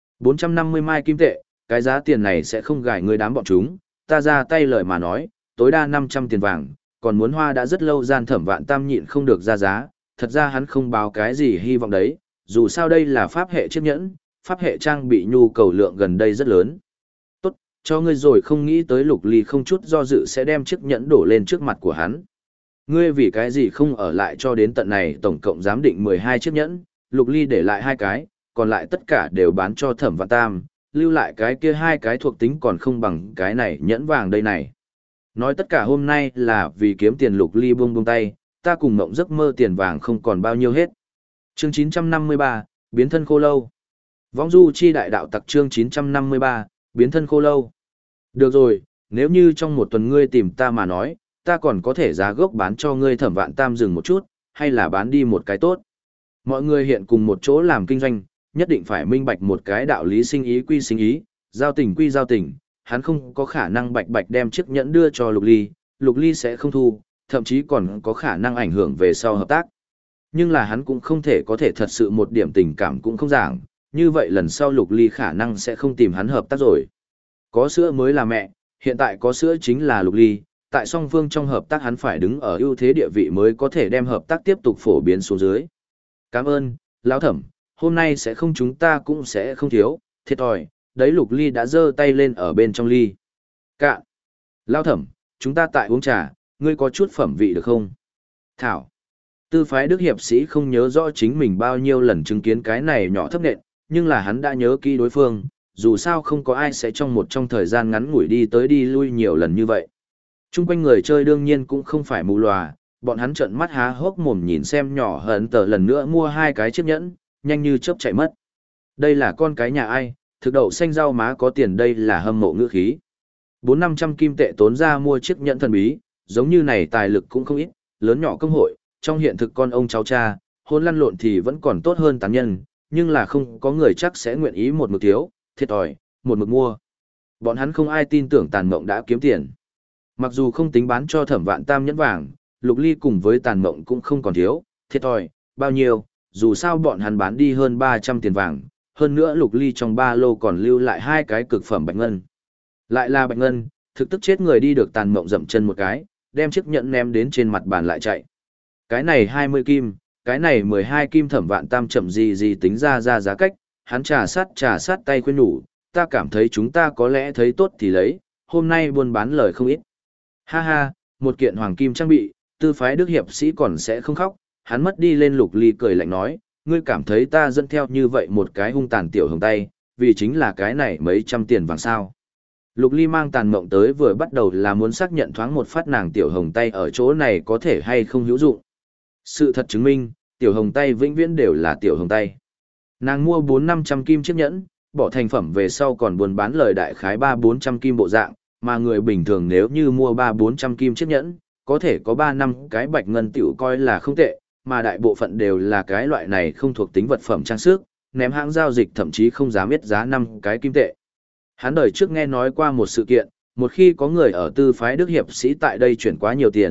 450 mai kim tệ, cái giá tiền này sẽ không gài người đám bọn chúng, ta ra tay lời mà nói, tối đa 500 tiền vàng, còn muốn hoa đã rất lâu. Gian Thẩm Vạn Tam nhịn không được ra giá, thật ra hắn không báo cái gì hy vọng đấy, dù sao đây là pháp hệ chiếc nhẫn, pháp hệ trang bị nhu cầu lượng gần đây rất lớn. Tốt, cho ngươi rồi. Không nghĩ tới Lục Ly không chút do dự sẽ đem chiếc nhẫn đổ lên trước mặt của hắn. Ngươi vì cái gì không ở lại cho đến tận này tổng cộng giám định 12 chiếc nhẫn, Lục Ly để lại 2 cái, còn lại tất cả đều bán cho Thẩm Vạn Tam, lưu lại cái kia 2 cái thuộc tính còn không bằng cái này nhẫn vàng đây này. Nói tất cả hôm nay là vì kiếm tiền. Lục Ly buông buông tay, ta cùng mộng giấc mơ tiền vàng không còn bao nhiêu hết. Chương 953, biến thân khô lâu. Vong du chi đại đạo tặc chương 953, biến thân khô lâu. Được rồi, nếu như trong một tuần ngươi tìm ta mà nói, ta còn có thể giá gốc bán cho ngươi. Thẩm Vạn Tam dừng một chút, hay là bán đi một cái tốt. Mọi người hiện cùng một chỗ làm kinh doanh, nhất định phải minh bạch một cái đạo lý sinh ý quy sinh ý, giao tình quy giao tình, hắn không có khả năng bạch bạch đem chiếc nhẫn đưa cho Lục Ly sẽ không thu, thậm chí còn có khả năng ảnh hưởng về sau hợp tác. Nhưng là hắn cũng không thể có thể thật sự một điểm tình cảm cũng không giảng, như vậy lần sau Lục Ly khả năng sẽ không tìm hắn hợp tác rồi. Có sữa mới là mẹ, hiện tại có sữa chính là Lục Ly, tại song phương trong hợp tác hắn phải đứng ở ưu thế địa vị mới có thể đem hợp tác tiếp tục phổ biến xuống dưới. Cảm ơn, lão Thẩm, hôm nay sẽ không chúng ta cũng sẽ không thiếu, thiệt thòi, đấy. Lục Ly đã giơ tay lên ở bên trong ly. Cạn. Lão Thẩm, chúng ta tại uống trà, ngươi có chút phẩm vị được không? Thảo. Tư phái đức hiệp sĩ không nhớ rõ chính mình bao nhiêu lần chứng kiến cái này nhỏ thấp nện, nhưng là hắn đã nhớ kỹ đối phương, dù sao không có ai sẽ trong thời gian ngắn ngủi đi tới đi lui nhiều lần như vậy. Trung quanh người chơi đương nhiên cũng không phải mù lòa, bọn hắn trợn mắt há hốc mồm nhìn xem nhỏ hận tờ lần nữa mua 2 cái chiếc nhẫn, nhanh như chớp chạy mất. Đây là con cái nhà ai, thực đậu xanh rau má có tiền, đây là hâm mộ ngữ khí. 400-500 kim tệ tốn ra mua chiếc nhẫn thần bí, giống như này tài lực cũng không ít, lớn nhỏ công hội, trong hiện thực con ông cháu cha, hôn lăn lộn thì vẫn còn tốt hơn tán nhân, nhưng là không có người chắc sẽ nguyện ý một mực thiếu, thiệt thòi, một mực mua. Bọn hắn không ai tin tưởng Tàn Mộng đã kiếm tiền. Mặc dù không tính bán cho Thẩm Vạn Tam nhẫn vàng, Lục Ly cùng với Tàn Mộng cũng không còn thiếu, thiệt thòi, bao nhiêu, dù sao bọn hắn bán đi hơn 300 tiền vàng, hơn nữa Lục Ly trong ba lô còn lưu lại 2 cái cực phẩm bạch ngân. Lại là bạch ngân, thực tức chết người đi được. Tàn Mộng dậm chân một cái, đem chiếc nhẫn ném đến trên mặt bàn lại chạy. Cái này 20 kim, cái này 12 kim. Thẩm Vạn Tam chậm gì tính ra giá cách, hắn trà sát tay khuyên nhủ, ta cảm thấy chúng ta có lẽ thấy tốt thì lấy, hôm nay buôn bán lời không ít. Ha ha, một kiện hoàng kim trang bị, tư phái đức hiệp sĩ còn sẽ không khóc. Hắn mất đi lên. Lục Ly cười lạnh nói, ngươi cảm thấy ta dẫn theo như vậy một cái hung tàn tiểu hồng tay, vì chính là cái này mấy trăm tiền vàng sao. Lục Ly mang Tàn Mộng tới vừa bắt đầu là muốn xác nhận thoáng một phát nàng tiểu hồng tay ở chỗ này có thể hay không hữu dụng. Sự thật chứng minh, tiểu hồng tay vĩnh viễn đều là tiểu hồng tay. Nàng mua 400-500 kim chiếc nhẫn, bỏ thành phẩm về sau còn buôn bán lời đại khái 300-400 kim bộ dạng, mà người bình thường nếu như mua 300-400 kim chiếc nhẫn, có thể có 3-5 cái bạch ngân tiểu coi là không tệ, mà đại bộ phận đều là cái loại này không thuộc tính vật phẩm trang sức, ném hãng giao dịch thậm chí không dám biết giá 5 cái kim tệ. Hắn đời trước nghe nói qua một sự kiện, một khi có người ở tư phái đức hiệp sĩ tại đây chuyển quá nhiều tiền,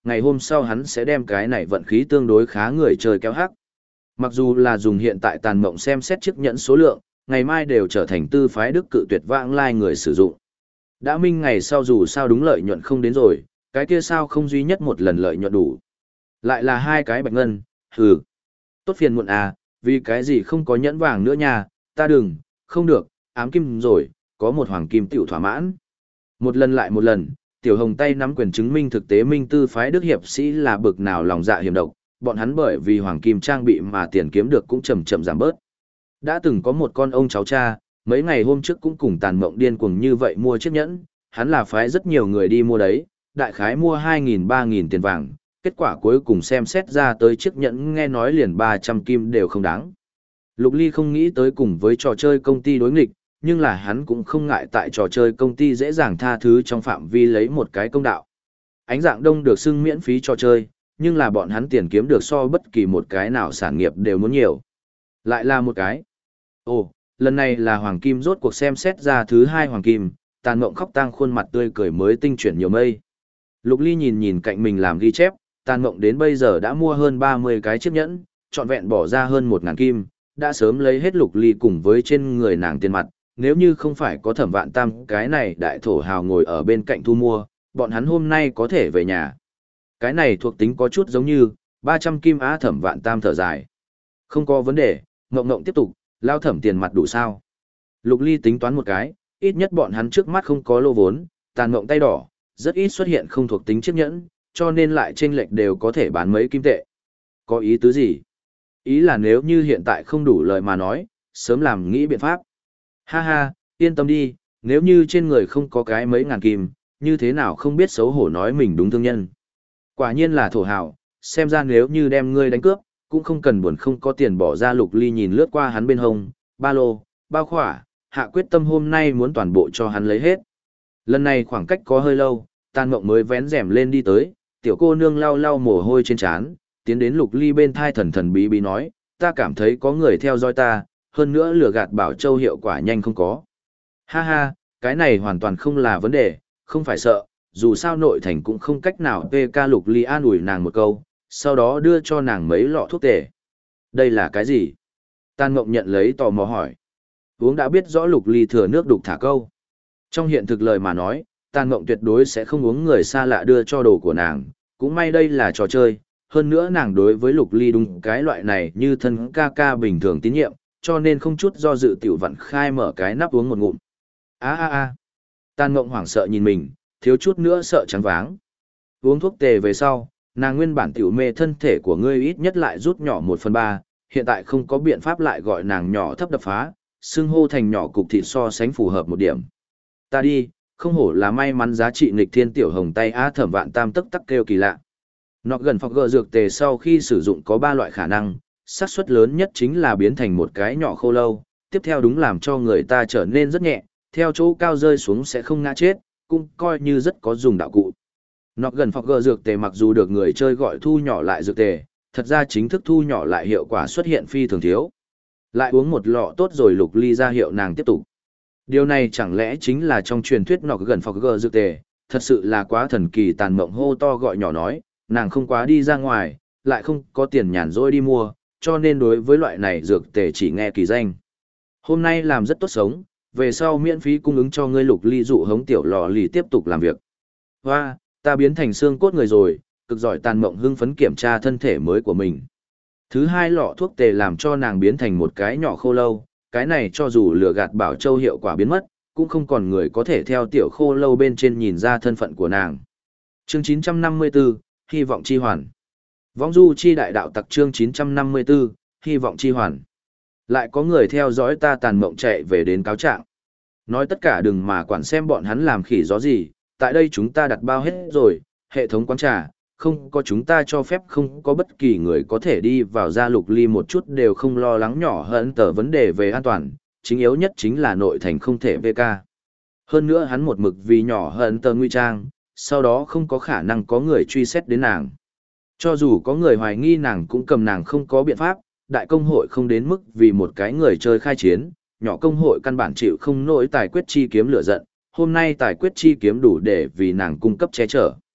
ngày hôm sau hắn sẽ đem cái này vận khí tương đối khá người chơi kéo hắc. Mặc dù là dùng hiện tại tàn mộng xem xét chiếc nhẫn số lượng, ngày mai đều trở thành tư phái đức cự tuyệt vãng lai người sử dụng. Đã minh ngày sau dù sao đúng lợi nhuận không đến rồi, cái kia sao không duy nhất một lần lợi nhuận đủ. Lại là 2 cái bạch ngân, hừ. Tốt phiền muộn à, vì cái gì không có nhẫn vàng nữa nha, ta đừng, không được, ám kim rồi, có một hoàng kim tiểu thỏa mãn. Một lần lại một lần, Tiểu Hồng tay nắm quyền chứng minh thực tế minh tư phái đức hiệp sĩ là bực nào lòng dạ hiểm độc, bọn hắn bởi vì hoàng kim trang bị mà tiền kiếm được cũng chậm chậm giảm bớt. Đã từng có một con ông cháu cha, mấy ngày hôm trước cũng cùng tàn mộng điên cuồng như vậy mua chiếc nhẫn, hắn là phái rất nhiều người đi mua đấy, đại khái mua 2.000-3.000 tiền vàng, kết quả cuối cùng xem xét ra tới chiếc nhẫn nghe nói liền 300 kim đều không đáng. Lục Ly không nghĩ tới cùng với trò chơi công ty đối nghịch, nhưng là hắn cũng không ngại tại trò chơi công ty dễ dàng tha thứ trong phạm vi lấy một cái công đạo. Ánh dạng đông được xưng miễn phí trò chơi, nhưng là bọn hắn tiền kiếm được so bất kỳ một cái nào sản nghiệp đều muốn nhiều. Lại là một cái. Ồ, lần này là hoàng kim rốt cuộc xem xét ra thứ 2 hoàng kim, tàn mộng khóc tang khuôn mặt tươi cười mới tinh chuyển nhiều mây. Lục Ly nhìn nhìn cạnh mình làm ghi chép, tàn mộng đến bây giờ đã mua hơn 30 cái chiếc nhẫn, trọn vẹn bỏ ra hơn 1.000 kim, đã sớm lấy hết Lục Ly cùng với trên người nàng tiền mặt, nếu như không phải có Thẩm Vạn Tam cái này đại thổ hào ngồi ở bên cạnh thu mua, bọn hắn hôm nay có thể về nhà. Cái này thuộc tính có chút giống như 300 kim á. Thẩm Vạn Tam thở dài. Không có vấn đề, ngộng ngộng tiếp tục, lao Thẩm tiền mặt đủ sao? Lục Ly tính toán một cái, ít nhất bọn hắn trước mắt không có lô vốn, tàn ngộng tay đỏ, rất ít xuất hiện không thuộc tính chiếc nhẫn, cho nên lại chênh lệch đều có thể bán mấy kim tệ. Có ý tứ gì? Ý là nếu như hiện tại không đủ lời mà nói, sớm làm nghĩ biện pháp. Ha ha, yên tâm đi, nếu như trên người không có cái mấy ngàn kim, như thế nào không biết xấu hổ nói mình đúng thương nhân. Quả nhiên là thổ hào, xem ra nếu như đem ngươi đánh cướp, cũng không cần buồn không có tiền bỏ ra. Lục Ly nhìn lướt qua hắn bên hông, ba lô, bao khỏa, hạ quyết tâm hôm nay muốn toàn bộ cho hắn lấy hết. Lần này khoảng cách có hơi lâu, Tàn Mộng mới vén rèm lên đi tới, tiểu cô nương lau lau mồ hôi trên trán, tiến đến Lục Ly bên thai thần thần bí bí nói, ta cảm thấy có người theo dõi ta, hơn nữa lừa gạt Bảo Châu hiệu quả nhanh không có. Ha ha, cái này hoàn toàn không là vấn đề, không phải sợ, dù sao nội thành cũng không cách nào. PK. Lục Ly an ủi nàng một câu, sau đó đưa cho nàng mấy lọ thuốc tề. Đây là cái gì? Tàn Mộng nhận lấy tò mò hỏi. Uống đã biết rõ. Lục Ly thừa nước đục thả câu. Trong hiện thực lời mà nói, Tàn Mộng tuyệt đối sẽ không uống người xa lạ đưa cho đồ của nàng, cũng may đây là trò chơi, hơn nữa nàng đối với Lục Ly đúng cái loại này như thân ca ca bình thường tín nhiệm, cho nên không chút do dự tiểu vặn khai mở cái nắp uống một ngụm. Tàn Mộng hoảng sợ nhìn mình, thiếu chút nữa sợ trắng váng. Uống thuốc tề về sau, nàng nguyên bản tiểu mê thân thể của ngươi ít nhất lại rút nhỏ 1/3, hiện tại không có biện pháp lại gọi nàng nhỏ thấp đập phá, xưng hô thành nhỏ cục thịt so sánh phù hợp một điểm. Ta đi, không hổ là may mắn giá trị nghịch thiên. Tiểu Hồng tay á. Thẩm Vạn Tam tức tắc kêu kỳ lạ. Nó gần phọc gờ dược tề sau khi sử dụng có 3 loại khả năng, xác suất lớn nhất chính là biến thành một cái nhỏ khô lâu, tiếp theo đúng làm cho người ta trở nên rất nhẹ, theo chỗ cao rơi xuống sẽ không ngã chết, cũng coi như rất có dùng đạo cụ. Nó gần phọc gờ dược tề mặc dù được người chơi gọi thu nhỏ lại dược tề, thật ra chính thức thu nhỏ lại hiệu quả xuất hiện phi thường thiếu. Lại uống một lọ tốt rồi. Lục Ly ra hiệu nàng tiếp tục. Điều này chẳng lẽ chính là trong truyền thuyết nọ gần phọc gờ dược tề, thật sự là quá thần kỳ. Tàn Mộng hô to gọi nhỏ nói, nàng không quá đi ra ngoài, lại không có tiền nhàn rỗi đi mua, cho nên đối với loại này dược tề chỉ nghe kỳ danh. Hôm nay làm rất tốt sống, về sau miễn phí cung ứng cho ngươi. Lục Ly dụ hống tiểu lò lì tiếp tục làm việc. Hoa, ta biến thành xương cốt người rồi, cực giỏi. Tàn Mộng hưng phấn kiểm tra thân thể mới của mình. Thứ 2 lọ thuốc tề làm cho nàng biến thành một cái nhỏ khô lâu, cái này cho dù lừa gạt Bảo Châu hiệu quả biến mất, cũng không còn người có thể theo tiểu khô lâu bên trên nhìn ra thân phận của nàng. Chương 954, Hy vọng chi hoàn. Vong du chi đại đạo tặc. Chương 954, Hy vọng chi hoàn. Lại có người theo dõi ta. Tàn Mộng chạy về đến cáo trạng. Nói tất cả đừng mà quản xem bọn hắn làm khỉ gió gì, tại đây chúng ta đặt bao hết rồi, hệ thống quán trà, không có chúng ta cho phép không có bất kỳ người có thể đi vào ra. Lục Ly một chút đều không lo lắng nhỏ hơn tờ vấn đề về an toàn, chính yếu nhất chính là nội thành không thể VK. Hơn nữa hắn một mực vì nhỏ hơn tờ nguy trang, sau đó không có khả năng có người truy xét đến nàng. Cho dù có người hoài nghi nàng cũng cầm nàng không có biện pháp, đại công hội không đến mức vì một cái người chơi khai chiến, nhỏ công hội căn bản chịu không nổi tài quyết chi kiếm lửa giận, hôm nay tài quyết chi kiếm đủ để vì nàng cung cấp che chở.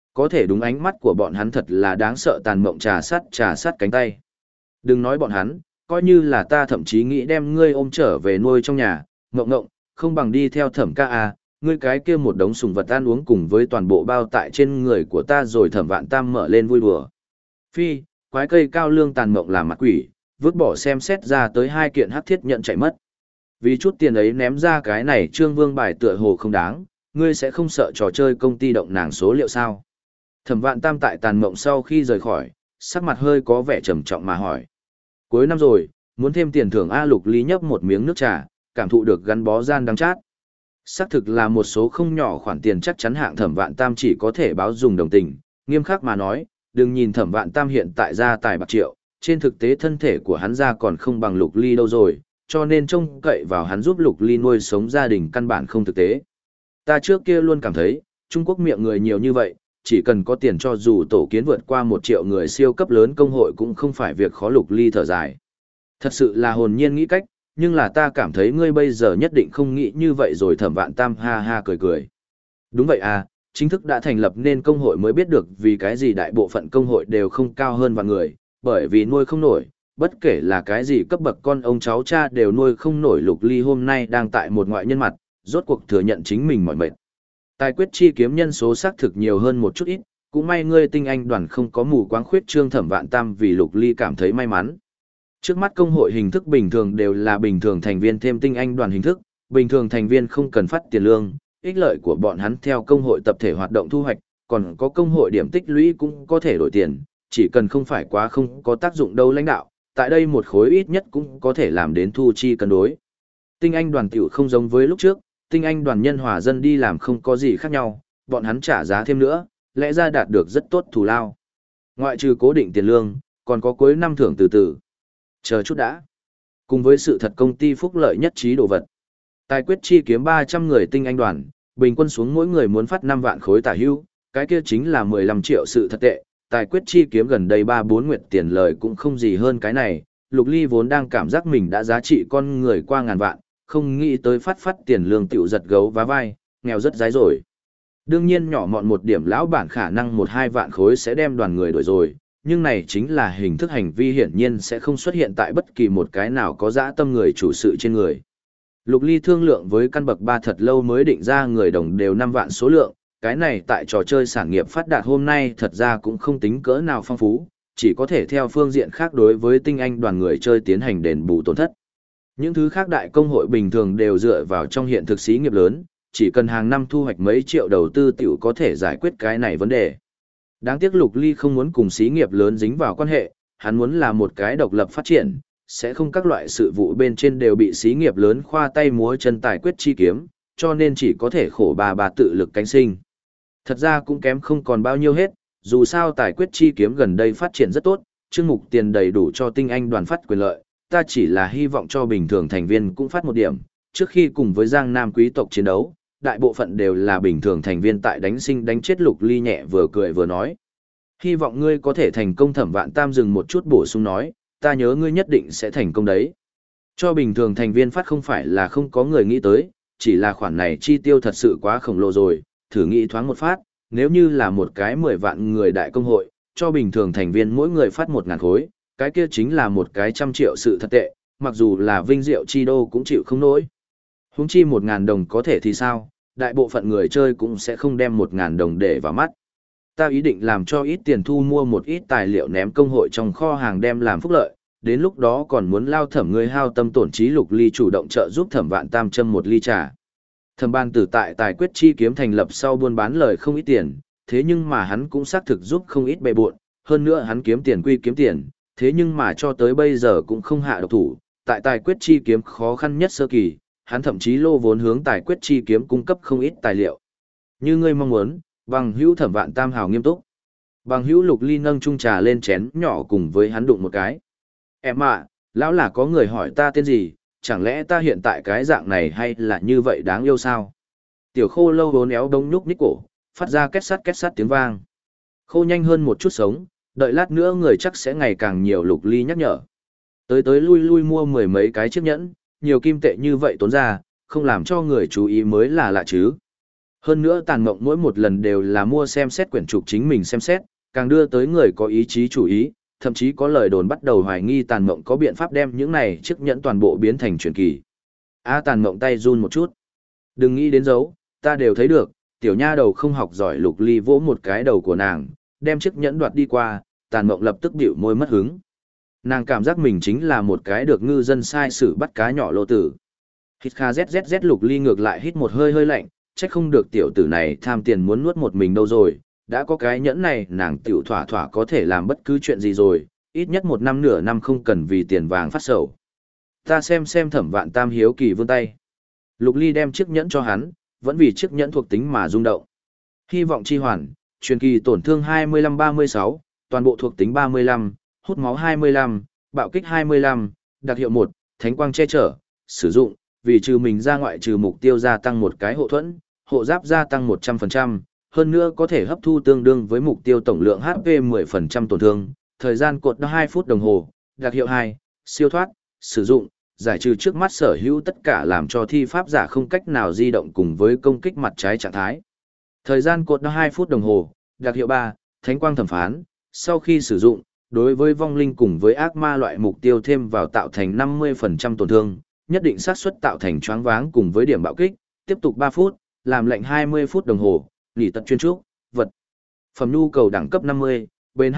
Có thể đúng ánh mắt của bọn hắn thật là đáng sợ, tàn mộng trà sát cánh tay. Đừng nói bọn hắn, coi như là ta thậm chí nghĩ đem ngươi ôm trở về nuôi trong nhà, ngộng ngộng, không bằng đi theo Thẩm ca à, ngươi cái kia một đống sùng vật ăn uống cùng với toàn bộ bao tại trên người của ta rồi. Thẩm Vạn Tam mở lên vui đùa. Phi, quái cây cao lương tàn mộng làm mặt quỷ, vứt bỏ xem xét ra tới 2 kiện hắc thiết nhận chạy mất. Vì chút tiền ấy ném ra cái này Trương Vương bài tựa hồ không đáng, ngươi sẽ không sợ trò chơi công ty động nàng số liệu sao? Thẩm Vạn Tam tại tàn mộng sau khi rời khỏi, sắc mặt hơi có vẻ trầm trọng mà hỏi. Cuối năm rồi, muốn thêm tiền thưởng A. Lục Ly nhấp một miếng nước trà, cảm thụ được gắn bó gian đắng chát. Xác thực là một số không nhỏ khoản tiền, chắc chắn hạng Thẩm Vạn Tam chỉ có thể báo dùng đồng tình, nghiêm khắc mà nói, đừng nhìn Thẩm Vạn Tam hiện tại gia tài bạc triệu, trên thực tế thân thể của hắn ra còn không bằng Lục Ly đâu rồi, cho nên trông cậy vào hắn giúp Lục Ly nuôi sống gia đình căn bản không thực tế. Ta trước kia luôn cảm thấy, Trung Quốc miệng người nhiều như vậy, chỉ cần có tiền cho dù tổ kiến vượt qua 1 triệu người siêu cấp lớn công hội cũng không phải việc khó. Lục Ly thở dài. Thật sự là hồn nhiên nghĩ cách, nhưng là ta cảm thấy ngươi bây giờ nhất định không nghĩ như vậy rồi. Thẩm Vạn Tam ha ha cười cười. Đúng vậy à, chính thức đã thành lập nên công hội mới biết được vì cái gì đại bộ phận công hội đều không cao hơn vạn người, bởi vì nuôi không nổi, bất kể là cái gì cấp bậc con ông cháu cha đều nuôi không nổi. Lục Ly hôm nay đang tại một ngoại nhân mặt, rốt cuộc thừa nhận chính mình mỏi mệt. Tài quyết chi kiếm nhân số xác thực nhiều hơn một chút ít, cũng may ngươi tinh anh đoàn không có mù quáng khuyết trương. Thẩm Vạn Tam vì Lục Ly cảm thấy may mắn. Trước mắt công hội hình thức bình thường đều là bình thường thành viên thêm tinh anh đoàn hình thức, bình thường thành viên không cần phát tiền lương, ích lợi của bọn hắn theo công hội tập thể hoạt động thu hoạch, còn có công hội điểm tích lũy cũng có thể đổi tiền, chỉ cần không phải quá không có tác dụng đâu lãnh đạo, tại đây một khối ít nhất cũng có thể làm đến thu chi cân đối. Tinh anh đoàn tiểu không giống với lúc trước, tinh anh đoàn nhân hòa dân đi làm không có gì khác nhau, bọn hắn trả giá thêm nữa, lẽ ra đạt được rất tốt thù lao. Ngoại trừ cố định tiền lương, còn có cuối năm thưởng từ từ. Chờ chút đã. Cùng với sự thật công ty phúc lợi nhất trí đồ vật. Tài quyết chi kiếm 300 người tinh anh đoàn, bình quân xuống mỗi người muốn phát 5 vạn khối tả hưu, cái kia chính là 15 triệu sự thật tệ. Tài quyết chi kiếm gần đây 3-4 nguyệt tiền lời cũng không gì hơn cái này. Lục Ly vốn đang cảm giác mình đã giá trị con người qua ngàn vạn, không nghĩ tới phát tiền lương tiểu giật gấu vá vai, nghèo rất dái rồi. Đương nhiên nhỏ mọn một điểm lão bản khả năng 1-2 vạn khối sẽ đem đoàn người đổi rồi, nhưng này chính là hình thức hành vi hiển nhiên sẽ không xuất hiện tại bất kỳ một cái nào có dã tâm người chủ sự trên người. Lục Ly thương lượng với căn bậc 3 thật lâu mới định ra người đồng đều 5 vạn số lượng, cái này tại trò chơi sản nghiệp phát đạt hôm nay thật ra cũng không tính cỡ nào phong phú, chỉ có thể theo phương diện khác đối với tinh anh đoàn người chơi tiến hành đền bù tổn thất. Những thứ khác đại công hội bình thường đều dựa vào trong hiện thực xí nghiệp lớn, chỉ cần hàng năm thu hoạch mấy triệu đầu tư tiểu có thể giải quyết cái này vấn đề. Đáng tiếc Lục Ly không muốn cùng xí nghiệp lớn dính vào quan hệ, hắn muốn là một cái độc lập phát triển, sẽ không các loại sự vụ bên trên đều bị xí nghiệp lớn khoa tay múa chân tài quyết chi kiếm, cho nên chỉ có thể khổ bà tự lực cánh sinh. Thật ra cũng kém không còn bao nhiêu hết, dù sao tài quyết chi kiếm gần đây phát triển rất tốt, chương mục tiền đầy đủ cho tinh anh đoàn phát quyền lợi, ta chỉ là hy vọng cho bình thường thành viên cũng phát một điểm, trước khi cùng với Giang Nam quý tộc chiến đấu, đại bộ phận đều là bình thường thành viên tại đánh sinh đánh chết. Lục Ly nhẹ vừa cười vừa nói. Hy vọng ngươi có thể thành công. Thẩm Vạn Tam dừng một chút bổ sung nói, ta nhớ ngươi nhất định sẽ thành công đấy. Cho bình thường thành viên phát không phải là không có người nghĩ tới, chỉ là khoản này chi tiêu thật sự quá khổng lồ rồi, thử nghĩ thoáng một phát, nếu như là một cái 10 vạn người đại công hội, cho bình thường thành viên mỗi người phát 1.000 khối, cái kia chính là một cái 100 triệu sự thật tệ, mặc dù là Vinh Diệu Chi Đô cũng chịu không nổi. Huống chi 1.000 đồng có thể thì sao, đại bộ phận người chơi cũng sẽ không đem 1.000 đồng để vào mắt. Ta ý định làm cho ít tiền thu mua một ít tài liệu ném công hội trong kho hàng đem làm phúc lợi, đến lúc đó còn muốn lao Thẩm ngươi hao tâm tổn trí. Lục Ly chủ động trợ giúp Thẩm Vạn Tam châm một ly trà. Thẩm Ban Tử tại tài quyết chi kiếm thành lập sau buôn bán lời không ít tiền, thế nhưng mà hắn cũng xác thực giúp không ít bề bộn, hơn nữa hắn kiếm tiền quy kiếm tiền, thế nhưng mà cho tới bây giờ cũng không hạ độc thủ, tại tài quyết chi kiếm khó khăn nhất sơ kỳ, hắn thậm chí lô vốn hướng tài quyết chi kiếm cung cấp không ít tài liệu. Như ngươi mong muốn, bằng hữu. Thẩm Vạn Tam hào nghiêm túc. Bằng hữu. Lục Ly nâng chung trà lên chén nhỏ cùng với hắn đụng một cái. Em ạ, lão là có người hỏi ta tên gì, chẳng lẽ ta hiện tại cái dạng này hay là như vậy đáng yêu sao? Tiểu Khô lâu vốn éo đông nhúc nhích cổ, phát ra két sắt tiếng vang. Khô nhanh hơn một chút sống, đợi lát nữa người chắc sẽ ngày càng nhiều. Lục Ly nhắc nhở. Tới lui lui mua 10 mấy cái chiếc nhẫn, nhiều kim tệ như vậy tốn ra, không làm cho người chú ý mới là lạ chứ. Hơn nữa Tàn Mộng mỗi một lần đều là mua xem xét quyển trục chính mình xem xét, càng đưa tới người có ý chí chủ ý, thậm chí có lời đồn bắt đầu hoài nghi Tàn Mộng có biện pháp đem những này chiếc nhẫn toàn bộ biến thành truyền kỳ. Tàn Mộng tay run một chút. Đừng nghĩ đến giấu, ta đều thấy được, tiểu nha đầu không học giỏi. Lục Ly vỗ một cái đầu của nàng, đem chiếc nhẫn đoạt đi qua, Tàn Mộng lập tức bĩu môi mất hứng. Nàng cảm giác mình chính là một cái được ngư dân sai sử bắt cá nhỏ lô tử. Hít kha zzz. Lục Ly ngược lại hít một hơi hơi lạnh, trách không được tiểu tử này tham tiền muốn nuốt một mình đâu rồi, đã có cái nhẫn này nàng tiểu thỏa thỏa có thể làm bất cứ chuyện gì rồi, ít nhất một năm nửa năm không cần vì tiền vàng phát sầu. Ta xem Thẩm Vạn Tam hiếu kỳ vươn tay. Lục Ly đem chiếc nhẫn cho hắn, vẫn vì chiếc nhẫn thuộc tính mà rung động. Hy vọng chi hoàn, truyền kỳ tổn thương 25-36, toàn bộ thuộc tính 35, hút máu 25, bạo kích 25, đặc hiệu 1, thánh quang che chở, sử dụng, vì trừ mình ra ngoại trừ mục tiêu gia tăng một cái hộ thuẫn, hộ giáp gia tăng 100%, hơn nữa có thể hấp thu tương đương với mục tiêu tổng lượng HP 10% tổn thương, thời gian cột 2 phút đồng hồ, đặc hiệu 2, siêu thoát, sử dụng, giải trừ trước mắt sở hữu tất cả làm cho thi pháp giả không cách nào di động cùng với công kích mặt trái trạng thái. Thời gian cột 2 phút đồng hồ, đặc hiệu 3, thánh quang thẩm phán, sau khi sử dụng, đối với vong linh cùng với ác ma loại mục tiêu thêm vào tạo thành 50% tổn thương, nhất định xác suất tạo thành choáng váng cùng với điểm bạo kích, tiếp tục 3 phút, làm lệnh 20 phút đồng hồ, nghỉ tật chuyên trúc, vật. Phẩm nhu cầu đẳng cấp 50, bền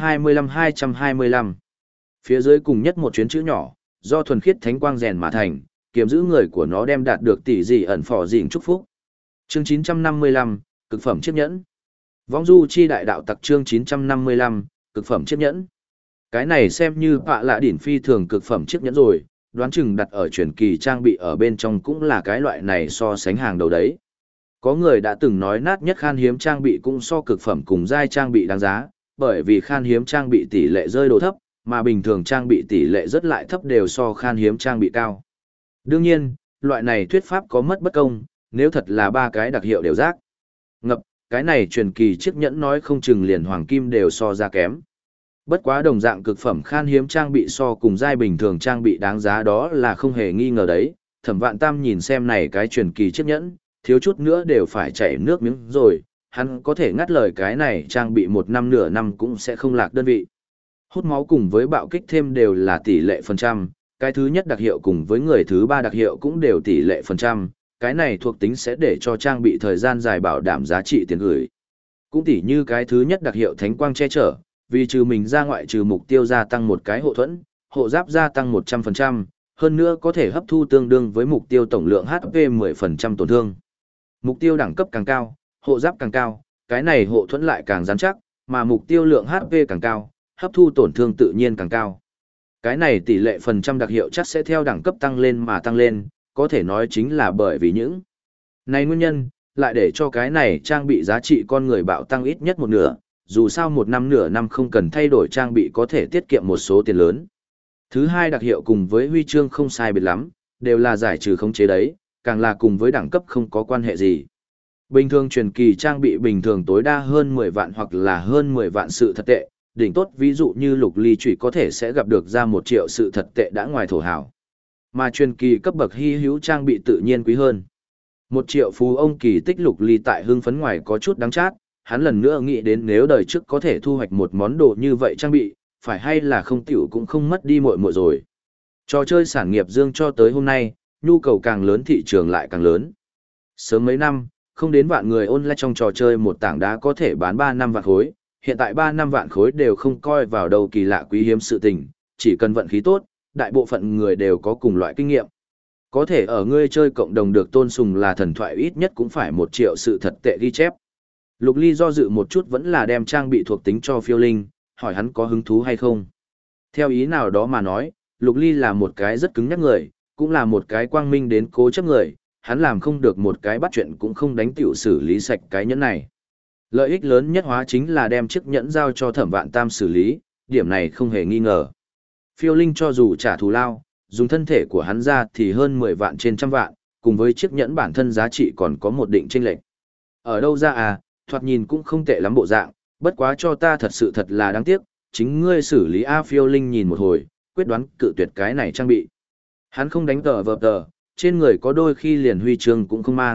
225-225. Phía dưới cùng nhất một chuyến chữ nhỏ, do thuần khiết thánh quang rèn mà thành, kiếm giữ người của nó đem đạt được tỷ dị ẩn phò dịnh chúc phúc. Chương 955, cực phẩm chiếc nhẫn. Vong du chi đại đạo tặc chương 955, cực phẩm chiếc nhẫn. Cái này xem như bạ lạ đỉnh phi thường cực phẩm chiếc nhẫn rồi, đoán chừng đặt ở truyền kỳ trang bị ở bên trong cũng là cái loại này so sánh hàng đầu đấy. Có người đã từng nói nát nhất khan hiếm trang bị cũng so cực phẩm cùng giai trang bị đáng giá, bởi vì khan hiếm trang bị tỷ lệ rơi đồ thấp, mà bình thường trang bị tỷ lệ rất lại thấp đều so khan hiếm trang bị cao. Đương nhiên, loại này thuyết pháp có mất bất công, nếu thật là ba cái đặc hiệu đều rác. Ngập, cái này truyền kỳ chiếc nhẫn nói không chừng liền hoàng kim đều so ra kém. Bất quá đồng dạng cực phẩm khan hiếm trang bị so cùng giai bình thường trang bị đáng giá đó là không hề nghi ngờ đấy. Thẩm Vạn Tam nhìn xem này cái truyền kỳ chiếc nhẫn, thiếu chút nữa đều phải chảy nước miếng rồi, hắn có thể ngắt lời cái này trang bị một năm nửa năm cũng sẽ không lạc đơn vị. Hút máu cùng với bạo kích thêm đều là tỷ lệ phần trăm, cái thứ nhất đặc hiệu cùng với người thứ ba đặc hiệu cũng đều tỷ lệ phần trăm, cái này thuộc tính sẽ để cho trang bị thời gian dài bảo đảm giá trị tiền gửi. Cũng tỉ như cái thứ nhất đặc hiệu thánh quang che chở, vì trừ mình ra ngoại trừ mục tiêu gia tăng một cái hộ thuẫn, hộ giáp gia tăng 100%, hơn nữa có thể hấp thu tương đương với mục tiêu tổng lượng HP 10% tổn thương. Mục tiêu đẳng cấp càng cao, hộ giáp càng cao, cái này hộ thuẫn lại càng rắn chắc, mà mục tiêu lượng HP càng cao, hấp thu tổn thương tự nhiên càng cao. Cái này tỷ lệ phần trăm đặc hiệu chắc sẽ theo đẳng cấp tăng lên mà tăng lên, có thể nói chính là bởi vì những này nguyên nhân, lại để cho cái này trang bị giá trị con người bạo tăng ít nhất một nửa, dù sao một năm nửa năm không cần thay đổi trang bị có thể tiết kiệm một số tiền lớn. Thứ hai đặc hiệu cùng với huy chương không sai biệt lắm, đều là giải trừ khống chế đấy, càng là cùng với đẳng cấp không có quan hệ gì. Bình thường truyền kỳ trang bị bình thường tối đa hơn 10 vạn hoặc là hơn 10 vạn sự thật tệ, đỉnh tốt ví dụ như lục ly chủy có thể sẽ gặp được ra 1 triệu sự thật tệ đã ngoài thổ hào. Mà truyền kỳ cấp bậc hy hữu trang bị tự nhiên quý hơn. 1 triệu phú ông kỳ tích lục ly tại hưng phấn ngoài có chút đáng chát, hắn lần nữa nghĩ đến nếu đời trước có thể thu hoạch một món đồ như vậy trang bị, phải hay là không tiểu cũng không mất đi muội muội rồi. Trò chơi sản nghiệp dương cho tới hôm nay, nhu cầu càng lớn thị trường lại càng lớn. Sớm mấy năm, không đến vạn người online trong trò chơi một tảng đá có thể bán 3 năm vạn khối, hiện tại 3 năm vạn khối đều không coi vào đâu kỳ lạ quý hiếm sự tình, chỉ cần vận khí tốt, đại bộ phận người đều có cùng loại kinh nghiệm. Có thể ở ngươi chơi cộng đồng được tôn sùng là thần thoại ít nhất cũng phải 1 triệu sự thật tệ ghi chép. Lục Ly do dự một chút vẫn là đem trang bị thuộc tính cho Phiêu Linh, hỏi hắn có hứng thú hay không. Theo ý nào đó mà nói, Lục Ly là một cái rất cứng nhắc người, cũng là một cái quang minh đến cố chấp người, hắn làm không được một cái bắt chuyện cũng không đánh tiểu xử lý sạch cái nhẫn này. Lợi ích lớn nhất hóa chính là đem chiếc nhẫn giao cho Thẩm Vạn Tam xử lý, điểm này không hề nghi ngờ. Phiêu Linh cho dù trả thù lao, dùng thân thể của hắn ra thì hơn 10 vạn trên trăm vạn, cùng với chiếc nhẫn bản thân giá trị còn có một định chênh lệch. Ở đâu ra à, thoạt nhìn cũng không tệ lắm bộ dạng, bất quá cho ta thật sự thật là đáng tiếc, chính ngươi xử lý A. Phiêu Linh nhìn một hồi, quyết đoán cự tuyệt cái này trang bị. Hắn không đánh tờ vợp tờ, trên người có đôi khi liền huy chương cũng không mang,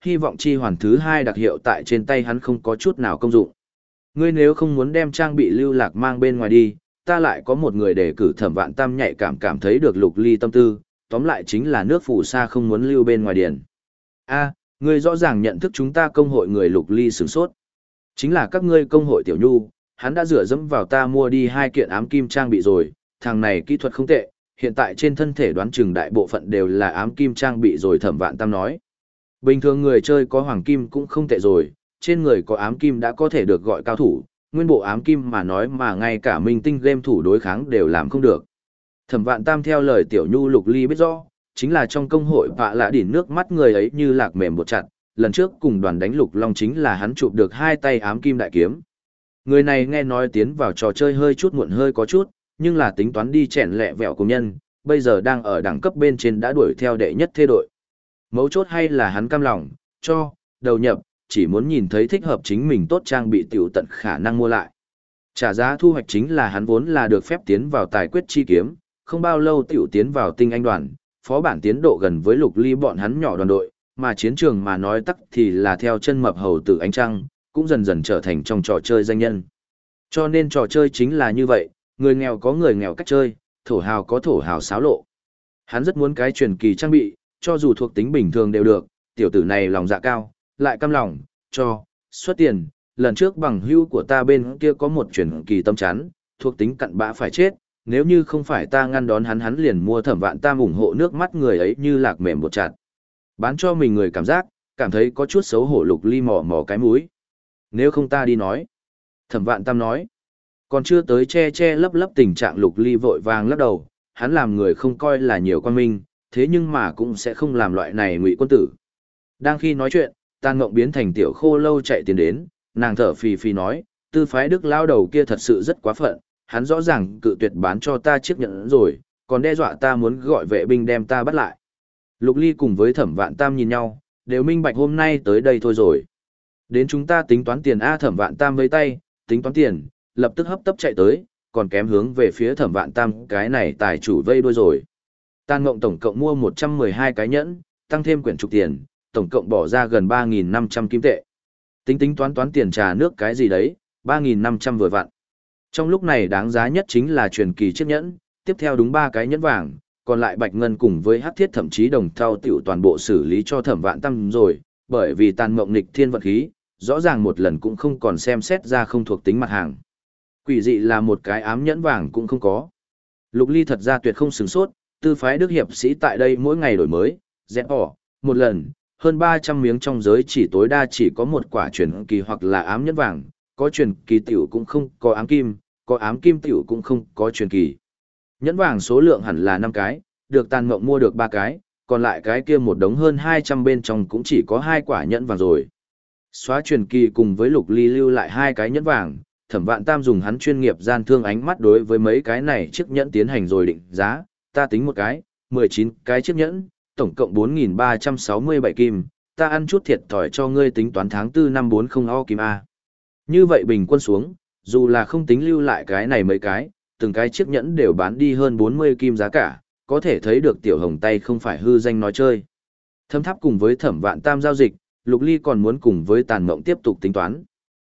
hy vọng chi hoàn thứ hai đặc hiệu tại trên tay hắn không có chút nào công dụng. Ngươi nếu không muốn đem trang bị lưu lạc mang bên ngoài đi, ta lại có một người để cử. Thẩm Vạn Tam nhạy cảm thấy được Lục Ly tâm tư, tóm lại chính là nước phù sa không muốn lưu bên ngoài điền. A, ngươi rõ ràng nhận thức chúng ta công hội người. Lục Ly sửng sốt. Chính là các ngươi công hội tiểu nhu, hắn đã dựa dẫm vào ta mua đi 2 kiện ám kim trang bị rồi, thằng này kỹ thuật không tệ, hiện tại trên thân thể đoán chừng đại bộ phận đều là ám kim trang bị rồi. Thẩm Vạn Tam nói. Bình thường người chơi có hoàng kim cũng không tệ rồi, trên người có ám kim đã có thể được gọi cao thủ, nguyên bộ ám kim mà nói mà ngay cả minh tinh game thủ đối kháng đều làm không được. Thẩm Vạn Tam theo lời tiểu nhu Lục Ly biết rõ, chính là trong công hội vạ lạ đỉn nước mắt người ấy như lạc mềm bột chặt, lần trước cùng đoàn đánh Lục Long chính là hắn chụp được 2 tay ám kim đại kiếm. Người này nghe nói tiến vào trò chơi hơi chút muộn hơi có chút, nhưng là tính toán đi chèn lẹ vẹo cùng nhân, bây giờ đang ở đẳng cấp bên trên đã đuổi theo đệ nhất thế đội. Mấu chốt hay là hắn cam lòng, cho, đầu nhập, chỉ muốn nhìn thấy thích hợp chính mình tốt trang bị tiểu tận khả năng mua lại. Trả giá thu hoạch chính là hắn vốn là được phép tiến vào tài quyết chi kiếm, không bao lâu tiểu tiến vào tinh anh đoàn, phó bản tiến độ gần với Lục Ly bọn hắn nhỏ đoàn đội, mà chiến trường mà nói tắc thì là theo chân mập hầu tử ánh trăng, cũng dần dần trở thành trong trò chơi danh nhân. Cho nên trò chơi chính là như vậy, người nghèo có người nghèo cách chơi, thổ hào có thổ hào xáo lộ. Hắn rất muốn cái truyền kỳ trang bị, cho dù thuộc tính bình thường đều được, tiểu tử này lòng dạ cao, lại căm lòng, cho, xuất tiền, lần trước bằng hữu của ta bên kia có một truyền kỳ tâm chắn, thuộc tính cặn bã phải chết, nếu như không phải ta ngăn đón hắn liền mua. Thẩm Vạn Tam ủng hộ nước mắt người ấy như lạc mềm một chặt. Bán cho mình người cảm thấy có chút xấu hổ. Lục Ly mò mò cái mũi. Nếu không ta đi nói. Thẩm Vạn Tam nói. Còn chưa tới che lấp tình trạng Lục Ly vội vàng lắc đầu, hắn làm người không coi là nhiều quan minh, thế nhưng mà cũng sẽ không làm loại này ngụy quân tử. Đang khi nói chuyện, Tàn Ngộng biến thành tiểu khô lâu chạy tiến đến, nàng thở phì phì nói, tư phái Đức lao đầu kia thật sự rất quá phận, hắn rõ ràng cự tuyệt bán cho ta chiếc nhẫn rồi, còn đe dọa ta muốn gọi vệ binh đem ta bắt lại. Lục Ly cùng với Thẩm Vạn Tam nhìn nhau, đều minh bạch hôm nay tới đây thôi rồi. Đến chúng ta tính toán tiền A. Thẩm Vạn Tam với tay, tính toán tiền, lập tức hấp tấp chạy tới, còn kém hướng về phía Thẩm Vạn Tam cái này tài chủ vây đuôi rồi. Tàn Ngộng tổng cộng mua 112 cái nhẫn, tăng thêm quyển trục tiền, tổng cộng bỏ ra gần 3.500 kim tệ. Tính toán tiền trà nước cái gì đấy, 3.500 vừa vặn. Trong lúc này đáng giá nhất chính là truyền kỳ chiếc nhẫn, tiếp theo đúng 3 cái nhẫn vàng, còn lại bạch ngân cùng với hắc thiết thậm chí đồng thau tiểu toàn bộ xử lý cho Thẩm Vạn Tam rồi, bởi vì Tàn Ngộng nghịch thiên vận khí, rõ ràng một lần cũng không còn xem xét ra không thuộc tính mặt hàng. Quỷ dị là một cái ám nhẫn vàng cũng không có. Lục Ly thật ra tuyệt không sửng sốt, tư phái Đức hiệp sĩ tại đây mỗi ngày đổi mới, dẹp bỏ, một lần, hơn 300 miếng trong giới chỉ tối đa chỉ có một quả truyền kỳ hoặc là ám nhẫn vàng, có truyền kỳ tiểu cũng không có ám kim, có ám kim tiểu cũng không có truyền kỳ. Nhẫn vàng số lượng hẳn là 5 cái, được Tàn Ngộng mua được 3 cái, còn lại cái kia một đống hơn 200 bên trong cũng chỉ có 2 quả nhẫn vàng rồi. Xóa truyền kỳ cùng với Lục Ly lưu lại 2 cái nhẫn vàng, Thẩm Vạn Tam dùng hắn chuyên nghiệp gian thương ánh mắt đối với mấy cái này chiếc nhẫn tiến hành rồi định giá, ta tính một cái, 19 cái chiếc nhẫn, tổng cộng 4.367 kim, ta ăn chút thiệt thòi cho ngươi tính toán tháng 4 năm 40 o kim A. Như vậy bình quân xuống, dù là không tính lưu lại cái này mấy cái, từng cái chiếc nhẫn đều bán đi hơn 40 kim giá cả, có thể thấy được Tiểu Hồng tay không phải hư danh nói chơi. Thâm Tháp cùng với Thẩm Vạn Tam giao dịch, Lục Ly còn muốn cùng với Tàn Ngộng tiếp tục tính toán.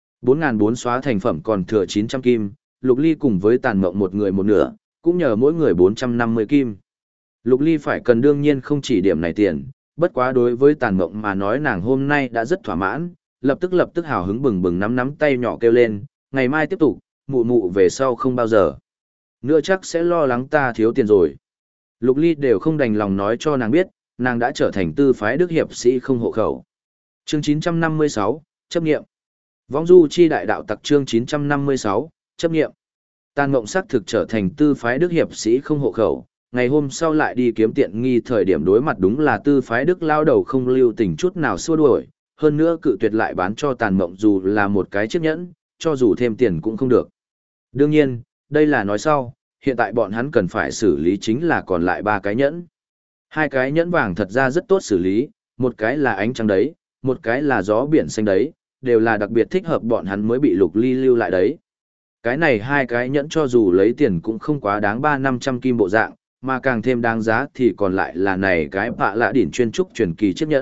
4.400 xóa thành phẩm còn thừa 900 kim, Lục Ly cùng với Tàn Ngộng một người một nửa, cũng nhờ mỗi người 450 kim. Lục Ly phải cần đương nhiên không chỉ điểm này tiền, bất quá đối với Tàn Ngộng mà nói nàng hôm nay đã rất thỏa mãn, lập tức hào hứng bừng bừng nắm tay nhỏ kêu lên, ngày mai tiếp tục, mụ về sau không bao giờ. Nữa chắc sẽ lo lắng ta thiếu tiền rồi. Lục Ly đều không đành lòng nói cho nàng biết, nàng đã trở thành tư phái Đức hiệp sĩ không hộ khẩu. Chương 956, chấp nghiệm. Vong du chi đại đạo tặc chương 956, chấp nghiệm. Tàn Ngộng xác thực trở thành tư phái Đức hiệp sĩ không hộ khẩu, ngày hôm sau lại đi kiếm tiện nghi thời điểm đối mặt đúng là tư phái Đức lao đầu không lưu tình chút nào xua đuổi, hơn nữa cự tuyệt lại bán cho Tàn Ngộng dù là một cái chiếc nhẫn, cho dù thêm tiền cũng không được. Đương nhiên, đây là nói sau, hiện tại bọn hắn cần phải xử lý chính là còn lại 3 cái nhẫn. 2 cái nhẫn vàng thật ra rất tốt xử lý, một cái là ánh trắng đấy, một cái là gió biển xanh đấy, đều là đặc biệt thích hợp bọn hắn mới bị Lục Ly lưu lại đấy. Cái này 2 cái nhẫn cho dù lấy tiền cũng không quá đáng 300-500 kim bộ dạng, mà càng thêm đáng giá thì còn lại là này cái bạ lạ đỉnh chuyên trúc truyền kỳ chiếc nhẫn,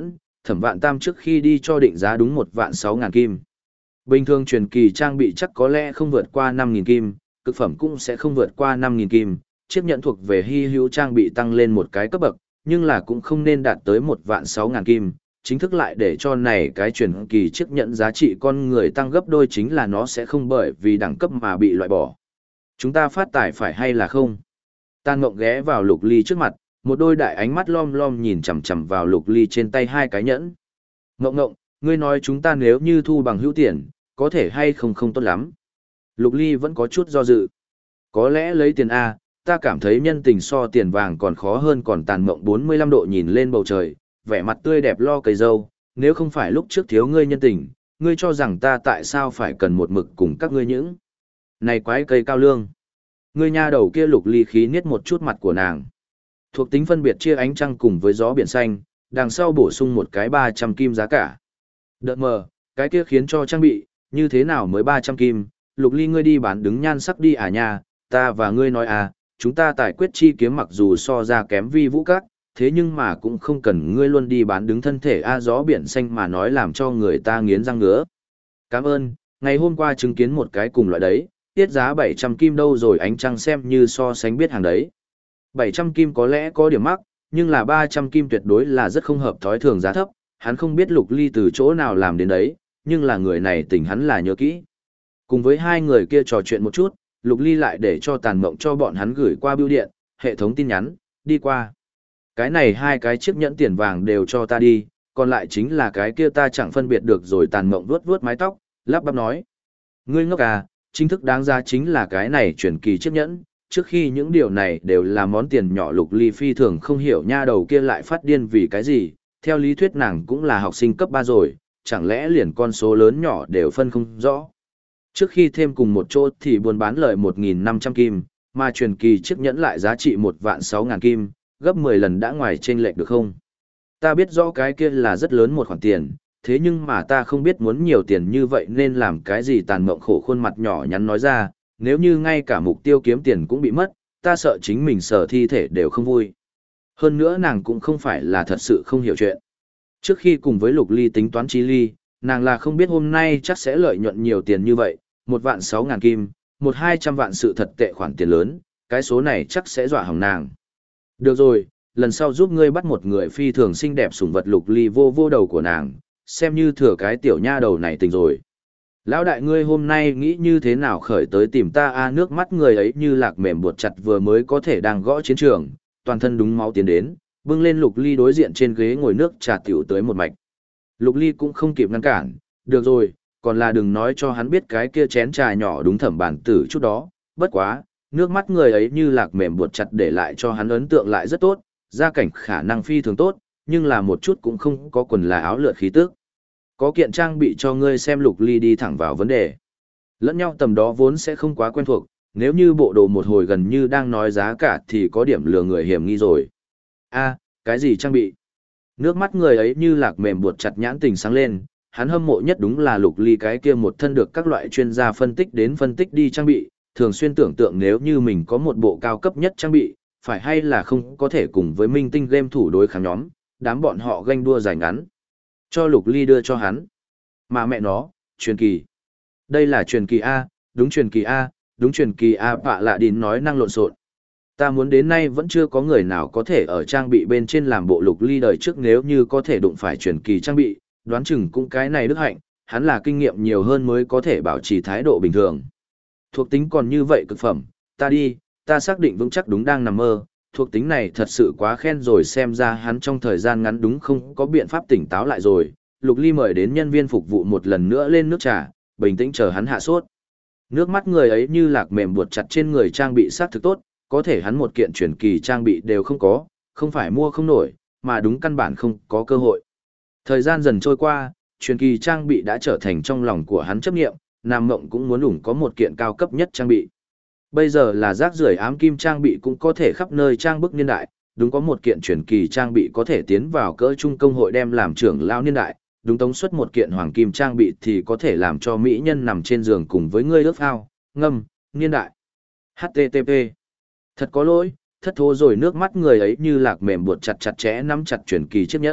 Thẩm Vạn Tam trước khi đi cho định giá đúng 1.600.000 kim. Bình thường truyền kỳ trang bị chắc có lẽ không vượt qua 5.000 kim, cực phẩm cũng sẽ không vượt qua 5.000 kim, chiếc nhẫn thuộc về hy hữu trang bị tăng lên một cái cấp bậc, nhưng là cũng không nên đạt tới 1.600.000 kim, chính thức lại để cho này cái truyền kỳ chiếc nhẫn giá trị con người tăng gấp đôi chính là nó sẽ không bởi vì đẳng cấp mà bị loại bỏ. Chúng ta phát tài phải hay là không? Tàn Mộng ghé vào Lục Ly trước mặt, một đôi đại ánh mắt lom lom nhìn chằm chằm vào Lục Ly trên tay hai cái nhẫn. Ngộng ngộng, ngươi nói chúng ta nếu như thu bằng hữu tiền, có thể hay không không tốt lắm. Lục Ly vẫn có chút do dự. Có lẽ lấy tiền A, ta cảm thấy nhân tình so tiền vàng còn khó hơn. Còn Tàn Mộng 45 độ nhìn lên bầu trời, vẻ mặt tươi đẹp lo cấy dâu. Nếu không phải lúc trước thiếu ngươi nhân tình, ngươi cho rằng ta tại sao phải cần một mực cùng các ngươi những này quái cây cao lương. Ngươi nha đầu kia. Lục Ly khí niết một chút mặt của nàng. Thuộc tính phân biệt chia ánh trăng cùng với gió biển xanh, đằng sau bổ sung một cái 300 kim giá cả. Đợt mờ, cái kia khiến cho trang bị, như thế nào mới 300 kim, Lục Ly ngươi đi bán đứng nhan sắc đi à nha, ta và ngươi nói à, chúng ta tài quyết chi kiếm mặc dù so ra kém vi vũ các, thế nhưng mà cũng không cần ngươi luôn đi bán đứng thân thể a. Gió biển xanh mà nói làm cho người ta nghiến răng ngứa. Cảm ơn, ngày hôm qua chứng kiến một cái cùng loại đấy, tiết giá 700 kim đâu rồi. Ánh trăng xem như so sánh biết hàng đấy. 700 kim có lẽ có điểm mắc, nhưng là 300 kim tuyệt đối là rất không hợp thói thường giá thấp, hắn không biết Lục Ly từ chỗ nào làm đến đấy, nhưng là người này tình hắn là nhớ kỹ. Cùng với hai người kia trò chuyện một chút, Lục Ly lại để cho Tàn Mộng cho bọn hắn gửi qua bưu điện, hệ thống tin nhắn, đi qua. Cái này hai cái chiếc nhẫn tiền vàng đều cho ta đi, còn lại chính là cái kia ta chẳng phân biệt được rồi. Tàn Mộng vuốt vuốt mái tóc, lắp bắp nói. Ngươi ngốc à, chính thức đáng giá chính là cái này truyền kỳ chiếc nhẫn, trước khi những điều này đều là món tiền nhỏ. Lục Ly phi thường không hiểu nha đầu kia lại phát điên vì cái gì, theo lý thuyết nàng cũng là học sinh cấp 3 rồi, chẳng lẽ liền con số lớn nhỏ đều phân không rõ. Trước khi thêm cùng một chỗ thì buôn bán lời 1.500 kim, mà truyền kỳ chiếc nhẫn lại giá trị 1.600.000 kim, gấp 10 lần đã ngoài chênh lệch được không? Ta biết rõ cái kia là rất lớn một khoản tiền, thế nhưng mà ta không biết muốn nhiều tiền như vậy nên làm cái gì. Tàn Mộng khổ khuôn mặt nhỏ nhắn nói ra, nếu như ngay cả mục tiêu kiếm tiền cũng bị mất, ta sợ chính mình sở thi thể đều không vui. Hơn nữa nàng cũng không phải là thật sự không hiểu chuyện. Trước khi cùng với Lục Ly tính toán chi ly, nàng là không biết hôm nay chắc sẽ lợi nhuận nhiều tiền như vậy, 1.600.000 kim, 1-200 vạn sự thật tệ khoản tiền lớn, cái số này chắc sẽ dọa hỏng nàng. Được rồi, lần sau giúp ngươi bắt một người phi thường xinh đẹp sủng vật. Lục Ly vô vô đầu của nàng, xem như thừa cái tiểu nha đầu này tình rồi. Lão đại ngươi hôm nay nghĩ như thế nào khởi tới tìm ta a? Nước mắt người ấy như lạc mềm buột chặt vừa mới có thể đang gõ chiến trường, toàn thân đúng máu tiến đến, bưng lên Lục Ly đối diện trên ghế ngồi nước trà tiểu tới một mạch. Lục Ly cũng không kịp ngăn cản, được rồi, còn là đừng nói cho hắn biết cái kia chén trà nhỏ đúng Thẩm bản tử chút đó, bất quá, nước mắt người ấy như lạc mềm buột chặt để lại cho hắn ấn tượng lại rất tốt, gia cảnh khả năng phi thường tốt, nhưng là một chút cũng không có quần là áo lượt khí tức. Có kiện trang bị cho ngươi xem. Lục Ly đi thẳng vào vấn đề. Lẫn nhau tầm đó vốn sẽ không quá quen thuộc, nếu như bộ đồ một hồi gần như đang nói giá cả thì có điểm lừa người hiểm nghi rồi. A, cái gì trang bị? Nước mắt người ấy như lạc mềm buột chặt nhãn tình sáng lên, hắn hâm mộ nhất đúng là Lục Ly cái kia một thân được các loại chuyên gia phân tích đến phân tích đi trang bị, thường xuyên tưởng tượng nếu như mình có một bộ cao cấp nhất trang bị, phải hay là không có thể cùng với minh tinh game thủ đối kháng nhóm, đám bọn họ ganh đua dài ngắn. Cho Lục Ly đưa cho hắn. Mà mẹ nó, truyền kỳ. Đây là truyền kỳ A, đúng truyền kỳ A, đúng truyền kỳ A. Bạ Lạ Đín nói năng lộn xộn. Ta muốn đến nay vẫn chưa có người nào có thể ở trang bị bên trên làm bộ Lục Ly đời trước, nếu như có thể đụng phải truyền kỳ trang bị, đoán chừng cũng cái này đức hạnh, hắn là kinh nghiệm nhiều hơn mới có thể bảo trì thái độ bình thường. Thuộc tính còn như vậy cực phẩm, ta đi, ta xác định vững chắc đúng đang nằm mơ, thuộc tính này thật sự quá khen rồi. Xem ra hắn trong thời gian ngắn đúng không có biện pháp tỉnh táo lại rồi. Lục Ly mời đến nhân viên phục vụ một lần nữa lên nước trà, bình tĩnh chờ hắn hạ sốt. Nước mắt người ấy như lạc mềm buột chặt trên người trang bị sát thực tốt, có thể hắn một kiện truyền kỳ trang bị đều không có, không phải mua không nổi, mà đúng căn bản không có cơ hội. Thời gian dần trôi qua, truyền kỳ trang bị đã trở thành trong lòng của hắn chấp nghiệm, Nam Mộng cũng muốn ủng có một kiện cao cấp nhất trang bị. Bây giờ là rác rưởi ám kim trang bị cũng có thể khắp nơi trang bức niên đại, đúng có một kiện truyền kỳ trang bị có thể tiến vào cỡ trung công hội đem làm trưởng lao niên đại, đúng tống xuất một kiện hoàng kim trang bị thì có thể làm cho mỹ nhân nằm trên giường cùng với ngươi ước phao, ngâm, niên đại. HTTP. Thật có lỗi, thất thố rồi. Nước mắt người ấy như lạc mềm buột chặt chặt chẽ nắm chặt truyền kỳ chiếc nhẫn,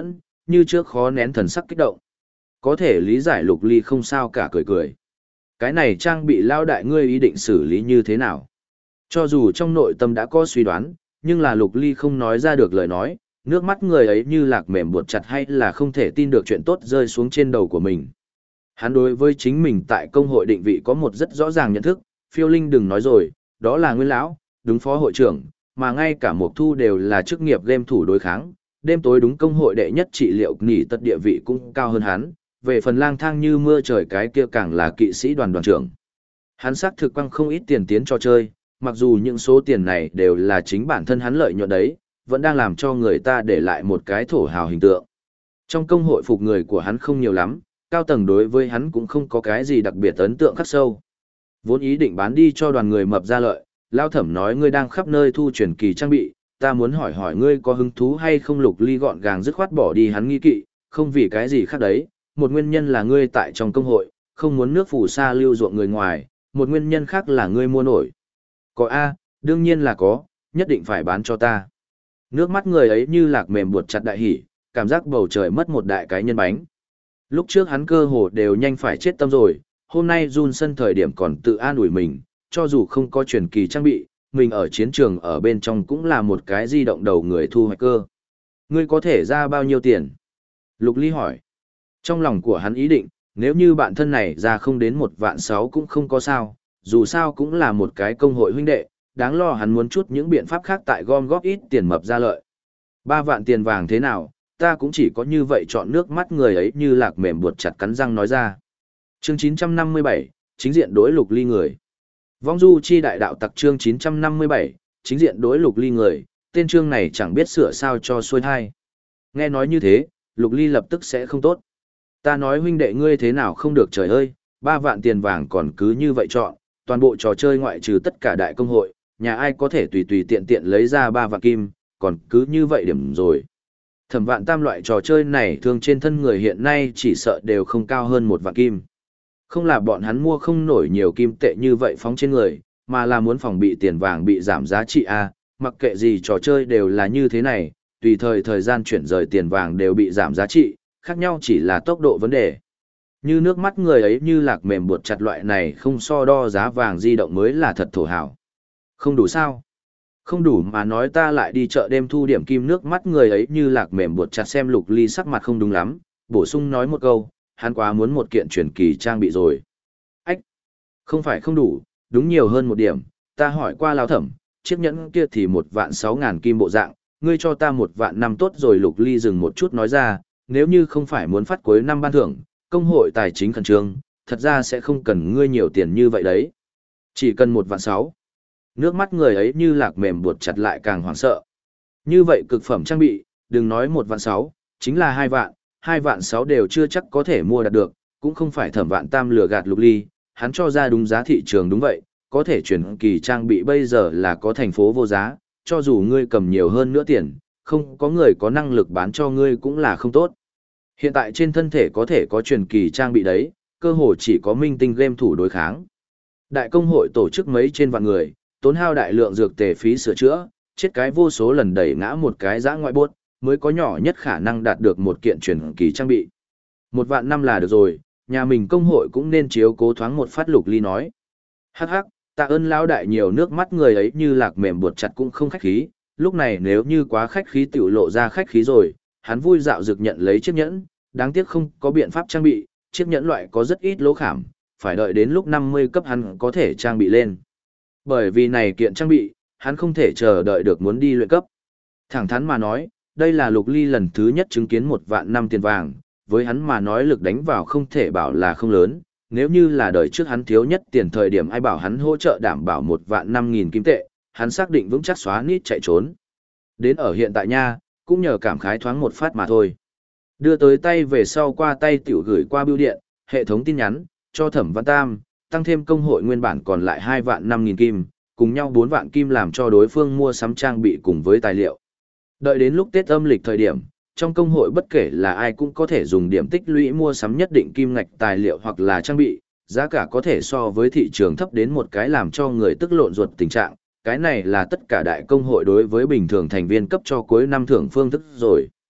như trước khó nén thần sắc kích động. Có thể lý giải Lục Ly không sao cả cười cười. Cái này trang bị lao đại ngươi ý định xử lý như thế nào? Cho dù trong nội tâm đã có suy đoán, nhưng là Lục Ly không nói ra được lời nói, nước mắt người ấy như lạc mềm buột chặt hay là không thể tin được chuyện tốt rơi xuống trên đầu của mình. Hắn đối với chính mình tại công hội định vị có một rất rõ ràng nhận thức, Phiêu Linh đừng nói rồi, đó là Nguyên lão, đúng phó hội trưởng, mà ngay cả Mộc Thu đều là chức nghiệp game thủ đối kháng, đêm tối đúng công hội đệ nhất trị liệu nỉ tật địa vị cũng cao hơn hắn, về phần lang thang như mưa trời cái kia càng là kỵ sĩ đoàn đoàn trưởng. Hắn xác thực quăng không ít tiền tiến cho chơi, mặc dù những số tiền này đều là chính bản thân hắn lợi nhuận đấy, vẫn đang làm cho người ta để lại một cái thổ hào hình tượng. Trong công hội phục người của hắn không nhiều lắm, cao tầng đối với hắn cũng không có cái gì đặc biệt ấn tượng khắc sâu. Vốn ý định bán đi cho đoàn người mập ra lợi, Lao Thẩm nói ngươi đang khắp nơi thu truyền kỳ trang bị, ta muốn hỏi hỏi ngươi có hứng thú hay không. Lục Ly gọn gàng dứt khoát bỏ đi hắn nghi kỵ, không vì cái gì khác đấy, một nguyên nhân là ngươi tại trong công hội, không muốn nước phù sa lưu ruộng người ngoài, một nguyên nhân khác là ngươi mua nổi. Có A, đương nhiên là có, nhất định phải bán cho ta. Nước mắt người ấy như lạc mềm buột chặt đại hỉ, cảm giác bầu trời mất một đại cái nhân bánh. Lúc trước hắn cơ hồ đều nhanh phải chết tâm rồi, hôm nay run sân thời điểm còn tự an ủi mình, cho dù không có truyền kỳ trang bị, mình ở chiến trường ở bên trong cũng là một cái di động đầu người thu hoạch cơ. Ngươi có thể ra bao nhiêu tiền? Lục Ly hỏi. Trong lòng của hắn ý định, nếu như bạn thân này ra không đến 1.600.000 cũng không có sao, dù sao cũng là một cái công hội huynh đệ, đáng lo hắn muốn chút những biện pháp khác tại gom góp ít tiền mập ra lợi. 3 vạn tiền vàng thế nào, ta cũng chỉ có như vậy. Chọn nước mắt người ấy như lạc mềm buột chặt cắn răng nói ra. Chương 957, chính diện đối Lục Ly người. Vong du chi đại đạo tặc chương 957, chính diện đối Lục Ly người, tên chương này chẳng biết sửa sao cho xuôi thai. Nghe nói như thế, Lục Ly lập tức sẽ không tốt. Ta nói huynh đệ ngươi thế nào không được trời ơi, 3 vạn tiền vàng còn cứ như vậy chọn, toàn bộ trò chơi ngoại trừ tất cả đại công hội, nhà ai có thể tùy tùy tiện tiện lấy ra 3 vạn kim, còn cứ như vậy điểm rồi. Thẩm Vạn Tam loại trò chơi này thường trên thân người hiện nay chỉ sợ đều không cao hơn 1 vạn kim. Không là bọn hắn mua không nổi nhiều kim tệ như vậy phóng trên người, mà là muốn phòng bị tiền vàng bị giảm giá trị a, mặc kệ gì trò chơi đều là như thế này, tùy thời gian chuyển rời tiền vàng đều bị giảm giá trị, khác nhau chỉ là tốc độ vấn đề. Như nước mắt người ấy như lạc mềm buột chặt loại này không so đo giá vàng di động mới là thật thổ hảo. Không đủ sao? Không đủ mà nói ta lại đi chợ đêm thu điểm kim. Nước mắt người ấy như lạc mềm buột chặt xem Lục Ly sắc mặt không đúng lắm, bổ sung nói một câu, hắn quá muốn một kiện truyền kỳ trang bị rồi. Ách! Không phải không đủ, đúng nhiều hơn một điểm, ta hỏi qua Lao Thẩm, chiếc nhẫn kia thì 1.600.000 kim bộ dạng, ngươi cho ta 1.500.000 tốt rồi. Lục Ly dừng một chút nói ra, nếu như không phải muốn phát cuối năm ban thưởng, công hội tài chính khẩn trương, thật ra sẽ không cần ngươi nhiều tiền như vậy đấy. Chỉ cần 1.600.000. Nước mắt người ấy như lạc mềm buột chặt lại càng hoảng sợ. Như vậy cực phẩm trang bị, đừng nói 1.600.000, chính là 2 vạn, 2.600.000 đều chưa chắc có thể mua đạt được, cũng không phải Thẩm Vạn Tam lừa gạt Lục Ly, hắn cho ra đúng giá thị trường đúng vậy, có thể chuyển kỳ trang bị bây giờ là có thành phố vô giá, cho dù ngươi cầm nhiều hơn nữa tiền, không có người có năng lực bán cho ngươi cũng là không tốt. Hiện tại trên thân thể có thể có truyền kỳ trang bị đấy, cơ hội chỉ có minh tinh game thủ đối kháng. Đại công hội tổ chức mấy trên vạn người, tốn hao đại lượng dược tề phí sửa chữa, chết cái vô số lần đẩy ngã một cái dã ngoại bốt, mới có nhỏ nhất khả năng đạt được một kiện truyền kỳ trang bị. 1.500.000 là được rồi, nhà mình công hội cũng nên chiếu cố thoáng một phát. Lục Ly nói. Hắc hắc, tạ ơn lão đại nhiều. Nước mắt người ấy như lạc mềm buột chặt cũng không khách khí, lúc này nếu như quá khách khí tiểu lộ ra khách khí rồi, hắn vui dạo dược nhận lấy chiếc nhẫn, đáng tiếc không có biện pháp trang bị, chiếc nhẫn loại có rất ít lỗ khảm, phải đợi đến lúc 50 cấp hắn có thể trang bị lên. Bởi vì này kiện trang bị, hắn không thể chờ đợi được muốn đi luyện cấp. Thẳng thắn mà nói, đây là Lục Ly lần thứ nhất chứng kiến 1.500.000 tiền vàng, với hắn mà nói lực đánh vào không thể bảo là không lớn, nếu như là đời trước hắn thiếu nhất tiền thời điểm ai bảo hắn hỗ trợ đảm bảo 1.500.000 kim tệ, hắn xác định vững chắc xóa nít chạy trốn. Đến ở hiện tại nha, cũng nhờ cảm khái thoáng một phát mà thôi. Đưa tới tay về sau qua tay tiểu gửi qua bưu điện, hệ thống tin nhắn, cho Thẩm Văn Tam, tăng thêm công hội nguyên bản còn lại 2.500.000 kim, cùng nhau 4 vạn kim làm cho đối phương mua sắm trang bị cùng với tài liệu. Đợi đến lúc Tết âm lịch thời điểm, trong công hội bất kể là ai cũng có thể dùng điểm tích lũy mua sắm nhất định kim ngạch tài liệu hoặc là trang bị, giá cả có thể so với thị trường thấp đến một cái làm cho người tức lộn ruột tình trạng. Cái này là tất cả đại công hội đối với bình thường thành viên cấp cho cuối năm thưởng phương thức rồi.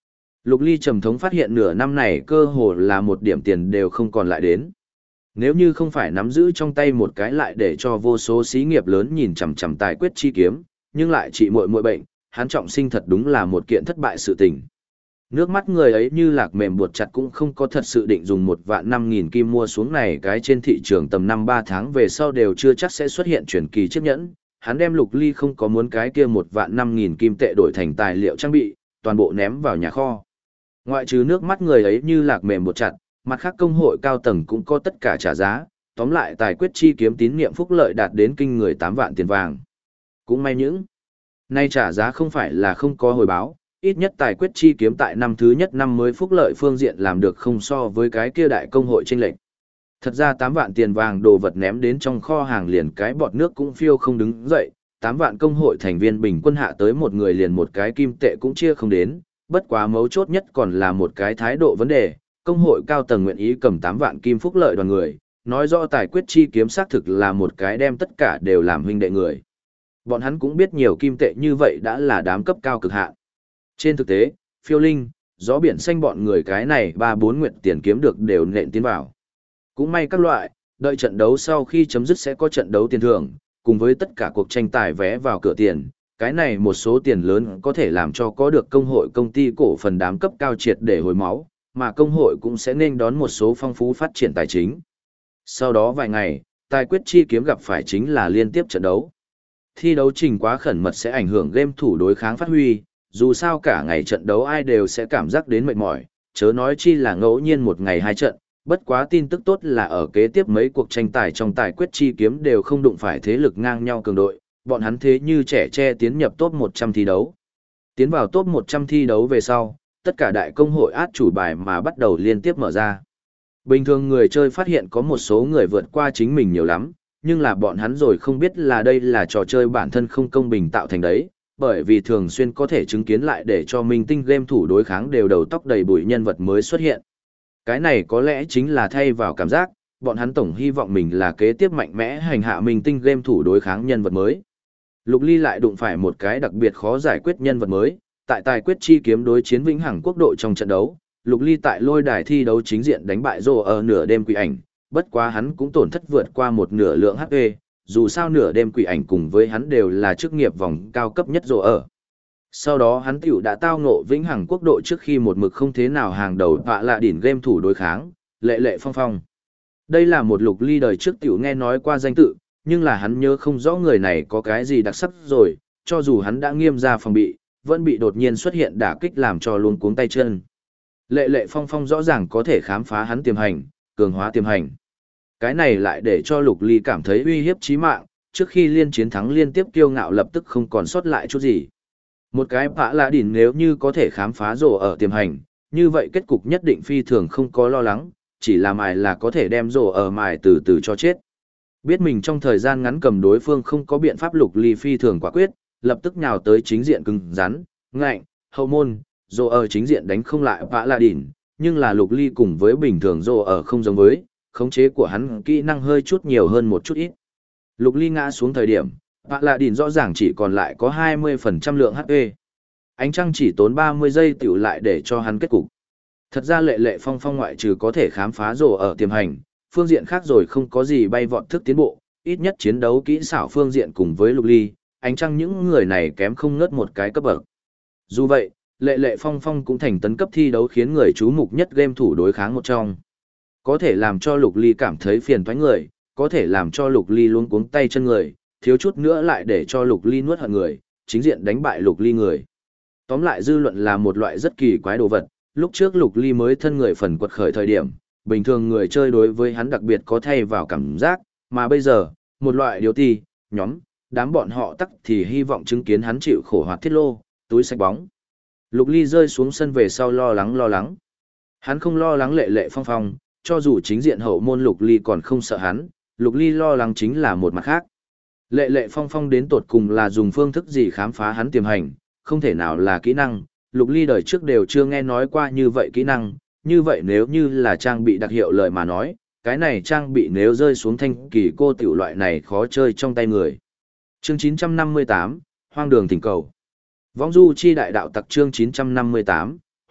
Lục Ly trầm thống phát hiện nửa năm này cơ hồ là một điểm tiền đều không còn lại đến. Nếu như không phải nắm giữ trong tay một cái lại để cho vô số xí nghiệp lớn nhìn chằm chằm tài quyết chi kiếm, nhưng lại trị muội bệnh, hắn trọng sinh thật đúng là một kiện thất bại sự tình. Nước mắt người ấy như lạc mềm buột chặt cũng không có thật sự định dùng 1.500.000 kim mua xuống này, cái trên thị trường tầm 5-3 tháng về sau đều chưa chắc sẽ xuất hiện chuyển kỳ chiếc nhẫn. Hắn đem Lục Ly không có muốn cái kia 1.500.000 kim tệ đổi thành tài liệu trang bị, toàn bộ ném vào nhà kho. Ngoại trừ nước mắt người ấy như lạc mềm buột chặt, mặt khác công hội cao tầng cũng có tất cả trả giá, tóm lại tài quyết chi kiếm tín niệm phúc lợi đạt đến kinh người 8 vạn tiền vàng. Cũng may những nay trả giá không phải là không có hồi báo, ít nhất tài quyết chi kiếm tại năm thứ nhất năm mới phúc lợi phương diện làm được không so với cái kia đại công hội chênh lệch. Thật ra 8 vạn tiền vàng đồ vật ném đến trong kho hàng liền cái bọt nước cũng phiêu không đứng dậy, 8 vạn công hội thành viên bình quân hạ tới một người liền một cái kim tệ cũng chia không đến, bất quá mấu chốt nhất còn là một cái thái độ vấn đề, công hội cao tầng nguyện ý cầm 8 vạn kim phúc lợi đoàn người, nói rõ tài quyết chi kiếm xác thực là một cái đem tất cả đều làm huynh đệ người. Bọn hắn cũng biết nhiều kim tệ như vậy đã là đám cấp cao cực hạn. Trên thực tế, phiêu linh, gió biển xanh bọn người cái này 3-4 nguyện tiền kiếm được đều nện tiến vào. Cũng may các loại, đợi trận đấu sau khi chấm dứt sẽ có trận đấu tiền thưởng, cùng với tất cả cuộc tranh tài vé vào cửa tiền. Cái này một số tiền lớn có thể làm cho có được công hội công ty cổ phần đám cấp cao triệt để hồi máu, mà công hội cũng sẽ nên đón một số phong phú phát triển tài chính. Sau đó vài ngày, tài quyết chi kiếm gặp phải chính là liên tiếp trận đấu. Thi đấu trình quá khẩn mật sẽ ảnh hưởng game thủ đối kháng phát huy, dù sao cả ngày trận đấu ai đều sẽ cảm giác đến mệt mỏi, chớ nói chi là ngẫu nhiên một ngày hai trận. Bất quá tin tức tốt là ở kế tiếp mấy cuộc tranh tài trong tài quyết chi kiếm đều không đụng phải thế lực ngang nhau cường đội, bọn hắn thế như trẻ tre tiến nhập top 100 thi đấu. Tiến vào top 100 thi đấu về sau, tất cả đại công hội át chủ bài mà bắt đầu liên tiếp mở ra. Bình thường người chơi phát hiện có một số người vượt qua chính mình nhiều lắm, nhưng là bọn hắn rồi không biết là đây là trò chơi bản thân không công bình tạo thành đấy, bởi vì thường xuyên có thể chứng kiến lại để cho minh tinh game thủ đối kháng đều đầu tóc đầy bụi nhân vật mới xuất hiện. Cái này có lẽ chính là thay vào cảm giác, bọn hắn tổng hy vọng mình là kế tiếp mạnh mẽ hành hạ minh tinh game thủ đối kháng nhân vật mới. Lục Ly lại đụng phải một cái đặc biệt khó giải quyết nhân vật mới, tại tài quyết chi kiếm đối chiến vĩnh hằng quốc độ trong trận đấu, Lục Ly tại lôi đài thi đấu chính diện đánh bại Rồ ở nửa đêm quỷ ảnh, bất quá hắn cũng tổn thất vượt qua một nửa lượng HP, dù sao nửa đêm quỷ ảnh cùng với hắn đều là chức nghiệp vòng cao cấp nhất Rồ ở. Sau đó hắn tiểu đã tao ngộ vĩnh hằng quốc độ trước khi một mực không thế nào hàng đầu họa lạ đỉnh game thủ đối kháng, Lệ Lệ Phong Phong. Đây là một Lục Ly đời trước tiểu nghe nói qua danh tự, nhưng là hắn nhớ không rõ người này có cái gì đặc sắc rồi, cho dù hắn đã nghiêm ra phòng bị, vẫn bị đột nhiên xuất hiện đả kích làm cho luống cuống tay chân. Lệ Lệ Phong Phong rõ ràng có thể khám phá hắn tiềm hành, cường hóa tiềm hành. Cái này lại để cho Lục Ly cảm thấy uy hiếp chí mạng, trước khi liên chiến thắng liên tiếp kiêu ngạo lập tức không còn sót lại chút gì. Một cái bạ lạ đỉnh nếu như có thể khám phá rổ ở tiềm hành, như vậy kết cục nhất định phi thường không có lo lắng, chỉ là mài là có thể đem rổ ở mài từ từ cho chết. Biết mình trong thời gian ngắn cầm đối phương không có biện pháp, Lục Ly phi thường quả quyết, lập tức nhào tới chính diện cứng rắn, ngạnh, hậu môn, rổ ở chính diện đánh không lại bạ lạ đỉnh, nhưng là Lục Ly cùng với bình thường rổ ở không giống với, khống chế của hắn kỹ năng hơi chút nhiều hơn một chút ít. Lục Ly ngã xuống thời điểm, bạ lạ đỉnh rõ ràng chỉ còn lại có 20% lượng HP. Ánh trăng chỉ tốn 30 giây tiểu lại để cho hắn kết cục. Thật ra Lệ Lệ Phong Phong ngoại trừ có thể khám phá rổ ở tiềm hành, phương diện khác rồi không có gì bay vọt thức tiến bộ, ít nhất chiến đấu kỹ xảo phương diện cùng với Lục Ly, ánh trăng những người này kém không ngớt một cái cấp bậc. Dù vậy, Lệ Lệ Phong Phong cũng thành tấn cấp thi đấu khiến người chú mục nhất game thủ đối kháng một trong. Có thể làm cho Lục Ly cảm thấy phiền toái người, có thể làm cho Lục Ly luống cuống tay chân người, thiếu chút nữa lại để cho Lục Ly nuốt hận người, chính diện đánh bại Lục Ly người. Tóm lại dư luận là một loại rất kỳ quái đồ vật, lúc trước Lục Ly mới thân người phần quật khởi thời điểm, bình thường người chơi đối với hắn đặc biệt có thay vào cảm giác, mà bây giờ, một loại điều ti, nhóm, đám bọn họ tắc thì hy vọng chứng kiến hắn chịu khổ hoạt thiết lô, túi sạch bóng. Lục Ly rơi xuống sân về sau lo lắng. Hắn không lo lắng Lệ Lệ Phong Phong, cho dù chính diện hậu môn Lục Ly còn không sợ hắn, Lục Ly lo lắng chính là một mặt khác. Lệ Lệ Phong Phong đến tột cùng là dùng phương thức gì khám phá hắn tiềm hành, không thể nào là kỹ năng, Lục Ly đời trước đều chưa nghe nói qua như vậy kỹ năng, như vậy nếu như là trang bị đặc hiệu lời mà nói, cái này trang bị nếu rơi xuống thanh kỳ cô tiểu loại này khó chơi trong tay người. Chương 958, Hoang đường thỉnh cầu. Vong du chi đại đạo tặc chương 958,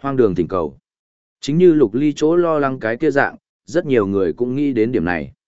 Hoang đường thỉnh cầu. Chính như Lục Ly chỗ lo lắng cái kia dạng, rất nhiều người cũng nghĩ đến điểm này.